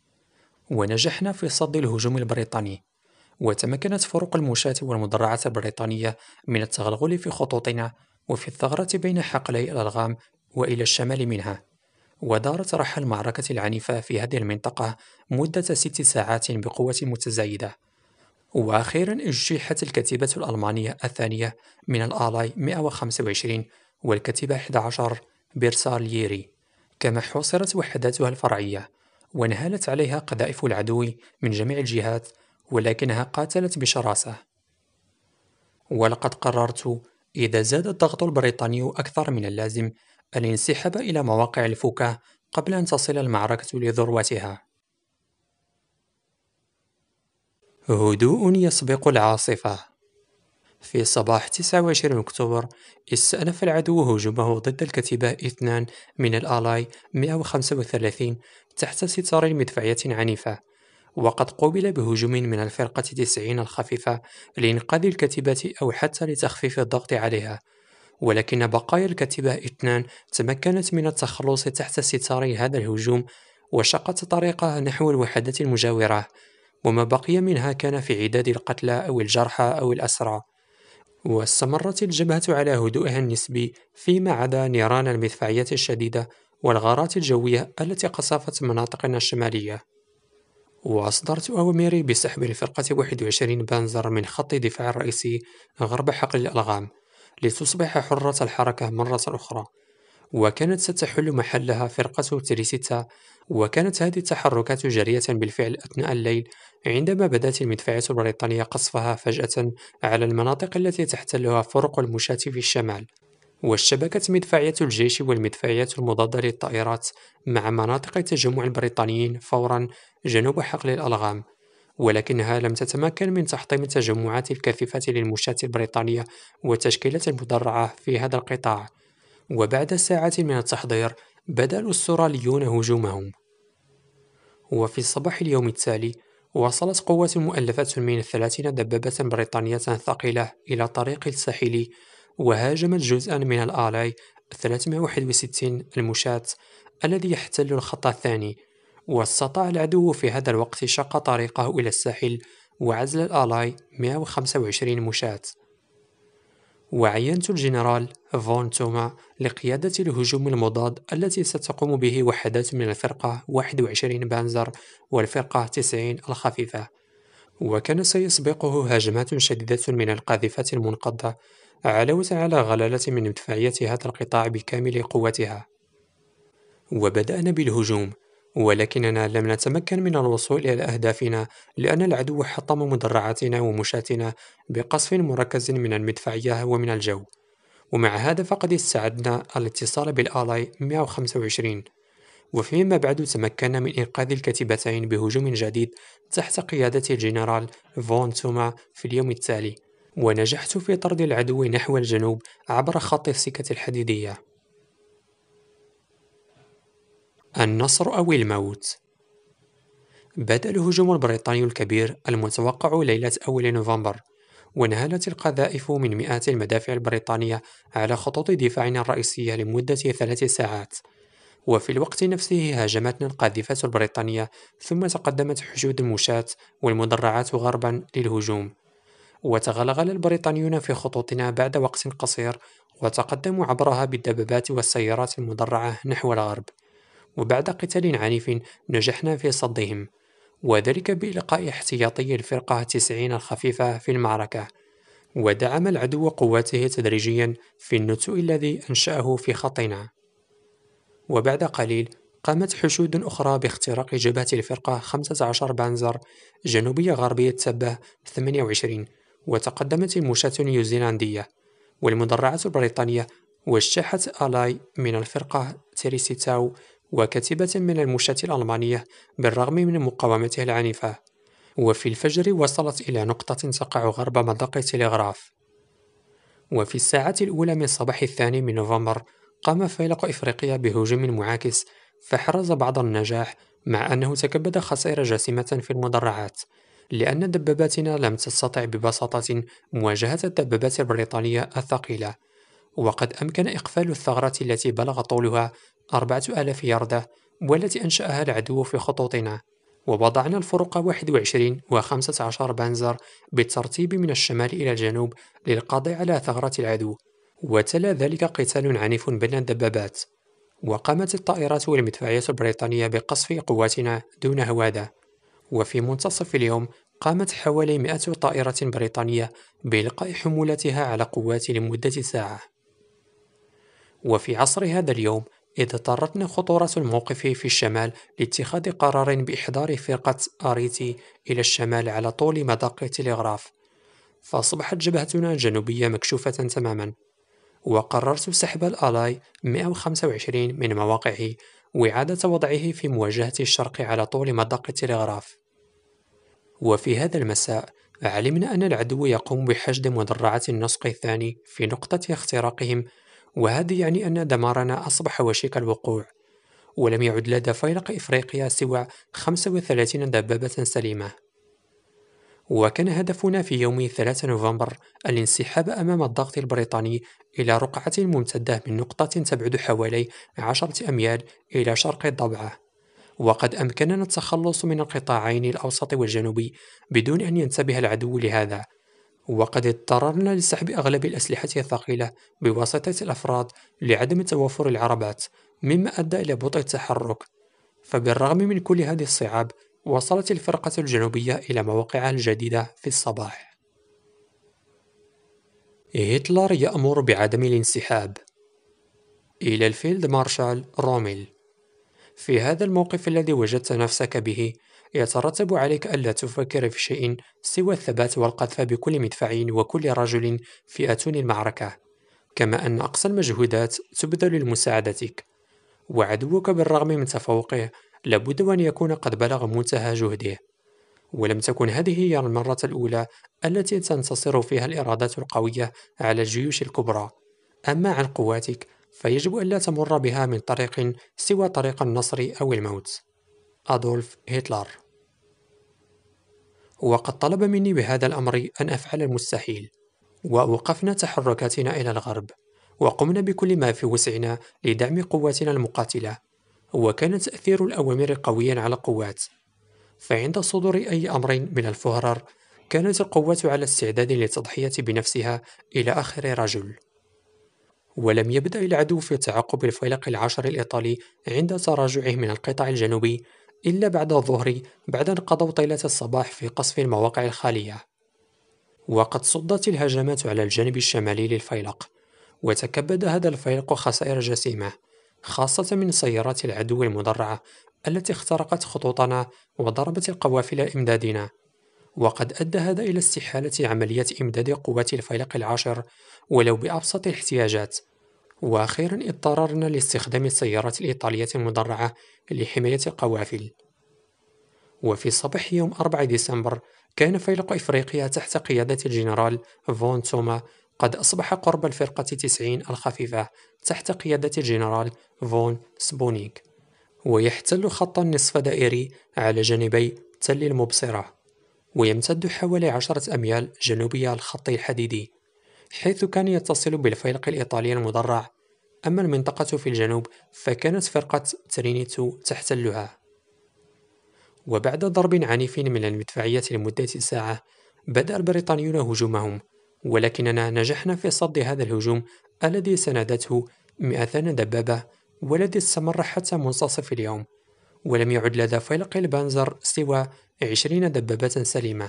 ونجحنا في صد الهجوم البريطاني، وتمكنت فرق المشاة والمدرعات البريطانية من التغلغل في خطوطنا وفي الثغرة بين حقلي الألغام وإلى الشمال منها. ودارت رحى المعركة العنيفة في هذه المنطقة مدة ست ساعات بقوة متزايدة. وأخيرا اجتيحت الكتيبة الألمانية الثانية من الآلاي مئة وخمسة وعشرين والكتيبة أحد عشر بيرسالييري، كما حوصرت وحداتها الفرعية، وانهالت عليها قذائف العدو من جميع الجهات، ولكنها قاتلت بشراسة. ولقد قررت إذا زاد الضغط البريطاني أكثر من اللازم الانسحاب إلى مواقع الفكاهة قبل أن تصل المعركة لذروتها. هدوء يسبق العاصفة. في صباح تسعة وعشرين أكتوبر استأنف العدو هجومه ضد الكتيبة اثنان من الآلاي مئة وخمسة وثلاثين تحت ستار مدفعية عنيفة، وقد قوبل بهجوم من الفرقة تسعين الخفيفة لإنقاذ الكتيبة أو حتى لتخفيف الضغط عليها. ولكن بقايا الكتيبة اثنان تمكنت من التخلص تحت ستار هذا الهجوم، وشقت طريقها نحو الوحدات المجاورة، وما بقي منها كان في عداد القتلى أو الجرحى أو الأسرى. واستمرت الجبهة على هدوئها النسبي فيما عدا نيران المدفعية الشديدة والغارات الجوية التي قصفت مناطقنا الشمالية. وأصدرت أوامري بسحب الفرقة واحد وعشرين بانزر من خط الدفاع الرئيسي غرب حقل الألغام لتصبح حرة الحركة مرة أخرى، وكانت ستحل محلها فرقة تريسيتا. وكانت هذه التحركات جارية بالفعل أثناء الليل، عندما بدأت المدفعية البريطانية قصفها فجأة على المناطق التي تحتلها فرق المشاة في الشمال. واشتبكت مدفعية الجيش والمدفعية المضادة للطائرات مع مناطق تجمع البريطانيين فورا جنوب حقل الألغام، ولكنها لم تتمكن من تحطيم التجمعات الكثيفة للمشاة البريطانية وتشكيلة المدرعة في هذا القطاع. وبعد ساعات من التحضير بدأ الأستراليون هجومهم. وفي صباح اليوم التالي وصلت قوات مؤلفة من ثلاثين دبابة بريطانية ثقيلة إلى طريق الساحلي، وهاجمت جزءا من الآلاي ثلاثمائة وواحد وستين المشاة الذي يحتل الخط الثاني. واستطاع العدو في هذا الوقت شق طريقه إلى الساحل وعزل الآلاي مئة وخمسة وعشرين مشاة. وعينت الجنرال فون توما لقيادة الهجوم المضاد التي ستقوم به وحدات من الفرقة واحد وعشرين بانزر والفرقة تسعين الخفيفة. وكان سيسبقه هجمات شديدة من القاذفات المنقضة علاوة على غلالة من مدفعية هذا القطاع بكامل قوتها. وبدأنا بالهجوم، ولكننا لم نتمكن من الوصول إلى أهدافنا لأن العدو حطم مدرعاتنا ومشاتنا بقصف مركز من المدفعية ومن الجو. ومع هذا فقد استعدنا الاتصال بالآلاي مئة وخمسة وعشرين، وفيما بعد تمكنا من إنقاذ الكتيبتين بهجوم جديد تحت قيادة الجنرال فون توما في اليوم التالي، ونجحت في طرد العدو نحو الجنوب عبر خط السكة الحديدية. النصر أو الموت. بدأ الهجوم البريطاني الكبير المتوقع ليلة أول نوفمبر، وانهالت القذائف من مئات المدافع البريطانية على خطوط دفاعنا الرئيسية لمدة ثلاث ساعات. وفي الوقت نفسه هاجمتنا القاذفات البريطانية، ثم تقدمت حشود المشاة والمدرعات غربا للهجوم. وتغلغل البريطانيون في خطوطنا بعد وقت قصير، وتقدموا عبرها بالدبابات والسيارات المدرعة نحو الغرب. وبعد قتال عنيف نجحنا في صدهم، وذلك بإلقاء احتياطي الفرقة تسعين الخفيفة في المعركة. ودعم العدو قواته تدريجيا في النتوء الذي أنشأه في خطنا. وبعد قليل قامت حشود أخرى باختراق جبهة الفرقة خمسة عشر بانزر جنوبية غربية تبة ثمانية وعشرين، وتقدمت المشاة النيوزيلندية والمدرعات البريطانية، واجتاحت آلاي من الفرقة تيريسيتاو وكتيبة من المشاة الألمانية بالرغم من مقاومتها العنيفة. وفي الفجر وصلت إلى نقطة تقع غرب مضيق تيليغراف. وفي الساعة الأولى من صباح الثاني من نوفمبر قام فيلق إفريقيا بهجوم معاكس، فحرز بعض النجاح مع أنه تكبد خسائر جسيمة في المدرعات، لأن دباباتنا لم تستطع ببساطة مواجهة الدبابات البريطانية الثقيلة. وقد أمكن إقفال الثغرة التي بلغ طولها أربعة آلاف ياردة والتي أنشأها العدو في خطوطنا. ووضعنا الفرق واحد وعشرين و خمسة عشر بانزر بالترتيب من الشمال إلى الجنوب للقضاء على ثغرة العدو. وتلا ذلك قتال عنيف بين الدبابات، وقامت الطائرات والمدفعية البريطانية بقصف قواتنا دون هوادة. وفي منتصف اليوم قامت حوالي مئة طائرة بريطانية بإلقاء حمولتها على قواتي لمدة ساعة. وفي عصر هذا اليوم اضطرتنا خطورة الموقف في الشمال لاتخاذ قرار بإحضار فرقة آريتي إلى الشمال على طول مضيق تيليغراف، فأصبحت جبهتنا الجنوبية مكشوفة تماما. وقررت سحب الآلاي مئة وخمسة وعشرين من مواقعه وإعادة وضعه في مواجهة الشرق على طول مضيق تيليغراف. وفي هذا المساء علمنا أن العدو يقوم بحشد مدرعات النسق الثاني في نقطة اختراقهم، وهذا يعني أن دمارنا أصبح وشيك الوقوع، ولم يعد لدى فيلق إفريقيا سوى خمسة وثلاثين دبابة سليمة. وكان هدفنا في يوم ثلاثة نوفمبر الانسحاب أمام الضغط البريطاني إلى رقعة ممتدة من نقطة تبعد حوالي عشرة أميال إلى شرق الضبعة. وقد أمكننا التخلص من القطاعين الأوسط والجنوبي بدون أن ينتبه العدو لهذا. وقد اضطررنا لسحب أغلب الأسلحة الثقيلة بواسطة الأفراد لعدم توفر العربات، مما أدى إلى بطء التحرك. فبالرغم من كل هذه الصعاب وصلت الفرقة الجنوبية إلى مواقعها الجديدة في الصباح. هتلر يأمر بعدم الانسحاب. إلى الفيلد مارشال روميل: في هذا الموقف الذي وجدت نفسك به يترتب عليك ألا تفكر في شيء سوى الثبات والقذف بكل مدفع وكل رجل في أتون المعركة. كما أن أقصى المجهودات تبذل لمساعدتك، وعدوك بالرغم من تفوقه لابد وأن يكون قد بلغ منتهى جهده. ولم تكن هذه هي المرة الأولى التي تنتصر فيها الإرادات القوية على الجيوش الكبرى. أما عن قواتك فيجب ألا تمر بها من طريق سوى طريق النصر أو الموت. أدولف هتلر. وقد طلب مني بهذا الأمر أن أفعل المستحيل، وأوقفنا تحركاتنا إلى الغرب، وقمنا بكل ما في وسعنا لدعم قواتنا المقاتلة. وكان تأثير الأوامر قويا على القوات، فعند صدور أي أمر من الفهرر كانت القوات على استعداد للتضحية بنفسها إلى آخر رجل. ولم يبدأ العدو في تعقب الفيلق العاشر الإيطالي عند تراجعه من القطاع الجنوبي إلا بعد الظهر، بعد أن قضوا طيلة الصباح في قصف المواقع الخالية. وقد صدت الهجمات على الجانب الشمالي للفيلق، وتكبد هذا الفيلق خسائر جسيمة، خاصة من سيارات العدو المدرعة التي اخترقت خطوطنا وضربت القوافل إمدادنا. وقد أدى هذا إلى استحالة عملية إمداد قوات الفيلق العاشر ولو بأبسط الاحتياجات. وأخيرا اضطررنا لاستخدام السيارات الإيطالية المدرعة لحماية القوافل. وفي صباح يوم أربعة ديسمبر كان فيلق إفريقيا تحت قيادة الجنرال فون توما قد أصبح قرب الفرقة تسعين الخفيفة تحت قيادة الجنرال فون سبونيك، ويحتل خطا نصف دائري على جانبي تل المبصرة، ويمتد حوالي عشرة أميال جنوبي الخط الحديدي، حيث كان يتصل بالفيلق الإيطالي المدرع. أما المنطقة في الجنوب فكانت فرقة ترينيتو تحتلها. وبعد ضرب عنيف من المدفعية لمدة ساعة بدأ البريطانيون هجومهم، ولكننا نجحنا في صد هذا الهجوم الذي ساندته مئتان دبابة، والذي استمر حتى منتصف اليوم، ولم يعد لدى فيلق البانزر سوى عشرين دبابة سليمة.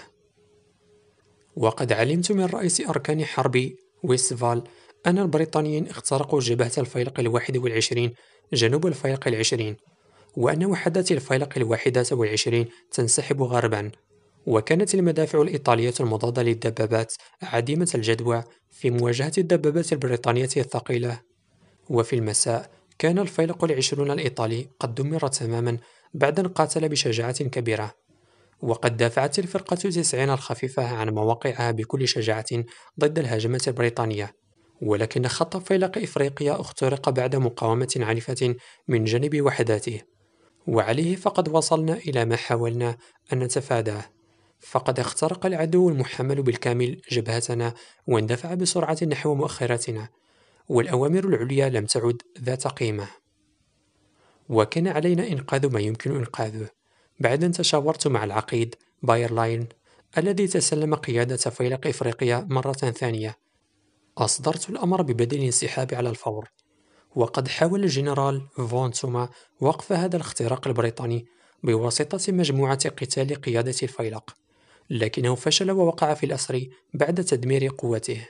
وقد علمت من رئيس أركان حرب ويستفال أن البريطانيين اخترقوا جبهة الفيلق الواحد والعشرين جنوب الفيلق العشرين، وأن وحدات الفيلق الواحدة والعشرين تنسحب غربا. وكانت المدافع الإيطالية المضادة للدبابات عديمة الجدوى في مواجهة الدبابات البريطانية الثقيلة. وفي المساء كان الفيلق العشرون الإيطالي قد دمر تماما بعد أن قاتل بشجاعة كبيرة. وقد دافعت الفرقة تسعين الخفيفة عن مواقعها بكل شجاعة ضد الهجمات البريطانية، ولكن خط فيلق إفريقيا اخترق بعد مقاومة عنيفة من جانب وحداته، وعليه فقد وصلنا إلى ما حاولنا أن نتفاداه. فقد اخترق العدو المحمل بالكامل جبهتنا واندفع بسرعة نحو مؤخراتنا، والأوامر العليا لم تعد ذات قيمة. وكان علينا إنقاذ ما يمكن إنقاذه. بعد أن تشاورت مع العقيد بايرلاين الذي تسلم قيادة فيلق إفريقيا مرة ثانية، أصدرت الأمر ببدء الانسحاب على الفور. وقد حاول الجنرال فون توما وقف هذا الاختراق البريطاني بواسطة مجموعة قتال قيادة الفيلق، لكنه فشل ووقع في الأسر بعد تدمير قوته.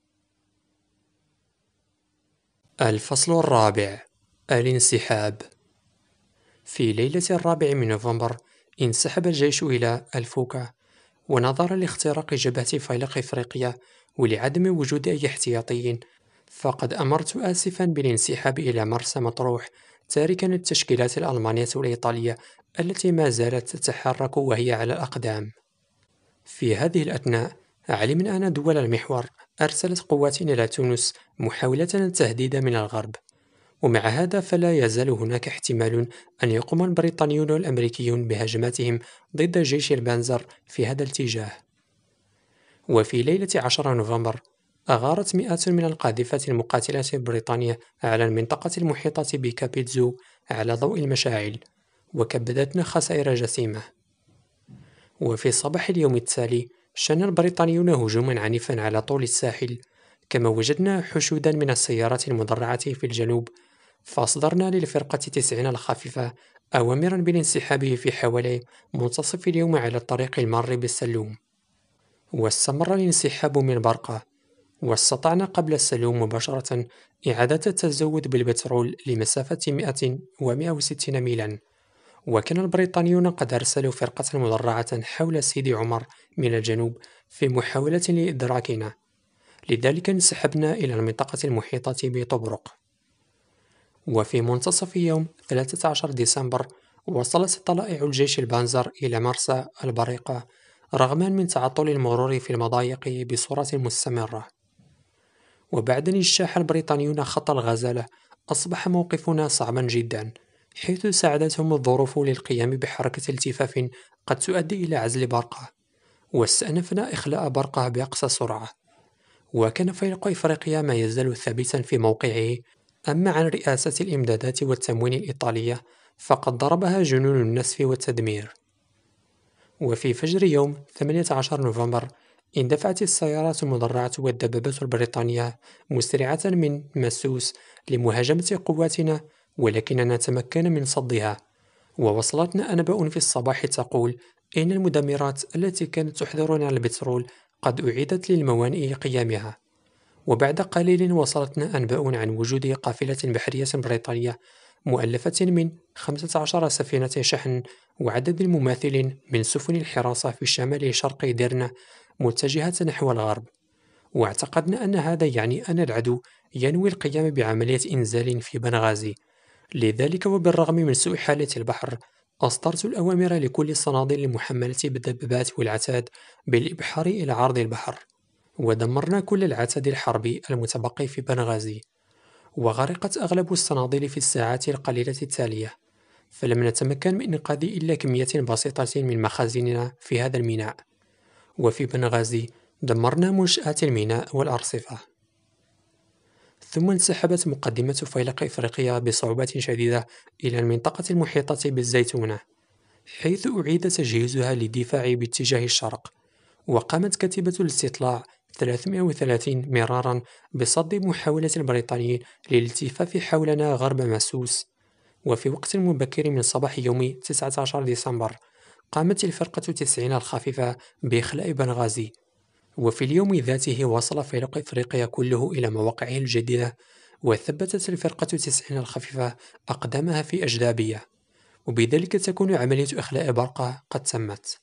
الفصل الرابع: الانسحاب. في ليلة الرابع من نوفمبر انسحب الجيش إلى الفوكا، ونظرا لاختراق جبهة فيلق إفريقيا ولعدم وجود أي احتياطي فقد أمرت آسفا بالانسحاب إلى مرسى مطروح، تاركا التشكيلات الألمانية والإيطالية التي ما زالت تتحرك وهي على الأقدام. في هذه الأثناء علمنا أن دول المحور أرسلت قوات إلى تونس محاولة التهديد من الغرب، ومع هذا فلا يزال هناك احتمال أن يقوم البريطانيون والأمريكيون بهجماتهم ضد جيش البانزر في هذا الاتجاه. وفي ليلة عشرة نوفمبر أغارت مئات من القاذفات المقاتلة البريطانية على المنطقة المحيطة بكابيتزو على ضوء المشاعل، وكبدتنا خسائر جسيمة. وفي صباح اليوم التالي شن البريطانيون هجوما عنيفا على طول الساحل، كما وجدنا حشودا من السيارات المدرعة في الجنوب، فأصدرنا للفرقة تسعين الخفيفة أوامرا بالانسحاب في حوالي منتصف اليوم على الطريق المار بالسلوم. واستمر الانسحاب من برقة، واستطعنا قبل السلوم مباشرة إعادة التزود بالبترول لمسافة مئة ومئة وستين ميلا. وكان البريطانيون قد أرسلوا فرقة مدرعة حول سيدي عمر من الجنوب في محاولة لإدراكنا، لذلك انسحبنا إلى المنطقة المحيطة بطبرق. وفي منتصف يوم ثلاثة عشر ديسمبر وصلت طلائع الجيش البانزر إلى مرسى البريقة رغما من تعطل المرور في المضايق بصورة مستمرة. وبعد أن اجتاح البريطانيون خط الغزالة أصبح موقفنا صعبا جدا، حيث ساعدتهم الظروف للقيام بحركة التفاف قد تؤدي إلى عزل برقة، واستأنفنا إخلاء برقة بأقصى سرعة. وكان فيلق إفريقيا ما يزال ثابتا في موقعه. أما عن رئاسة الإمدادات والتموين الإيطالية فقد ضربها جنون النسف والتدمير. وفي فجر يوم ثمانية عشر نوفمبر اندفعت السيارات المدرعة والدبابات البريطانية مسرعة من مسوس لمهاجمة قواتنا، ولكننا تمكنا من صدها. ووصلتنا أنباء في الصباح تقول إن المدمرات التي كانت تحضرنا البترول قد أعيدت للموانئ قيامها. وبعد قليل وصلتنا أنباء عن وجود قافلة بحرية بريطانية مؤلفة من خمسة عشر سفينة شحن وعدد مماثل من سفن الحراسة في شمال شرق ديرنا متجهة نحو الغرب. واعتقدنا أن هذا يعني أن العدو ينوي القيام بعملية إنزال في بنغازي. لذلك وبالرغم من سوء حالة البحر أصدرت الأوامر لكل الصناديق المحملة بالدبابات والعتاد بالإبحار إلى عرض البحر، ودمرنا كل العتاد الحربي المتبقي في بنغازي. وغرقت أغلب الصناديق في الساعات القليلة التالية، فلم نتمكن من إنقاذ إلا كمية بسيطة من مخازننا في هذا الميناء. وفي بنغازي دمرنا منشآت الميناء والأرصفة. ثم انسحبت مقدمة فيلق إفريقيا بصعوبة شديدة إلى المنطقة المحيطة بالزيتونة، حيث أعيد تجهيزها للدفاع باتجاه الشرق. وقامت كتيبة الاستطلاع ثلاثمائة وثلاثين مرارا بصد محاولة البريطانيين للالتفاف حولنا غرب مسوس. وفي وقت مبكر من صباح يوم تسعة عشر ديسمبر قامت الفرقة تسعين الخافقة بإخلاء بنغازي. وفي اليوم ذاته وصل فيلق إفريقيا كله إلى مواقعه الجديدة، وثبتت الفرقة تسعين الخفيفة أقدامها في أجدابية، وبذلك تكون عملية إخلاء برقة قد تمت.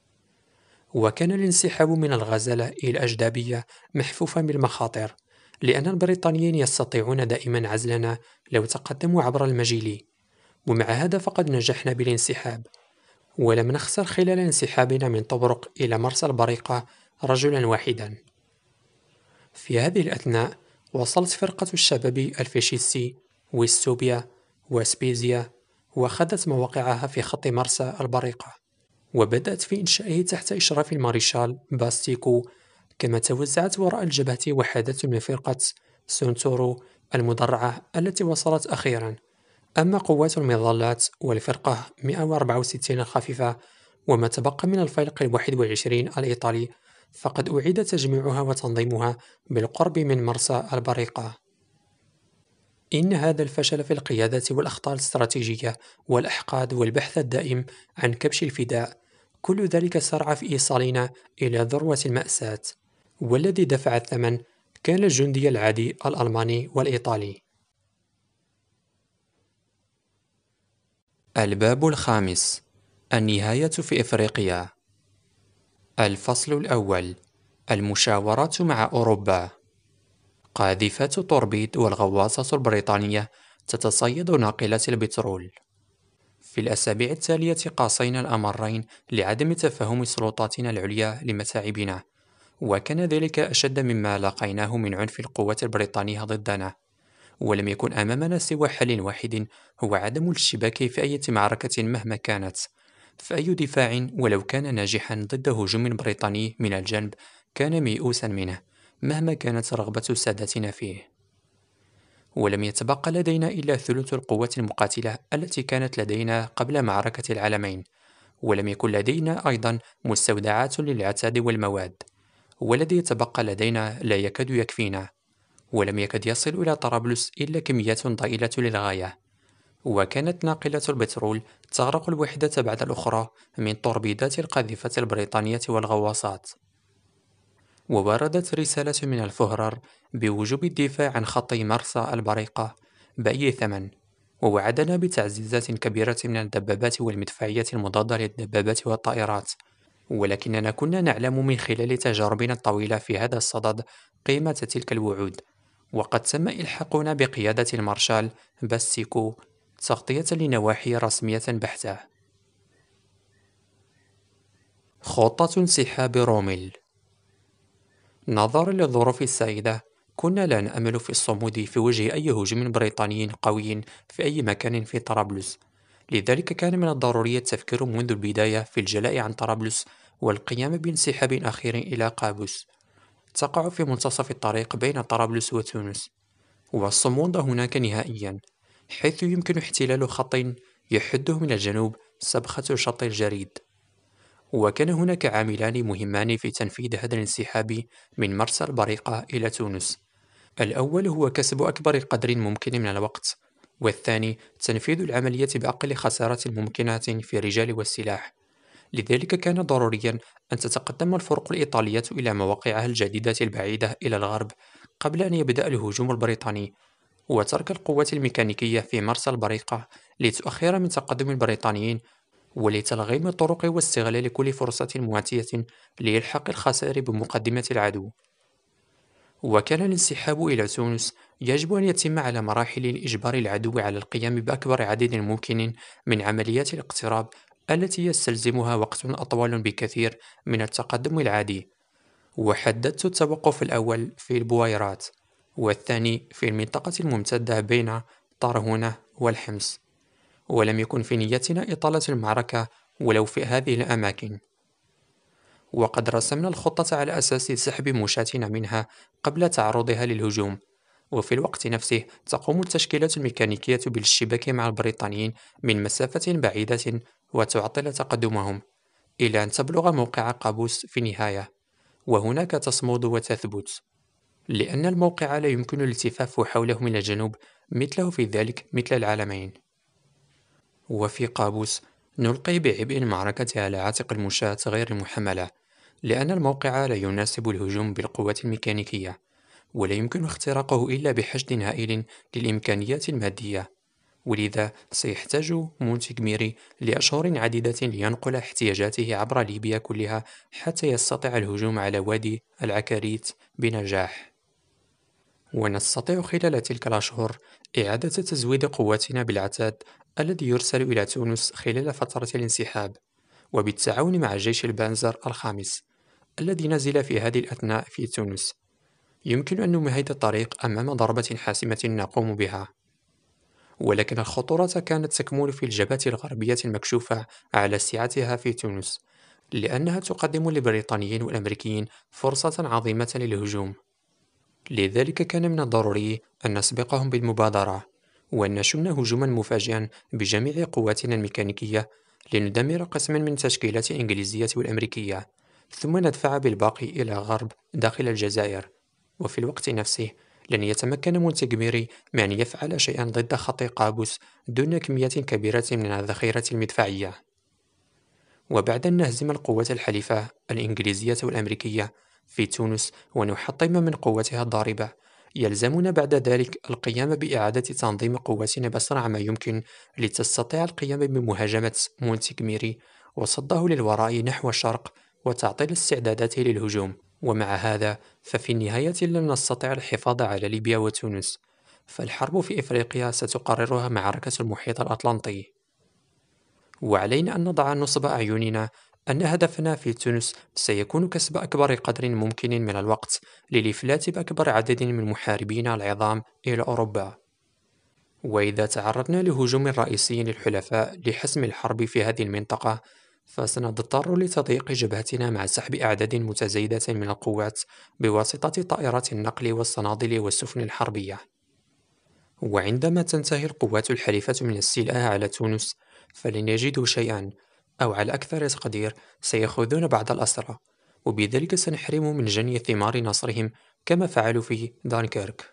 وكان الانسحاب من الغزالة إلى أجدابية محفوفا بالمخاطر، لأن البريطانيين يستطيعون دائما عزلنا لو تقدموا عبر المجيلي. ومع هذا فقد نجحنا بالانسحاب، ولم نخسر خلال انسحابنا من طبرق إلى مرسى البريقة رجلا واحدا. في هذه الأثناء وصلت فرقة الشباب الفاشيستي ويستوبيا وسبيزيا وأخذت مواقعها في خط مرسى البريقة، وبدأت في إنشائه تحت إشراف الماريشال باستيكو. كما توزعت وراء الجبهة وحدات من فرقة سونتورو المدرعة التي وصلت أخيرا. أما قوات المظلات والفرقة مئة وأربعة وستين الخفيفة وما تبقى من الفيلق الواحد والعشرين الإيطالي فقد أعيد تجميعها وتنظيمها بالقرب من مرسى البريقة. إن هذا الفشل في القيادة والأخطاء الاستراتيجية والأحقاد والبحث الدائم عن كبش الفداء كل ذلك سرع في إيصالنا إلى ذروة المأساة، والذي دفع الثمن كان الجندي العادي الألماني والإيطالي. الباب الخامس: النهاية في إفريقيا. الفصل الأول: المشاورات مع أوروبا. قاذفات توربيد والغواصة البريطانية تتصيد ناقلات البترول. في الأسابيع التالية قاصينا الأمرين لعدم تفهم سلطاتنا العليا لمتاعبنا، وكان ذلك أشد مما لاقيناه من عنف القوات البريطانية ضدنا. ولم يكن أمامنا سوى حل واحد، هو عدم الاشتباك في أي معركة مهما كانت. فأي دفاع ولو كان ناجحا ضد هجوم بريطاني من الجنب كان ميؤوسا منه مهما كانت رغبة سادتنا فيه. ولم يتبقى لدينا إلا ثلث القوات المقاتلة التي كانت لدينا قبل معركة العالمين، ولم يكن لدينا أيضا مستودعات للعتاد والمواد، والذي يتبقى لدينا لا يكاد يكفينا. ولم يكد يصل إلى طرابلس إلا كميات ضئيلة للغاية، وكانت ناقلة البترول تغرق الوحدة بعد الأخرى من توربيدات القاذفة البريطانية والغواصات. ووردت رسالة من الفهرر بوجوب الدفاع عن خط مرسى البريقة بأي ثمن، ووعدنا بتعزيزات كبيرة من الدبابات والمدفعية المضادة للدبابات والطائرات، ولكننا كنا نعلم من خلال تجاربنا الطويلة في هذا الصدد قيمة تلك الوعود، وقد تم إلحاقنا بقيادة المارشال باستيكو تغطية لنواحي رسمية بحتة. خطة انسحاب روميل. نظرا للظروف السائدة، كنا لا نأمل في الصمود في وجه أي هجوم بريطاني قوي في أي مكان في طرابلس. لذلك كان من الضروري التفكير منذ البداية في الجلاء عن طرابلس والقيام بانسحاب أخير إلى قابوس، تقع في منتصف الطريق بين طرابلس وتونس، والصمود هناك نهائيا، حيث يمكن احتلال خط يحده من الجنوب سبخة شط الجريد. وكان هناك عاملان مهمان في تنفيذ هذا الانسحاب من مرسى البريقة إلى تونس. الأول هو كسب أكبر قدر ممكن من الوقت، والثاني تنفيذ العملية بأقل خسارة ممكنة في الرجال والسلاح. لذلك كان ضروريا أن تتقدم الفرق الإيطالية إلى مواقعها الجديدة البعيدة إلى الغرب قبل أن يبدأ الهجوم البريطاني، وترك القوات الميكانيكية في مرسى البريقة لتؤخر من تقدم البريطانيين، ولتلغيم الطرق واستغلال كل فرصة مواتية لإلحاق الخسائر بمقدمة العدو. وكان الانسحاب إلى تونس يجب أن يتم على مراحل لإجبار العدو على القيام بأكبر عدد ممكن من عمليات الاقتراب التي يستلزمها وقت أطول بكثير من التقدم العادي. وحددت التوقف الأول في البويرات، والثاني في المنطقة الممتدة بين طرهونة والحمص، ولم يكن في نيتنا إطالة المعركة ولو في هذه الأماكن. وقد رسمنا الخطة على أساس سحب مشاتنا منها قبل تعرضها للهجوم، وفي الوقت نفسه تقوم التشكيلات الميكانيكية بالاشتباك مع البريطانيين من مسافة بعيدة وتعطل تقدمهم إلى أن تبلغ موقع قابوس في النهاية، وهناك تصمد وتثبت، لأن الموقع لا يمكن الالتفاف حوله من الجنوب مثله في ذلك مثل العالمين. وفي قابوس نلقي بعبء المعركة على عاتق المشاة غير المحملة، لأن الموقع لا يناسب الهجوم بالقوات الميكانيكية، ولا يمكن اختراقه إلا بحشد هائل للإمكانيات المادية، ولذا سيحتاج مونتيغميري لأشهر عديدة لينقل احتياجاته عبر ليبيا كلها حتى يستطيع الهجوم على وادي العكاريت بنجاح. ونستطيع خلال تلك الأشهر إعادة تزويد قواتنا بالعتاد الذي يرسل إلى تونس خلال فترة الانسحاب، وبالتعاون مع جيش البانزر الخامس الذي نزل في هذه الأثناء في تونس. يمكن أن نمهد الطريق أمام ضربة حاسمة نقوم بها، ولكن الخطورة كانت تكمن في الجبهة الغربية المكشوفة على سعتها في تونس، لأنها تقدم للبريطانيين والأمريكيين فرصة عظيمة للهجوم. لذلك كان من الضروري أن نسبقهم بالمبادرة، وأن نشن هجوما مفاجئا بجميع قواتنا الميكانيكية لندمر قسما من التشكيلات الإنجليزية والأمريكية، ثم ندفع بالباقي إلى غرب داخل الجزائر. وفي الوقت نفسه لن يتمكن مونتيغميري من أن يفعل شيئا ضد خط قابوس دون كميات كبيرة من الذخيرة المدفعية. وبعد أن نهزم القوات الحليفة الإنجليزية والأمريكية في تونس ونحطم من قوتها الضاربة، يلزمنا بعد ذلك القيام بإعادة تنظيم قواتنا بأسرع ما يمكن لتستطيع القيام بمهاجمة مونتيغميري وصده للوراء نحو الشرق وتعطيل استعداداته للهجوم. ومع هذا ففي النهاية لن نستطيع الحفاظ على ليبيا وتونس، فالحرب في إفريقيا ستقررها معركة المحيط الأطلنطي، وعلينا أن نضع نصب أعيننا أن هدفنا في تونس سيكون كسب أكبر قدر ممكن من الوقت للإفلات بأكبر عدد من محاربينا العظام إلى أوروبا. وإذا تعرضنا لهجوم رئيسي للحلفاء لحسم الحرب في هذه المنطقة، فسنضطر لتضييق جبهتنا مع سحب أعداد متزايدة من القوات بواسطة طائرات النقل والصنادل والسفن الحربية. وعندما تنتهي القوات الحليفة من استيلائها على تونس، فلن يجدوا شيئا، أو على أكثر تقدير سيأخذون بعض الأسرى، وبذلك سنحرم من جني ثمار نصرهم كما فعلوا في دانكيرك.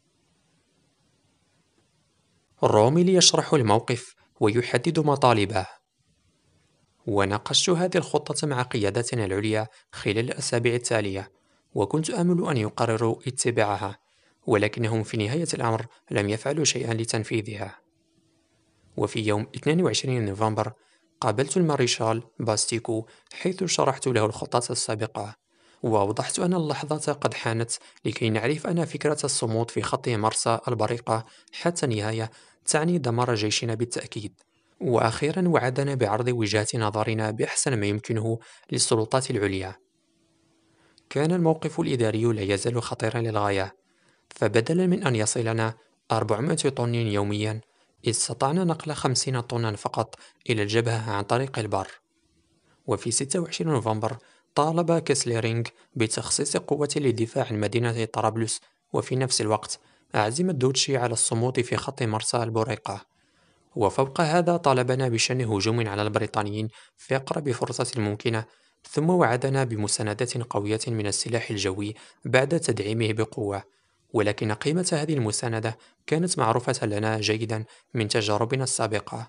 روميل يشرح الموقف ويحدد مطالبه. وناقشت هذه الخطة مع قيادتنا العليا خلال الأسابيع التالية، وكنت آمل أن يقرروا اتباعها، ولكنهم في نهاية الأمر لم يفعلوا شيئا لتنفيذها. وفي يوم اثنين وعشرين نوفمبر قابلت الماريشال باستيكو حيث شرحت له الخطط السابقة، وأوضحت أن اللحظة قد حانت لكي نعرف أن فكرة الصمود في خط مرسى البريقة حتى النهاية تعني دمار جيشنا بالتأكيد. وأخيرا وعدنا بعرض وجهة نظرنا بأحسن ما يمكنه للسلطات العليا. كان الموقف الإداري لا يزال خطيرا للغاية، فبدلا من أن يصلنا أربعمائة طن يوميا، استطعنا نقل خمسين طنا فقط إلى الجبهة عن طريق البر. وفي ستة وعشرين نوفمبر طالب كيسليرينغ بتخصيص قوة للدفاع عن مدينة طرابلس، وفي نفس الوقت عزم الدوتشي على الصمود في خط مرسى البوريقة. وفوق هذا طالبنا بشن هجوم على البريطانيين في أقرب فرصة ممكنة، ثم وعدنا بمساندة قوية من السلاح الجوي بعد تدعيمه بقوة. ولكن قيمة هذه المساندة كانت معروفة لنا جيدا من تجاربنا السابقة.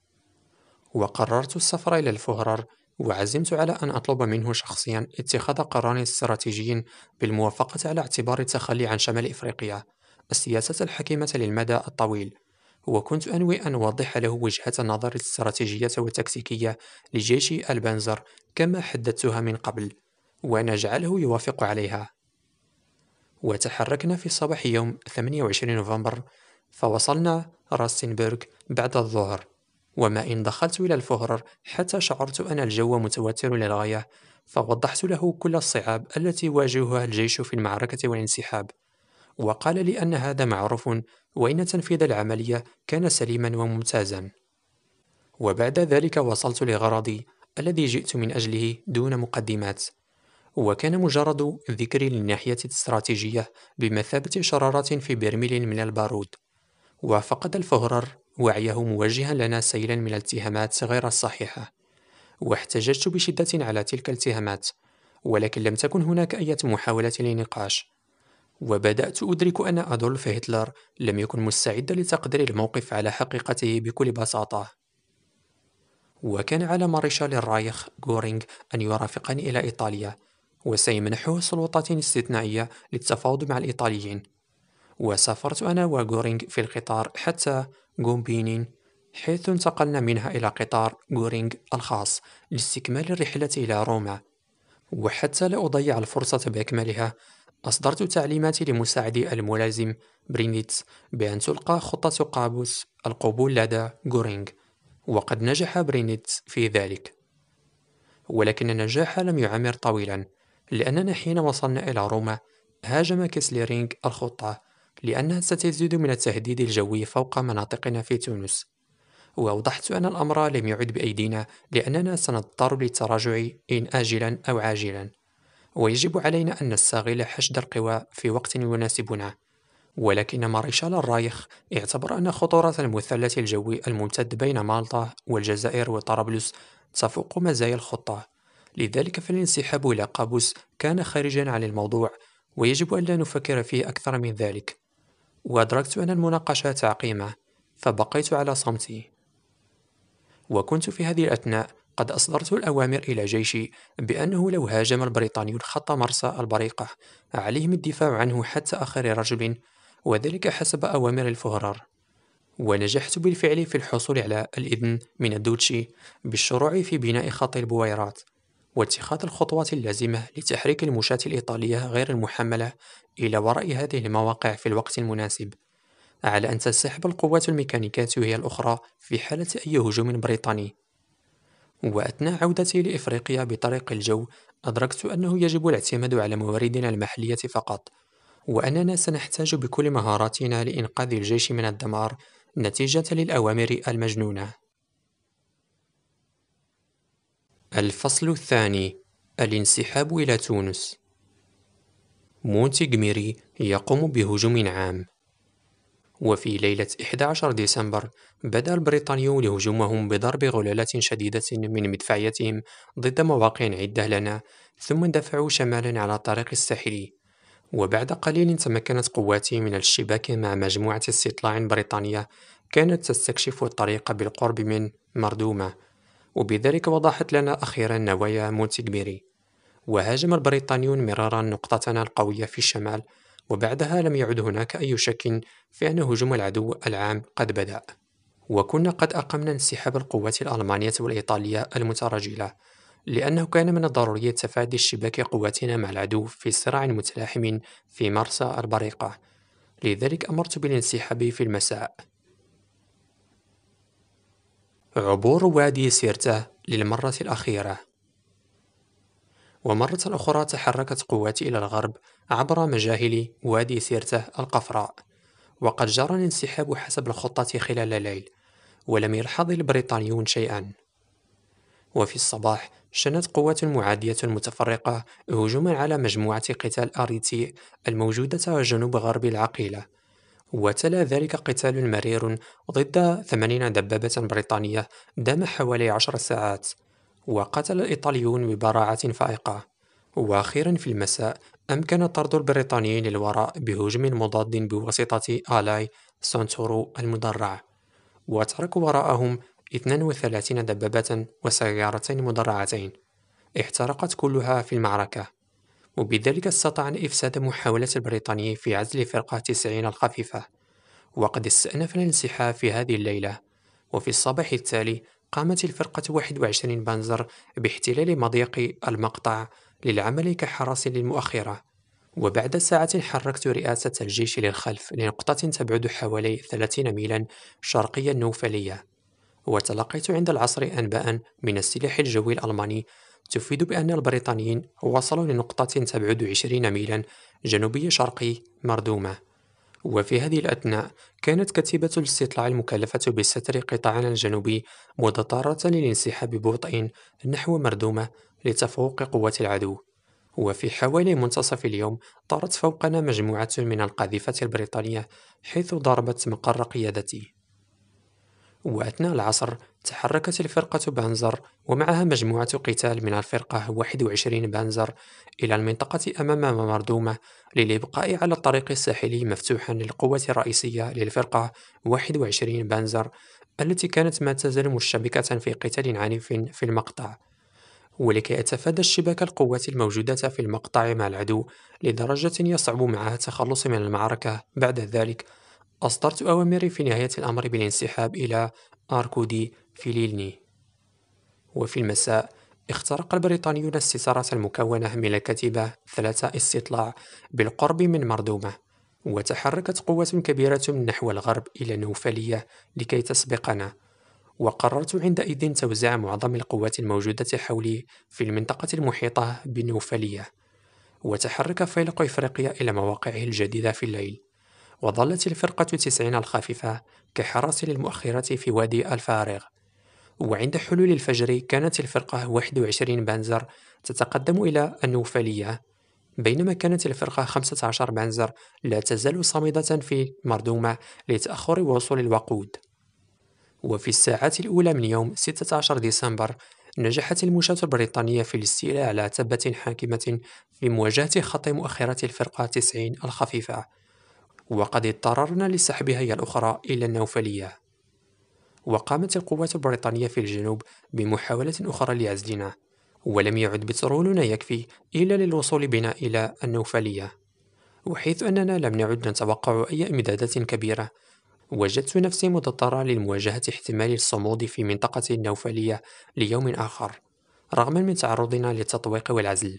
وقررت السفر إلى الفهرر، وعزمت على أن أطلب منه شخصيا اتخاذ قرار استراتيجي بالموافقة على اعتبار التخلي عن شمال إفريقيا، السياسة الحكيمة للمدى الطويل. وكنت أنوي أن أوضح له وجهة النظر الاستراتيجية والتكتيكية لجيش البنزر كما حددتها من قبل، وأن أجعله يوافق عليها. وتحركنا في صباح يوم ثمانية وعشرين نوفمبر، فوصلنا راستنبرغ بعد الظهر. وما إن دخلت إلى الفهرر حتى شعرت أن الجو متوتر للغاية، فوضحت له كل الصعاب التي يواجهها الجيش في المعركة والانسحاب. وقال لي أن هذا معروف، وإن تنفيذ العملية كان سليما وممتازا. وبعد ذلك وصلت لغرضي الذي جئت من أجله دون مقدمات، وكان مجرد ذكري للناحية الاستراتيجية بمثابة شرارة في برميل من البارود. وفقد الفهرر وعيه موجها لنا سيلا من الاتهامات غير الصحيحة، واحتججت بشدة على تلك الاتهامات، ولكن لم تكن هناك أي محاولة لنقاش. وبدأت أدرك أن أدولف هتلر لم يكن مستعدا لتقدير الموقف على حقيقته بكل بساطة. وكان على مارشال الرايخ غورينغ أن يرافقني إلى إيطاليا، وسيمنحه سلطات استثنائية للتفاوض مع الإيطاليين. وسافرت أنا وغورينغ في القطار حتى غومبينين، حيث انتقلنا منها إلى قطار غورينغ الخاص لاستكمال الرحلة إلى روما. وحتى لا أضيع الفرصة بأكملها، أصدرت تعليماتي لمساعدي الملازم برينيتس بأن تلقى خطة قابوس القبول لدى غورينغ، وقد نجح برينيتس في ذلك. ولكن النجاح لم يعمر طويلا، لأننا حين وصلنا إلى روما هاجم كيسليرينغ الخطة لأنها ستزيد من التهديد الجوي فوق مناطقنا في تونس. وأوضحت أن الأمر لم يعد بأيدينا، لأننا سنضطر للتراجع إن آجلا أو عاجلا، ويجب علينا أن نستغل حشد القوى في وقت يناسبنا. ولكن مارشال الرايخ اعتبر أن خطورة المثلث الجوي الممتد بين مالطا والجزائر وطرابلس تفوق مزايا الخطة، لذلك فالانسحاب إلى قابوس كان خارجا عن الموضوع، ويجب أن لا نفكر فيه أكثر من ذلك. وأدركت أن المناقشة عقيمة، فبقيت على صمتي. وكنت في هذه الأثناء قد أصدرت الأوامر إلى جيشي بأنه لو هاجم البريطانيون خط مرسى البريقة عليهم الدفاع عنه حتى آخر رجل، وذلك حسب أوامر الفهرر. ونجحت بالفعل في الحصول على الإذن من الدوتشي بالشروع في بناء خط البويرات، واتخاذ الخطوات اللازمة لتحريك المشاة الإيطالية غير المحملة إلى وراء هذه المواقع في الوقت المناسب، على أن تنسحب القوات الميكانيكية هي الأخرى في حالة أي هجوم بريطاني. وأثناء عودتي لإفريقيا بطريق الجو أدركت أنه يجب الاعتماد على مواردنا المحلية فقط، وأننا سنحتاج بكل مهاراتنا لإنقاذ الجيش من الدمار نتيجة للأوامر المجنونة. الفصل الثاني: الانسحاب إلى تونس. مونتيغميري يقوم بهجوم عام. وفي ليلة أحد عشر ديسمبر بدأ البريطانيون هجومهم بضرب غلالات شديدة من مدفعيتهم ضد مواقع عدة لنا، ثم اندفعوا شمالا على الطريق الساحلي. وبعد قليل تمكنت قواتي من الاشتباك مع مجموعة استطلاع بريطانية كانت تستكشف الطريق بالقرب من مردومة، وبذلك وضحت لنا أخيرا نوايا مونتيغميري. وهاجم البريطانيون مرارا نقطتنا القوية في الشمال، وبعدها لم يعد هناك أي شك في أن هجوم العدو العام قد بدأ. وكنا قد أقمنا انسحاب القوات الألمانية والإيطالية المترجلة، لأنه كان من الضروري تفادي اشتباك قواتنا مع العدو في صراع متلاحم في مرسى البريقة. لذلك أمرت بالانسحاب في المساء. عبور وادي سيرته للمرة الأخيرة. ومرة أخرى تحركت قواتي إلى الغرب عبر مجاهل وادي سيرته القفراء، وقد جرى الانسحاب حسب الخطة خلال الليل، ولم يلحظ البريطانيون شيئا. وفي الصباح شنت قوات معادية متفرقة هجوما على مجموعة قتال أريتي الموجودة جنوب غرب العقيلة، وتلا ذلك قتال مرير ضد ثمانين دبابة بريطانية دام حوالي عشر ساعات، وقتل الإيطاليون ببراعة فائقة. وأخيرا في المساء أمكن طرد البريطانيين للوراء بهجوم مضاد بواسطة آلاي سونتورو المدرع، وتركوا وراءهم اثنين وثلاثين دبابة وسيارتين مدرعتين احترقت كلها في المعركة، وبذلك استطعنا إفساد محاولة البريطاني في عزل فرقة تسعين الخفيفة. وقد استأنفنا الانسحاب في هذه الليلة، وفي الصباح التالي قامت الفرقة واحد وعشرين بانزر باحتلال مضيق المقطع للعمل كحرس للمؤخرة. وبعد ساعة حركت رئاسة الجيش للخلف لنقطة تبعد حوالي ثلاثين ميلا شرقي النوفلية، وتلقيت عند العصر أنباء من السلاح الجوي الألماني تفيد بأن البريطانيين وصلوا لنقطة تبعد عشرين ميلا جنوبي شرقي مردومة. وفي هذه الأثناء كانت كتيبة الاستطلاع المكلفة بستر قطاعنا الجنوبي مضطرة للانسحاب ببطء نحو مردومة لتفوق قوات العدو. وفي حوالي منتصف اليوم طارت فوقنا مجموعة من القاذفات البريطانية حيث ضربت مقر قيادتي. وأثناء العصر تحركت الفرقة بانزر ومعها مجموعة قتال من الفرقة واحد وعشرين بانزر إلى المنطقة أمام مردومة للإبقاء على الطريق الساحلي مفتوحا للقوة الرئيسية للفرقة واحد وعشرين بانزر التي كانت ما تزال مشتبكة في قتال عنيف في المقطع. ولكي أتفادى اشتباك القوات الموجودة في المقطع مع العدو لدرجة يصعب معها التخلص من المعركة بعد ذلك، أصدرت أوامري في نهاية الأمر بالانسحاب إلى آركودي في ليلني. وفي المساء اخترق البريطانيون الستارة المكونة من الكتيبة ثلاثة استطلاع بالقرب من مردومة، وتحركت قوة كبيرة نحو الغرب إلى نوفلية لكي تسبقنا. وقررت عندئذ توزيع معظم القوات الموجودة حولي في المنطقة المحيطة بنوفلية، وتحرك فيلق إفريقيا إلى مواقعه الجديدة في الليل. وظلت الفرقة تسعين الخاففة كحرس للمؤخرة في وادي الفارغ. وعند حلول الفجر كانت الفرقة واحد وعشرين بانزر تتقدم إلى النوفلية، بينما كانت الفرقة خمسة عشر بانزر لا تزال صامدة في مردومة لتأخر وصول الوقود. وفي الساعات الأولى من يوم ستة عشر ديسمبر نجحت المشاة البريطانية في الاستيلاء على تبة حاكمة في مواجهة خط مؤخرة الفرقة تسعين الخفيفة، وقد اضطررنا لسحبها هي الأخرى إلى النوفلية. وقامت القوات البريطانية في الجنوب بمحاولة أخرى لعزلنا، ولم يعد بترولنا يكفي إلا للوصول بنا إلى النوفلية. وحيث أننا لم نعد نتوقع أي إمدادات كبيرة، وجدت نفسي مضطرة لمواجهة احتمال الصمود في منطقة النوفلية ليوم آخر، رغما من تعرضنا للتطويق والعزل.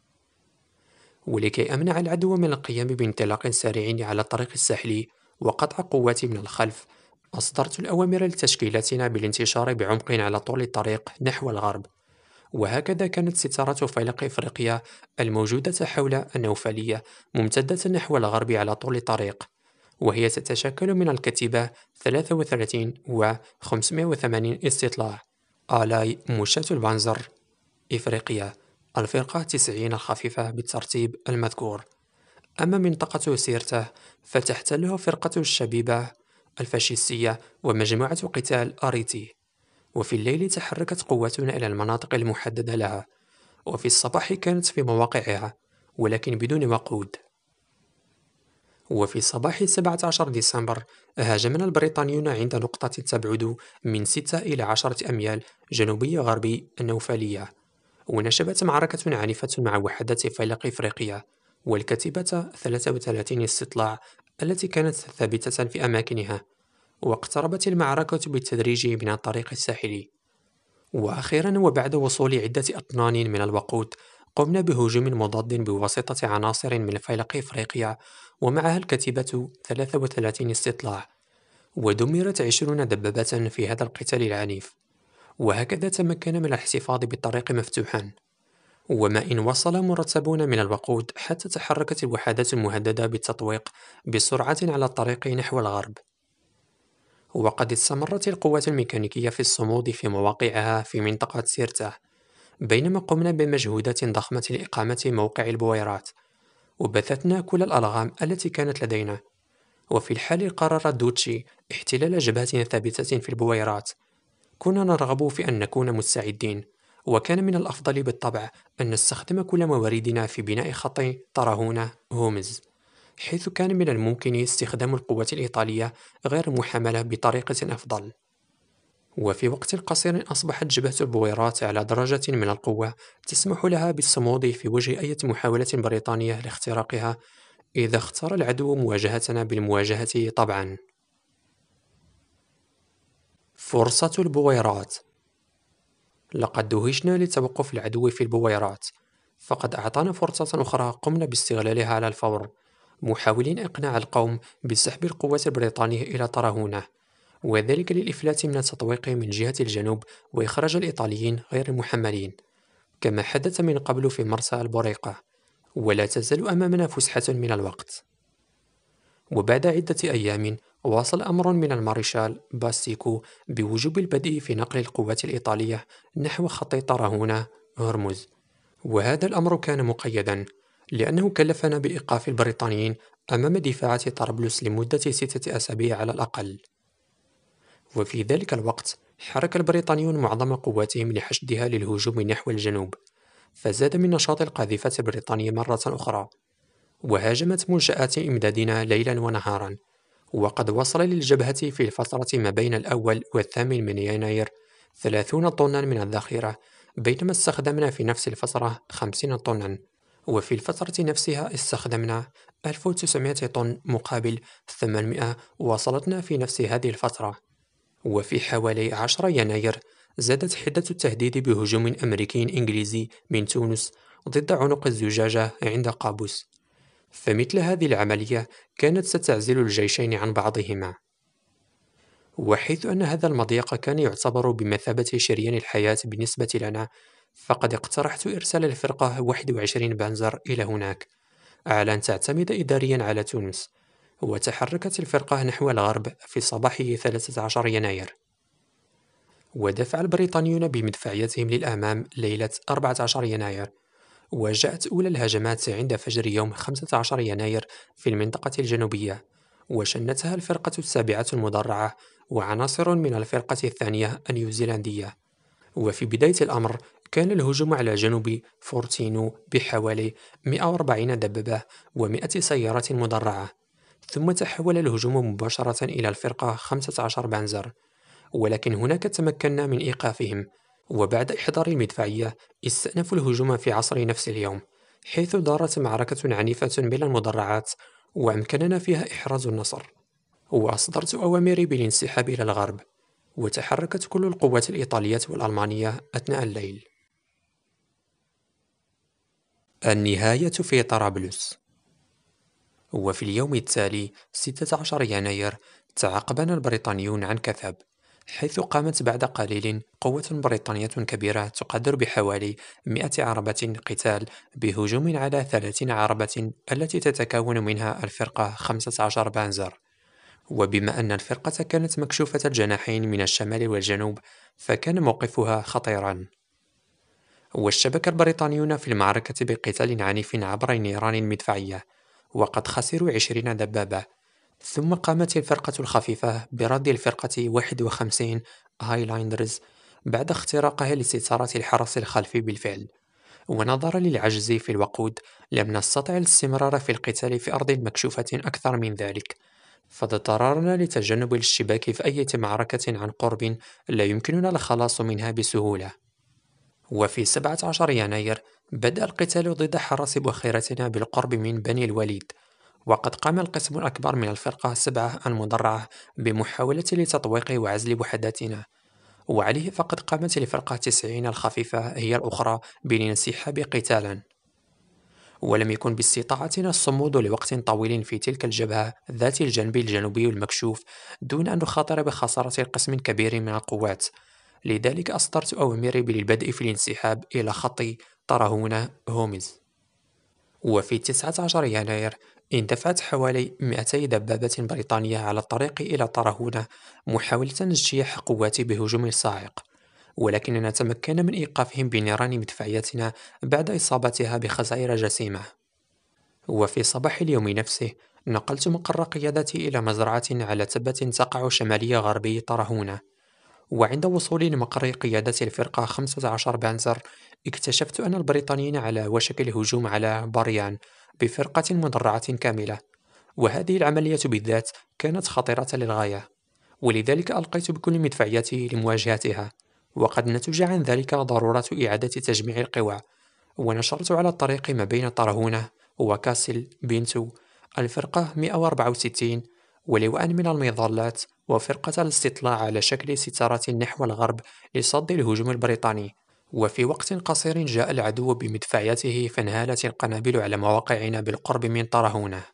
ولكي أمنع العدو من القيام بانطلاق سريع على الطريق الساحلي وقطع قواتي من الخلف، أصدرت الأوامر لتشكيلاتنا بالانتشار بعمق على طول الطريق نحو الغرب. وهكذا كانت ستارة فيلق إفريقيا الموجودة حول النوفلية ممتدة نحو الغرب على طول الطريق، وهي تتشكل من الكتيبة ثلاثة وثلاثين و خمسمائة وثمانين استطلاع آلاي مشاة البانزر إفريقيا الفرقة تسعين الخفيفة بالترتيب المذكور. أما منطقة سيرته فتحتلها فرقة الشبيبة الفاشيستية ومجموعة قتال أريتي. وفي الليل تحركت قواتنا إلى المناطق المحددة لها، وفي الصباح كانت في مواقعها ولكن بدون وقود. وفي صباح سبعة عشر ديسمبر هاجمنا البريطانيون عند نقطة تبعد من ستة إلى عشرة أميال جنوبي غربي النوفلية، ونشبت معركة عنيفة مع وحدات فيلق إفريقيا والكتيبة ثلاثة وثلاثين استطلاع التي كانت ثابتة في أماكنها. واقتربت المعركة بالتدريج من الطريق الساحلي. وأخيرا وبعد وصول عدة أطنان من الوقود قمنا بهجوم مضاد بواسطة عناصر من فيلق إفريقيا ومعها الكتيبة ثلاثة وثلاثين استطلاع، ودمرت عشرون دبابة في هذا القتال العنيف. وهكذا تمكن من الاحتفاظ بالطريق مفتوحا، وما إن وصل مرتبون من الوقود حتى تحركت الوحدات المهددة بالتطويق بسرعة على الطريق نحو الغرب. وقد استمرت القوات الميكانيكية في الصمود في مواقعها في منطقة سيرتا، بينما قمنا بمجهودات ضخمة لإقامة موقع البويرات، وبثتنا كل الألغام التي كانت لدينا. وفي الحال قرر دوتشي احتلال جبهة ثابتة في البويرات. كنا نرغب في أن نكون مستعدين، وكان من الأفضل بالطبع أن نستخدم كل مواردنا في بناء خط طرهونة هومز، حيث كان من الممكن استخدام القوات الإيطالية غير محملة بطريقة أفضل. وفي وقت قصير أصبحت جبهة البويرات على درجة من القوة تسمح لها بالصمود في وجه أي محاولة بريطانية لاختراقها، إذا اختار العدو مواجهتنا بالمواجهة طبعا. فرصة البويرات. لقد دهشنا لتوقف العدو في البويرات، فقد أعطانا فرصة أخرى قمنا باستغلالها على الفور، محاولين إقناع القوم بسحب القوات البريطانية إلى طرهونة، وذلك للإفلات من التطويق من جهة الجنوب وإخراج الإيطاليين غير المحملين، كما حدث من قبل في مرسى البوريقة. ولا تزال أمامنا فسحة من الوقت. وبعد عدة أيام واصل أمر من المارشال باستيكو بوجوب البدء في نقل القوات الإيطالية نحو خط طرهونة هرمز، وهذا الأمر كان مقيدا لأنه كلفنا بإيقاف البريطانيين أمام دفاعات طرابلس لمدة ستة أسابيع على الأقل. وفي ذلك الوقت حرك البريطانيون معظم قواتهم لحشدها للهجوم نحو الجنوب، فزاد من نشاط القاذفات البريطانية مرة أخرى، وهاجمت منشآت إمدادنا ليلا ونهارا. وقد وصل للجبهة في الفترة ما بين الأول والثامن من يناير ثلاثون طنا من الذخيرة، بينما استخدمنا في نفس الفترة خمسين طنا، وفي الفترة نفسها استخدمنا ألف وتسعمائة طن مقابل ثمانمائة وصلتنا في نفس هذه الفترة. وفي حوالي عشرة يناير زادت حدة التهديد بهجوم أمريكي إنجليزي من تونس ضد عنق الزجاجة عند قابوس، فمثل هذه العملية كانت ستعزل الجيشين عن بعضهما. وحيث أن هذا المضيق كان يعتبر بمثابة شريان الحياة بالنسبة لنا، فقد اقترحت إرسال الفرقة واحد وعشرين بانزر إلى هناك على أن تعتمد إداريا على تونس. وتحركت الفرقة نحو الغرب في صباح ثلاثة عشر يناير، ودفع البريطانيون بمدفعيتهم للأمام ليلة أربعة عشر يناير، وجاءت أولى الهجمات عند فجر يوم خمسة عشر يناير في المنطقة الجنوبية، وشنتها الفرقة السابعة المدرعة وعناصر من الفرقة الثانية النيوزيلندية. وفي بداية الأمر كان الهجوم على جنوب فورتينو بحوالي مئة وأربعين دبابة و100 سيارة مدرعة، ثم تحول الهجوم مباشرة إلى الفرقة خمسة عشر بانزر، ولكن هناك تمكنا من إيقافهم. وبعد إحضار المدفعية استأنفوا الهجوم في عصر نفس اليوم، حيث دارت معركة عنيفة بين المدرعات وأمكننا فيها إحراز النصر. وأصدرت أوامري بالانسحاب إلى الغرب، وتحركت كل القوات الإيطالية والألمانية أثناء الليل. النهاية في طرابلس. وفي اليوم التالي ستة عشر يناير تعاقبنا البريطانيون عن كثب، حيث قامت بعد قليل قوة بريطانية كبيرة تقدر بحوالي مئة عربة قتال بهجوم على ثلاثين عربة التي تتكون منها الفرقة خمسة عشر بانزر. وبما أن الفرقة كانت مكشوفة الجناحين من الشمال والجنوب، فكان موقفها خطيرا. واشتبك البريطانيون في المعركة بقتال عنيف عبر النيران المدفعية، وقد خسروا عشرين دبابة. ثم قامت الفرقة الخفيفة برد الفرقة واحد وخمسين هايلاندرز بعد اختراقها لستارة الحرس الخلفي بالفعل. ونظرا للعجز في الوقود لم نستطع الاستمرار في القتال في أرض مكشوفة أكثر من ذلك، فاضطررنا لتجنب الاشتباك في أي معركة عن قرب لا يمكننا الخلاص منها بسهولة. وفي سبعة عشر يناير بدأ القتال ضد حرس بخيرتنا بالقرب من بني الوليد، وقد قام القسم الأكبر من الفرقة السبعة المدرعة بمحاولة لتطويق وعزل وحداتنا، وعليه فقد قامت الفرقة التسعين الخفيفة هي الأخرى بالانسحاب قتالا. ولم يكن باستطاعتنا الصمود لوقت طويل في تلك الجبهة ذات الجنب الجنوبي المكشوف دون أن نخاطر بخسارة قسم كبير من القوات. لذلك أصدرت أوامري بالبدء في الانسحاب إلى خط طرهونة هومز. وفي تسعة عشر يناير اندفعت حوالي مئتي دبابة بريطانية على الطريق إلى طرهونة محاولة اجتياح قواتي بهجوم صاعق، ولكننا تمكنا من إيقافهم بنيران مدفعيتنا بعد إصابتها بخسائر جسيمة. وفي صباح اليوم نفسه نقلت مقر قيادتي إلى مزرعة على تبة تقع شمالي غربي طرهونة، وعند وصولي لمقر قيادة الفرقة خمسة عشر بانزر اكتشفت أن البريطانيين على وشك الهجوم على باريان بفرقة مدرعة كاملة، وهذه العملية بالذات كانت خطيرة للغاية، ولذلك ألقيت بكل مدفعيتي لمواجهتها، وقد نتج عن ذلك ضرورة إعادة تجميع القوى. ونشرت على الطريق ما بين طرهونة وكاسل بينتو الفرقة مئة وأربعة وستين ولواء من المظلات وفرقة الاستطلاع على شكل ستارة نحو الغرب لصد الهجوم البريطاني. وفي وقت قصير جاء العدو بمدفعيته فانهالت القنابل على مواقعنا بالقرب من طرهونة.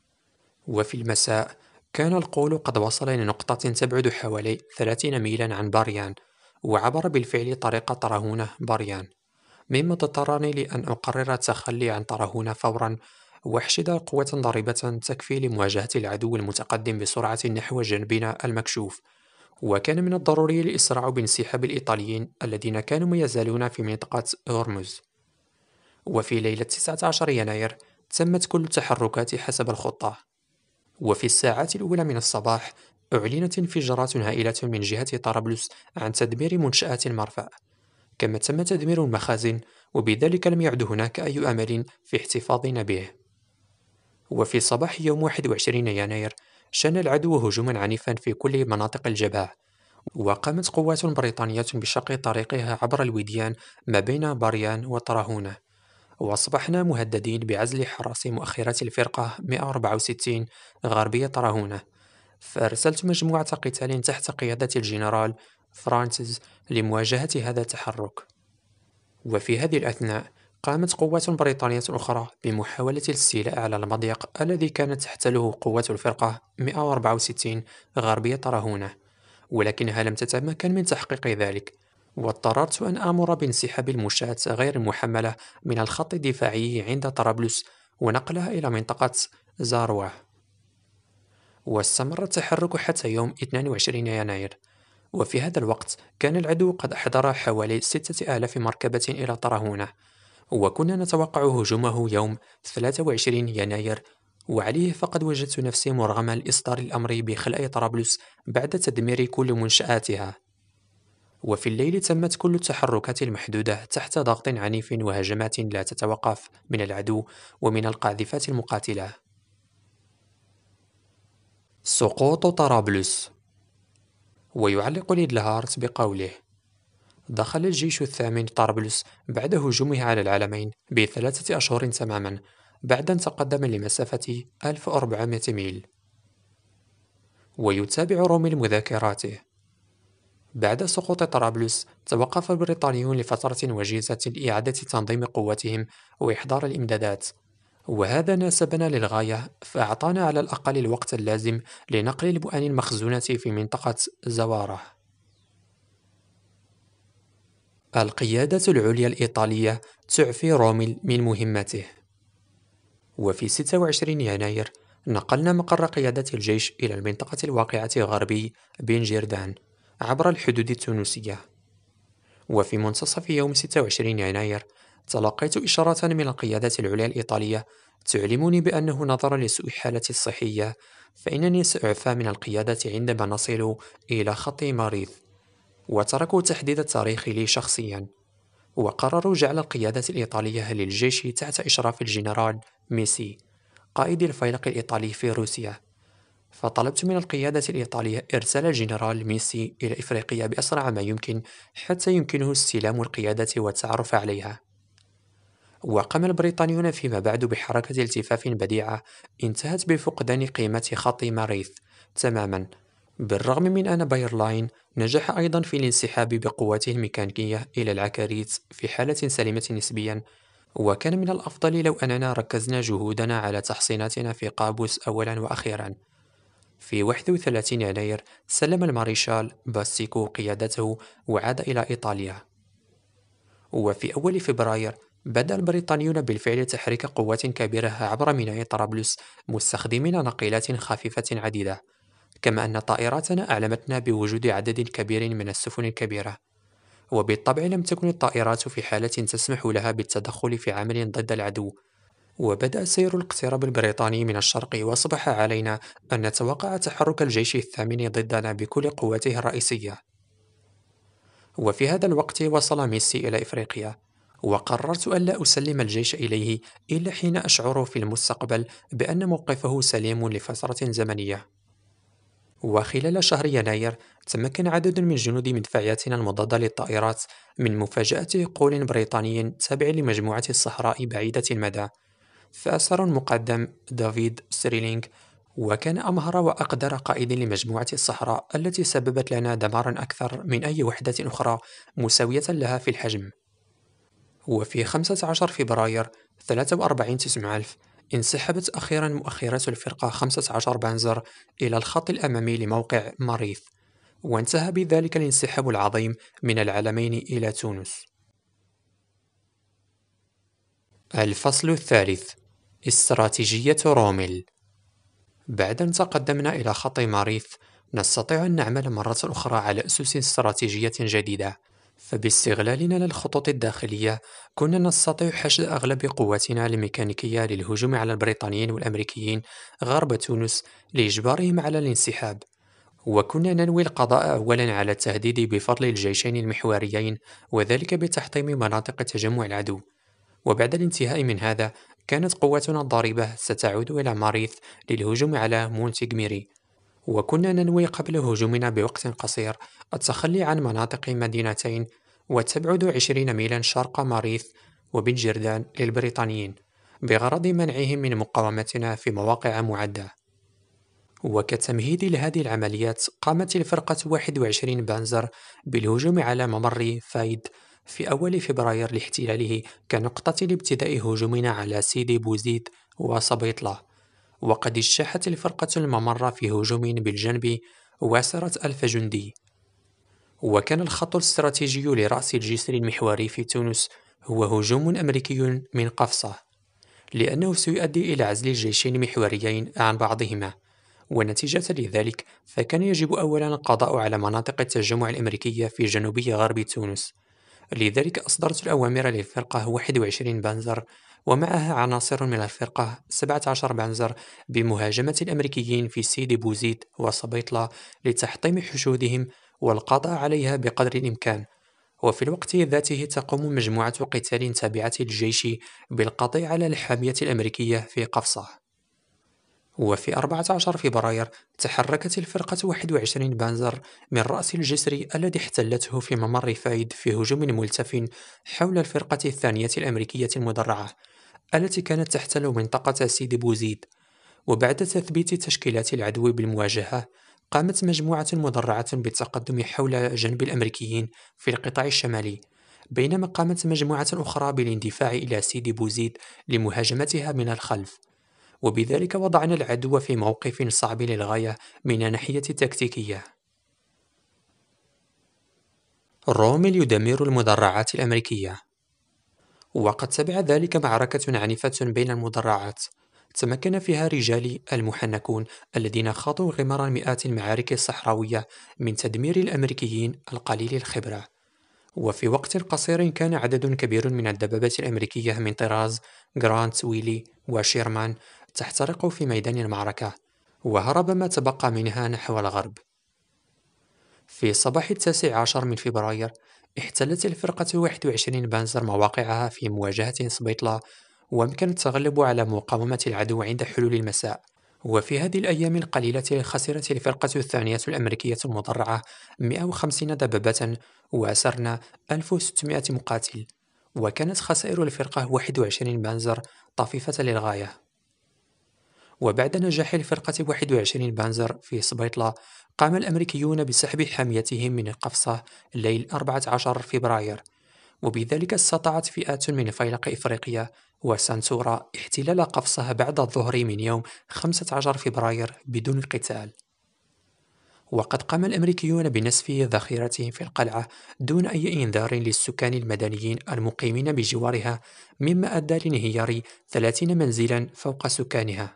وفي المساء كان القول قد وصل لنقطة تبعد حوالي ثلاثين ميلا عن باريان، وعبر بالفعل طريق طرهونة باريان، مما اضطرني لأن أقرر التخلي عن طرهونة فورا وأحشد قوة ضاربة تكفي لمواجهة العدو المتقدم بسرعة نحو جنبنا المكشوف. وكان من الضروري الإسراع بانسحاب الإيطاليين الذين كانوا ما يزالون في منطقة هرمز. وفي ليلة تسعة عشر يناير تمت كل التحركات حسب الخطة، وفي الساعات الأولى من الصباح أعلنت انفجارات هائلة من جهة طرابلس عن تدمير منشآت المرفأ، كما تم تدمير المخازن، وبذلك لم يعد هناك أي أمل في احتفاظنا به. وفي صباح يوم واحد وعشرين يناير شن العدو هجوما عنيفا في كل مناطق الجبهة، وقامت قوات بريطانية بشق طريقها عبر الوديان ما بين باريان وطرهونة، وأصبحنا مهددين بعزل حراس مؤخرات الفرقة مئة وأربعة وستين غربية طرهونة. فأرسلت مجموعة قتال تحت قيادة الجنرال فرانسيس لمواجهة هذا التحرك. وفي هذه الأثناء قامت قوات بريطانية أخرى بمحاولة الاستيلاء على المضيق الذي كانت تحتله قوات الفرقة مئة وأربعة وستين غربية طرهونة، ولكنها لم تتمكن من تحقيق ذلك، واضطررت أن آمر بانسحاب المشاة غير المحملة من الخط الدفاعي عند طرابلس ونقلها إلى منطقة زاروة. واستمر التحرك حتى يوم اثنين وعشرين يناير، وفي هذا الوقت كان العدو قد أحضر حوالي ستة آلاف مركبة إلى طرهونة، وكنا نتوقع هجومه يوم ثلاثة وعشرين يناير، وعليه فقد وجدت نفسي مرغما لإصدار الأمر بخلع طرابلس بعد تدمير كل منشآتها. وفي الليل تمت كل التحركات المحدودة تحت ضغط عنيف وهجمات لا تتوقف من العدو ومن القاذفات المقاتلة. سقوط طرابلس. ويعلق ليدلهارت بقوله: دخل الجيش الثامن طرابلس بعد هجومه على العلمين بثلاثة أشهر تماما، بعد أن تقدم لمسافة ألف وأربعمائة ميل. ويتابع روميل مذاكراته: بعد سقوط طرابلس توقف البريطانيون لفترة وجيزة لإعادة تنظيم قوتهم وإحضار الإمدادات، وهذا ناسبنا للغاية، فأعطانا على الأقل الوقت اللازم لنقل المؤن المخزونة في منطقة زواره. القيادة العليا الإيطالية تعفي روميل من مهمته. وفي ستة وعشرين يناير نقلنا مقر قيادة الجيش إلى المنطقة الواقعة غربي بن جيردان عبر الحدود التونسية. وفي منتصف يوم ستة وعشرين يناير تلقيت إشارة من القيادة العليا الإيطالية تعلمني بأنه نظرا لسوء حالتي الصحية فإنني سأعفى من القيادة عندما نصل إلى خط ماريث، وتركوا تحديد التاريخ لي شخصيا، وقرروا جعل القيادة الإيطالية للجيش تحت إشراف الجنرال ميسي قائد الفيلق الإيطالي في روسيا. فطلبت من القيادة الإيطالية إرسال الجنرال ميسي إلى إفريقيا بأسرع ما يمكن حتى يمكنه استلام القيادة والتعرف عليها. وقام البريطانيون فيما بعد بحركة التفاف بديعة انتهت بفقدان قيمة خط ماريث تماما، بالرغم من أن بايرلاين نجح أيضا في الانسحاب بقواته الميكانيكية إلى العكاريت في حالة سليمة نسبيا. وكان من الأفضل لو أننا ركزنا جهودنا على تحصيناتنا في قابوس أولا وأخيرا. في واحد وثلاثين يناير سلم الماريشال باستيكو قيادته وعاد إلى إيطاليا. وفي أول فبراير بدأ البريطانيون بالفعل تحريك قوات كبيرة عبر ميناء طرابلس مستخدمين ناقلات خفيفة عديدة، كما أن طائراتنا أعلمتنا بوجود عدد كبير من السفن الكبيرة. وبالطبع لم تكن الطائرات في حالة تسمح لها بالتدخل في عمل ضد العدو، وبدأ سير الاقتراب البريطاني من الشرق، وأصبح علينا أن نتوقع تحرك الجيش الثامن ضدنا بكل قوته الرئيسية. وفي هذا الوقت وصل ميسي إلى إفريقيا، وقررت ألا أسلم الجيش إليه إلا حين أشعر في المستقبل بأن موقفه سليم لفترة زمنية. وخلال شهر يناير تمكن عدد من جنود مدفعياتنا المضادة للطائرات من مفاجأة قول بريطاني تابع لمجموعة الصحراء بعيدة المدى، فأسر مقدم دافيد ستريلينغ، وكان أمهر وأقدر قائد لمجموعة الصحراء التي سببت لنا دمارا أكثر من أي وحدة أخرى مساوية لها في الحجم. وفي خمسة عشر فبراير ثلاثة وأربعين تسعمائة ألف انسحبت أخيرا مؤخرات الفرقة خمسة عشر بانزر إلى الخط الأمامي لموقع ماريث، وانتهى بذلك الانسحاب العظيم من العلمين إلى تونس. الفصل الثالث: استراتيجية روميل. بعد أن تقدمنا إلى خط ماريث نستطيع أن نعمل مرة أخرى على أسس استراتيجية جديدة، فباستغلالنا للخطوط الداخلية كنا نستطيع حشد أغلب قواتنا الميكانيكية للهجوم على البريطانيين والأمريكيين غرب تونس لإجبارهم على الانسحاب، وكنا ننوي القضاء أولا على التهديد بفضل الجيشين المحوريين، وذلك بتحطيم مناطق تجمع العدو. وبعد الانتهاء من هذا كانت قواتنا الضاربة ستعود إلى ماريث للهجوم على مونتيغميري، وكنا ننوي قبل هجومنا بوقت قصير التخلي عن مناطق مدينتين وتبعد عشرين ميلا شرق ماريث وبن جردان للبريطانيين بغرض منعهم من مقاومتنا في مواقع معدة. وكتمهيد لهذه العمليات قامت الفرقة واحد وعشرين بانزر بالهجوم على ممر فايد في أول فبراير لاحتلاله كنقطة لابتداء هجومنا على سيدي بوزيد وصبيطلة. وقد اجتاحت الفرقة الممر في هجوم بالجنب واسرة ألف جندي. وكان الخط الاستراتيجي لرأس الجسر المحوري في تونس هو هجوم أمريكي من قفصة، لأنه سيؤدي إلى عزل الجيشين المحوريين عن بعضهما، ونتيجة لذلك فكان يجب أولا القضاء على مناطق التجمع الأمريكية في جنوبي غرب تونس. لذلك أصدرت الأوامر للفرقة واحد وعشرين بانزر ومعها عناصر من الفرقة سبعة عشر بانزر بمهاجمة الأمريكيين في سيدي بوزيد وصبيطلة لتحطيم حشودهم والقضاء عليها بقدر الإمكان. وفي الوقت ذاته تقوم مجموعة قتال تابعة للجيش بالقضاء على الحامية الأمريكية في قفصة. وفي أربعة عشر فبراير تحركت الفرقة واحد وعشرين بانزر من رأس الجسر الذي احتلته في ممر فايد في هجوم ملتف حول الفرقة الثانية الأمريكية المدرعة التي كانت تحتل منطقة سيدي بوزيد. وبعد تثبيت تشكيلات العدو بالمواجهة قامت مجموعة مدرعة بالتقدم حول جنب الأمريكيين في القطاع الشمالي، بينما قامت مجموعة أخرى بالاندفاع إلى سيدي بوزيد لمهاجمتها من الخلف. وبذلك وضعنا العدو في موقف صعب للغاية من الناحية التكتيكية. روميل يدمر المدرعات الأمريكية. وقد تبع ذلك معركة عنيفة بين المدرعات تمكن فيها رجالي المحنكون الذين خاضوا غمار مئات المعارك الصحراوية من تدمير الأمريكيين القليل الخبرة. وفي وقت قصير كان عدد كبير من الدبابات الأمريكية من طراز جرانت ويلي وشيرمان تحترق في ميدان المعركة، وهرب ما تبقى منها نحو الغرب. في صباح التاسع عشر من فبراير احتلت الفرقة واحد وعشرين بانزر مواقعها في مواجهة صبيطلة، ويمكن التغلب على مقاومة العدو عند حلول المساء. وفي هذه الأيام القليلة خسرت الفرقة الثانية الأمريكية المدرعة مئة وخمسين دبابة وأسرنا ألف وستمائة مقاتل، وكانت خسائر الفرقة واحد وعشرين بانزر طفيفة للغاية. وبعد نجاح الفرقة واحد وعشرين بانزر في سبيطلة، قام الأمريكيون بسحب حاميتهم من قفصة ليل أربعة عشر فبراير، وبذلك استطاعت فئات من فيلق إفريقيا وسانسورا احتلال قفصة بعد الظهر من يوم خمسة عشر فبراير بدون قتال. وقد قام الأمريكيون بنسف ذخيرتهم في القلعة دون أي إنذار للسكان المدنيين المقيمين بجوارها، مما أدى لانهيار ثلاثين منزلا فوق سكانها.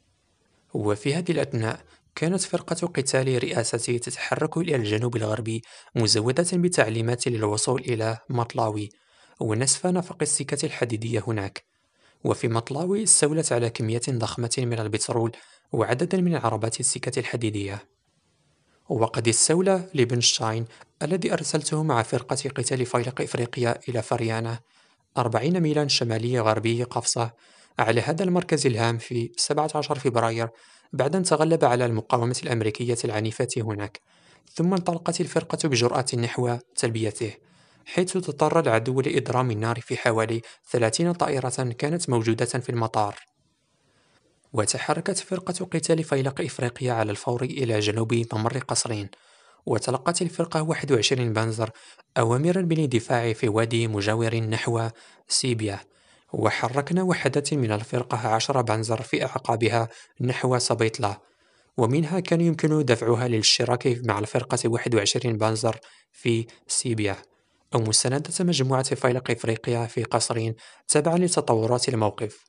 وفي هذه الأثناء كانت فرقة قتال رئاستي تتحرك إلى الجنوب الغربي مزودة بتعليمات للوصول إلى مطلاوي ونسف نفق السكة الحديدية هناك. وفي مطلاوي استولت على كمية ضخمة من البترول وعددا من عربات السكة الحديدية. وقد استولى ليبنشتاين الذي أرسلته مع فرقة قتال فيلق إفريقيا إلى فريانة أربعين ميلا شمالي غربي قفصة على هذا المركز الهام في سبعة عشر فبراير، بعد أن تغلب على المقاومة الأمريكية العنيفة هناك. ثم انطلقت الفرقة بجرأة نحو تلبيته، حيث اضطر العدو لإضرام النار في حوالي ثلاثين طائرة كانت موجودة في المطار. وتحركت فرقة قتال فيلق إفريقيا على الفور إلى جنوب ممر قصرين، وتلقت الفرقة واحد وعشرين بانزر أوامرا بالاندفاع في وادي مجاور نحو سيبيا، وحركنا وحدات من الفرقة عشر بانزر في أعقابها نحو سبيطلة، ومنها كان يمكن دفعها للاشتراك مع الفرقة واحد وعشرين بانزر في سيبيا، أو مساندة مجموعة فيلق إفريقيا في قصرين تبعا لتطورات الموقف.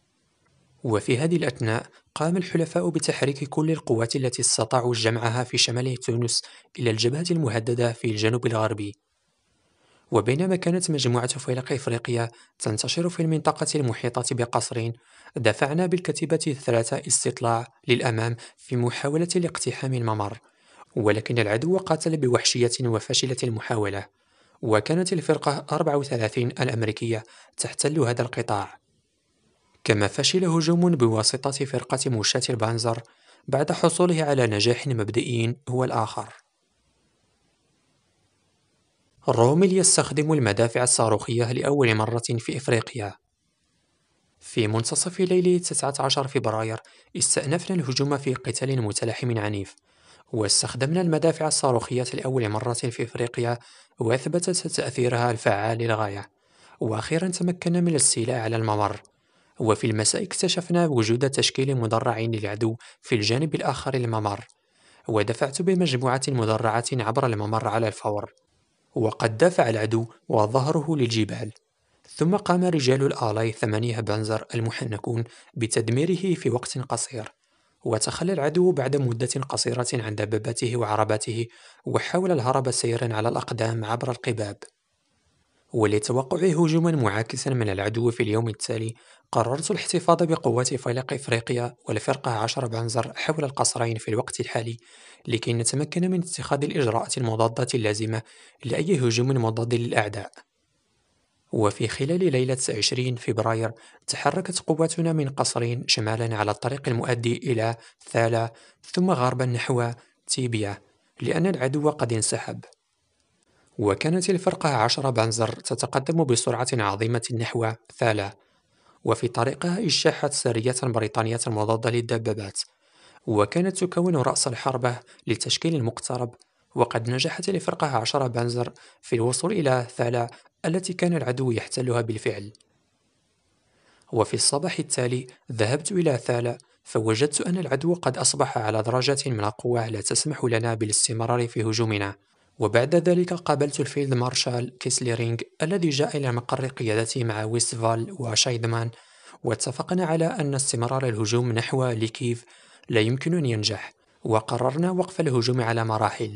وفي هذه الأثناء قام الحلفاء بتحريك كل القوات التي استطاعوا جمعها في شمال تونس إلى الجبهة المهددة في الجنوب الغربي. وبينما كانت مجموعة فيلق إفريقيا تنتشر في المنطقة المحيطة بقصرين، دفعنا بالكتيبة الثلاثة استطلاع للأمام في محاولة لاقتحام الممر، ولكن العدو قاتل بوحشية وفشلت المحاولة، وكانت الفرقة أربعة وثلاثين الأمريكية تحتل هذا القطاع. كما فشل هجوم بواسطة فرقة مشاة البانزر بعد حصوله على نجاح مبدئي هو الآخر. رومل يستخدم المدافع الصاروخية لأول مرة في إفريقيا. في منتصف ليل تسعة عشر فبراير استأنفنا الهجوم في قتال متلاحم عنيف، واستخدمنا المدافع الصاروخية لأول مرة في إفريقيا، وأثبتت تأثيرها الفعال للغاية، وأخيرا تمكنا من الاستيلاء على الممر. وفي المساء اكتشفنا وجود تشكيل مدرع للعدو في الجانب الآخر للممر، ودفعت بمجموعة مدرعة عبر الممر على الفور، وقد دافع العدو وظهره للجبال. ثم قام رجال الآلاي ثمانية بانزر المحنكون بتدميره في وقت قصير، وتخلى العدو بعد مدة قصيرة عن دباباته وعرباته، وحاول الهرب سيرا على الأقدام عبر القباب. ولتوقع هجوما معاكسا من العدو في اليوم التالي، قررت الاحتفاظ بقوات فيلق إفريقيا والفرقة عشر بانزر حول القصرين في الوقت الحالي، لكي نتمكن من اتخاذ الإجراءات المضادة اللازمة لأي هجوم مضاد للأعداء. وفي خلال ليلة عشرين فبراير تحركت قواتنا من قصرين شمالا على الطريق المؤدي إلى ثالا، ثم غربا نحو تيبيا، لأن العدو قد انسحب. وكانت الفرقة عشر بانزر تتقدم بسرعة عظيمة نحو ثالا، وفي طريقها اجتاحت سرية بريطانية مضادة للدبابات، وكانت تكون رأس الحربة للتشكيل المقترب. وقد نجحت الفرقة عشر بانزر في الوصول إلى ثالا التي كان العدو يحتلها بالفعل. وفي الصباح التالي ذهبت إلى ثالا، فوجدت أن العدو قد أصبح على درجة من القوة لا تسمح لنا بالاستمرار في هجومنا. وبعد ذلك قابلت الفيلد مارشال كيسليرينغ الذي جاء إلى مقر قيادته مع ويستفال وشايدمان، واتفقنا على أن استمرار الهجوم نحو لكيف لا يمكن أن ينجح، وقررنا وقف الهجوم على مراحل.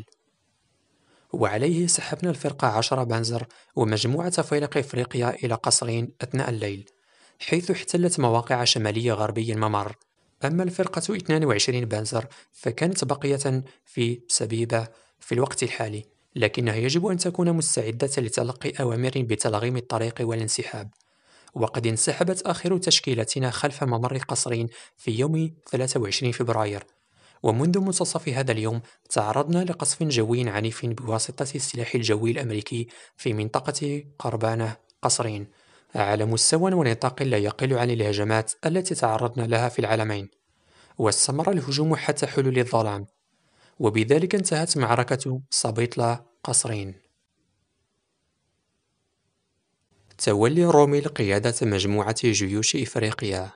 وعليه سحبنا الفرقة عشر بانزر ومجموعة فيلق إفريقيا إلى قصرين أثناء الليل، حيث احتلت مواقع شمالية غربي الممر. أما الفرقة اثنين وعشرين بانزر فكانت باقية في سبيبة في الوقت الحالي، لكنها يجب أن تكون مستعدة لتلقي أوامر بتلغيم الطريق والانسحاب. وقد انسحبت آخر تشكيلتنا خلف ممر قصرين في يوم ثلاثة وعشرين فبراير، ومنذ منتصف هذا اليوم تعرضنا لقصف جوي عنيف بواسطة السلاح الجوي الأمريكي في منطقة قربانة قصرين على مستوى ونطاق لا يقل عن الهجمات التي تعرضنا لها في العالمين، واستمر الهجوم حتى حلول الظلام، وبذلك انتهت معركة صبيطلة قصرين. تولي روميل قيادة مجموعة جيوش إفريقيا.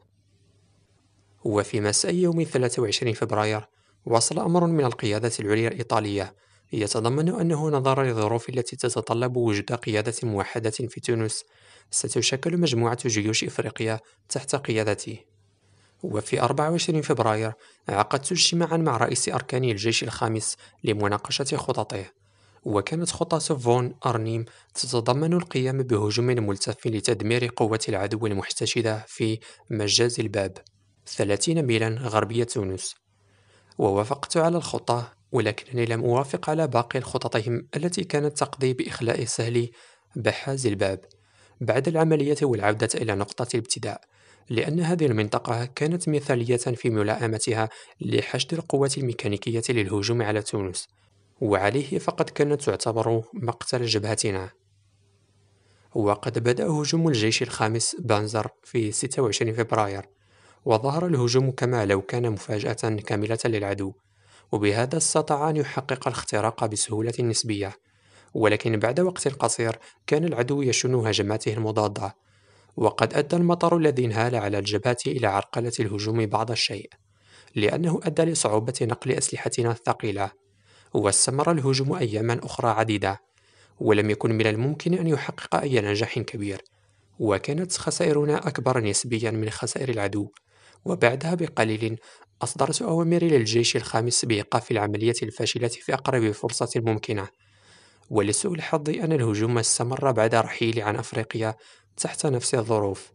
وفي مساء يوم ثلاثة وعشرين فبراير وصل أمر من القيادة العليا الإيطالية يتضمن أنه نظرا للظروف التي تتطلب وجود قيادة موحدة في تونس، ستشكل مجموعة جيوش إفريقيا تحت قيادته. وفي أربعة وعشرين فبراير عقدت اجتماعا مع رئيس أركان الجيش الخامس لمناقشة خططه، وكانت خطة فون أرنيم تتضمن القيام بهجوم ملتف لتدمير قوة العدو المحتشدة في مجاز الباب ثلاثين ميلا غربية تونس. ووافقت على الخطة، ولكنني لم أوافق على باقي خططهم التي كانت تقضي بإخلاء سهل بحاز الباب بعد العملية والعودة إلى نقطة الابتداء، لأن هذه المنطقة كانت مثالية في ملائمتها لحشد القوات الميكانيكية للهجوم على تونس، وعليه فقد كانت تعتبر مقتل جبهتنا. وقد بدأ هجوم الجيش الخامس بانزر في ستة وعشرين فبراير، وظهر الهجوم كما لو كان مفاجأة كاملة للعدو، وبهذا استطاع أن يحقق الاختراق بسهولة نسبية. ولكن بعد وقت قصير كان العدو يشن هجماته المضادة، وقد أدى المطر الذي انهال على الجبهة إلى عرقلة الهجوم بعض الشيء، لأنه أدى لصعوبة نقل أسلحتنا الثقيلة. واستمر الهجوم أياما أخرى عديدة، ولم يكن من الممكن أن يحقق أي نجاح كبير، وكانت خسائرنا أكبر نسبيا من خسائر العدو. وبعدها بقليل أصدرت أوامر للجيش الخامس بإيقاف العملية الفاشلة في أقرب فرصة ممكنة. ولسوء الحظ أن الهجوم استمر بعد رحيلي عن أفريقيا تحت نفس الظروف.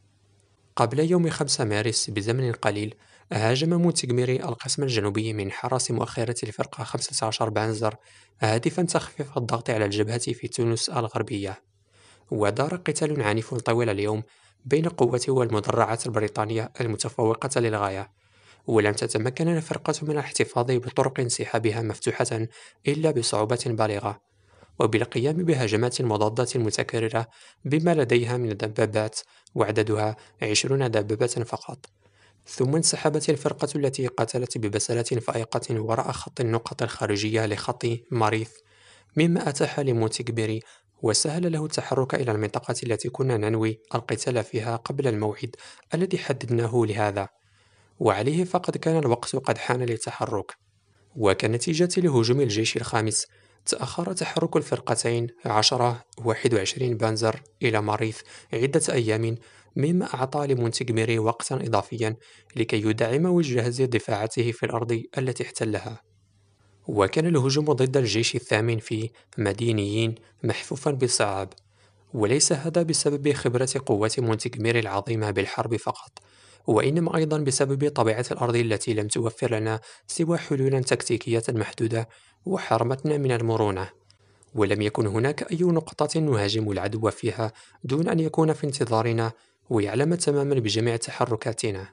قبل يوم خمسة مارس بزمن قليل هاجم مونتغميري القسم الجنوبي من حرس مؤخرة الفرقة خمسة عشر بانزر هادفا تخفيف الضغط على الجبهة في تونس الغربية. ودار قتال عنيف طوال اليوم بين قوته والمدرعات البريطانية المتفوقة للغاية، ولم تتمكن الفرقة من الاحتفاظ بطرق انسحابها مفتوحة إلا بصعوبة بالغة، وبالقيام بهجمات مضادة متكررة بما لديها من دبابات وعددها عشرون دبابة فقط. ثم انسحبت الفرقة التي قاتلت ببسالة فائقة وراء خط النقط الخارجية لخط ماريث، مما أتاح لمونتغميري وسهل له التحرك إلى المنطقة التي كنا ننوي القتال فيها قبل الموعد الذي حددناه لهذا، وعليه فقد كان الوقت قد حان للتحرك. وكنتيجة لهجوم الجيش الخامس تأخر تحرك الفرقتين عشرة واحد وعشرين بانزر إلى ماريث عدة أيام، مما أعطى لمونتغميري وقتا إضافيا لكي يدعم ويجهز دفاعاته في الأرض التي احتلها. وكان الهجوم ضد الجيش الثامن في مدينيين محفوفا بالصعاب، وليس هذا بسبب خبرة قوات مونتغميري العظيمة بالحرب فقط، وإنما أيضا بسبب طبيعة الأرض التي لم توفر لنا سوى حلولا تكتيكية محدودة وحرمتنا من المرونة. ولم يكن هناك أي نقطة نهاجم العدو فيها دون أن يكون في انتظارنا ويعلم تماما بجميع تحركاتنا.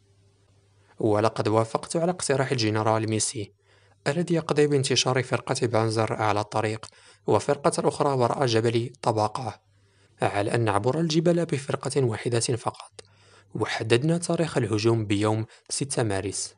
ولقد وافقت على اقتراح الجنرال ميسي الذي يقضي بانتشار فرقة بانزر على الطريق وفرقة الأخرى وراء جبل طباقة، على أن نعبر الجبل بفرقة واحدة فقط. وحددنا تاريخ الهجوم بيوم ستة مارس.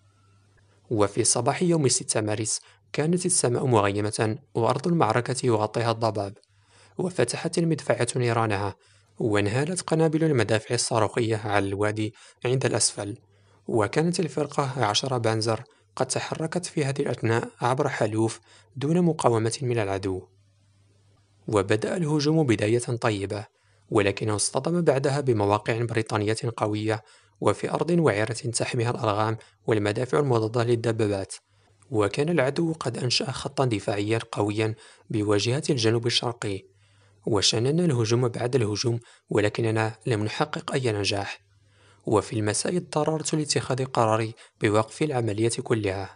وفي صباح يوم ستة مارس كانت السماء مغيمة وأرض المعركة يغطيها الضباب، وفتحت المدفعية نيرانها، وانهالت قنابل المدافع الصاروخية على الوادي عند الأسفل. وكانت الفرقة عشرة بانزر قد تحركت في هذه الأثناء عبر حلوف دون مقاومة من العدو. وبدأ الهجوم بداية طيبة، ولكنه اصطدم بعدها بمواقع بريطانية قوية وفي أرض وعرة تحميها الألغام والمدافع المضادة للدبابات. وكان العدو قد أنشأ خطا دفاعيا قويا بواجهة الجنوب الشرقي، وشننا الهجوم بعد الهجوم، ولكننا لم نحقق أي نجاح. وفي المساء اضطررت لاتخاذ قراري بوقف العملية كلها.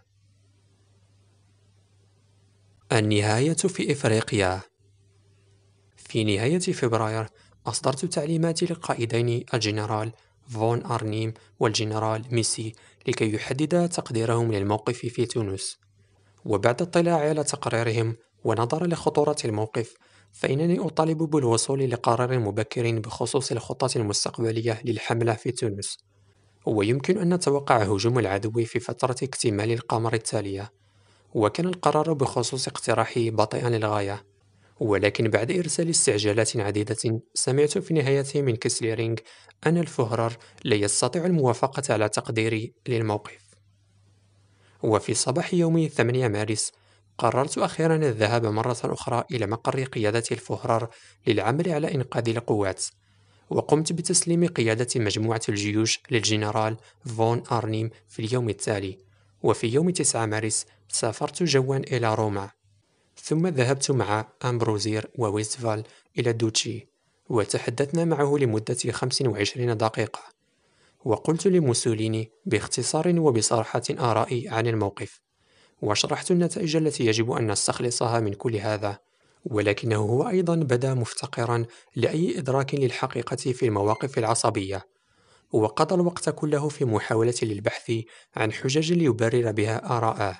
النهاية في إفريقيا. في نهاية فبراير أصدرت تعليماتي للقائدين الجنرال فون أرنيم والجنرال ميسي لكي يحددا تقديرهم للموقف في تونس. وبعد اطلاع على تقريرهم ونظرا لخطورة الموقف فإنني أطالب بالوصول لقرار مبكر بخصوص الخطط المستقبلية للحملة في تونس. ويمكن أن نتوقع هجوم العدو في فترة اكتمال القمر التالية. وكان القرار بخصوص اقتراحي بطيئا للغاية، ولكن بعد إرسال استعجالات عديدة سمعت في النهاية من كيسليرينغ أن الفهرر لا يستطيع الموافقة على تقديري للموقف. وفي صباح يوم ثمانية مارس قررت أخيرا الذهاب مرة أخرى إلى مقر قيادة الفهرر للعمل على إنقاذ القوات، وقمت بتسليم قيادة مجموعة الجيوش للجنرال فون أرنيم في اليوم التالي. وفي يوم تسعة مارس سافرت جوا إلى روما، ثم ذهبت مع أمبروزير وويستفال إلى دوتشي، وتحدثنا معه لمدة خمس وعشرين دقيقة، وقلت لموسوليني باختصار وبصراحة آرائي عن الموقف، وشرحت النتائج التي يجب أن نستخلصها من كل هذا. ولكنه هو أيضا بدا مفتقرا لأي إدراك للحقيقة في المواقف العصبية، وقضى الوقت كله في محاولة للبحث عن حجج ليبرر بها آراءه.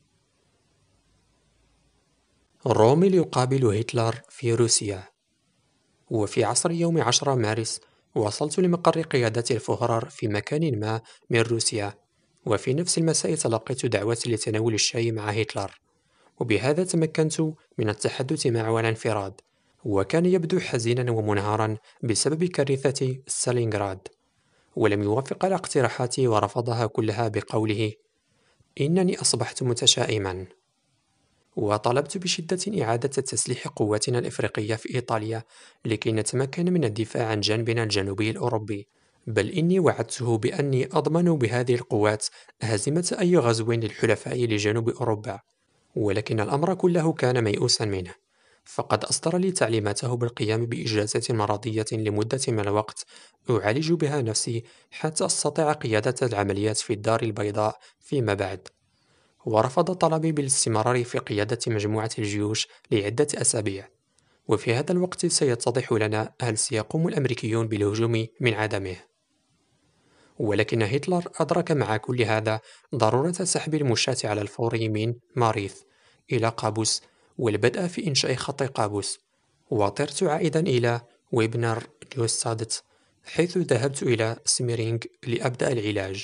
روميل يقابل هتلر في روسيا. وفي عصر يوم عشرة مارس وصلت لمقر قيادة الفهرر في مكان ما من روسيا، وفي نفس المساء تلقيت دعوة لتناول الشاي مع هتلر، وبهذا تمكنت من التحدث معه عن انفراد. وكان يبدو حزينا ومنهارا بسبب كارثة ستالينغراد، ولم يوافق على اقتراحاتي ورفضها كلها بقوله: إنني أصبحت متشائما. وطلبت بشدة إعادة تسليح قواتنا الإفريقية في إيطاليا لكي نتمكن من الدفاع عن جانبنا الجنوبي الأوروبي، بل إني وعدته بأني أضمن بهذه القوات هزيمة أي غزو للحلفاء لجنوب أوروبا. ولكن الأمر كله كان ميؤوسا منه، فقد أصدر لي تعليماته بالقيام بإجازة مرضية لمدة من الوقت أعالج بها نفسي حتى أستطيع قيادة العمليات في الدار البيضاء فيما بعد. ورفض طلبي بالاستمرار في قيادة مجموعة الجيوش لعدة أسابيع، وفي هذا الوقت سيتضح لنا هل سيقوم الأمريكيون بالهجوم من عدمه. ولكن هتلر أدرك مع كل هذا ضرورة سحب المشاة على الفور من ماريث إلى قابوس والبدء في إنشاء خط قابوس. وطرت عائدا إلى ويبنر نيوستادت، حيث ذهبت إلى سميرينغ لأبدأ العلاج.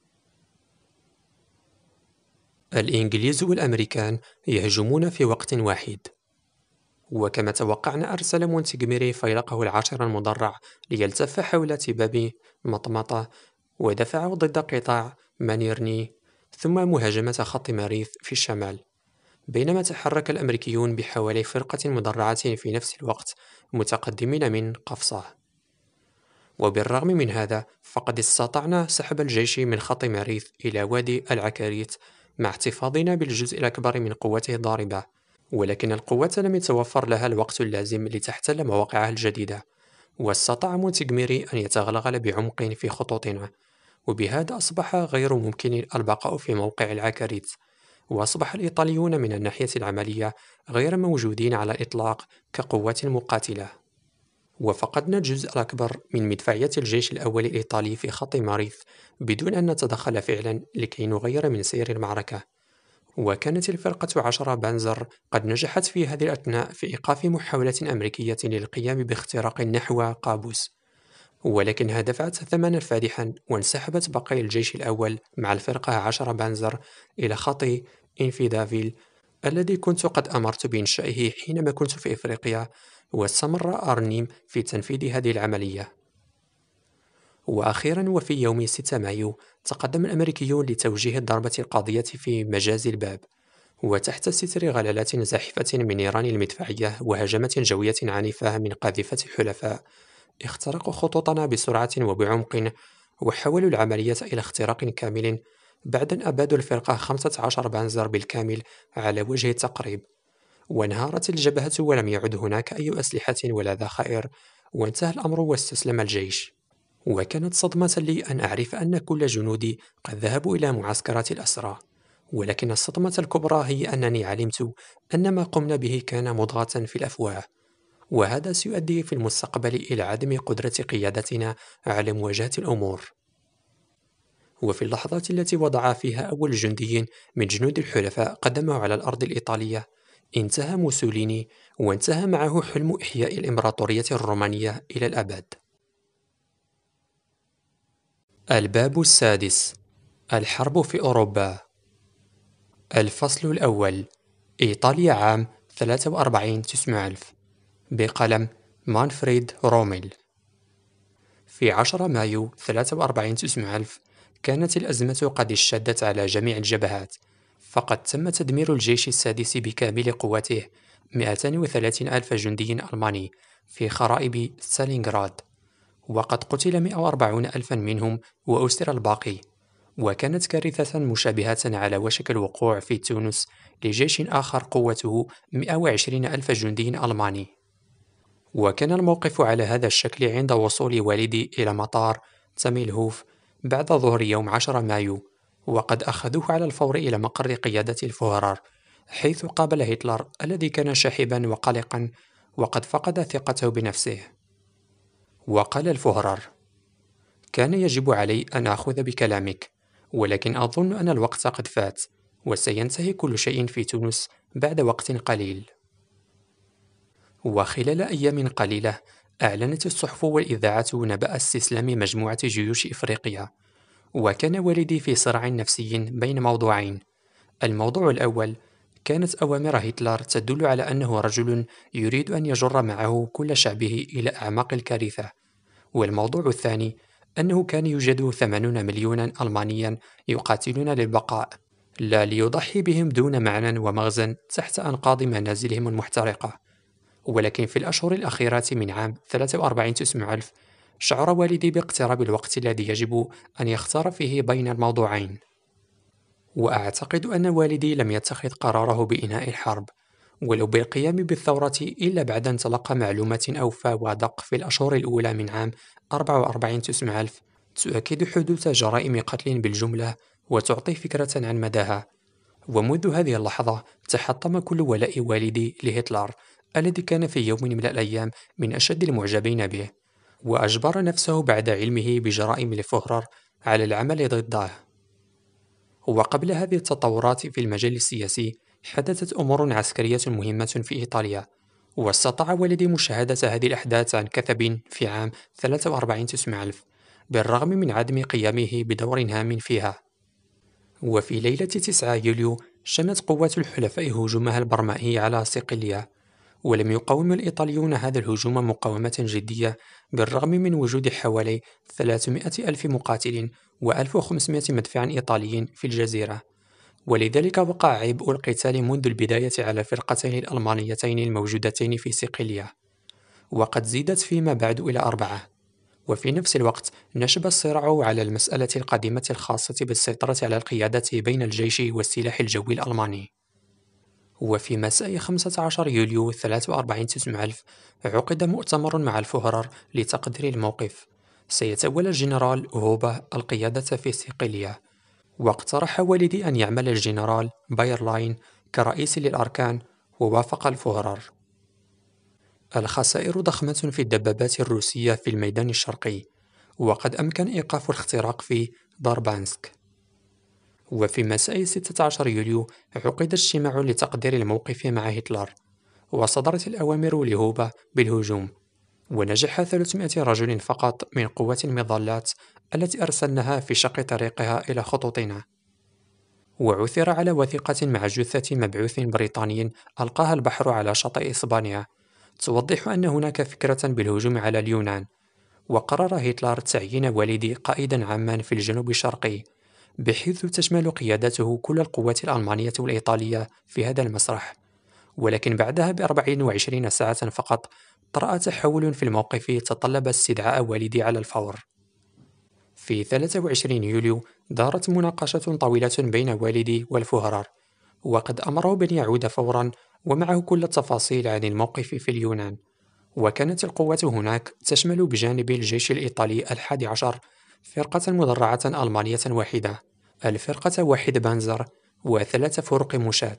الإنجليز والأمريكان يهجمون في وقت واحد، وكما توقعنا أرسل مونتغميري فيلقه العاشر المدرع ليلتف حول تباب مطمطة ودفعه ضد قطاع مانيرني، ثم مهاجمة خط ماريث في الشمال، بينما تحرك الأمريكيون بحوالي فرقة مدرعة في نفس الوقت متقدمين من قفصة. وبالرغم من هذا فقد استطعنا سحب الجيش من خط ماريث إلى وادي العكاريت مع احتفاظنا بالجزء الأكبر من قوته الضاربة، ولكن القوات لم يتوفر لها الوقت اللازم لتحتل مواقعها الجديدة، واستطاع مونتغميري أن يتغلغل بعمق في خطوطنا، وبهذا أصبح غير ممكن البقاء في موقع العكاريت، وأصبح الإيطاليون من الناحية العملية غير موجودين على الإطلاق كقوات مقاتلة. وفقدنا الجزء الأكبر من مدفعية الجيش الأول الإيطالي في خط ماريث بدون أن نتدخل فعلا لكي نغير من سير المعركة. وكانت الفرقة عشرة بانزر قد نجحت في هذه الأثناء في إيقاف محاولة أمريكية للقيام باختراق نحو قابوس، ولكنها دفعت ثمنا فادحا وانسحبت بقايا الجيش الأول مع الفرقة عشرة بانزر إلى خط إنفيدافيل الذي كنت قد أمرت بإنشائه حينما كنت في إفريقيا، واستمر أرنيم في تنفيذ هذه العملية. وأخيرا وفي يوم ستة مايو تقدم الأمريكيون لتوجيه الضربة القاضية في مجازي الباب، وتحت ستر غلالات زاحفة من نيران المدفعية وهجمات جوية عنيفة من قاذفة الحلفاء اخترقوا خطوطنا بسرعة وبعمق، وحولوا العملية إلى اختراق كامل بعد أن أبادوا الفرقة خمسة عشر بانزر بالكامل على وجه التقريب. وانهارت الجبهة ولم يعد هناك أي أسلحة ولا ذخائر، وانتهى الأمر واستسلم الجيش. وكانت صدمة لي أن أعرف أن كل جنودي قد ذهبوا إلى معسكرات الأسرى، ولكن الصدمة الكبرى هي أنني علمت أن ما قمنا به كان مضغة في الأفواه، وهذا سيؤدي في المستقبل إلى عدم قدرة قيادتنا على مواجهة الأمور. وفي اللحظات التي وضع فيها أول جندي من جنود الحلفاء قدمه على الأرض الإيطالية انتهى موسوليني، وانتهى معه حلم إحياء الإمبراطورية الرومانية إلى الأبد. الباب السادس: الحرب في أوروبا. الفصل الأول: إيطاليا عام ثلاثة وأربعين تسعمائة ألف، بقلم مانفريد روميل. في عشرة مايو ثلاثة وأربعين تسعمائة ألف كانت الأزمة قد اشتدت على جميع الجبهات، فقد تم تدمير الجيش السادس بكامل قوته، مئتين وثلاثين ألف جندي ألماني، في خرائب ستالينغراد، وقد قتل مئة وأربعون ألفا منهم وأسر الباقي. وكانت كارثة مشابهة على وشك الوقوع في تونس لجيش آخر قوته مئة وعشرين ألف جندي ألماني. وكان الموقف على هذا الشكل عند وصول والدي إلى مطار تاميلهوف بعد ظهر يوم عشرة مايو، وقد أخذوه على الفور إلى مقر قيادة الفهرر، حيث قابل هتلر الذي كان شاحبا وقلقا وقد فقد ثقته بنفسه. وقال الفهرر: كان يجب علي أن آخذ بكلامك، ولكن أظن أن الوقت قد فات، وسينتهي كل شيء في تونس بعد وقت قليل. وخلال أيام قليلة أعلنت الصحف والإذاعة نبأ استسلام مجموعة جيوش إفريقيا. وكان والدي في صراع نفسي بين موضوعين: الموضوع الأول كانت أوامر هتلر تدل على أنه رجل يريد أن يجر معه كل شعبه إلى أعماق الكارثة، والموضوع الثاني أنه كان يوجد ثمانون مليونا ألمانيا يقاتلون للبقاء، لا ليضحي بهم دون معنى ومغزى تحت أنقاض منازلهم المحترقة. ولكن في الأشهر الأخيرة من عام ثلاثة وأربعين تسعمائة ألف شعر والدي باقتراب الوقت الذي يجب أن يختار فيه بين الموضوعين. وأعتقد أن والدي لم يتخذ قراره بإنهاء الحرب ولو بالقيام بالثورة إلا بعد أن تلقى معلومات أوفى وأدق في الأشهر الأولى من عام أربعة وأربعين تسعمائة ألف تؤكد حدوث جرائم قتل بالجملة وتعطي فكرة عن مداها. ومنذ هذه اللحظة تحطم كل ولاء والدي لهتلر الذي كان في يوم من الأيام من أشد المعجبين به، وأجبر نفسه بعد علمه بجرائم الفهرر على العمل ضده. وقبل هذه التطورات في المجال السياسي حدثت أمور عسكرية مهمة في إيطاليا، واستطاع والدي مشاهدة هذه الأحداث عن كثب في عام ثلاثة وأربعين تسعمائة ألف بالرغم من عدم قيامه بدور هام فيها. وفي ليلة تسعة يوليو شنت قوات الحلفاء هجومها البرمائي على صقلية، ولم يقاوم الإيطاليون هذا الهجوم مقاومة جدية بالرغم من وجود حوالي ثلاثمائة ألف مقاتل وألف وخمسمائة مدفع إيطالي في الجزيرة. ولذلك وقع عبء القتال منذ البداية على الفرقتين الألمانيتين الموجودتين في صقلية، وقد زيدت فيما بعد إلى أربعة. وفي نفس الوقت نشب الصراع على المسألة القادمة الخاصة بالسيطرة على القيادة بين الجيش والسلاح الجوي الألماني. وفي مساء خمسة عشر يوليو ثلاثة وأربعين تسعمائة ألف عقد مؤتمر مع الفهرر لتقدير الموقف. سيتولى الجنرال هوبا القيادة في صقلية، واقترح والدي أن يعمل الجنرال بايرلاين كرئيس للأركان، ووافق الفهرر. الخسائر ضخمة في الدبابات الروسية في الميدان الشرقي، وقد أمكن إيقاف الاختراق في داربانسك. وفي مساء ستة عشر يوليو عقد اجتماع لتقدير الموقف مع هتلر، وصدرت الأوامر لهوبا بالهجوم، ونجح ثلاثمائة رجل فقط من قوات المظلات التي أرسلناها في شق طريقها إلى خطوطنا. وعثر على وثيقة مع جثة مبعوث بريطاني ألقاها البحر على شاطئ إسبانيا توضح أن هناك فكرة بالهجوم على اليونان. وقرر هتلر تعيين والدي قائدا عاما في الجنوب الشرقي، بحيث تشمل قيادته كل القوات الألمانية والإيطالية في هذا المسرح. ولكن بعدها بأربع وعشرين ساعة فقط طرأ تحول في الموقف تطلب استدعاء والدي على الفور. في ثلاثة وعشرين يوليو دارت مناقشة طويلة بين والدي والفهرر، وقد أمره بأن يعود فورا ومعه كل التفاصيل عن الموقف في اليونان. وكانت القوات هناك تشمل بجانب الجيش الإيطالي الحادي عشر فرقة مدرعة ألمانية واحدة، الفرقة واحد بانزر، وثلاث فرق مشاة.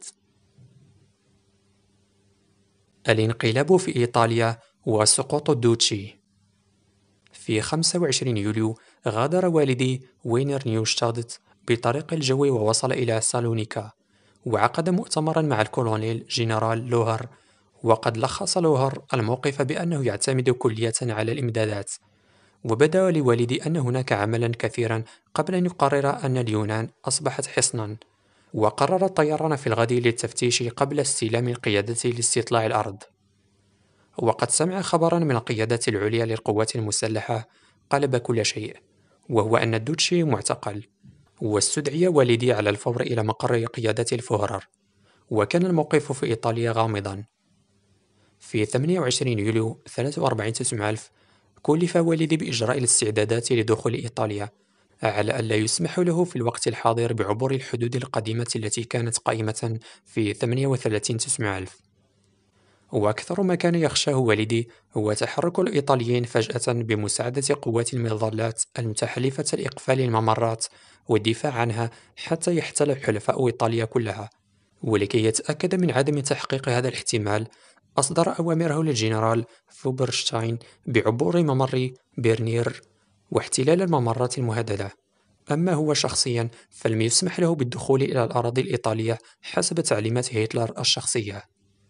الانقلاب في إيطاليا وسقوط الدوتشي. في خمسة وعشرين يوليو غادر والدي وينر نيوشتادت بطريق الجو ووصل إلى سالونيكا، وعقد مؤتمرا مع الكولونيل جنرال لوهر، وقد لخص لوهر الموقف بأنه يعتمد كلية على الإمدادات. وبدا لوالدي أن هناك عملا كثيرا قبل أن يقرر أن اليونان أصبحت حصنا، وقرر الطيران في الغد للتفتيش قبل استلام القيادة لاستطلاع الأرض. وقد سمع خبرا من القيادات العليا للقوات المسلحة قلب كل شيء، وهو أن الدوتشي معتقل. واستدعي والدي على الفور إلى مقر قيادة الفهرر، وكان الموقف في إيطاليا غامضا. في ثمانية وعشرين يوليو ثلاثة وأربعين تسعمائة ألف كلف والدي بإجراء الاستعدادات لدخول إيطاليا، على ألا يسمح له في الوقت الحاضر بعبور الحدود القديمة التي كانت قائمة في ثمانية وثلاثين تسعمائة ألف. وأكثر ما كان يخشاه والدي هو تحرك الإيطاليين فجأة بمساعدة قوات المظلات المتحالفة لإقفال الممرات والدفاع عنها حتى يحتل حلفاء إيطاليا كلها. ولكي يتأكد من عدم تحقيق هذا الاحتمال، أصدر أوامره للجنرال فوبرشتاين بعبور ممر بيرنير واحتلال الممرات المهددة. أما هو شخصيا فلم يسمح له بالدخول إلى الأراضي الإيطالية حسب تعليمات هتلر الشخصية.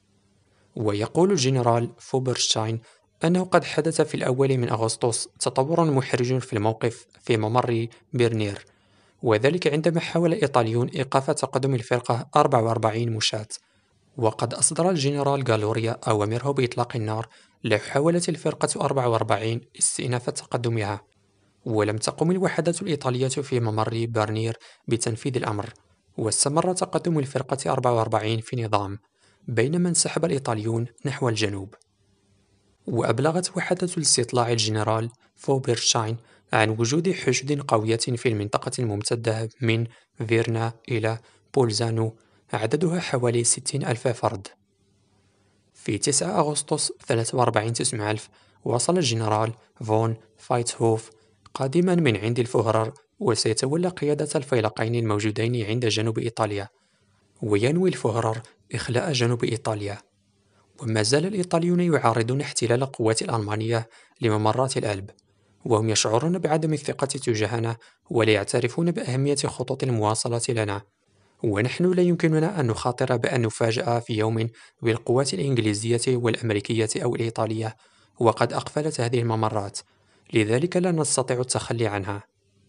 ويقول الجنرال فوبرشتاين أنه قد حدث في الأول من أغسطس تطور محرج في الموقف في ممر بيرنير، وذلك عندما حاول الإيطاليون إيقاف تقدم الفرقة أربعة وأربعين مشاة. وقد أصدر الجنرال غالوريا أوامره بإطلاق النار لحاولت الفرقة أربعة وأربعين استئناف تقدمها، ولم تقم الوحدات الإيطالية في ممر بيرنير بتنفيذ الأمر، واستمر تقدم الفرقة أربعة وأربعين في نظام، بينما انسحب الإيطاليون نحو الجنوب. وأبلغت وحدة الاستطلاع الجنرال فوبرشاين عن وجود حشود قوية في المنطقة الممتدة من فيرنا إلى بولزانو، عددها حوالي ستين ألف فرد. في تسعة أغسطس ثلاثة وأربعين تسعمائة ألف وصل الجنرال فون فايتهوف قادما من عند الفهرر، وسيتولى قيادة الفيلقين الموجودين عند جنوب إيطاليا. وينوي الفهرر إخلاء جنوب إيطاليا. وما زال الإيطاليون يعارضون احتلال القوات الألمانية لممرات الألب، وهم يشعرون بعدم الثقة تجاهنا ولا يعترفون بأهمية خطوط المواصلة لنا. ونحن لا يمكننا أن نخاطر بأن نفاجأ في يوم بالقوات الإنجليزية والأمريكية أو الإيطالية وقد أقفلت هذه الممرات، لذلك لا نستطيع التخلي عنها.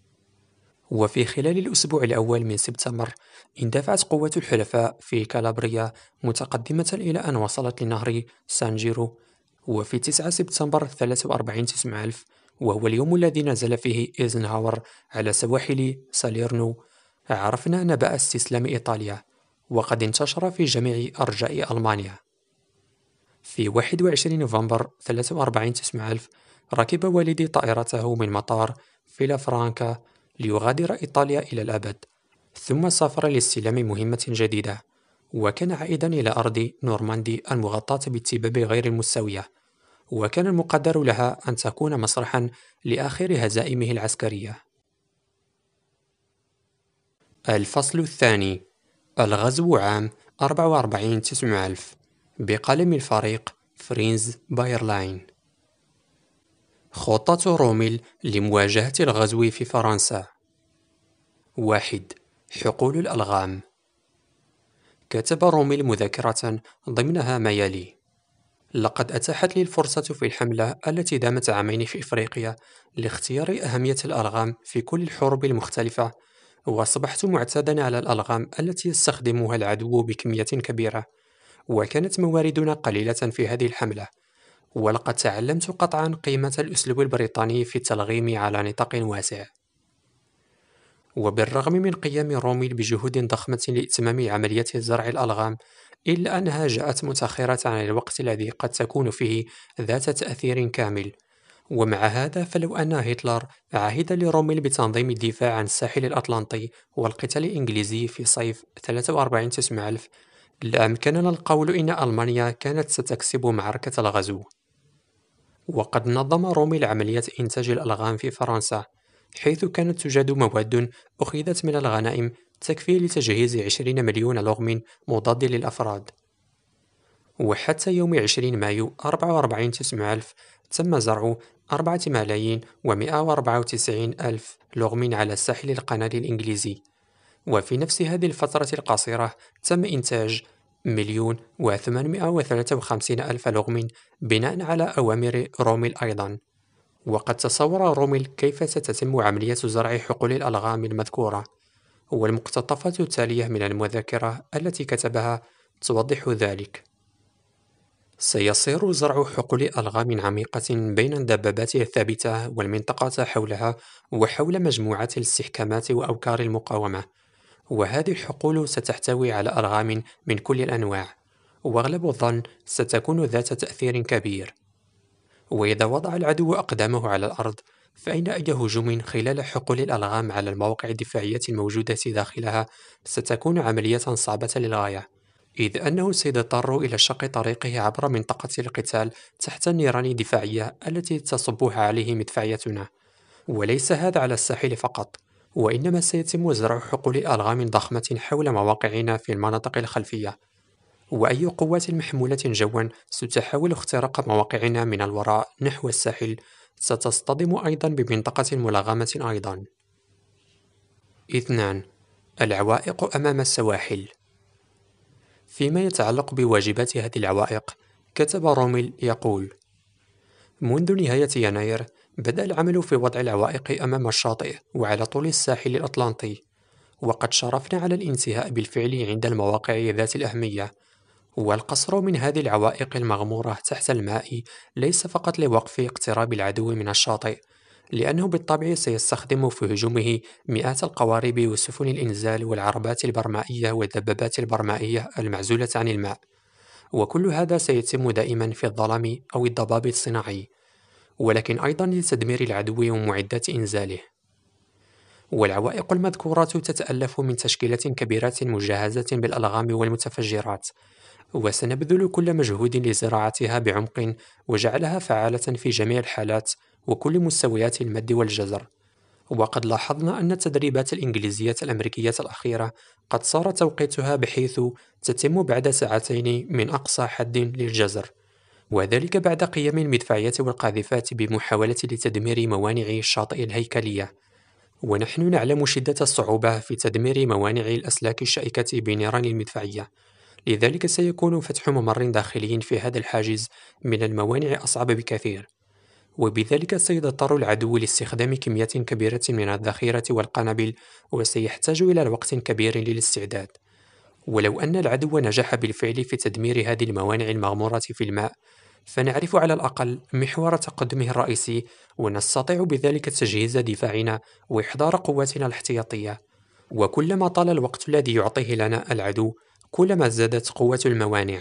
وفي خلال الأسبوع الأول من سبتمبر اندفعت قوات الحلفاء في كالابريا متقدمة إلى أن وصلت لنهر سانجيرو. وفي تسعة سبتمبر ثلاثة وأربعين تسعمائة ألف، وهو اليوم الذي نزل فيه إيزنهاور على سواحل ساليرنو، عرفنا نبأ استسلام إيطاليا، وقد انتشر في جميع أرجاء ألمانيا. في واحد وعشرين نوفمبر ثلاثة وأربعين تسعمائة ألف ركب والدي طائرته من مطار فيلافرانكا ليغادر إيطاليا إلى الأبد، ثم سافر لاستلام مهمة جديدة، وكان عائدا إلى أرض نورماندي المغطاة بالتباب غير المستوية، وكان المقدر لها أن تكون مسرحا لآخر هزائمه العسكرية. الفصل الثاني: الغزو عام أربعة وأربعين تسعمائة ألف، بقلم الفريق فرينز بايرلاين. خطة روميل لمواجهة الغزو في فرنسا. واحد. حقول الألغام. كتب روميل مذكرة ضمنها ما يلي: لقد أتاحت لي الفرصة في الحملة التي دامت عامين في إفريقيا لاختيار أهمية الألغام في كل الحروب المختلفة، وأصبحت معتادا على الألغام التي يستخدمها العدو بكمية كبيرة، وكانت مواردنا قليلة في هذه الحملة. ولقد تعلمت قطعا قيمة الأسلوب البريطاني في التلغيم على نطاق واسع. وبالرغم من قيام روميل بجهود ضخمة لإتمام عملية زرع الألغام، إلا أنها جاءت متأخرة عن الوقت الذي قد تكون فيه ذات تأثير كامل. ومع هذا فلو أن هتلر عهد لروميل بتنظيم الدفاع عن الساحل الأطلنطي والقتال الإنجليزي في صيف ثلاثة وأربعين تسعمائة ألف، لأمكننا القول إن ألمانيا كانت ستكسب معركة الغزو. وقد نظم روميل عملية إنتاج الألغام في فرنسا، حيث كانت توجد مواد أخذت من الغنائم تكفي لتجهيز عشرين مليون لغم مضاد للأفراد. وحتى يوم عشرين مايو أربعة وأربعين تسعمائة ألف تم زرع أربعة ملايين ومئة وأربعة وتسعين ألف لغم على ساحل القنال الإنجليزي، وفي نفس هذه الفترة القصيرة تم إنتاج مليون وثمانمائة وثلاثة وخمسين ألف لغم بناء على أوامر روميل أيضا. وقد تصور روميل كيف ستتم عملية زرع حقول الألغام المذكورة، والمقتطفات التالية من المذكرة التي كتبها توضح ذلك. سيصير زرع حقول ألغام عميقة بين الدبابات الثابتة والمنطقة حولها وحول مجموعة الاستحكامات وأوكار المقاومة، وهذه الحقول ستحتوي على ألغام من كل الأنواع، وأغلب الظن ستكون ذات تأثير كبير. وإذا وضع العدو أقدامه على الأرض، فإن أي هجوم خلال حقول الألغام على المواقع الدفاعية الموجودة داخلها ستكون عملية صعبة للغاية، إذ أنه سيضطر إلى شق طريقه عبر منطقة القتال تحت النيران الدفاعية التي تصبها عليه مدفعيتنا. وليس هذا على الساحل فقط، وإنما سيتم زرع حقول ألغام ضخمة حول مواقعنا في المناطق الخلفية، وأي قوات محمولة جوا ستحاول اختراق مواقعنا من الوراء نحو الساحل ستصطدم أيضا بمنطقة ملغمة أيضا. اثنان. العوائق أمام السواحل. فيما يتعلق بواجبات هذه العوائق، كتب روميل يقول: منذ نهاية يناير بدأ العمل في وضع العوائق أمام الشاطئ وعلى طول الساحل الأطلنطي، وقد شرفنا على الانتهاء بالفعل عند المواقع ذات الأهمية. والقصر من هذه العوائق المغمورة تحت الماء ليس فقط لوقف اقتراب العدو من الشاطئ، لأنه بالطبع سيستخدم في هجومه مئات القوارب وسفن الإنزال والعربات البرمائية والدبابات البرمائية المعزولة عن الماء، وكل هذا سيتم دائما في الظلام أو الضباب الصناعي، ولكن أيضا لتدمير العدو ومعدات إنزاله. والعوائق المذكورة تتألف من تشكيلات كبيرة مجهزة بالألغام والمتفجرات، وسنبذل كل مجهود لزراعتها بعمق وجعلها فعالة في جميع الحالات وكل مستويات المد والجزر. وقد لاحظنا أن التدريبات الإنجليزية الأمريكية الأخيرة قد صار توقيتها بحيث تتم بعد ساعتين من أقصى حد للجزر، وذلك بعد قيام المدفعية والقاذفات بمحاولة لتدمير موانع الشاطئ الهيكلية. ونحن نعلم شدة الصعوبة في تدمير موانع الأسلاك الشائكة بنيران المدفعية، لذلك سيكون فتح ممر داخلي في هذا الحاجز من الموانع أصعب بكثير، وبذلك سيضطر العدو لاستخدام كميات كبيرة من الذخيرة والقنابل، وسيحتاج إلى وقت كبير للاستعداد. ولو أن العدو نجح بالفعل في تدمير هذه الموانع المغمورة في الماء، فنعرف على الأقل محور تقدمه الرئيسي، ونستطيع بذلك تجهيز دفاعنا وإحضار قواتنا الاحتياطية. وكلما طال الوقت الذي يعطيه لنا العدو، كلما زادت قوة الموانع.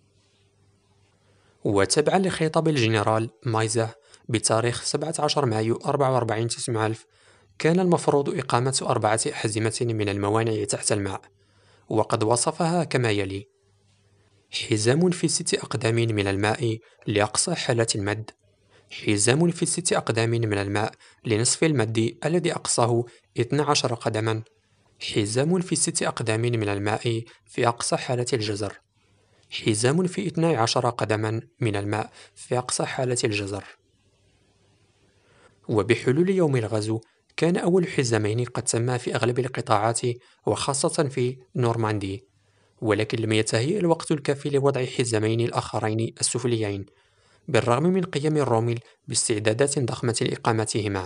وتبعا لخطاب الجنرال مايزه بتاريخ سبعة عشر مايو أربعة وأربعين تسعمائة ألف، كان المفروض إقامة أربعة أحزمة من الموانع تحت الماء، وقد وصفها كما يلي: حزام في ست أقدام من الماء لأقصى حالات المد، حزام في ست أقدام من الماء لنصف المد الذي أقصاه اثنا عشر قدما، حزام في ست أقدام من الماء في أقصى حالة الجزر، حزام في اثني عشر قدما من الماء في أقصى حالة الجزر. وبحلول يوم الغزو كان أول حزامين قد تما في أغلب القطاعات وخاصة في نورماندي، ولكن لم يتهيأ الوقت الكافي لوضع حزامين الآخرين السفليين، بالرغم من قيام روميل باستعدادات ضخمة لإقامتهما.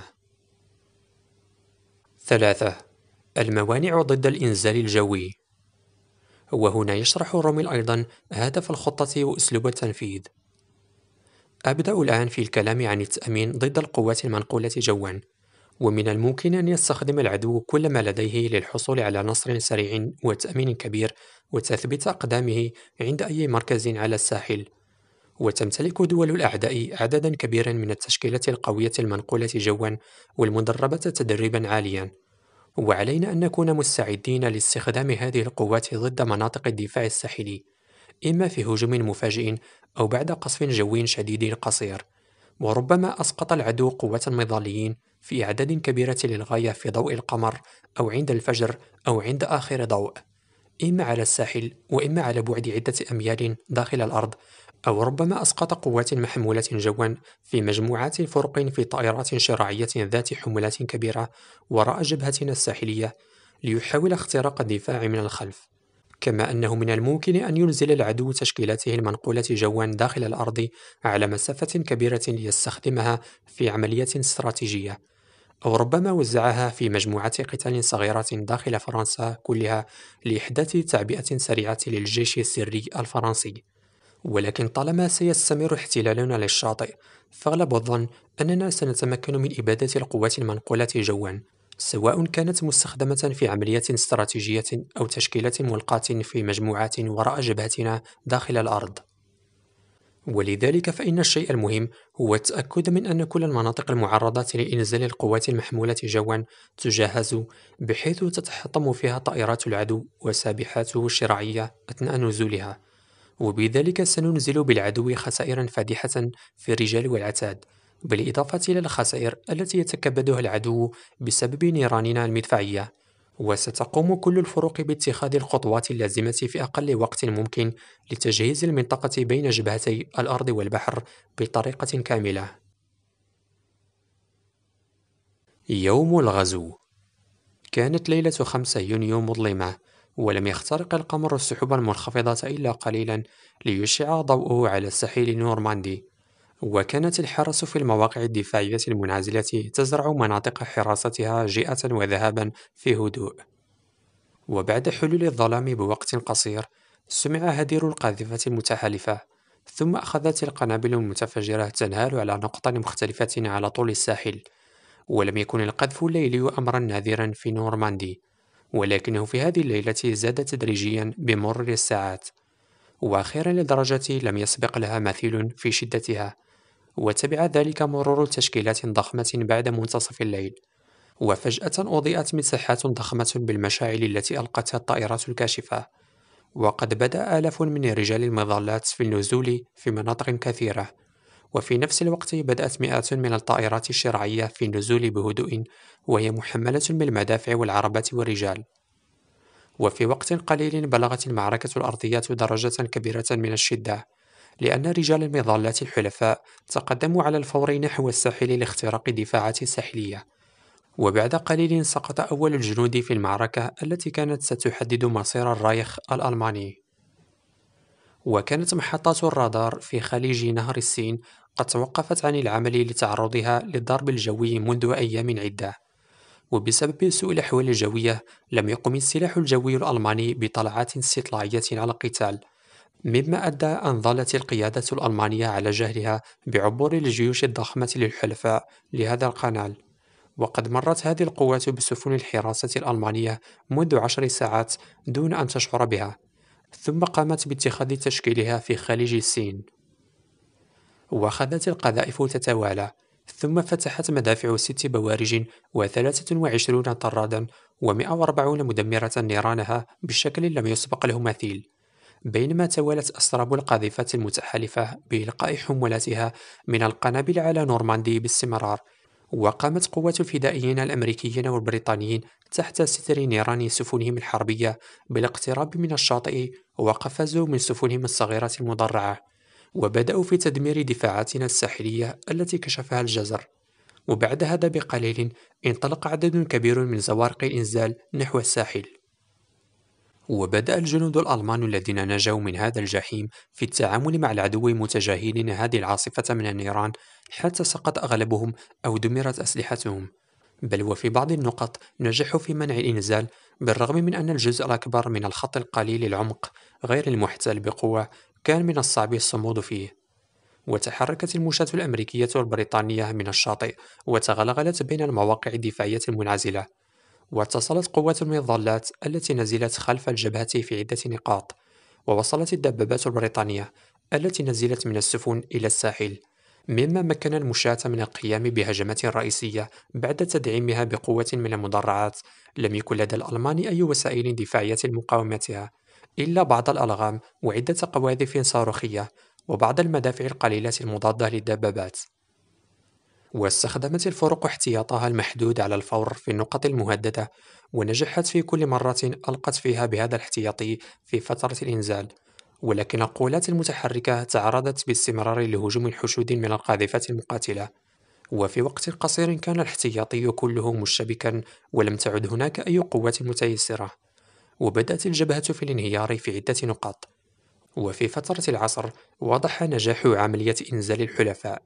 ثلاثة. الموانع ضد الإنزال الجوي. وهنا يشرح روميل أيضا هدف الخطة وأسلوب التنفيذ. أبدأ الآن في الكلام عن التأمين ضد القوات المنقولة جوا. ومن الممكن أن يستخدم العدو كل ما لديه للحصول على نصر سريع وتأمين كبير وتثبيت أقدامه عند أي مركز على الساحل. وتمتلك دول الأعداء عددا كبيرا من التشكيلات القوية المنقولة جوا والمدربة تدريبا عاليا، وعلينا أن نكون مستعدين لاستخدام هذه القوات ضد مناطق الدفاع الساحلي، إما في هجوم مفاجئ أو بعد قصف جوي شديد قصير. وربما أسقط العدو قوة مظليين في أعداد كبيرة للغاية في ضوء القمر أو عند الفجر أو عند آخر ضوء، إما على الساحل وإما على بعد عدة أميال داخل الأرض، أو ربما أسقط قوات محمولة جوا في مجموعات فرق في طائرات شراعية ذات حمولات كبيرة وراء جبهتنا الساحلية، ليحاول اختراق الدفاع من الخلف، كما أنه من الممكن أن ينزل العدو تشكيلاته المنقولة جوا داخل الأرض على مسافة كبيرة ليستخدمها في عمليات استراتيجية، أو ربما وزعها في مجموعات قتال صغيرة داخل فرنسا كلها لإحداث تعبئة سريعة للجيش السري الفرنسي. ولكن طالما سيستمر احتلالنا للشاطئ، فأغلب الظن أننا سنتمكن من إبادة القوات المنقولة جوا، سواء كانت مستخدمة في عمليات استراتيجية أو تشكيلات ملقاة في مجموعات وراء جبهتنا داخل الأرض. ولذلك فإن الشيء المهم هو التأكد من أن كل المناطق المعرضة لإنزال القوات المحمولة جوا تجهز، بحيث تتحطم فيها طائرات العدو وسابحاته الشراعية أثناء نزولها، وبذلك سننزل بالعدو خسائرا فادحة في الرجال والعتاد، بالإضافة إلى الخسائر التي يتكبدها العدو بسبب نيراننا المدفعية. وستقوم كل الفرق باتخاذ الخطوات اللازمة في أقل وقت ممكن لتجهيز المنطقة بين جبهتي الأرض والبحر بطريقة كاملة. يوم الغزو. كانت ليلة خمسة يونيو مظلمة، ولم يخترق القمر السحب المنخفضة إلا قليلا ليشع ضوءه على ساحل نورماندي، وكانت الحرس في المواقع الدفاعية المنعزلة تزرع مناطق حراستها جيئة وذهابا في هدوء. وبعد حلول الظلام بوقت قصير، سمع هدير القاذفة المتحالفة، ثم أخذت القنابل المتفجرة تنهال على نقط مختلفة على طول الساحل. ولم يكن القذف الليلي أمرا نادرا في نورماندي، ولكنه في هذه الليلة زاد تدريجيا بمرور الساعات، وأخيرا لدرجة لم يسبق لها مثيل في شدتها. وتبع ذلك مرور تشكيلات ضخمة بعد منتصف الليل، وفجأة أضيئت مساحات ضخمة بالمشاعل التي ألقتها الطائرات الكاشفة، وقد بدأ آلاف من رجال المظلات في النزول في مناطق كثيرة. وفي نفس الوقت بدأت مئات من الطائرات الشرعية في النزول بهدوء، وهي محملة بالمدافع والعربات والرجال. وفي وقت قليل بلغت المعركة الأرضية درجة كبيرة من الشدة، لأن رجال المظلات الحلفاء تقدموا على الفور نحو الساحل لاختراق الدفاعات الساحلية. وبعد قليل سقط أول الجنود في المعركة التي كانت ستحدد مصير الرايخ الألماني. وكانت محطات الرادار في خليج نهر السين قد توقفت عن العمل لتعرضها للضرب الجوي منذ أيام عدة، وبسبب سوء الأحوال الجوية لم يقم السلاح الجوي الألماني بطلعات استطلاعية على القتال، مما أدى أن ظلت القيادة الألمانية على جهلها بعبور الجيوش الضخمة للحلفاء لهذا القنال. وقد مرت هذه القوات بسفن الحراسة الألمانية منذ عشر ساعات دون أن تشعر بها، ثم قامت باتخاذ تشكيلها في خليج السين. وأخذت القذائف تتوالى، ثم فتحت مدافع ست بوارج وثلاثة وعشرون طرادا ومئة وأربعون مدمرة نيرانها بشكل لم يسبق له مثيل، بينما توالت أسراب القاذفات المتحالفة بإلقاء حمولاتها من القنابل على نورماندي باستمرار. وقامت قوات الفدائيين الأمريكيين والبريطانيين تحت ستر نيران سفنهم الحربية بالاقتراب من الشاطئ، وقفزوا من سفنهم الصغيرة المدرعة، وبدأوا في تدمير دفاعاتنا الساحلية التي كشفها الجزر. وبعد هذا بقليل انطلق عدد كبير من زوارق الإنزال نحو الساحل. وبدأ الجنود الألمان الذين نجوا من هذا الجحيم في التعامل مع العدو متجاهلين هذه العاصفة من النيران، حتى سقط أغلبهم أو دمرت أسلحتهم، بل وفي بعض النقط نجحوا في منع الإنزال، بالرغم من أن الجزء الأكبر من الخط القليل العمق غير المحتل بقوة كان من الصعب الصمود فيه. وتحركت المشاة الأمريكية والبريطانية من الشاطئ، وتغلغلت بين المواقع الدفاعية المنعزلة، واتصلت قوات المظلات التي نزلت خلف الجبهة في عدة نقاط، ووصلت الدبابات البريطانية التي نزلت من السفن إلى الساحل، مما مكن المشاة من القيام بهجمات رئيسية بعد تدعيمها بقوة من المدرعات. لم يكن لدى الألمان أي وسائل دفاعية لمقاومتها إلا بعض الألغام وعدة قواذف صاروخية وبعض المدافع القليلة المضادة للدبابات. واستخدمت الفرق احتياطها المحدود على الفور في النقط المهددة، ونجحت في كل مرة ألقت فيها بهذا الاحتياط في فترة الإنزال. ولكن القوات المتحركة تعرضت باستمرار لهجوم حشود من القاذفات المقاتلة، وفي وقت قصير كان الاحتياطي كله مشتبكا ولم تعد هناك أي قوات متيسرة، وبدأت الجبهة في الانهيار في عدة نقاط. وفي فترة العصر وضح نجاح عملية إنزال الحلفاء،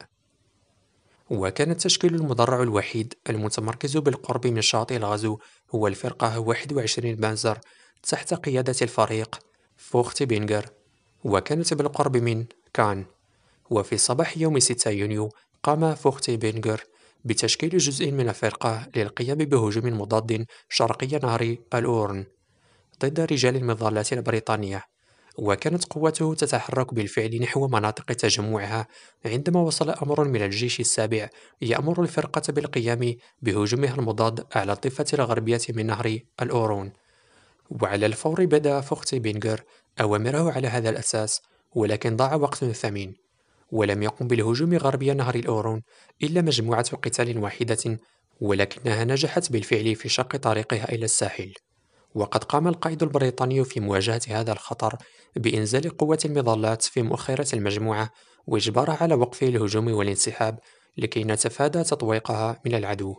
وكانت تشكيل المدرع الوحيد المتمركز بالقرب من شاطئ الغزو هو الفرقة واحد وعشرين بانزر تحت قيادة الفريق فوخت بينغر، وكانت بالقرب من كان. وفي صباح يوم ستة يونيو قام فوخت بينغر بتشكيل جزء من الفرقة للقيام بهجوم مضاد شرقي نهر الأورن ضد رجال المظلات البريطانية، وكانت قوته تتحرك بالفعل نحو مناطق تجمعها عندما وصل أمر من الجيش السابع يأمر الفرقة بالقيام بهجومها المضاد على الضفة الغربية من نهر الأورون. وعلى الفور بدأ فوخت بينغر أوامره على هذا الأساس، ولكن ضاع وقت ثمين، ولم يقم بالهجوم غربي نهر الأورون إلا مجموعة قتال واحدة، ولكنها نجحت بالفعل في شق طريقها إلى الساحل. وقد قام القائد البريطاني في مواجهة هذا الخطر بإنزال قوة المظلات في مؤخرة المجموعة وإجبارها على وقف الهجوم والانسحاب لكي نتفادى تطويقها من العدو.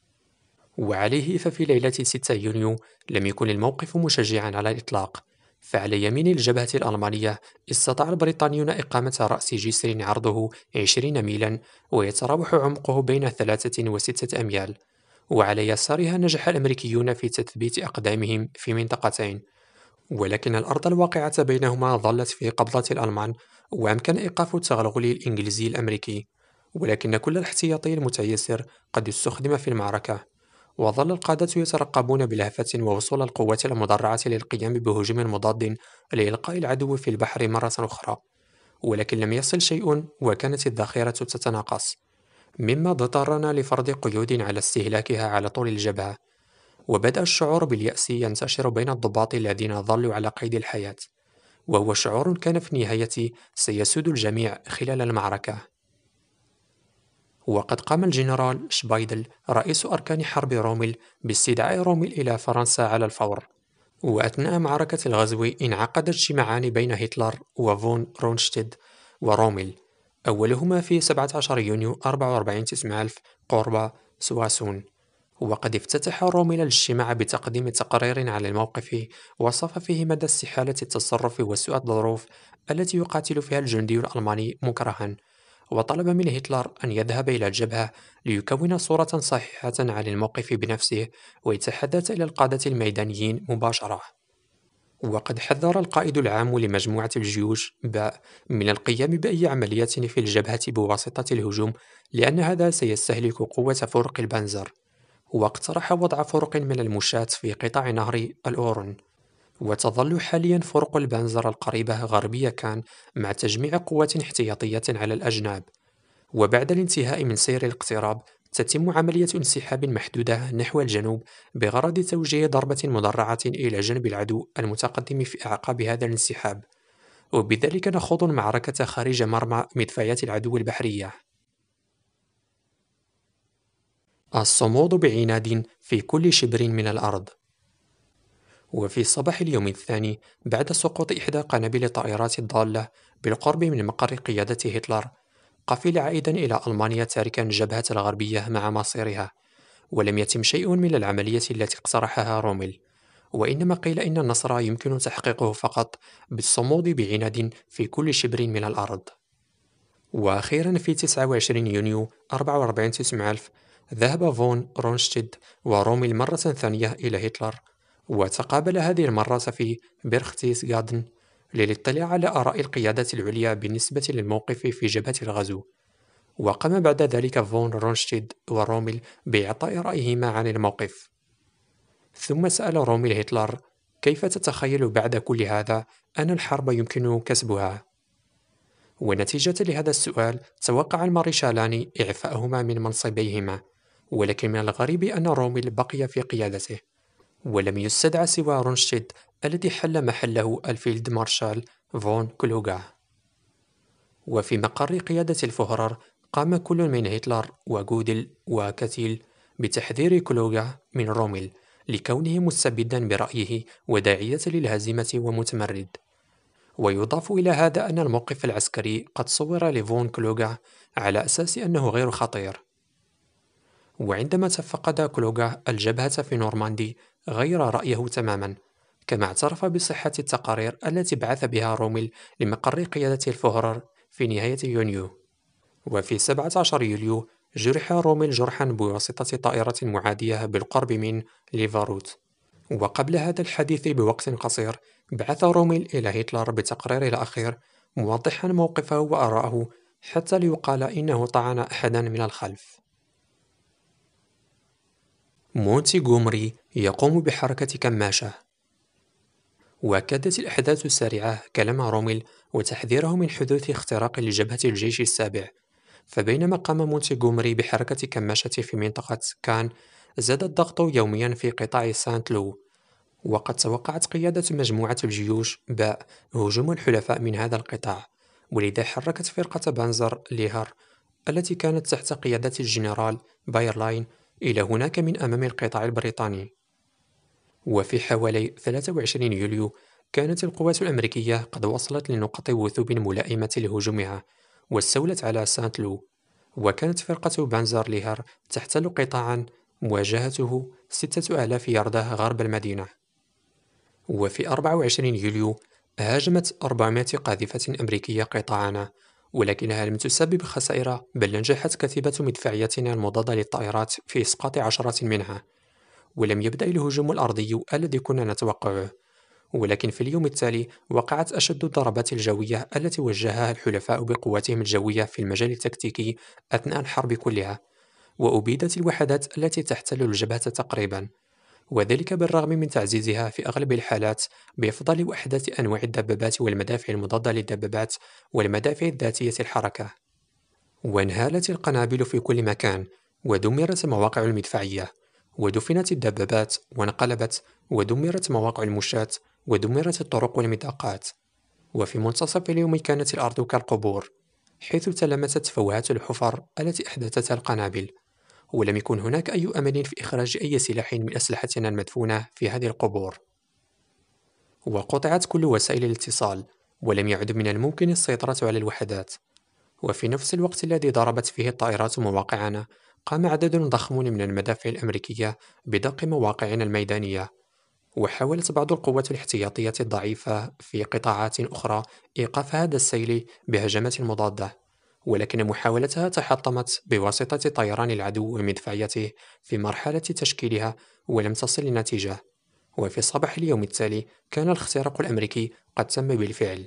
وعليه ففي ليلة ستة يونيو لم يكن الموقف مشجعا على الإطلاق، فعلى يمين الجبهة الألمانية استطاع البريطانيون إقامة رأس جسر عرضه عشرين ميلا ويتراوح عمقه بين ثلاثة وستة أميال، وعلى يسارها نجح الأمريكيون في تثبيت أقدامهم في منطقتين، ولكن الأرض الواقعة بينهما ظلت في قبضة الألمان، وأمكن إيقاف التغلغل الإنجليزي الأمريكي، ولكن كل الاحتياطي المتيسر قد استخدم في المعركة. وظل القادة يترقبون بلهفة وصول القوات المدرعة للقيام بهجوم مضاد لإلقاء العدو في البحر مرة أخرى، ولكن لم يصل شيء وكانت الذخيرة تتناقص، مما اضطرنا لفرض قيود على استهلاكها على طول الجبهة. وبدأ الشعور باليأس ينتشر بين الضباط الذين ظلوا على قيد الحياة، وهو شعور كان في النهاية سيسود الجميع خلال المعركة. وقد قام الجنرال شبايدل رئيس أركان حرب روميل باستدعاء روميل إلى فرنسا على الفور. وأثناء معركة الغزو انعقد اجتماعان بين هتلر وفون رونشتيد وروميل، أولهما في سبعة عشر يونيو أربعة وأربعين تسعمائة ألف قرب سواسون. وقد افتتح روميل الاجتماع بتقديم تقرير على الموقف وصف فيه مدى استحالة التصرف وسوء الظروف التي يقاتل فيها الجندي الألماني مكرها، وطلب من هتلر أن يذهب إلى الجبهة ليكون صورة صحيحة عن الموقف بنفسه ويتحدث إلى القادة الميدانيين مباشرة. وقد حذر القائد العام لمجموعة الجيوش باء من القيام بأي عمليات في الجبهة بواسطة الهجوم، لأن هذا سيستهلك قوة فرق البنزر، واقترح وضع فرق من المشاة في قطاع نهر الأورن. وتظل حاليا فرق البنزر القريبة غربية كان مع تجميع قوات احتياطية على الأجناب. وبعد الانتهاء من سير الاقتراب تتم عملية انسحاب محدودة نحو الجنوب بغرض توجيه ضربة مدرعة إلى جنب العدو المتقدم في أعقاب هذا الانسحاب، وبذلك نخوض المعركة خارج مرمى مدفعيات العدو البحرية. الصمود بعناد في كل شبر من الأرض. وفي صباح اليوم الثاني بعد سقوط إحدى قنابل الطائرات الضالة بالقرب من مقر قيادة هتلر، قفل عائدا إلى ألمانيا تاركا الجبهة الغربية مع مصيرها، ولم يتم شيء من العملية التي اقترحها روميل، وإنما قيل إن النصر يمكن تحقيقه فقط بالصمود بعناد في كل شبر من الأرض. وأخيرا في تسعة وعشرين يونيو أربعة وأربعين تسعمائة ألف ذهب فون رونشتيد وروميل مرة ثانية إلى هتلر، وتقابل هذه المرة في بيرختيس غادن للاطلاع على آراء القيادة العليا بالنسبة للموقف في جبهة الغزو. وقام بعد ذلك فون رونشتيد وروميل بإعطاء رأيهما عن الموقف. ثم سأل روميل هتلر: كيف تتخيل بعد كل هذا أن الحرب يمكن كسبها؟ ونتيجة لهذا السؤال توقع المارشالان إعفاءهما من منصبيهما، ولكن من الغريب أن روميل بقي في قيادته، ولم يستدعى سوى رونشتيد الذي حل محله الفيلد مارشال فون كلوغا. وفي مقر قيادة الفهرر قام كل من هتلر وجودل وكاتيل بتحذير كلوغا من روميل لكونه مستبدا برأيه وداعية للهزيمة ومتمرد. ويضاف إلى هذا أن الموقف العسكري قد صور لفون كلوغا على أساس أنه غير خطير، وعندما تفقد كلوغا الجبهة في نورماندي غير رأيه تماما، كما اعترف بصحة التقارير التي بعث بها روميل لمقر قيادة الفهرر في نهاية يونيو. وفي سبعة عشر يوليو جرح روميل جرحا بواسطة طائرة معادية بالقرب من ليفاروت. وقبل هذا الحديث بوقت قصير بعث روميل إلى هتلر بتقريره الأخير موضحا موقفه وآراءه حتى ليقال إنه طعن أحدا من الخلف. مونتيغومري يقوم بحركة كماشة. وكادت الأحداث السريعة كلام روميل وتحذيره من حدوث اختراق لجبهة الجيش السابع. فبينما قام مونتيغومري بحركة كماشة في منطقة كان، زاد الضغط يوميا في قطاع سانت لو. وقد توقعت قيادة مجموعة الجيوش باء هجوم الحلفاء من هذا القطاع، ولذا حركت فرقة بانزر ليهر التي كانت تحت قيادة الجنرال بايرلاين إلى هناك من أمام القطاع البريطاني. وفي حوالي ثلاثة وعشرين يوليو كانت القوات الأمريكية قد وصلت لنقط وثوب ملائمة لهجومها واستولت على سانت لو. وكانت فرقة بانزر ليهر تحتل قطاعا مواجهته ستة آلاف ياردة غرب المدينة. وفي أربعة وعشرين يوليو هاجمت أربعمائة قاذفة أمريكية قطاعنا، ولكنها لم تسبب خسائر، بل نجحت كتيبة مدفعيتنا المضادة للطائرات في إسقاط عشرات منها. ولم يبدأ الهجوم الأرضي الذي كنا نتوقعه، ولكن في اليوم التالي وقعت أشد الضربات الجوية التي وجهها الحلفاء بقواتهم الجوية في المجال التكتيكي أثناء الحرب كلها، وأبيدت الوحدات التي تحتل الجبهة تقريبا، وذلك بالرغم من تعزيزها في أغلب الحالات بأفضل وحدات أنواع الدبابات والمدافع المضادة للدبابات والمدافع الذاتية الحركة. وانهالت القنابل في كل مكان، ودمرت مواقع المدفعية، ودفنت الدبابات، وانقلبت، ودمرت مواقع المشاة، ودمرت الطرق والمضاقات. وفي منتصف اليوم كانت الأرض كالقبور، حيث تلامست فوهات الحفر التي أحدثتها القنابل، ولم يكن هناك أي أمل في إخراج أي سلاح من أسلحتنا المدفونة في هذه القبور. وقطعت كل وسائل الاتصال، ولم يعد من الممكن السيطرة على الوحدات. وفي نفس الوقت الذي ضربت فيه الطائرات مواقعنا، قام عدد ضخم من المدافع الأمريكية بدق مواقعنا الميدانية. وحاولت بعض القوات الاحتياطية الضعيفة في قطاعات أخرى إيقاف هذا السيل بهجمات مضادة، ولكن محاولتها تحطمت بواسطة طيران العدو ومدفعيته في مرحلة تشكيلها ولم تصل لنتيجة. وفي صباح اليوم التالي كان الاختراق الأمريكي قد تم بالفعل.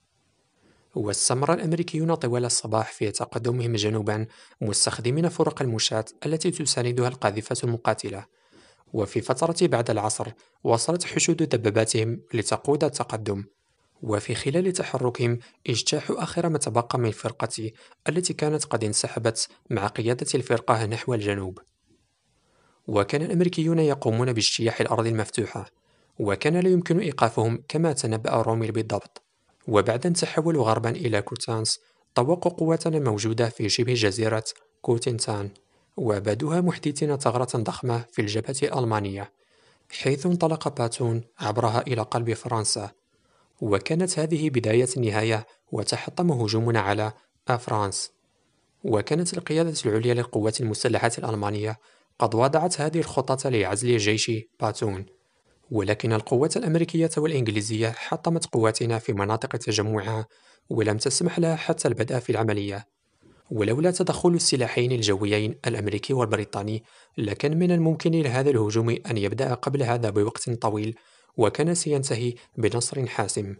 واستمر الأمريكيون طوال الصباح في تقدمهم جنوبا مستخدمين فرق المشاة التي تساندها القاذفات المقاتلة. وفي فترة بعد العصر وصلت حشود دباباتهم لتقود التقدم، وفي خلال تحركهم اجتاحوا آخر ما تبقى من فرقتي التي كانت قد انسحبت مع قيادة الفرقة نحو الجنوب. وكان الأمريكيون يقومون باجتياح الأرض المفتوحة، وكان لا يمكن إيقافهم كما تنبأ روميل بالضبط. وبعد أن تحولوا غربا إلى كوتانس، طوقوا قواتنا الموجودة في شبه جزيرة كوتينتان، وبادوها محدثين ثغرة ضخمة في الجبهة الألمانية، حيث انطلق باتون عبرها إلى قلب فرنسا. وكانت هذه بداية النهاية، وتحطم هجومنا على فرانس. وكانت القيادة العليا للقوات المسلحة الألمانية قد وضعت هذه الخطة لعزل جيش باتون، ولكن القوات الأمريكية والإنجليزية حطمت قواتنا في مناطق تجمعها ولم تسمح لها حتى البدء في العملية. ولولا تدخل السلاحين الجويين الأمريكي والبريطاني، لكان من الممكن لهذا الهجوم أن يبدأ قبل هذا بوقت طويل، وكان سينتهي بنصر حاسم.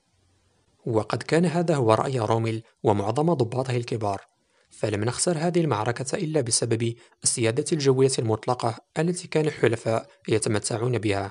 وقد كان هذا هو رأي روميل ومعظم ضباطه الكبار، فلم نخسر هذه المعركة إلا بسبب السيادة الجوية المطلقة التي كان الحلفاء يتمتعون بها.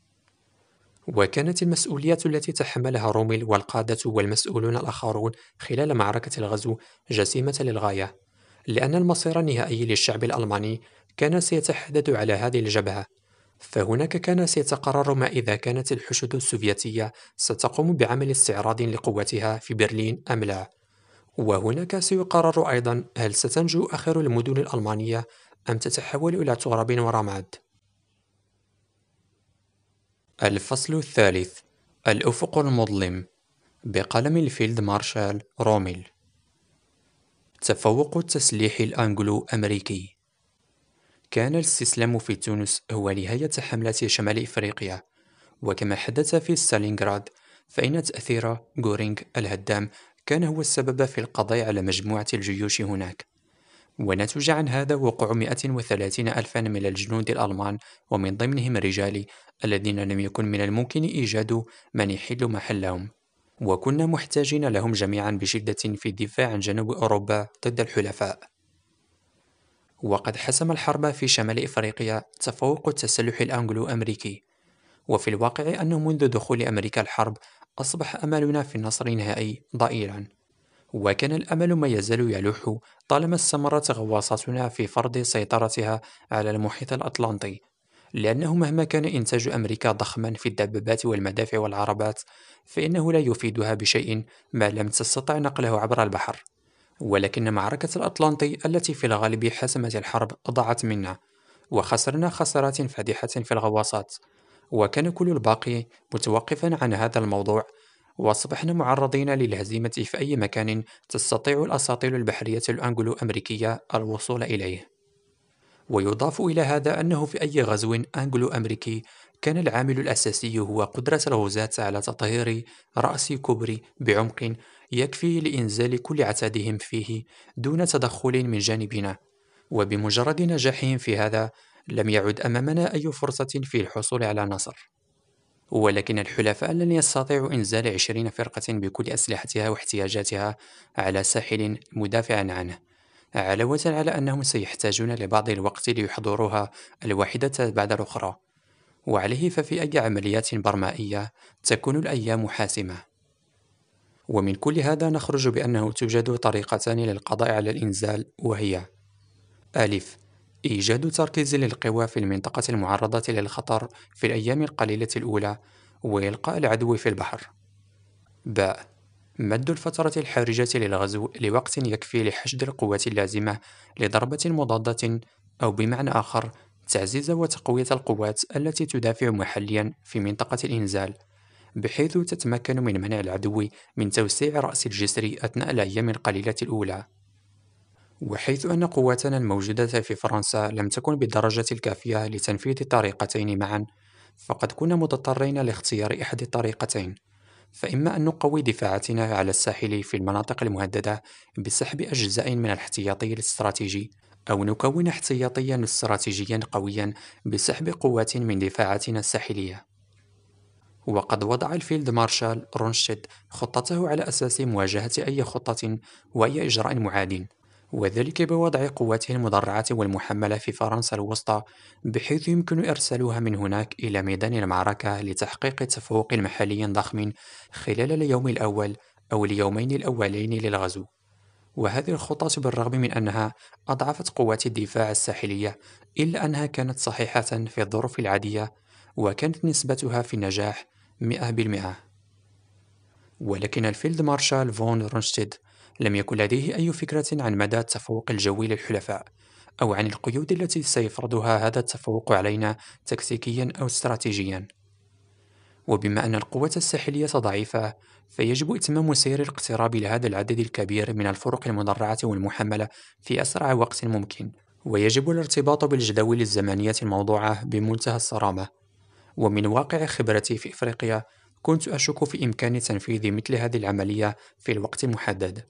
وكانت المسؤولية التي تحملها روميل والقادة والمسؤولون الآخرون خلال معركة الغزو جسيمة للغاية، لأن المصير النهائي للشعب الألماني كان سيتحدد على هذه الجبهة. فهناك كان سيتقرر ما إذا كانت الحشود السوفيتية ستقوم بعمل استعراض لقوتها في برلين أم لا، وهناك سيقرر أيضا هل ستنجو آخر المدن الألمانية أم تتحول إلى تراب ورماد. الفصل الثالث: الأفق المظلم، بقلم الفيلد مارشال روميل. تفوق التسليح الأنجلو أمريكي. كان الاستسلام في تونس هو نهاية حملة شمال إفريقيا، وكما حدث في ستالينغراد، فإن تأثير غورينغ الهدام كان هو السبب في القضاء على مجموعة الجيوش هناك. ونتج عن هذا وقوع مئة وثلاثين ألفا من الجنود الألمان، ومن ضمنهم الرجال الذين لم يكن من الممكن إيجاد من يحل محلهم، وكنا محتاجين لهم جميعا بشدة في الدفاع عن جنوب أوروبا ضد الحلفاء. وقد حسم الحرب في شمال إفريقيا تفوق التسلح الأنجلو أمريكي، وفي الواقع أنه منذ دخول أمريكا الحرب أصبح أملنا في النصر النهائي ضئيلا، وكان الأمل ما يزال يلوح طالما استمرت غواصاتنا في فرض سيطرتها على المحيط الأطلنطي، لأنه مهما كان إنتاج أمريكا ضخما في الدبابات والمدافع والعربات، فإنه لا يفيدها بشيء ما لم تستطع نقله عبر البحر. ولكن معركة الأطلنطي التي في الغالب حسمت الحرب ضاعت منا، وخسرنا خسارات فادحة في الغواصات، وكان كل الباقي متوقفا عن هذا الموضوع، وأصبحنا معرضين للهزيمة في أي مكان تستطيع الأساطيل البحرية الأنجلو أمريكية الوصول إليه. ويضاف إلى هذا أنه في أي غزو أنجلو أمريكي كان العامل الأساسي هو قدرة الغزاة على تطهير رأس كوبري بعمق يكفي لإنزال كل عتادهم فيه دون تدخل من جانبنا، وبمجرد نجاحهم في هذا لم يعد أمامنا أي فرصة في الحصول على نصر. ولكن الحلفاء لن يستطيعوا إنزال عشرين فرقة بكل أسلحتها واحتياجاتها على ساحل مدافع عنه، علاوة على أنهم سيحتاجون لبعض الوقت ليحضروها الواحدة بعد الأخرى، وعليه ففي أي عمليات برمائية تكون الأيام حاسمة. ومن كل هذا نخرج بأنه توجد طريقتان للقضاء على الإنزال، وهي: ألف، إيجاد تركيز للقوى في المنطقة المعرضة للخطر في الأيام القليلة الأولى، وإلقاء العدو في البحر. باء، مد الفترة الحرجة للغزو لوقت يكفي لحشد القوات اللازمة لضربة مضادة، أو بمعنى آخر تعزيز وتقوية القوات التي تدافع محليا في منطقة الإنزال، بحيث تتمكن من منع العدو من توسيع رأس الجسر أثناء الأيام القليلة الأولى. وحيث أن قواتنا الموجودة في فرنسا لم تكن بالدرجة الكافية لتنفيذ الطريقتين معا، فقد كنا مضطرين لاختيار أحد الطريقتين، فإما أن نقوي دفاعاتنا على الساحل في المناطق المهددة بسحب أجزاء من الاحتياطي الاستراتيجي، أو نكون احتياطيا استراتيجيا قويا بسحب قوات من دفاعاتنا الساحلية. وقد وضع الفيلد مارشال رونشتيد خطته على أساس مواجهة أي خطة وأي إجراء معاد، وذلك بوضع قواته المدرعة والمحملة في فرنسا الوسطى، بحيث يمكن إرسالها من هناك إلى ميدان المعركة لتحقيق تفوق محلي ضخم خلال اليوم الأول أو اليومين الأولين للغزو. وهذه الخطة بالرغم من أنها أضعفت قوات الدفاع الساحلية، إلا أنها كانت صحيحة في الظروف العادية، وكانت نسبتها في النجاح مئة بالمئة. ولكن الفيلد مارشال فون رونشتيد لم يكن لديه أي فكرة عن مدى التفوق الجوي للحلفاء، أو عن القيود التي سيفرضها هذا التفوق علينا تكتيكيا أو استراتيجيا. وبما أن القوة الساحلية ضعيفة، فيجب إتمام سير الاقتراب لهذا العدد الكبير من الفرق المدرعة والمحملة في أسرع وقت ممكن، ويجب الارتباط بالجداول الزمنية الموضوعة بمنتهى الصرامة. ومن واقع خبرتي في إفريقيا، كنت أشك في إمكان تنفيذ مثل هذه العملية في الوقت المحدد،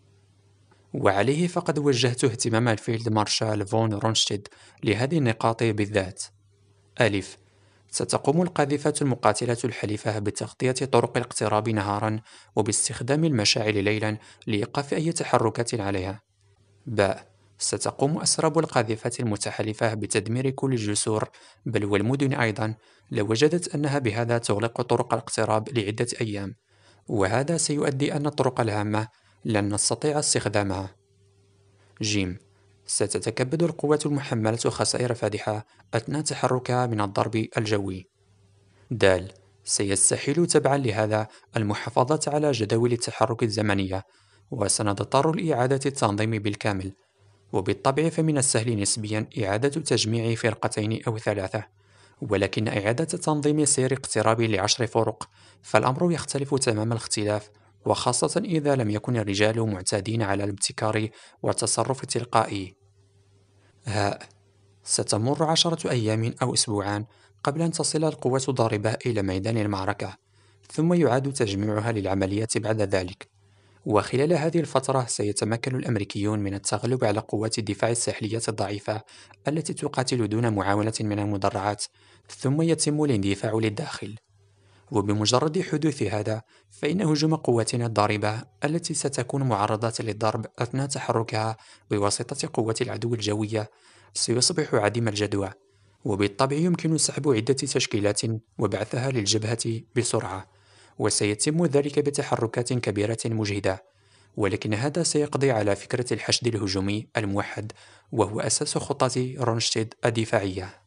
وعليه فقد وجهت اهتمام الفيلد مارشال فون رونشتيد لهذه النقاط بالذات. ألف، ستقوم القاذفة المقاتلة الحليفة بتغطية طرق الاقتراب نهارا، وباستخدام المشاعل ليلا لإيقاف أي تحركات عليها. باء، ستقوم أسراب القاذفة المتحالفة بتدمير كل الجسور، بل والمدن أيضا، لو وجدت أنها بهذا تغلق طرق الاقتراب لعدة أيام، وهذا سيؤدي أن الطرق الهامة لن نستطيع استخدامها. جيم، ستتكبد القوات المحملة خسائر فادحة أثناء تحركها من الضرب الجوي. دال، سيستحيل تبعا لهذا المحافظة على جداول التحرك الزمنية، وسنضطر لإعادة التنظيم بالكامل، وبالطبع فمن السهل نسبيا إعادة تجميع فرقتين أو ثلاثة، ولكن إعادة تنظيم سير اقتراب لعشر فرق فالأمر يختلف تمام الاختلاف، وخاصة إذا لم يكن الرجال معتادين على الابتكار والتصرف التلقائي. هاء، ستمر عشرة أيام أو أسبوعان قبل أن تصل القوات الضاربة إلى ميدان المعركة، ثم يعاد تجميعها للعمليات بعد ذلك. وخلال هذه الفترة سيتمكن الأمريكيون من التغلب على قوات الدفاع الساحلية الضعيفة التي تقاتل دون معاونة من المدرعات، ثم يتم الاندفاع للداخل. وبمجرد حدوث هذا، فإن هجوم قواتنا الضاربة التي ستكون معرضة للضرب أثناء تحركها بواسطة قوات العدو الجوية سيصبح عديم الجدوى، وبالطبع يمكن سحب عدة تشكيلات وبعثها للجبهة بسرعة، وسيتم ذلك بتحركات كبيرة مجهدة. ولكن هذا سيقضي على فكرة الحشد الهجومي الموحد، وهو أساس خطة رونشتيد الدفاعية.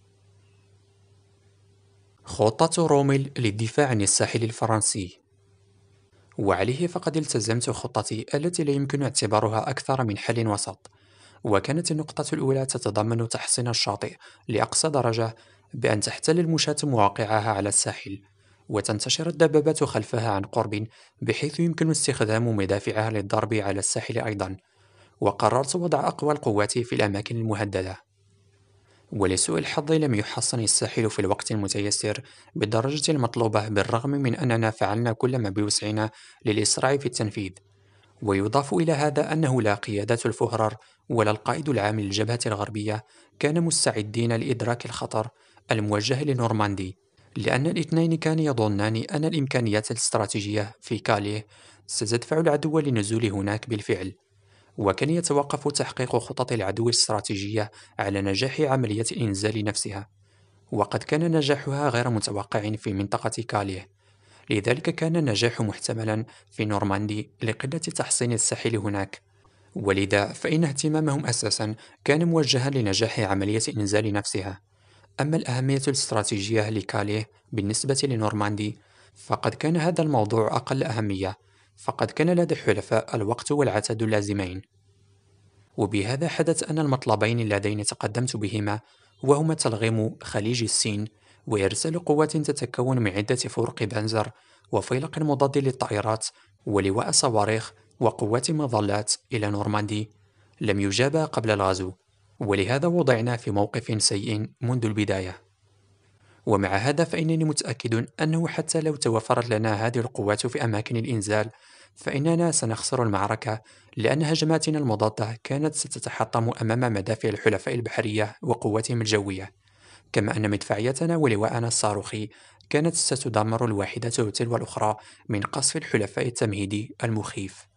خطة روميل للدفاع عن الساحل الفرنسي. وعليه فقد التزمت خطتي التي لا يمكن اعتبارها أكثر من حل وسط. وكانت النقطة الأولى تتضمن تحسين الشاطئ لأقصى درجة بأن تحتل المشاة مواقعها على الساحل، وتنتشر الدبابات خلفها عن قرب بحيث يمكن استخدام مدافعها للضرب على الساحل أيضا. وقررت وضع أقوى القوات في الأماكن المهددة. ولسوء الحظ لم يحصن الساحل في الوقت المتيسر بالدرجة المطلوبة، بالرغم من أننا فعلنا كل ما بوسعنا للإسراع في التنفيذ. ويضاف إلى هذا أنه لا قيادة الفهرر ولا القائد العام للجبهة الغربية كان مستعدين لإدراك الخطر الموجه لنورماندي، لأن الاثنين كان يظنان أن الإمكانيات الاستراتيجية في كاليه ستدفع العدو للنزول هناك بالفعل. وكان يتوقف تحقيق خطط العدو الاستراتيجية على نجاح عملية الإنزال نفسها، وقد كان نجاحها غير متوقع في منطقة كاليه. لذلك كان النجاح محتملا في نورماندي لقلة تحصين الساحل هناك، ولذا فإن اهتمامهم أساسا كان موجها لنجاح عملية الإنزال نفسها. أما الأهمية الاستراتيجية لكاليه بالنسبة لنورماندي، فقد كان هذا الموضوع أقل أهمية، فقد كان لدى الحلفاء الوقت والعتاد اللازمين. وبهذا حدث أن المطلبين اللذين تقدمت بهما، وهما تلغيم خليج السين وإرسال قوات تتكون من عدة فرق بنزر وفيلق مضاد للطائرات ولواء صواريخ وقوات مظلات إلى نورماندي، لم يجابا قبل الغزو، ولهذا وضعنا في موقف سيء منذ البداية. ومع هذا فإنني متأكد أنه حتى لو توفرت لنا هذه القوات في أماكن الإنزال، فإننا سنخسر المعركة، لأن هجماتنا المضادة كانت ستتحطم أمام مدافع الحلفاء البحرية وقواتهم الجوية، كما أن مدفعيتنا ولواءنا الصاروخي كانت ستدمر الواحدة تلو الأخرى من قصف الحلفاء التمهيدي المخيف.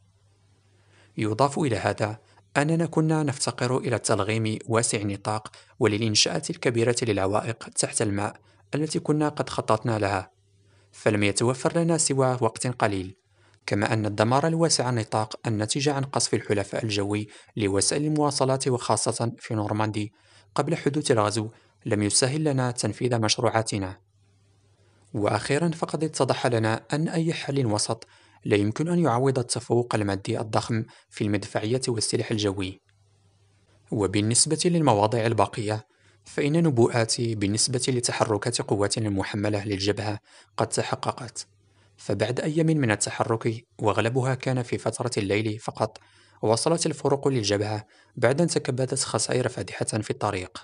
يضاف إلى هذا أننا كنا نفتقر إلى التلغيم واسع النطاق وللإنشاءات الكبيرة للعوائق تحت الماء التي كنا قد خططنا لها، فلم يتوفر لنا سوى وقت قليل، كما أن الدمار الواسع النطاق الناتج عن قصف الحلفاء الجوي لوسائل المواصلات وخاصة في نورماندي قبل حدوث الغزو لم يسهل لنا تنفيذ مشروعاتنا. وأخيرا فقد اتضح لنا أن أي حل وسط لا يمكن أن يعوض التفوق المادي الضخم في المدفعية والسلاح الجوي. وبالنسبة للمواضيع الباقية، فإن نبوءاتي بالنسبة لتحركات قواتنا المحملة للجبهة قد تحققت. فبعد أيام من التحرك، وأغلبها كان في فترة الليل فقط، وصلت الفرق للجبهة بعد أن تكبدت خسائر فادحة في الطريق.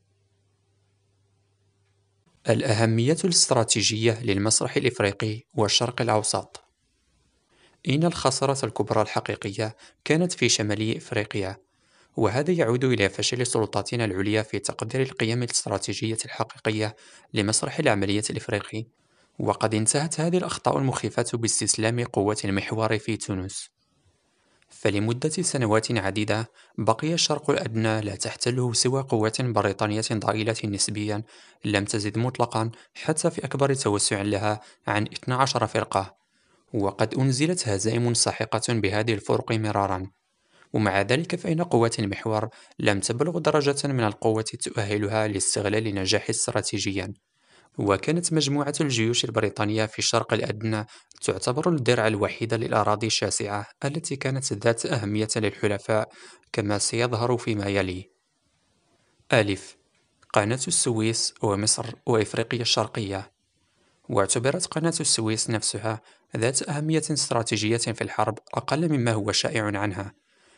الأهمية الاستراتيجية للمسرح الإفريقي والشرق الأوسط. إن الخسارة الكبرى الحقيقية كانت في شمالي إفريقيا، وهذا يعود إلى فشل سلطاتنا العليا في تقدير القيم الاستراتيجية الحقيقية لمسرح العملية الإفريقي. وقد انتهت هذه الأخطاء المخيفة باستسلام قوات المحور في تونس. فلمدة سنوات عديدة بقي الشرق الأدنى لا تحتله سوى قوات بريطانية ضئيلة نسبيا لم تزد مطلقا حتى في أكبر توسع لها عن اثنتي عشرة فرقة، وقد أنزلت هزائم ساحقة بهذه الفرق مرارا. ومع ذلك فإن قوات المحور لم تبلغ درجة من القوة تؤهلها لاستغلال نجاح استراتيجيا. وكانت مجموعة الجيوش البريطانية في الشرق الأدنى تعتبر الدرع الوحيد للأراضي الشاسعة التي كانت ذات أهمية للحلفاء، كما سيظهر فيما يلي. ألف: قناة السويس ومصر وإفريقيا الشرقية. واعتبرت قناة السويس نفسها ذات أهمية استراتيجية في الحرب أقل مما هو شائع عنها،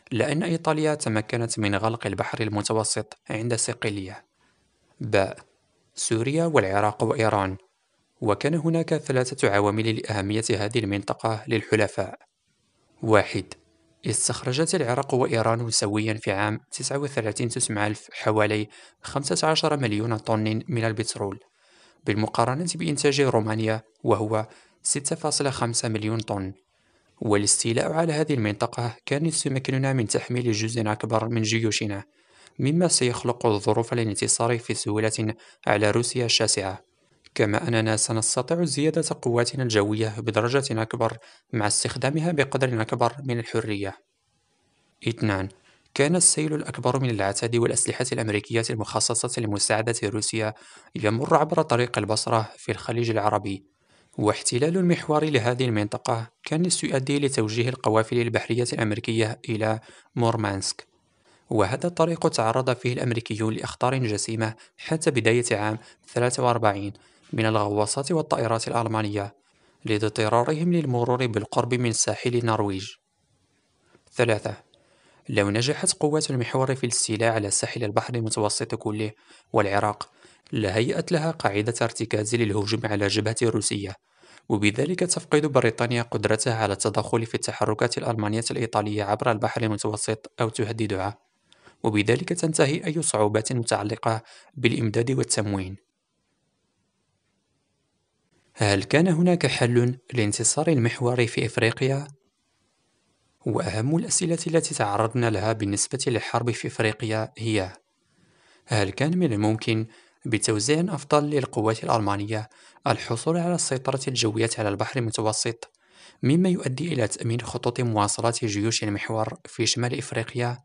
لأن إيطاليا تمكنت من غلق البحر المتوسط عند صقلية. باء سوريا والعراق وإيران. وكان هناك ثلاثة عوامل لأهمية هذه المنطقة للحلفاء. واحد. استخرجت العراق وإيران سويا في عام تسعة وثلاثين تسعمائة ألف حوالي خمسة عشر مليون طن من البترول، بالمقارنة بإنتاج رومانيا وهو ستة فاصلة خمسة مليون طن. والاستيلاء على هذه المنطقة كان يمكننا من تحميل جزء أكبر من جيوشنا، مما سيخلق الظروف للانتصار في سهولة على روسيا الشاسعة. كما أننا سنستطيع زيادة قواتنا الجوية بدرجة أكبر مع استخدامها بقدر أكبر من الحرية. اثنان. كان السيل الأكبر من العتاد والأسلحة الأمريكية المخصصة لمساعدة روسيا يمر عبر طريق البصرة في الخليج العربي، واحتلال المحور لهذه المنطقة كان سيؤدي لتوجيه القوافل البحرية الأمريكية إلى مورمانسك، وهذا الطريق تعرض فيه الأمريكيون لأخطار جسيمة حتى بداية عام ثلاثة وأربعين من الغواصات والطائرات الألمانية لاضطرارهم للمرور بالقرب من ساحل النرويج. ثلاثة. لو نجحت قوات المحور في الاستيلاء على ساحل البحر المتوسط كله والعراق، لهيأت لها قاعدة ارتكاز للهجوم على الجبهة الروسية، وبذلك تفقد بريطانيا قدرتها على التدخل في التحركات الألمانية الإيطالية عبر البحر المتوسط أو تهددها، وبذلك تنتهي أي صعوبات متعلقة بالإمداد والتموين. هل كان هناك حل لانتصار المحور في إفريقيا؟ وأهم الأسئلة التي تعرضنا لها بالنسبة للحرب في إفريقيا هي: هل كان من الممكن بتوزيع أفضل للقوات الألمانية الحصول على السيطرة الجوية على البحر المتوسط، مما يؤدي إلى تأمين خطوط مواصلات جيوش المحور في شمال إفريقيا؟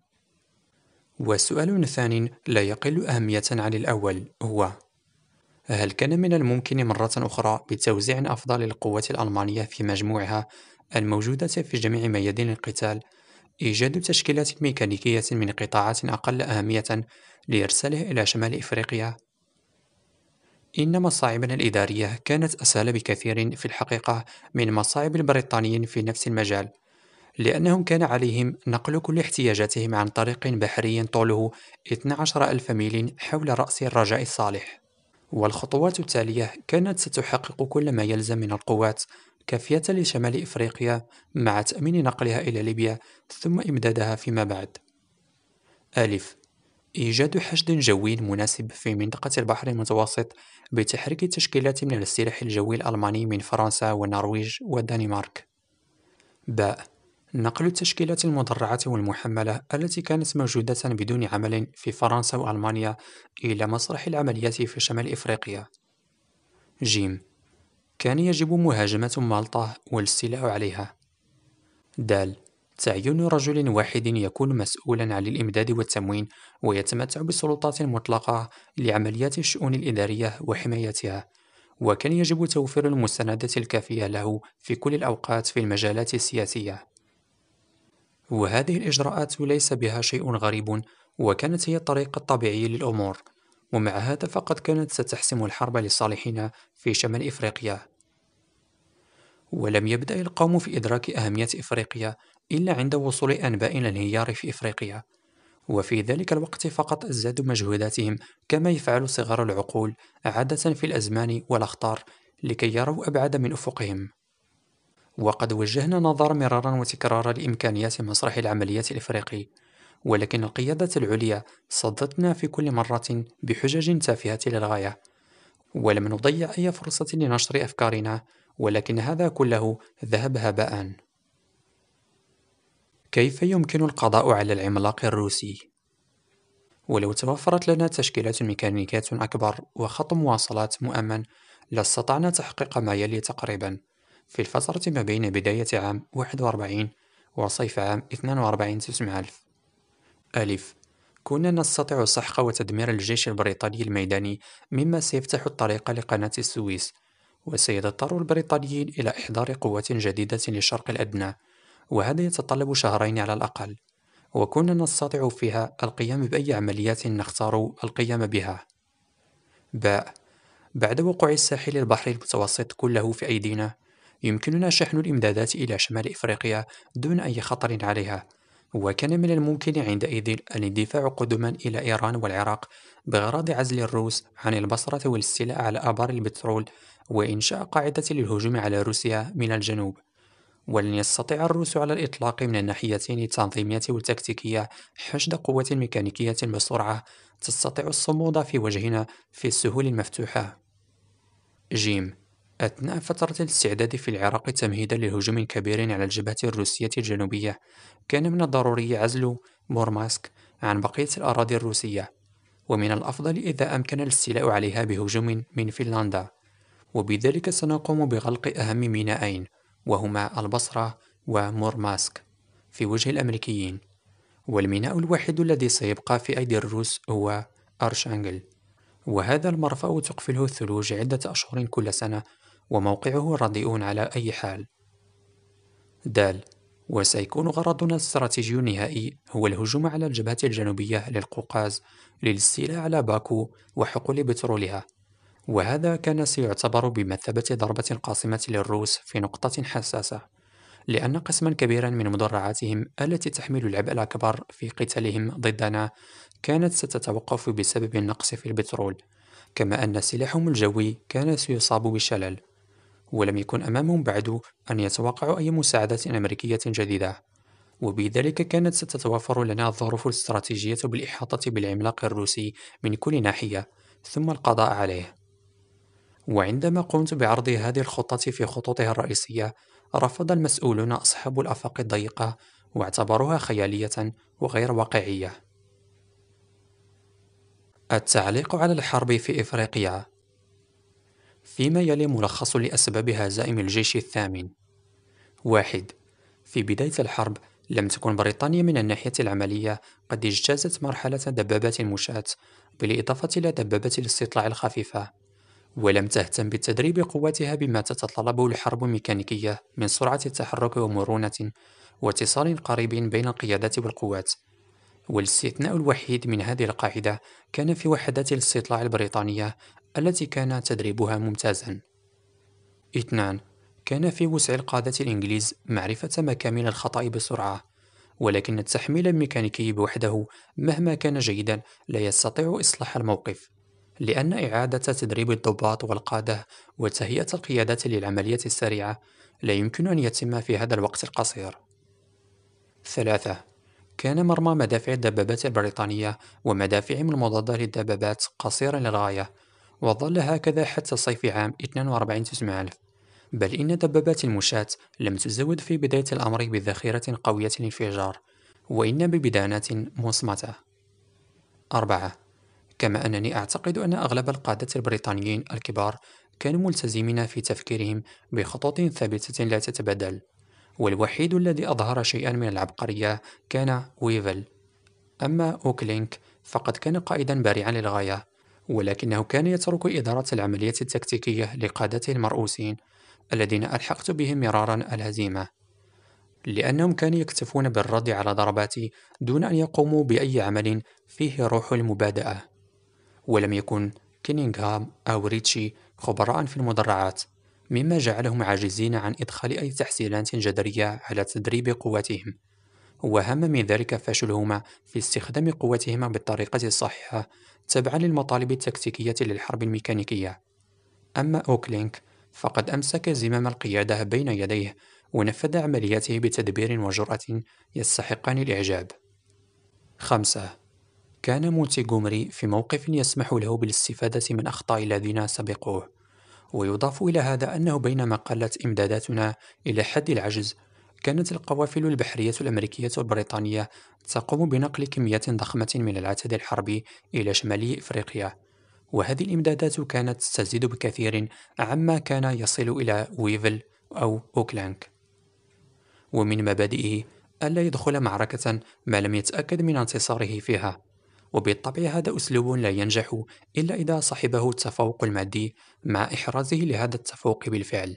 وسؤال ثانٍ لا يقل أهمية عن الأول هو: هل كان من الممكن مرة أخرى بتوزيع أفضل للقوات الألمانية في مجموعها الموجودة في جميع ميادين القتال إيجاد تشكيلات ميكانيكية من قطاعات أقل أهمية لإرسالها إلى شمال إفريقيا؟ إن مصاعبنا الإدارية كانت أسهل بكثير في الحقيقة من مصاعب البريطانيين في نفس المجال، لأنهم كان عليهم نقل كل احتياجاتهم عن طريق بحري طوله اثنا عشر ألف ميل حول رأس الرجاء الصالح، والخطوات التالية كانت ستحقق كل ما يلزم من القوات كافية لشمال إفريقيا مع تأمين نقلها إلى ليبيا ثم إمدادها فيما بعد. ألف. إيجاد حشد جوي مناسب في منطقة البحر المتوسط بتحريك تشكيلات من السلاح الجوي الألماني من فرنسا والنرويج والدنمارك. باء. نقل التشكيلات المدرعة والمحملة التي كانت موجودة بدون عمل في فرنسا وألمانيا إلى مسرح العمليات في شمال إفريقيا. جيم. كان يجب مهاجمة مالطا والاستيلاء عليها. دال. تعيين رجل واحد يكون مسؤولا عن الإمداد والتموين ويتمتع بسلطات مطلقة لعمليات الشؤون الإدارية وحمايتها، وكان يجب توفير المستندات الكافية له في كل الأوقات في المجالات السياسية. وهذه الإجراءات ليس بها شيء غريب، وكانت هي الطريقة الطبيعية للأمور، ومع هذا فقد كانت ستحسم الحرب لصالحنا في شمال إفريقيا. ولم يبدأ القوم في إدراك أهمية إفريقيا إلا عند وصول أنباء الانهيار في إفريقيا، وفي ذلك الوقت فقط ازدادوا مجهوداتهم كما يفعل صغار العقول عادة في الأزمان والأخطار لكي يروا أبعد من أفقهم. وقد وجهنا نظر مرارا وتكرارا لإمكانيات مسرح العمليات الإفريقي، ولكن القيادة العليا صدتنا في كل مرة بحجج تافهة للغاية، ولم نضيع أي فرصة لنشر أفكارنا، ولكن هذا كله ذهب هباء. كيف يمكن القضاء على العملاق الروسي؟ ولو توفرت لنا تشكيلات ميكانيكية أكبر وخط مواصلات مؤمن لاستطعنا تحقيق ما يلي تقريبا في الفترة ما بين بداية عام واحد وأربعين وصيف عام اثنين وأربعين تسعمائة ألف. ألف. كنا نستطيع سحق وتدمير الجيش البريطاني الميداني، مما سيفتح الطريق لقناة السويس، وسيضطر البريطانيين إلى إحضار قوات جديدة للشرق الأدنى، وهذا يتطلب شهرين على الأقل، وكنا نستطيع فيها القيام بأي عمليات نختار القيام بها. باء. بعد وقوع الساحل البحر المتوسط كله في أيدينا، يمكننا شحن الإمدادات إلى شمال إفريقيا دون أي خطر عليها، وكان من الممكن عندئذ الاندفاع قدما إلى إيران والعراق بغرض عزل الروس عن البصرة والاستيلاء على آبار البترول وإنشاء قاعدة للهجوم على روسيا من الجنوب. ولن يستطيع الروس على الإطلاق من الناحيتين التنظيمية والتكتيكية حشد قوة ميكانيكية بسرعة تستطيع الصمود في وجهنا في السهول المفتوحة. جيم أثناء فترة الاستعداد في العراق تمهيدا لهجوم كبير على الجبهة الروسية الجنوبية، كان من الضروري عزل مورماسك عن بقية الأراضي الروسية، ومن الأفضل إذا أمكن الاستيلاء عليها بهجوم من فنلندا، وبذلك سنقوم بغلق أهم مينائين وهما البصرة ومورماسك في وجه الأمريكيين، والميناء الوحيد الذي سيبقى في أيدي الروس هو أرشانجل، وهذا المرفأ تقفله الثلوج عدة أشهر كل سنة وموقعه رديء على أي حال. دال وسيكون غرضنا الاستراتيجي النهائي هو الهجوم على الجبهة الجنوبية للقوقاز للاستيلاء على باكو وحقول بترولها، وهذا كان سيعتبر بمثابة ضربة قاصمة للروس في نقطة حساسة، لأن قسما كبيرا من مدرعاتهم التي تحمل العبء الأكبر في قتالهم ضدنا كانت ستتوقف بسبب النقص في البترول، كما أن سلاحهم الجوي كان سيصاب بالشلل، ولم يكن أمامهم بعد أن يتوقعوا أي مساعدات أمريكية جديدة، وبذلك كانت ستتوفر لنا الظروف الاستراتيجية بالإحاطة بالعملاق الروسي من كل ناحية ثم القضاء عليه. وعندما قمت بعرض هذه الخطة في خطوطها الرئيسية، رفض المسؤولون أصحاب الآفاق الضيقة واعتبروها خيالية وغير واقعية. التعليق على الحرب في إفريقيا. فيما يلي ملخص لأسباب هزائم الجيش الثامن. واحد. في بداية الحرب لم تكن بريطانيا من الناحية العملية قد اجتازت مرحلة دبابات المشاة بالإضافة إلى دبابة الاستطلاع الخفيفة، ولم تهتم بتدريب قواتها بما تتطلبه الحرب الميكانيكية من سرعة التحرك ومرونة واتصال قريب بين القيادات والقوات، والاستثناء الوحيد من هذه القاعدة كان في وحدات الاستطلاع البريطانية التي كان تدريبها ممتازا. اثنان. كان في وسع القادة الإنجليز معرفة مكامن الخطأ بسرعة، ولكن التحميل الميكانيكي بوحده مهما كان جيدا لا يستطيع إصلاح الموقف، لأن إعادة تدريب الضباط والقادة وتهيئة القيادات للعملية السريعة لا يمكن أن يتم في هذا الوقت القصير. ثلاثة. كان مرمى مدافع الدبابات البريطانية ومدافعهم المضادة للدبابات قصيرا للغاية، وظل هكذا حتى صيف عام اثنين وأربعين تسعمائة ألف، بل إن دبابات المشاة لم تزود في بداية الأمر بذخيرة قوية للانفجار، وإنما ببدانات مصمتة. أربعة. كما أنني أعتقد أن أغلب القادة البريطانيين الكبار كانوا ملتزمين في تفكيرهم بخطوط ثابتة لا تتبدل، والوحيد الذي أظهر شيئا من العبقرية كان ويفل. أما أوكلينك فقد كان قائدا بارعا للغاية، ولكنه كان يترك إدارة العملية التكتيكية لقادته المرؤوسين الذين ألحقت بهم مرارا الهزيمة، لأنهم كانوا يكتفون بالرد على ضرباتي دون أن يقوموا بأي عمل فيه روح المبادئة. ولم يكن كينينغهام أو ريتشي خبراء في المدرعات، مما جعلهم عاجزين عن إدخال أي تحسينات جذرية على تدريب قواتهم، وأهم من ذلك فشلهما في استخدام قوتهما بالطريقة الصحيحة تبعا للمطالب التكتيكية للحرب الميكانيكية. أما أوكلينك فقد أمسك زمام القيادة بين يديه ونفذ عملياته بتدبير وجرأة يستحقان الإعجاب. خمسة. كان مونتيغومري في موقف يسمح له بالاستفادة من أخطاء الذين سبقوه، ويضاف إلى هذا أنه بينما قلت إمداداتنا إلى حد العجز، كانت القوافل البحرية الأمريكية والبريطانية تقوم بنقل كميات ضخمة من العتاد الحربي إلى شمال إفريقيا، وهذه الإمدادات كانت تزيد بكثير عما كان يصل إلى ويفل أو أوكلانك، ومن مبادئه ألا يدخل معركة ما لم يتأكد من انتصاره فيها، وبالطبع هذا أسلوب لا ينجح إلا إذا صحبه التفوق المادي مع إحرازه لهذا التفوق بالفعل.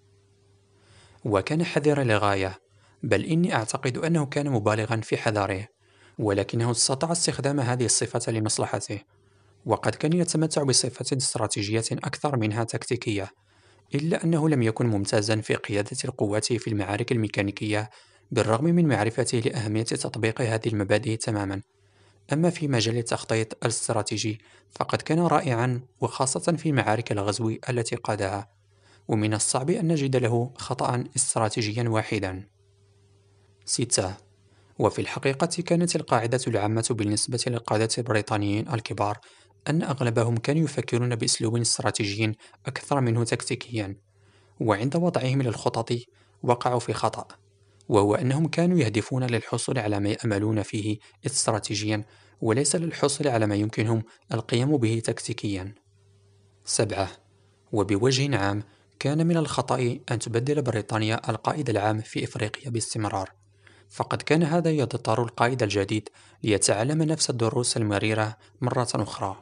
وكان حذرا للغاية، بل إني أعتقد أنه كان مبالغا في حذره، ولكنه استطاع استخدام هذه الصفة لمصلحته، وقد كان يتمتع بصفة استراتيجية أكثر منها تكتيكية، إلا أنه لم يكن ممتازا في قيادة القوات في المعارك الميكانيكية بالرغم من معرفته لأهمية تطبيق هذه المبادئ تماما. أما في مجال التخطيط الاستراتيجي فقد كان رائعا، وخاصة في معارك الغزو التي قادها، ومن الصعب أن نجد له خطأ استراتيجيا واحدا. ستة. وفي الحقيقة كانت القاعدة العامة بالنسبة للقادة البريطانيين الكبار أن أغلبهم كانوا يفكرون بأسلوب استراتيجي أكثر منه تكتيكيا، وعند وضعهم للخطط وقعوا في خطأ، وهو أنهم كانوا يهدفون للحصول على ما يأملون فيه استراتيجيا، وليس للحصول على ما يمكنهم القيام به تكتيكيا. سبعة. وبوجه عام كان من الخطأ أن تبدل بريطانيا القائد العام في إفريقيا باستمرار، فقد كان هذا يضطر القائد الجديد ليتعلم نفس الدروس المريرة مرة أخرى.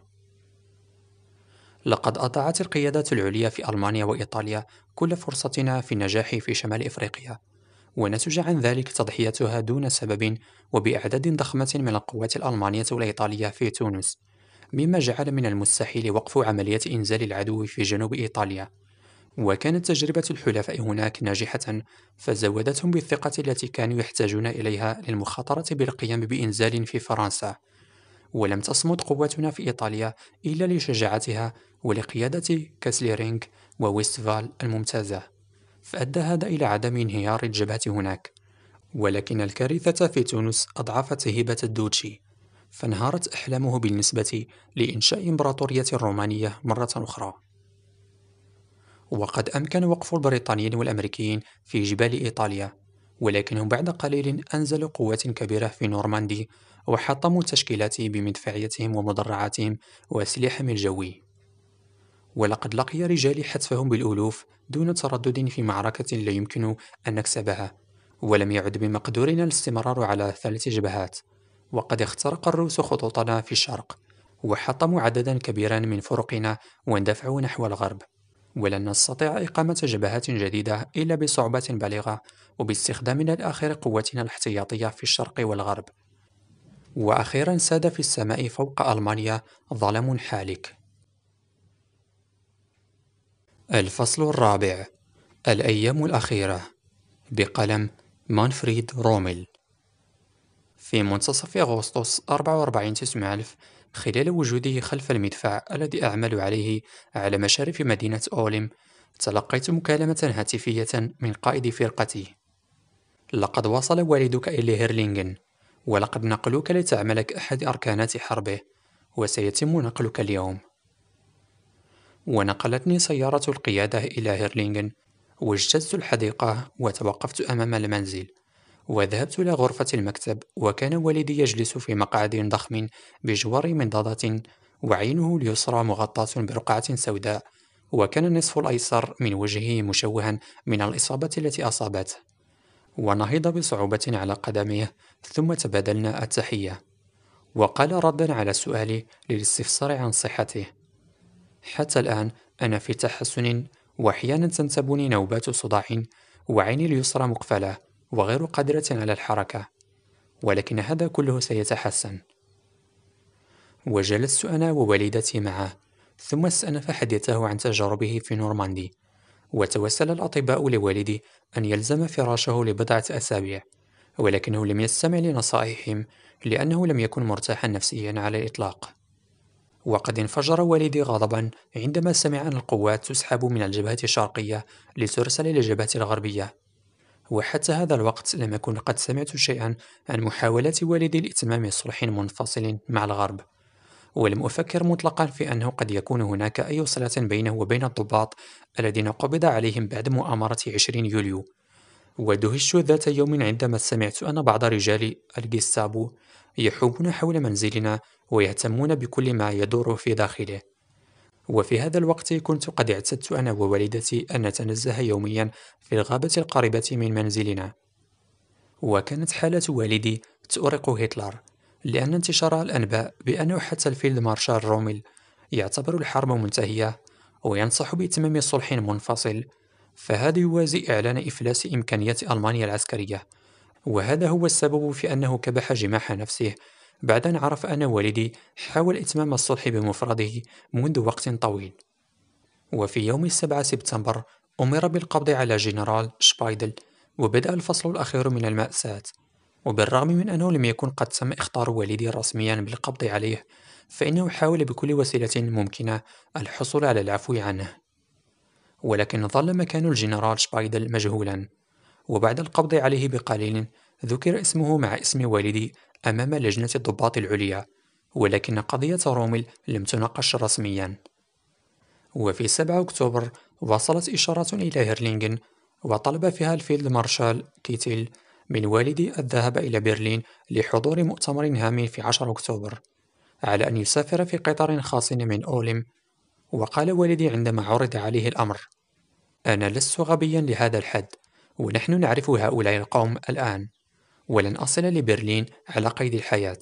لقد أضاعت القيادات العليا في ألمانيا وإيطاليا كل فرصتنا في النجاح في شمال إفريقيا، ونتج عن ذلك تضحيتها دون سبب وبأعداد ضخمة من القوات الألمانية والإيطالية في تونس، مما جعل من المستحيل وقف عملية إنزال العدو في جنوب إيطاليا. وكانت تجربة الحلفاء هناك ناجحة، فزودتهم بالثقة التي كانوا يحتاجون إليها للمخاطرة بالقيام بإنزال في فرنسا. ولم تصمد قواتنا في إيطاليا إلا لشجاعتها ولقيادة كاسليرينغ وويستفال الممتازة، فأدى هذا إلى عدم انهيار الجبهة هناك. ولكن الكارثة في تونس أضعفت هيبة الدوتشي، فانهارت أحلامه بالنسبة لإنشاء إمبراطورية رومانية مرة أخرى. وقد أمكن وقف البريطانيين والأمريكيين في جبال إيطاليا، ولكنهم بعد قليل أنزلوا قوات كبيرة في نورماندي وحطموا التشكيلات بمدفعيتهم ومدرعاتهم وأسلحهم الجوي. ولقد لقي رجالي حتفهم بالألوف دون تردد في معركة لا يمكن أن نكسبها، ولم يعد بمقدورنا الاستمرار على ثلاث جبهات. وقد اخترق الروس خطوطنا في الشرق، وحطموا عددا كبيرا من فرقنا واندفعوا نحو الغرب، ولن نستطيع إقامة جبهات جديدة إلا بصعوبة بالغة وباستخدامنا الآخر قوتنا الاحتياطية في الشرق والغرب. وأخيرا ساد في السماء فوق ألمانيا ظلام حالك. الفصل الرابع: الأيام الأخيرة، بقلم مانفريد روميل. في منتصف أغسطس أربعة وأربعين تسعمائة ألف، خلال وجودي خلف المدفع الذي أعمل عليه على مشارف مدينة أوليم، تلقيت مكالمة هاتفية من قائد فرقتي: لقد وصل والدك إلى هيرلينغن، ولقد نقلوك لتعمل كأحد أركانات حربه، وسيتم نقلك اليوم. ونقلتني سيارة القيادة إلى هيرلينغن، واجتزت الحديقة وتوقفت أمام المنزل، وذهبت إلى غرفة المكتب، وكان والدي يجلس في مقعد ضخم بجوار منضدة، وعينه اليسرى مغطاة برقعة سوداء، وكان النصف الأيسر من وجهه مشوها من الإصابة التي أصابته. ونهض بصعوبة على قدميه، ثم تبادلنا التحية، وقال ردا على سؤالي للاستفسار عن صحته: حتى الآن أنا في تحسن، وأحيانا تنتابني نوبات صداع، وعيني اليسرى مقفلة وغير قادرة على الحركة، ولكن هذا كله سيتحسن. وجلست أنا ووالدتي معه، ثم استأنف حديثه عن تجاربه في نورماندي. وتوسل الأطباء لوالدي أن يلزم فراشه لبضعة أسابيع، ولكنه لم يستمع لنصائحهم لأنه لم يكن مرتاحا نفسيا على الإطلاق. وقد انفجر والدي غضبا عندما سمع أن القوات تسحب من الجبهة الشرقية لترسل إلى الجبهة الغربية. وحتى هذا الوقت لم أكن قد سمعت شيئا عن محاولات والدي لإتمام صلح منفصل مع الغرب، ولم أفكر مطلقا في أنه قد يكون هناك أي صلة بينه وبين الضباط الذين قبض عليهم بعد مؤامرة عشرين يوليو. ودهشت ذات يوم عندما سمعت أن بعض رجال الجستابو يحومون حول منزلنا ويهتمون بكل ما يدور في داخله. وفي هذا الوقت كنت قد اعتدت أنا ووالدتي أن نتنزه يوميا في الغابة القريبة من منزلنا. وكانت حالة والدي تؤرق هتلر، لأن انتشار الأنباء بأنه حتى الفيلد مارشال روميل يعتبر الحرب منتهية وينصح بإتمام صلح منفصل، فهذا يوازي إعلان إفلاس إمكانيات ألمانيا العسكرية. وهذا هو السبب في أنه كبح جماح نفسه بعد أن عرف أن والدي حاول إتمام الصلح بمفرده منذ وقت طويل. وفي يوم السابع سبتمبر أمر بالقبض على جنرال شبايدل، وبدأ الفصل الأخير من المأساة. وبالرغم من أنه لم يكن قد تم إخطار والدي رسميا بالقبض عليه، فإنه حاول بكل وسيلة ممكنة الحصول على العفو عنه. ولكن ظل مكان الجنرال شبايدل مجهولا. وبعد القبض عليه بقليل ذكر اسمه مع اسم والدي أمام لجنة الضباط العليا، ولكن قضية رومل لم تناقش رسميا. وفي سبعة أكتوبر وصلت إشارة إلى هيرلينغن، وطلب فيها الفيلد مارشال كيتيل من والدي الذهاب إلى برلين لحضور مؤتمر هام في عشرة أكتوبر، على أن يسافر في قطار خاص من أولم. وقال والدي عندما عرض عليه الأمر: أنا لست غبيا لهذا الحد، ونحن نعرف هؤلاء القوم الآن، ولن أصل لبرلين على قيد الحياة.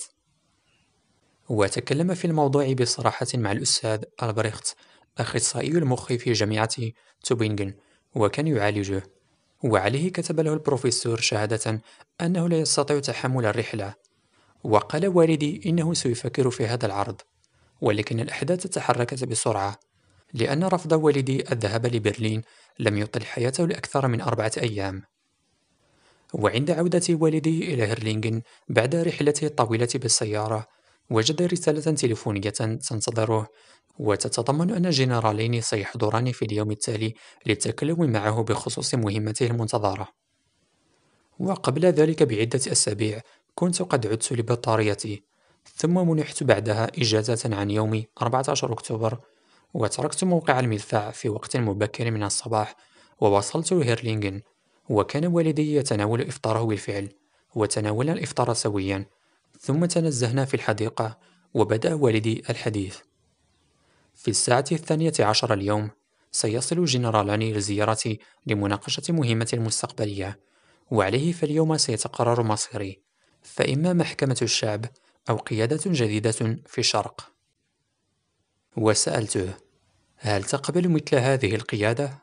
وتكلم في الموضوع بصراحة مع الأستاذ ألبريخت، أخصائي المخ في جامعة توبينغن، وكان يعالجه. وعليه كتب له البروفيسور شهادة أنه لا يستطيع تحمل الرحلة. وقال والدي إنه سيفكر في هذا العرض، ولكن الأحداث تحركت بسرعة، لأن رفض والدي الذهاب لبرلين لم يطل حياته لأكثر من أربعة أيام. وعند عودة والدي إلى هيرلينغن بعد رحلته الطويلة بالسيارة، وجد رسالة تليفونية تنتظره، وتتضمن أن جنرالين سيحضران في اليوم التالي للتكلم معه بخصوص مهمته المنتظرة. وقبل ذلك بعدة أسابيع كنت قد عدت لبطاريتي، ثم منحت بعدها إجازة عن يوم أربعة عشر أكتوبر، وتركت موقع المدفع في وقت مبكر من الصباح، ووصلت هيرلينغن. وكان والدي يتناول إفطاره بالفعل، وتناولنا الإفطار سويا، ثم تنزهنا في الحديقة، وبدأ والدي الحديث. في الساعة الثانية عشر اليوم سيصل الجنرالان لزيارتي لمناقشة مهمتي المستقبلية، وعليه فاليوم سيتقرر مصيري، فإما محكمة الشعب أو قيادة جديدة في الشرق. وسألته: هل تقبل مثل هذه القيادة؟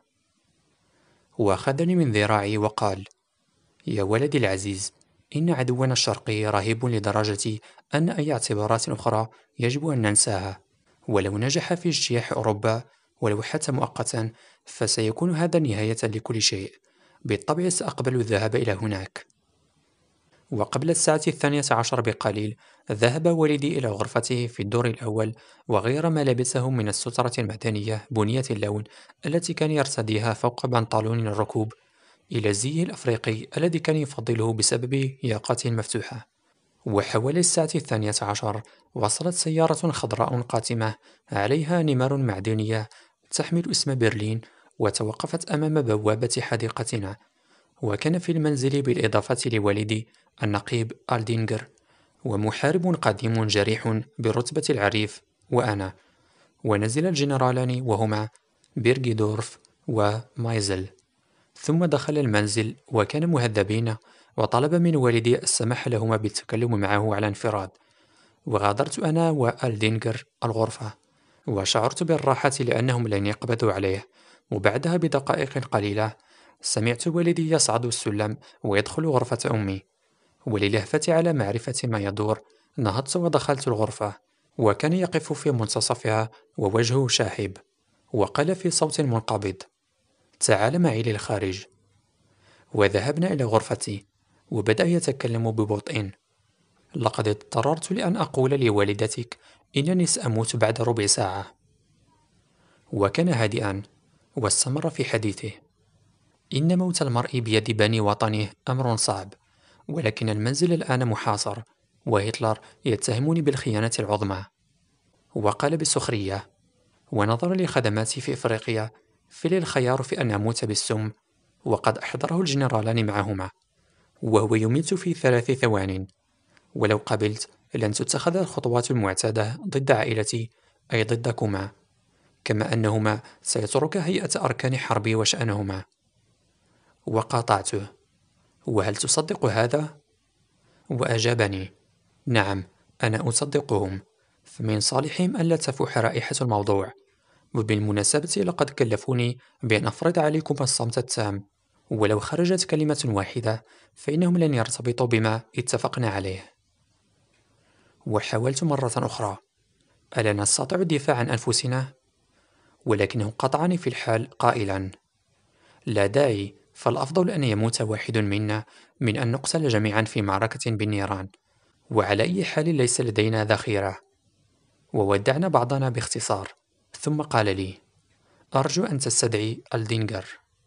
وأخذني من ذراعي وقال: يا ولدي العزيز، إن عدونا الشرقي رهيب لدرجة أن أي اعتبارات أخرى يجب أن ننساها. ولو نجح في اجتياح أوروبا ولو حتى مؤقتا، فسيكون هذا نهاية لكل شيء. بالطبع سأقبل الذهاب إلى هناك. وقبل الساعة الثانية عشر بقليل ذهب والدي إلى غرفته في الدور الأول، وغير ملابسه من السترة المعدنية بنية اللون التي كان يرتديها فوق بنطلون الركوب، إلى الزي الأفريقي الذي كان يفضله بسبب ياقته المفتوحة. وحوالي الساعة الثانية عشر وصلت سيارة خضراء قاتمة عليها نمر معدنية تحمل اسم برلين، وتوقفت أمام بوابة حديقتنا. وكان في المنزل بالإضافة لوالدي النقيب ألدينغر، ومحارب قديم جريح برتبة العريف، وأنا. ونزل الجنرالان وهما بيرغيدورف ومايزل، ثم دخل المنزل وكان مهذبين، وطلب من والدي السماح لهما بالتكلم معه على انفراد. وغادرت أنا وألدينغر الغرفة، وشعرت بالراحة لأنهم لن يقبضوا عليه. وبعدها بدقائق قليلة سمعت والدي يصعد السلم ويدخل غرفة أمي، وللهفة على معرفة ما يدور نهضت ودخلت الغرفة، وكان يقف في منتصفها ووجهه شاحب، وقال في صوت منقبض: تعال معي للخارج. وذهبنا إلى غرفتي، وبدأ يتكلم ببطء: لقد اضطررت لأن أقول لوالدتك إنني سأموت بعد ربع ساعة. وكان هادئا، واستمر في حديثه: إن موت المرء بيد بني وطنه أمر صعب، ولكن المنزل الآن محاصر، وهتلر يتهمني بالخيانة العظمى. وقال بسخرية: ونظرا لخدماتي في إفريقيا، فلي الخيار في أن أموت بالسم، وقد أحضره الجنرالان معهما، وهو يميت في ثلاث ثوان. ولو قبلت لن تتخذ الخطوات المعتادة ضد عائلتي، أي ضدكما، كما أنهما سيترك هيئة أركان حربي وشأنهما. وقاطعته: وهل تصدق هذا؟ وأجابني: نعم، أنا أصدقهم، فمن صالحهم ألا تفوح رائحة الموضوع. وبالمناسبة لقد كلفوني بأن أفرض عليكم الصمت التام، ولو خرجت كلمة واحدة فإنهم لن يرتبطوا بما اتفقنا عليه. وحاولت مرة أخرى: ألا نستطيع الدفاع عن أنفسنا؟ ولكنه قطعني في الحال قائلا: لا داعي، فالأفضل أن يموت واحد منا من أن نقتل جميعا في معركة بالنيران، وعلى أي حال ليس لدينا ذخيرة. وودعنا بعضنا باختصار، ثم قال لي: أرجو أن تستدعي ألدينغر.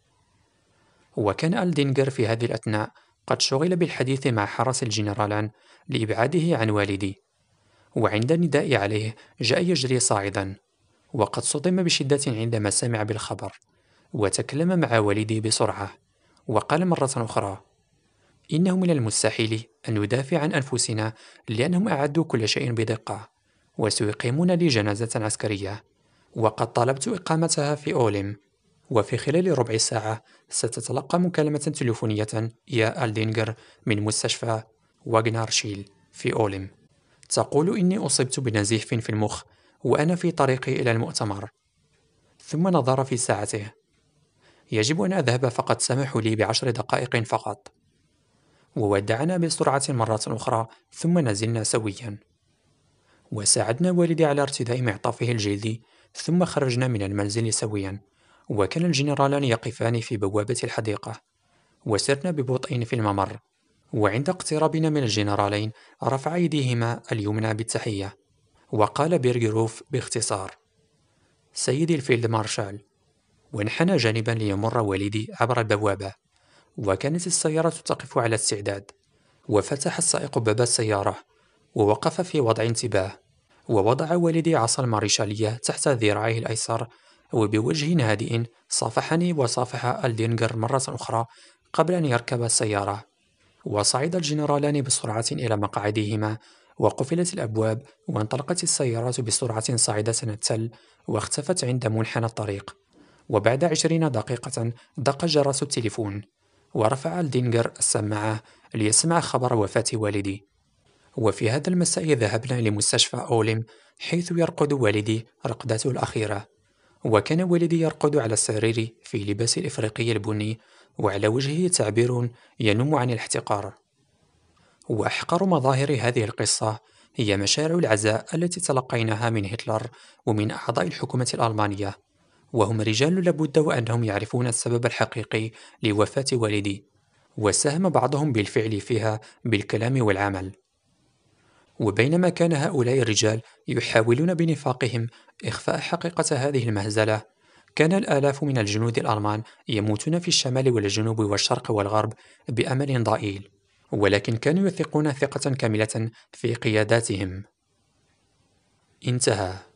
وكان ألدينغر في هذه الأثناء قد شغل بالحديث مع حرس الجنرالان لإبعاده عن والدي، وعند النداء عليه جاء يجري صاعدا، وقد صدم بشدة عندما سمع بالخبر، وتكلم مع والدي بسرعة، وقال مرة أخرى: إنه من المستحيل أن ندافع عن أنفسنا لأنهم أعدوا كل شيء بدقة، وسيقيمون لي جنازة عسكرية، وقد طلبت إقامتها في أوليم، وفي خلال ربع ساعة ستتلقى مكالمة تليفونية يا ألدينغر من مستشفى واغنارشيل في أوليم، تقول إني أصبت بنزيف في المخ وأنا في طريقي إلى المؤتمر. ثم نظر في ساعته: يجب أن أذهب، فقد سمحوا لي بعشر دقائق فقط. وودعنا بسرعة مرة أخرى، ثم نزلنا سويا، وساعدنا والدي على ارتداء معطفه الجلدي، ثم خرجنا من المنزل سويا، وكان الجنرالان يقفان في بوابة الحديقة، وسرنا ببطء في الممر. وعند اقترابنا من الجنرالين رفع يديهما اليمنى بالتحية، وقال بيرغروف باختصار: سيدي الفيلد مارشال. وانحنى جانبا ليمر والدي عبر البوابة، وكانت السيارة تقف على استعداد، وفتح السائق باب السيارة ووقف في وضع انتباه، ووضع والدي عصا الماريشالية تحت ذراعه الأيسر، وبوجه هادئ صافحني وصافح ألدينغر مرة أخرى قبل أن يركب السيارة. وصعد الجنرالان بسرعة إلى مقاعدهما، وقفلت الأبواب، وانطلقت السيارات بسرعة صاعدة التل، واختفت عند منحنى الطريق. وبعد عشرين دقيقة دق جرس التليفون، ورفع ألدينغر السماعة ليسمع خبر وفاة والدي. وفي هذا المساء ذهبنا لمستشفى أوليم، حيث يرقد والدي رقدته الأخيرة. وكان والدي يرقد على السرير في لباس الإفريقي البني، وعلى وجهه تعبير ينم عن الاحتقار. وأحقر مظاهر هذه القصة هي مشاعر العزاء التي تلقيناها من هتلر ومن أعضاء الحكومة الألمانية، وهم رجال لابد وأنهم يعرفون السبب الحقيقي لوفاة والدي، وساهم بعضهم بالفعل فيها بالكلام والعمل. وبينما كان هؤلاء الرجال يحاولون بنفاقهم إخفاء حقيقة هذه المهزلة، كان الآلاف من الجنود الألمان يموتون في الشمال والجنوب والشرق والغرب بأمل ضئيل، ولكن كانوا يثقون ثقة كاملة في قياداتهم. انتهى.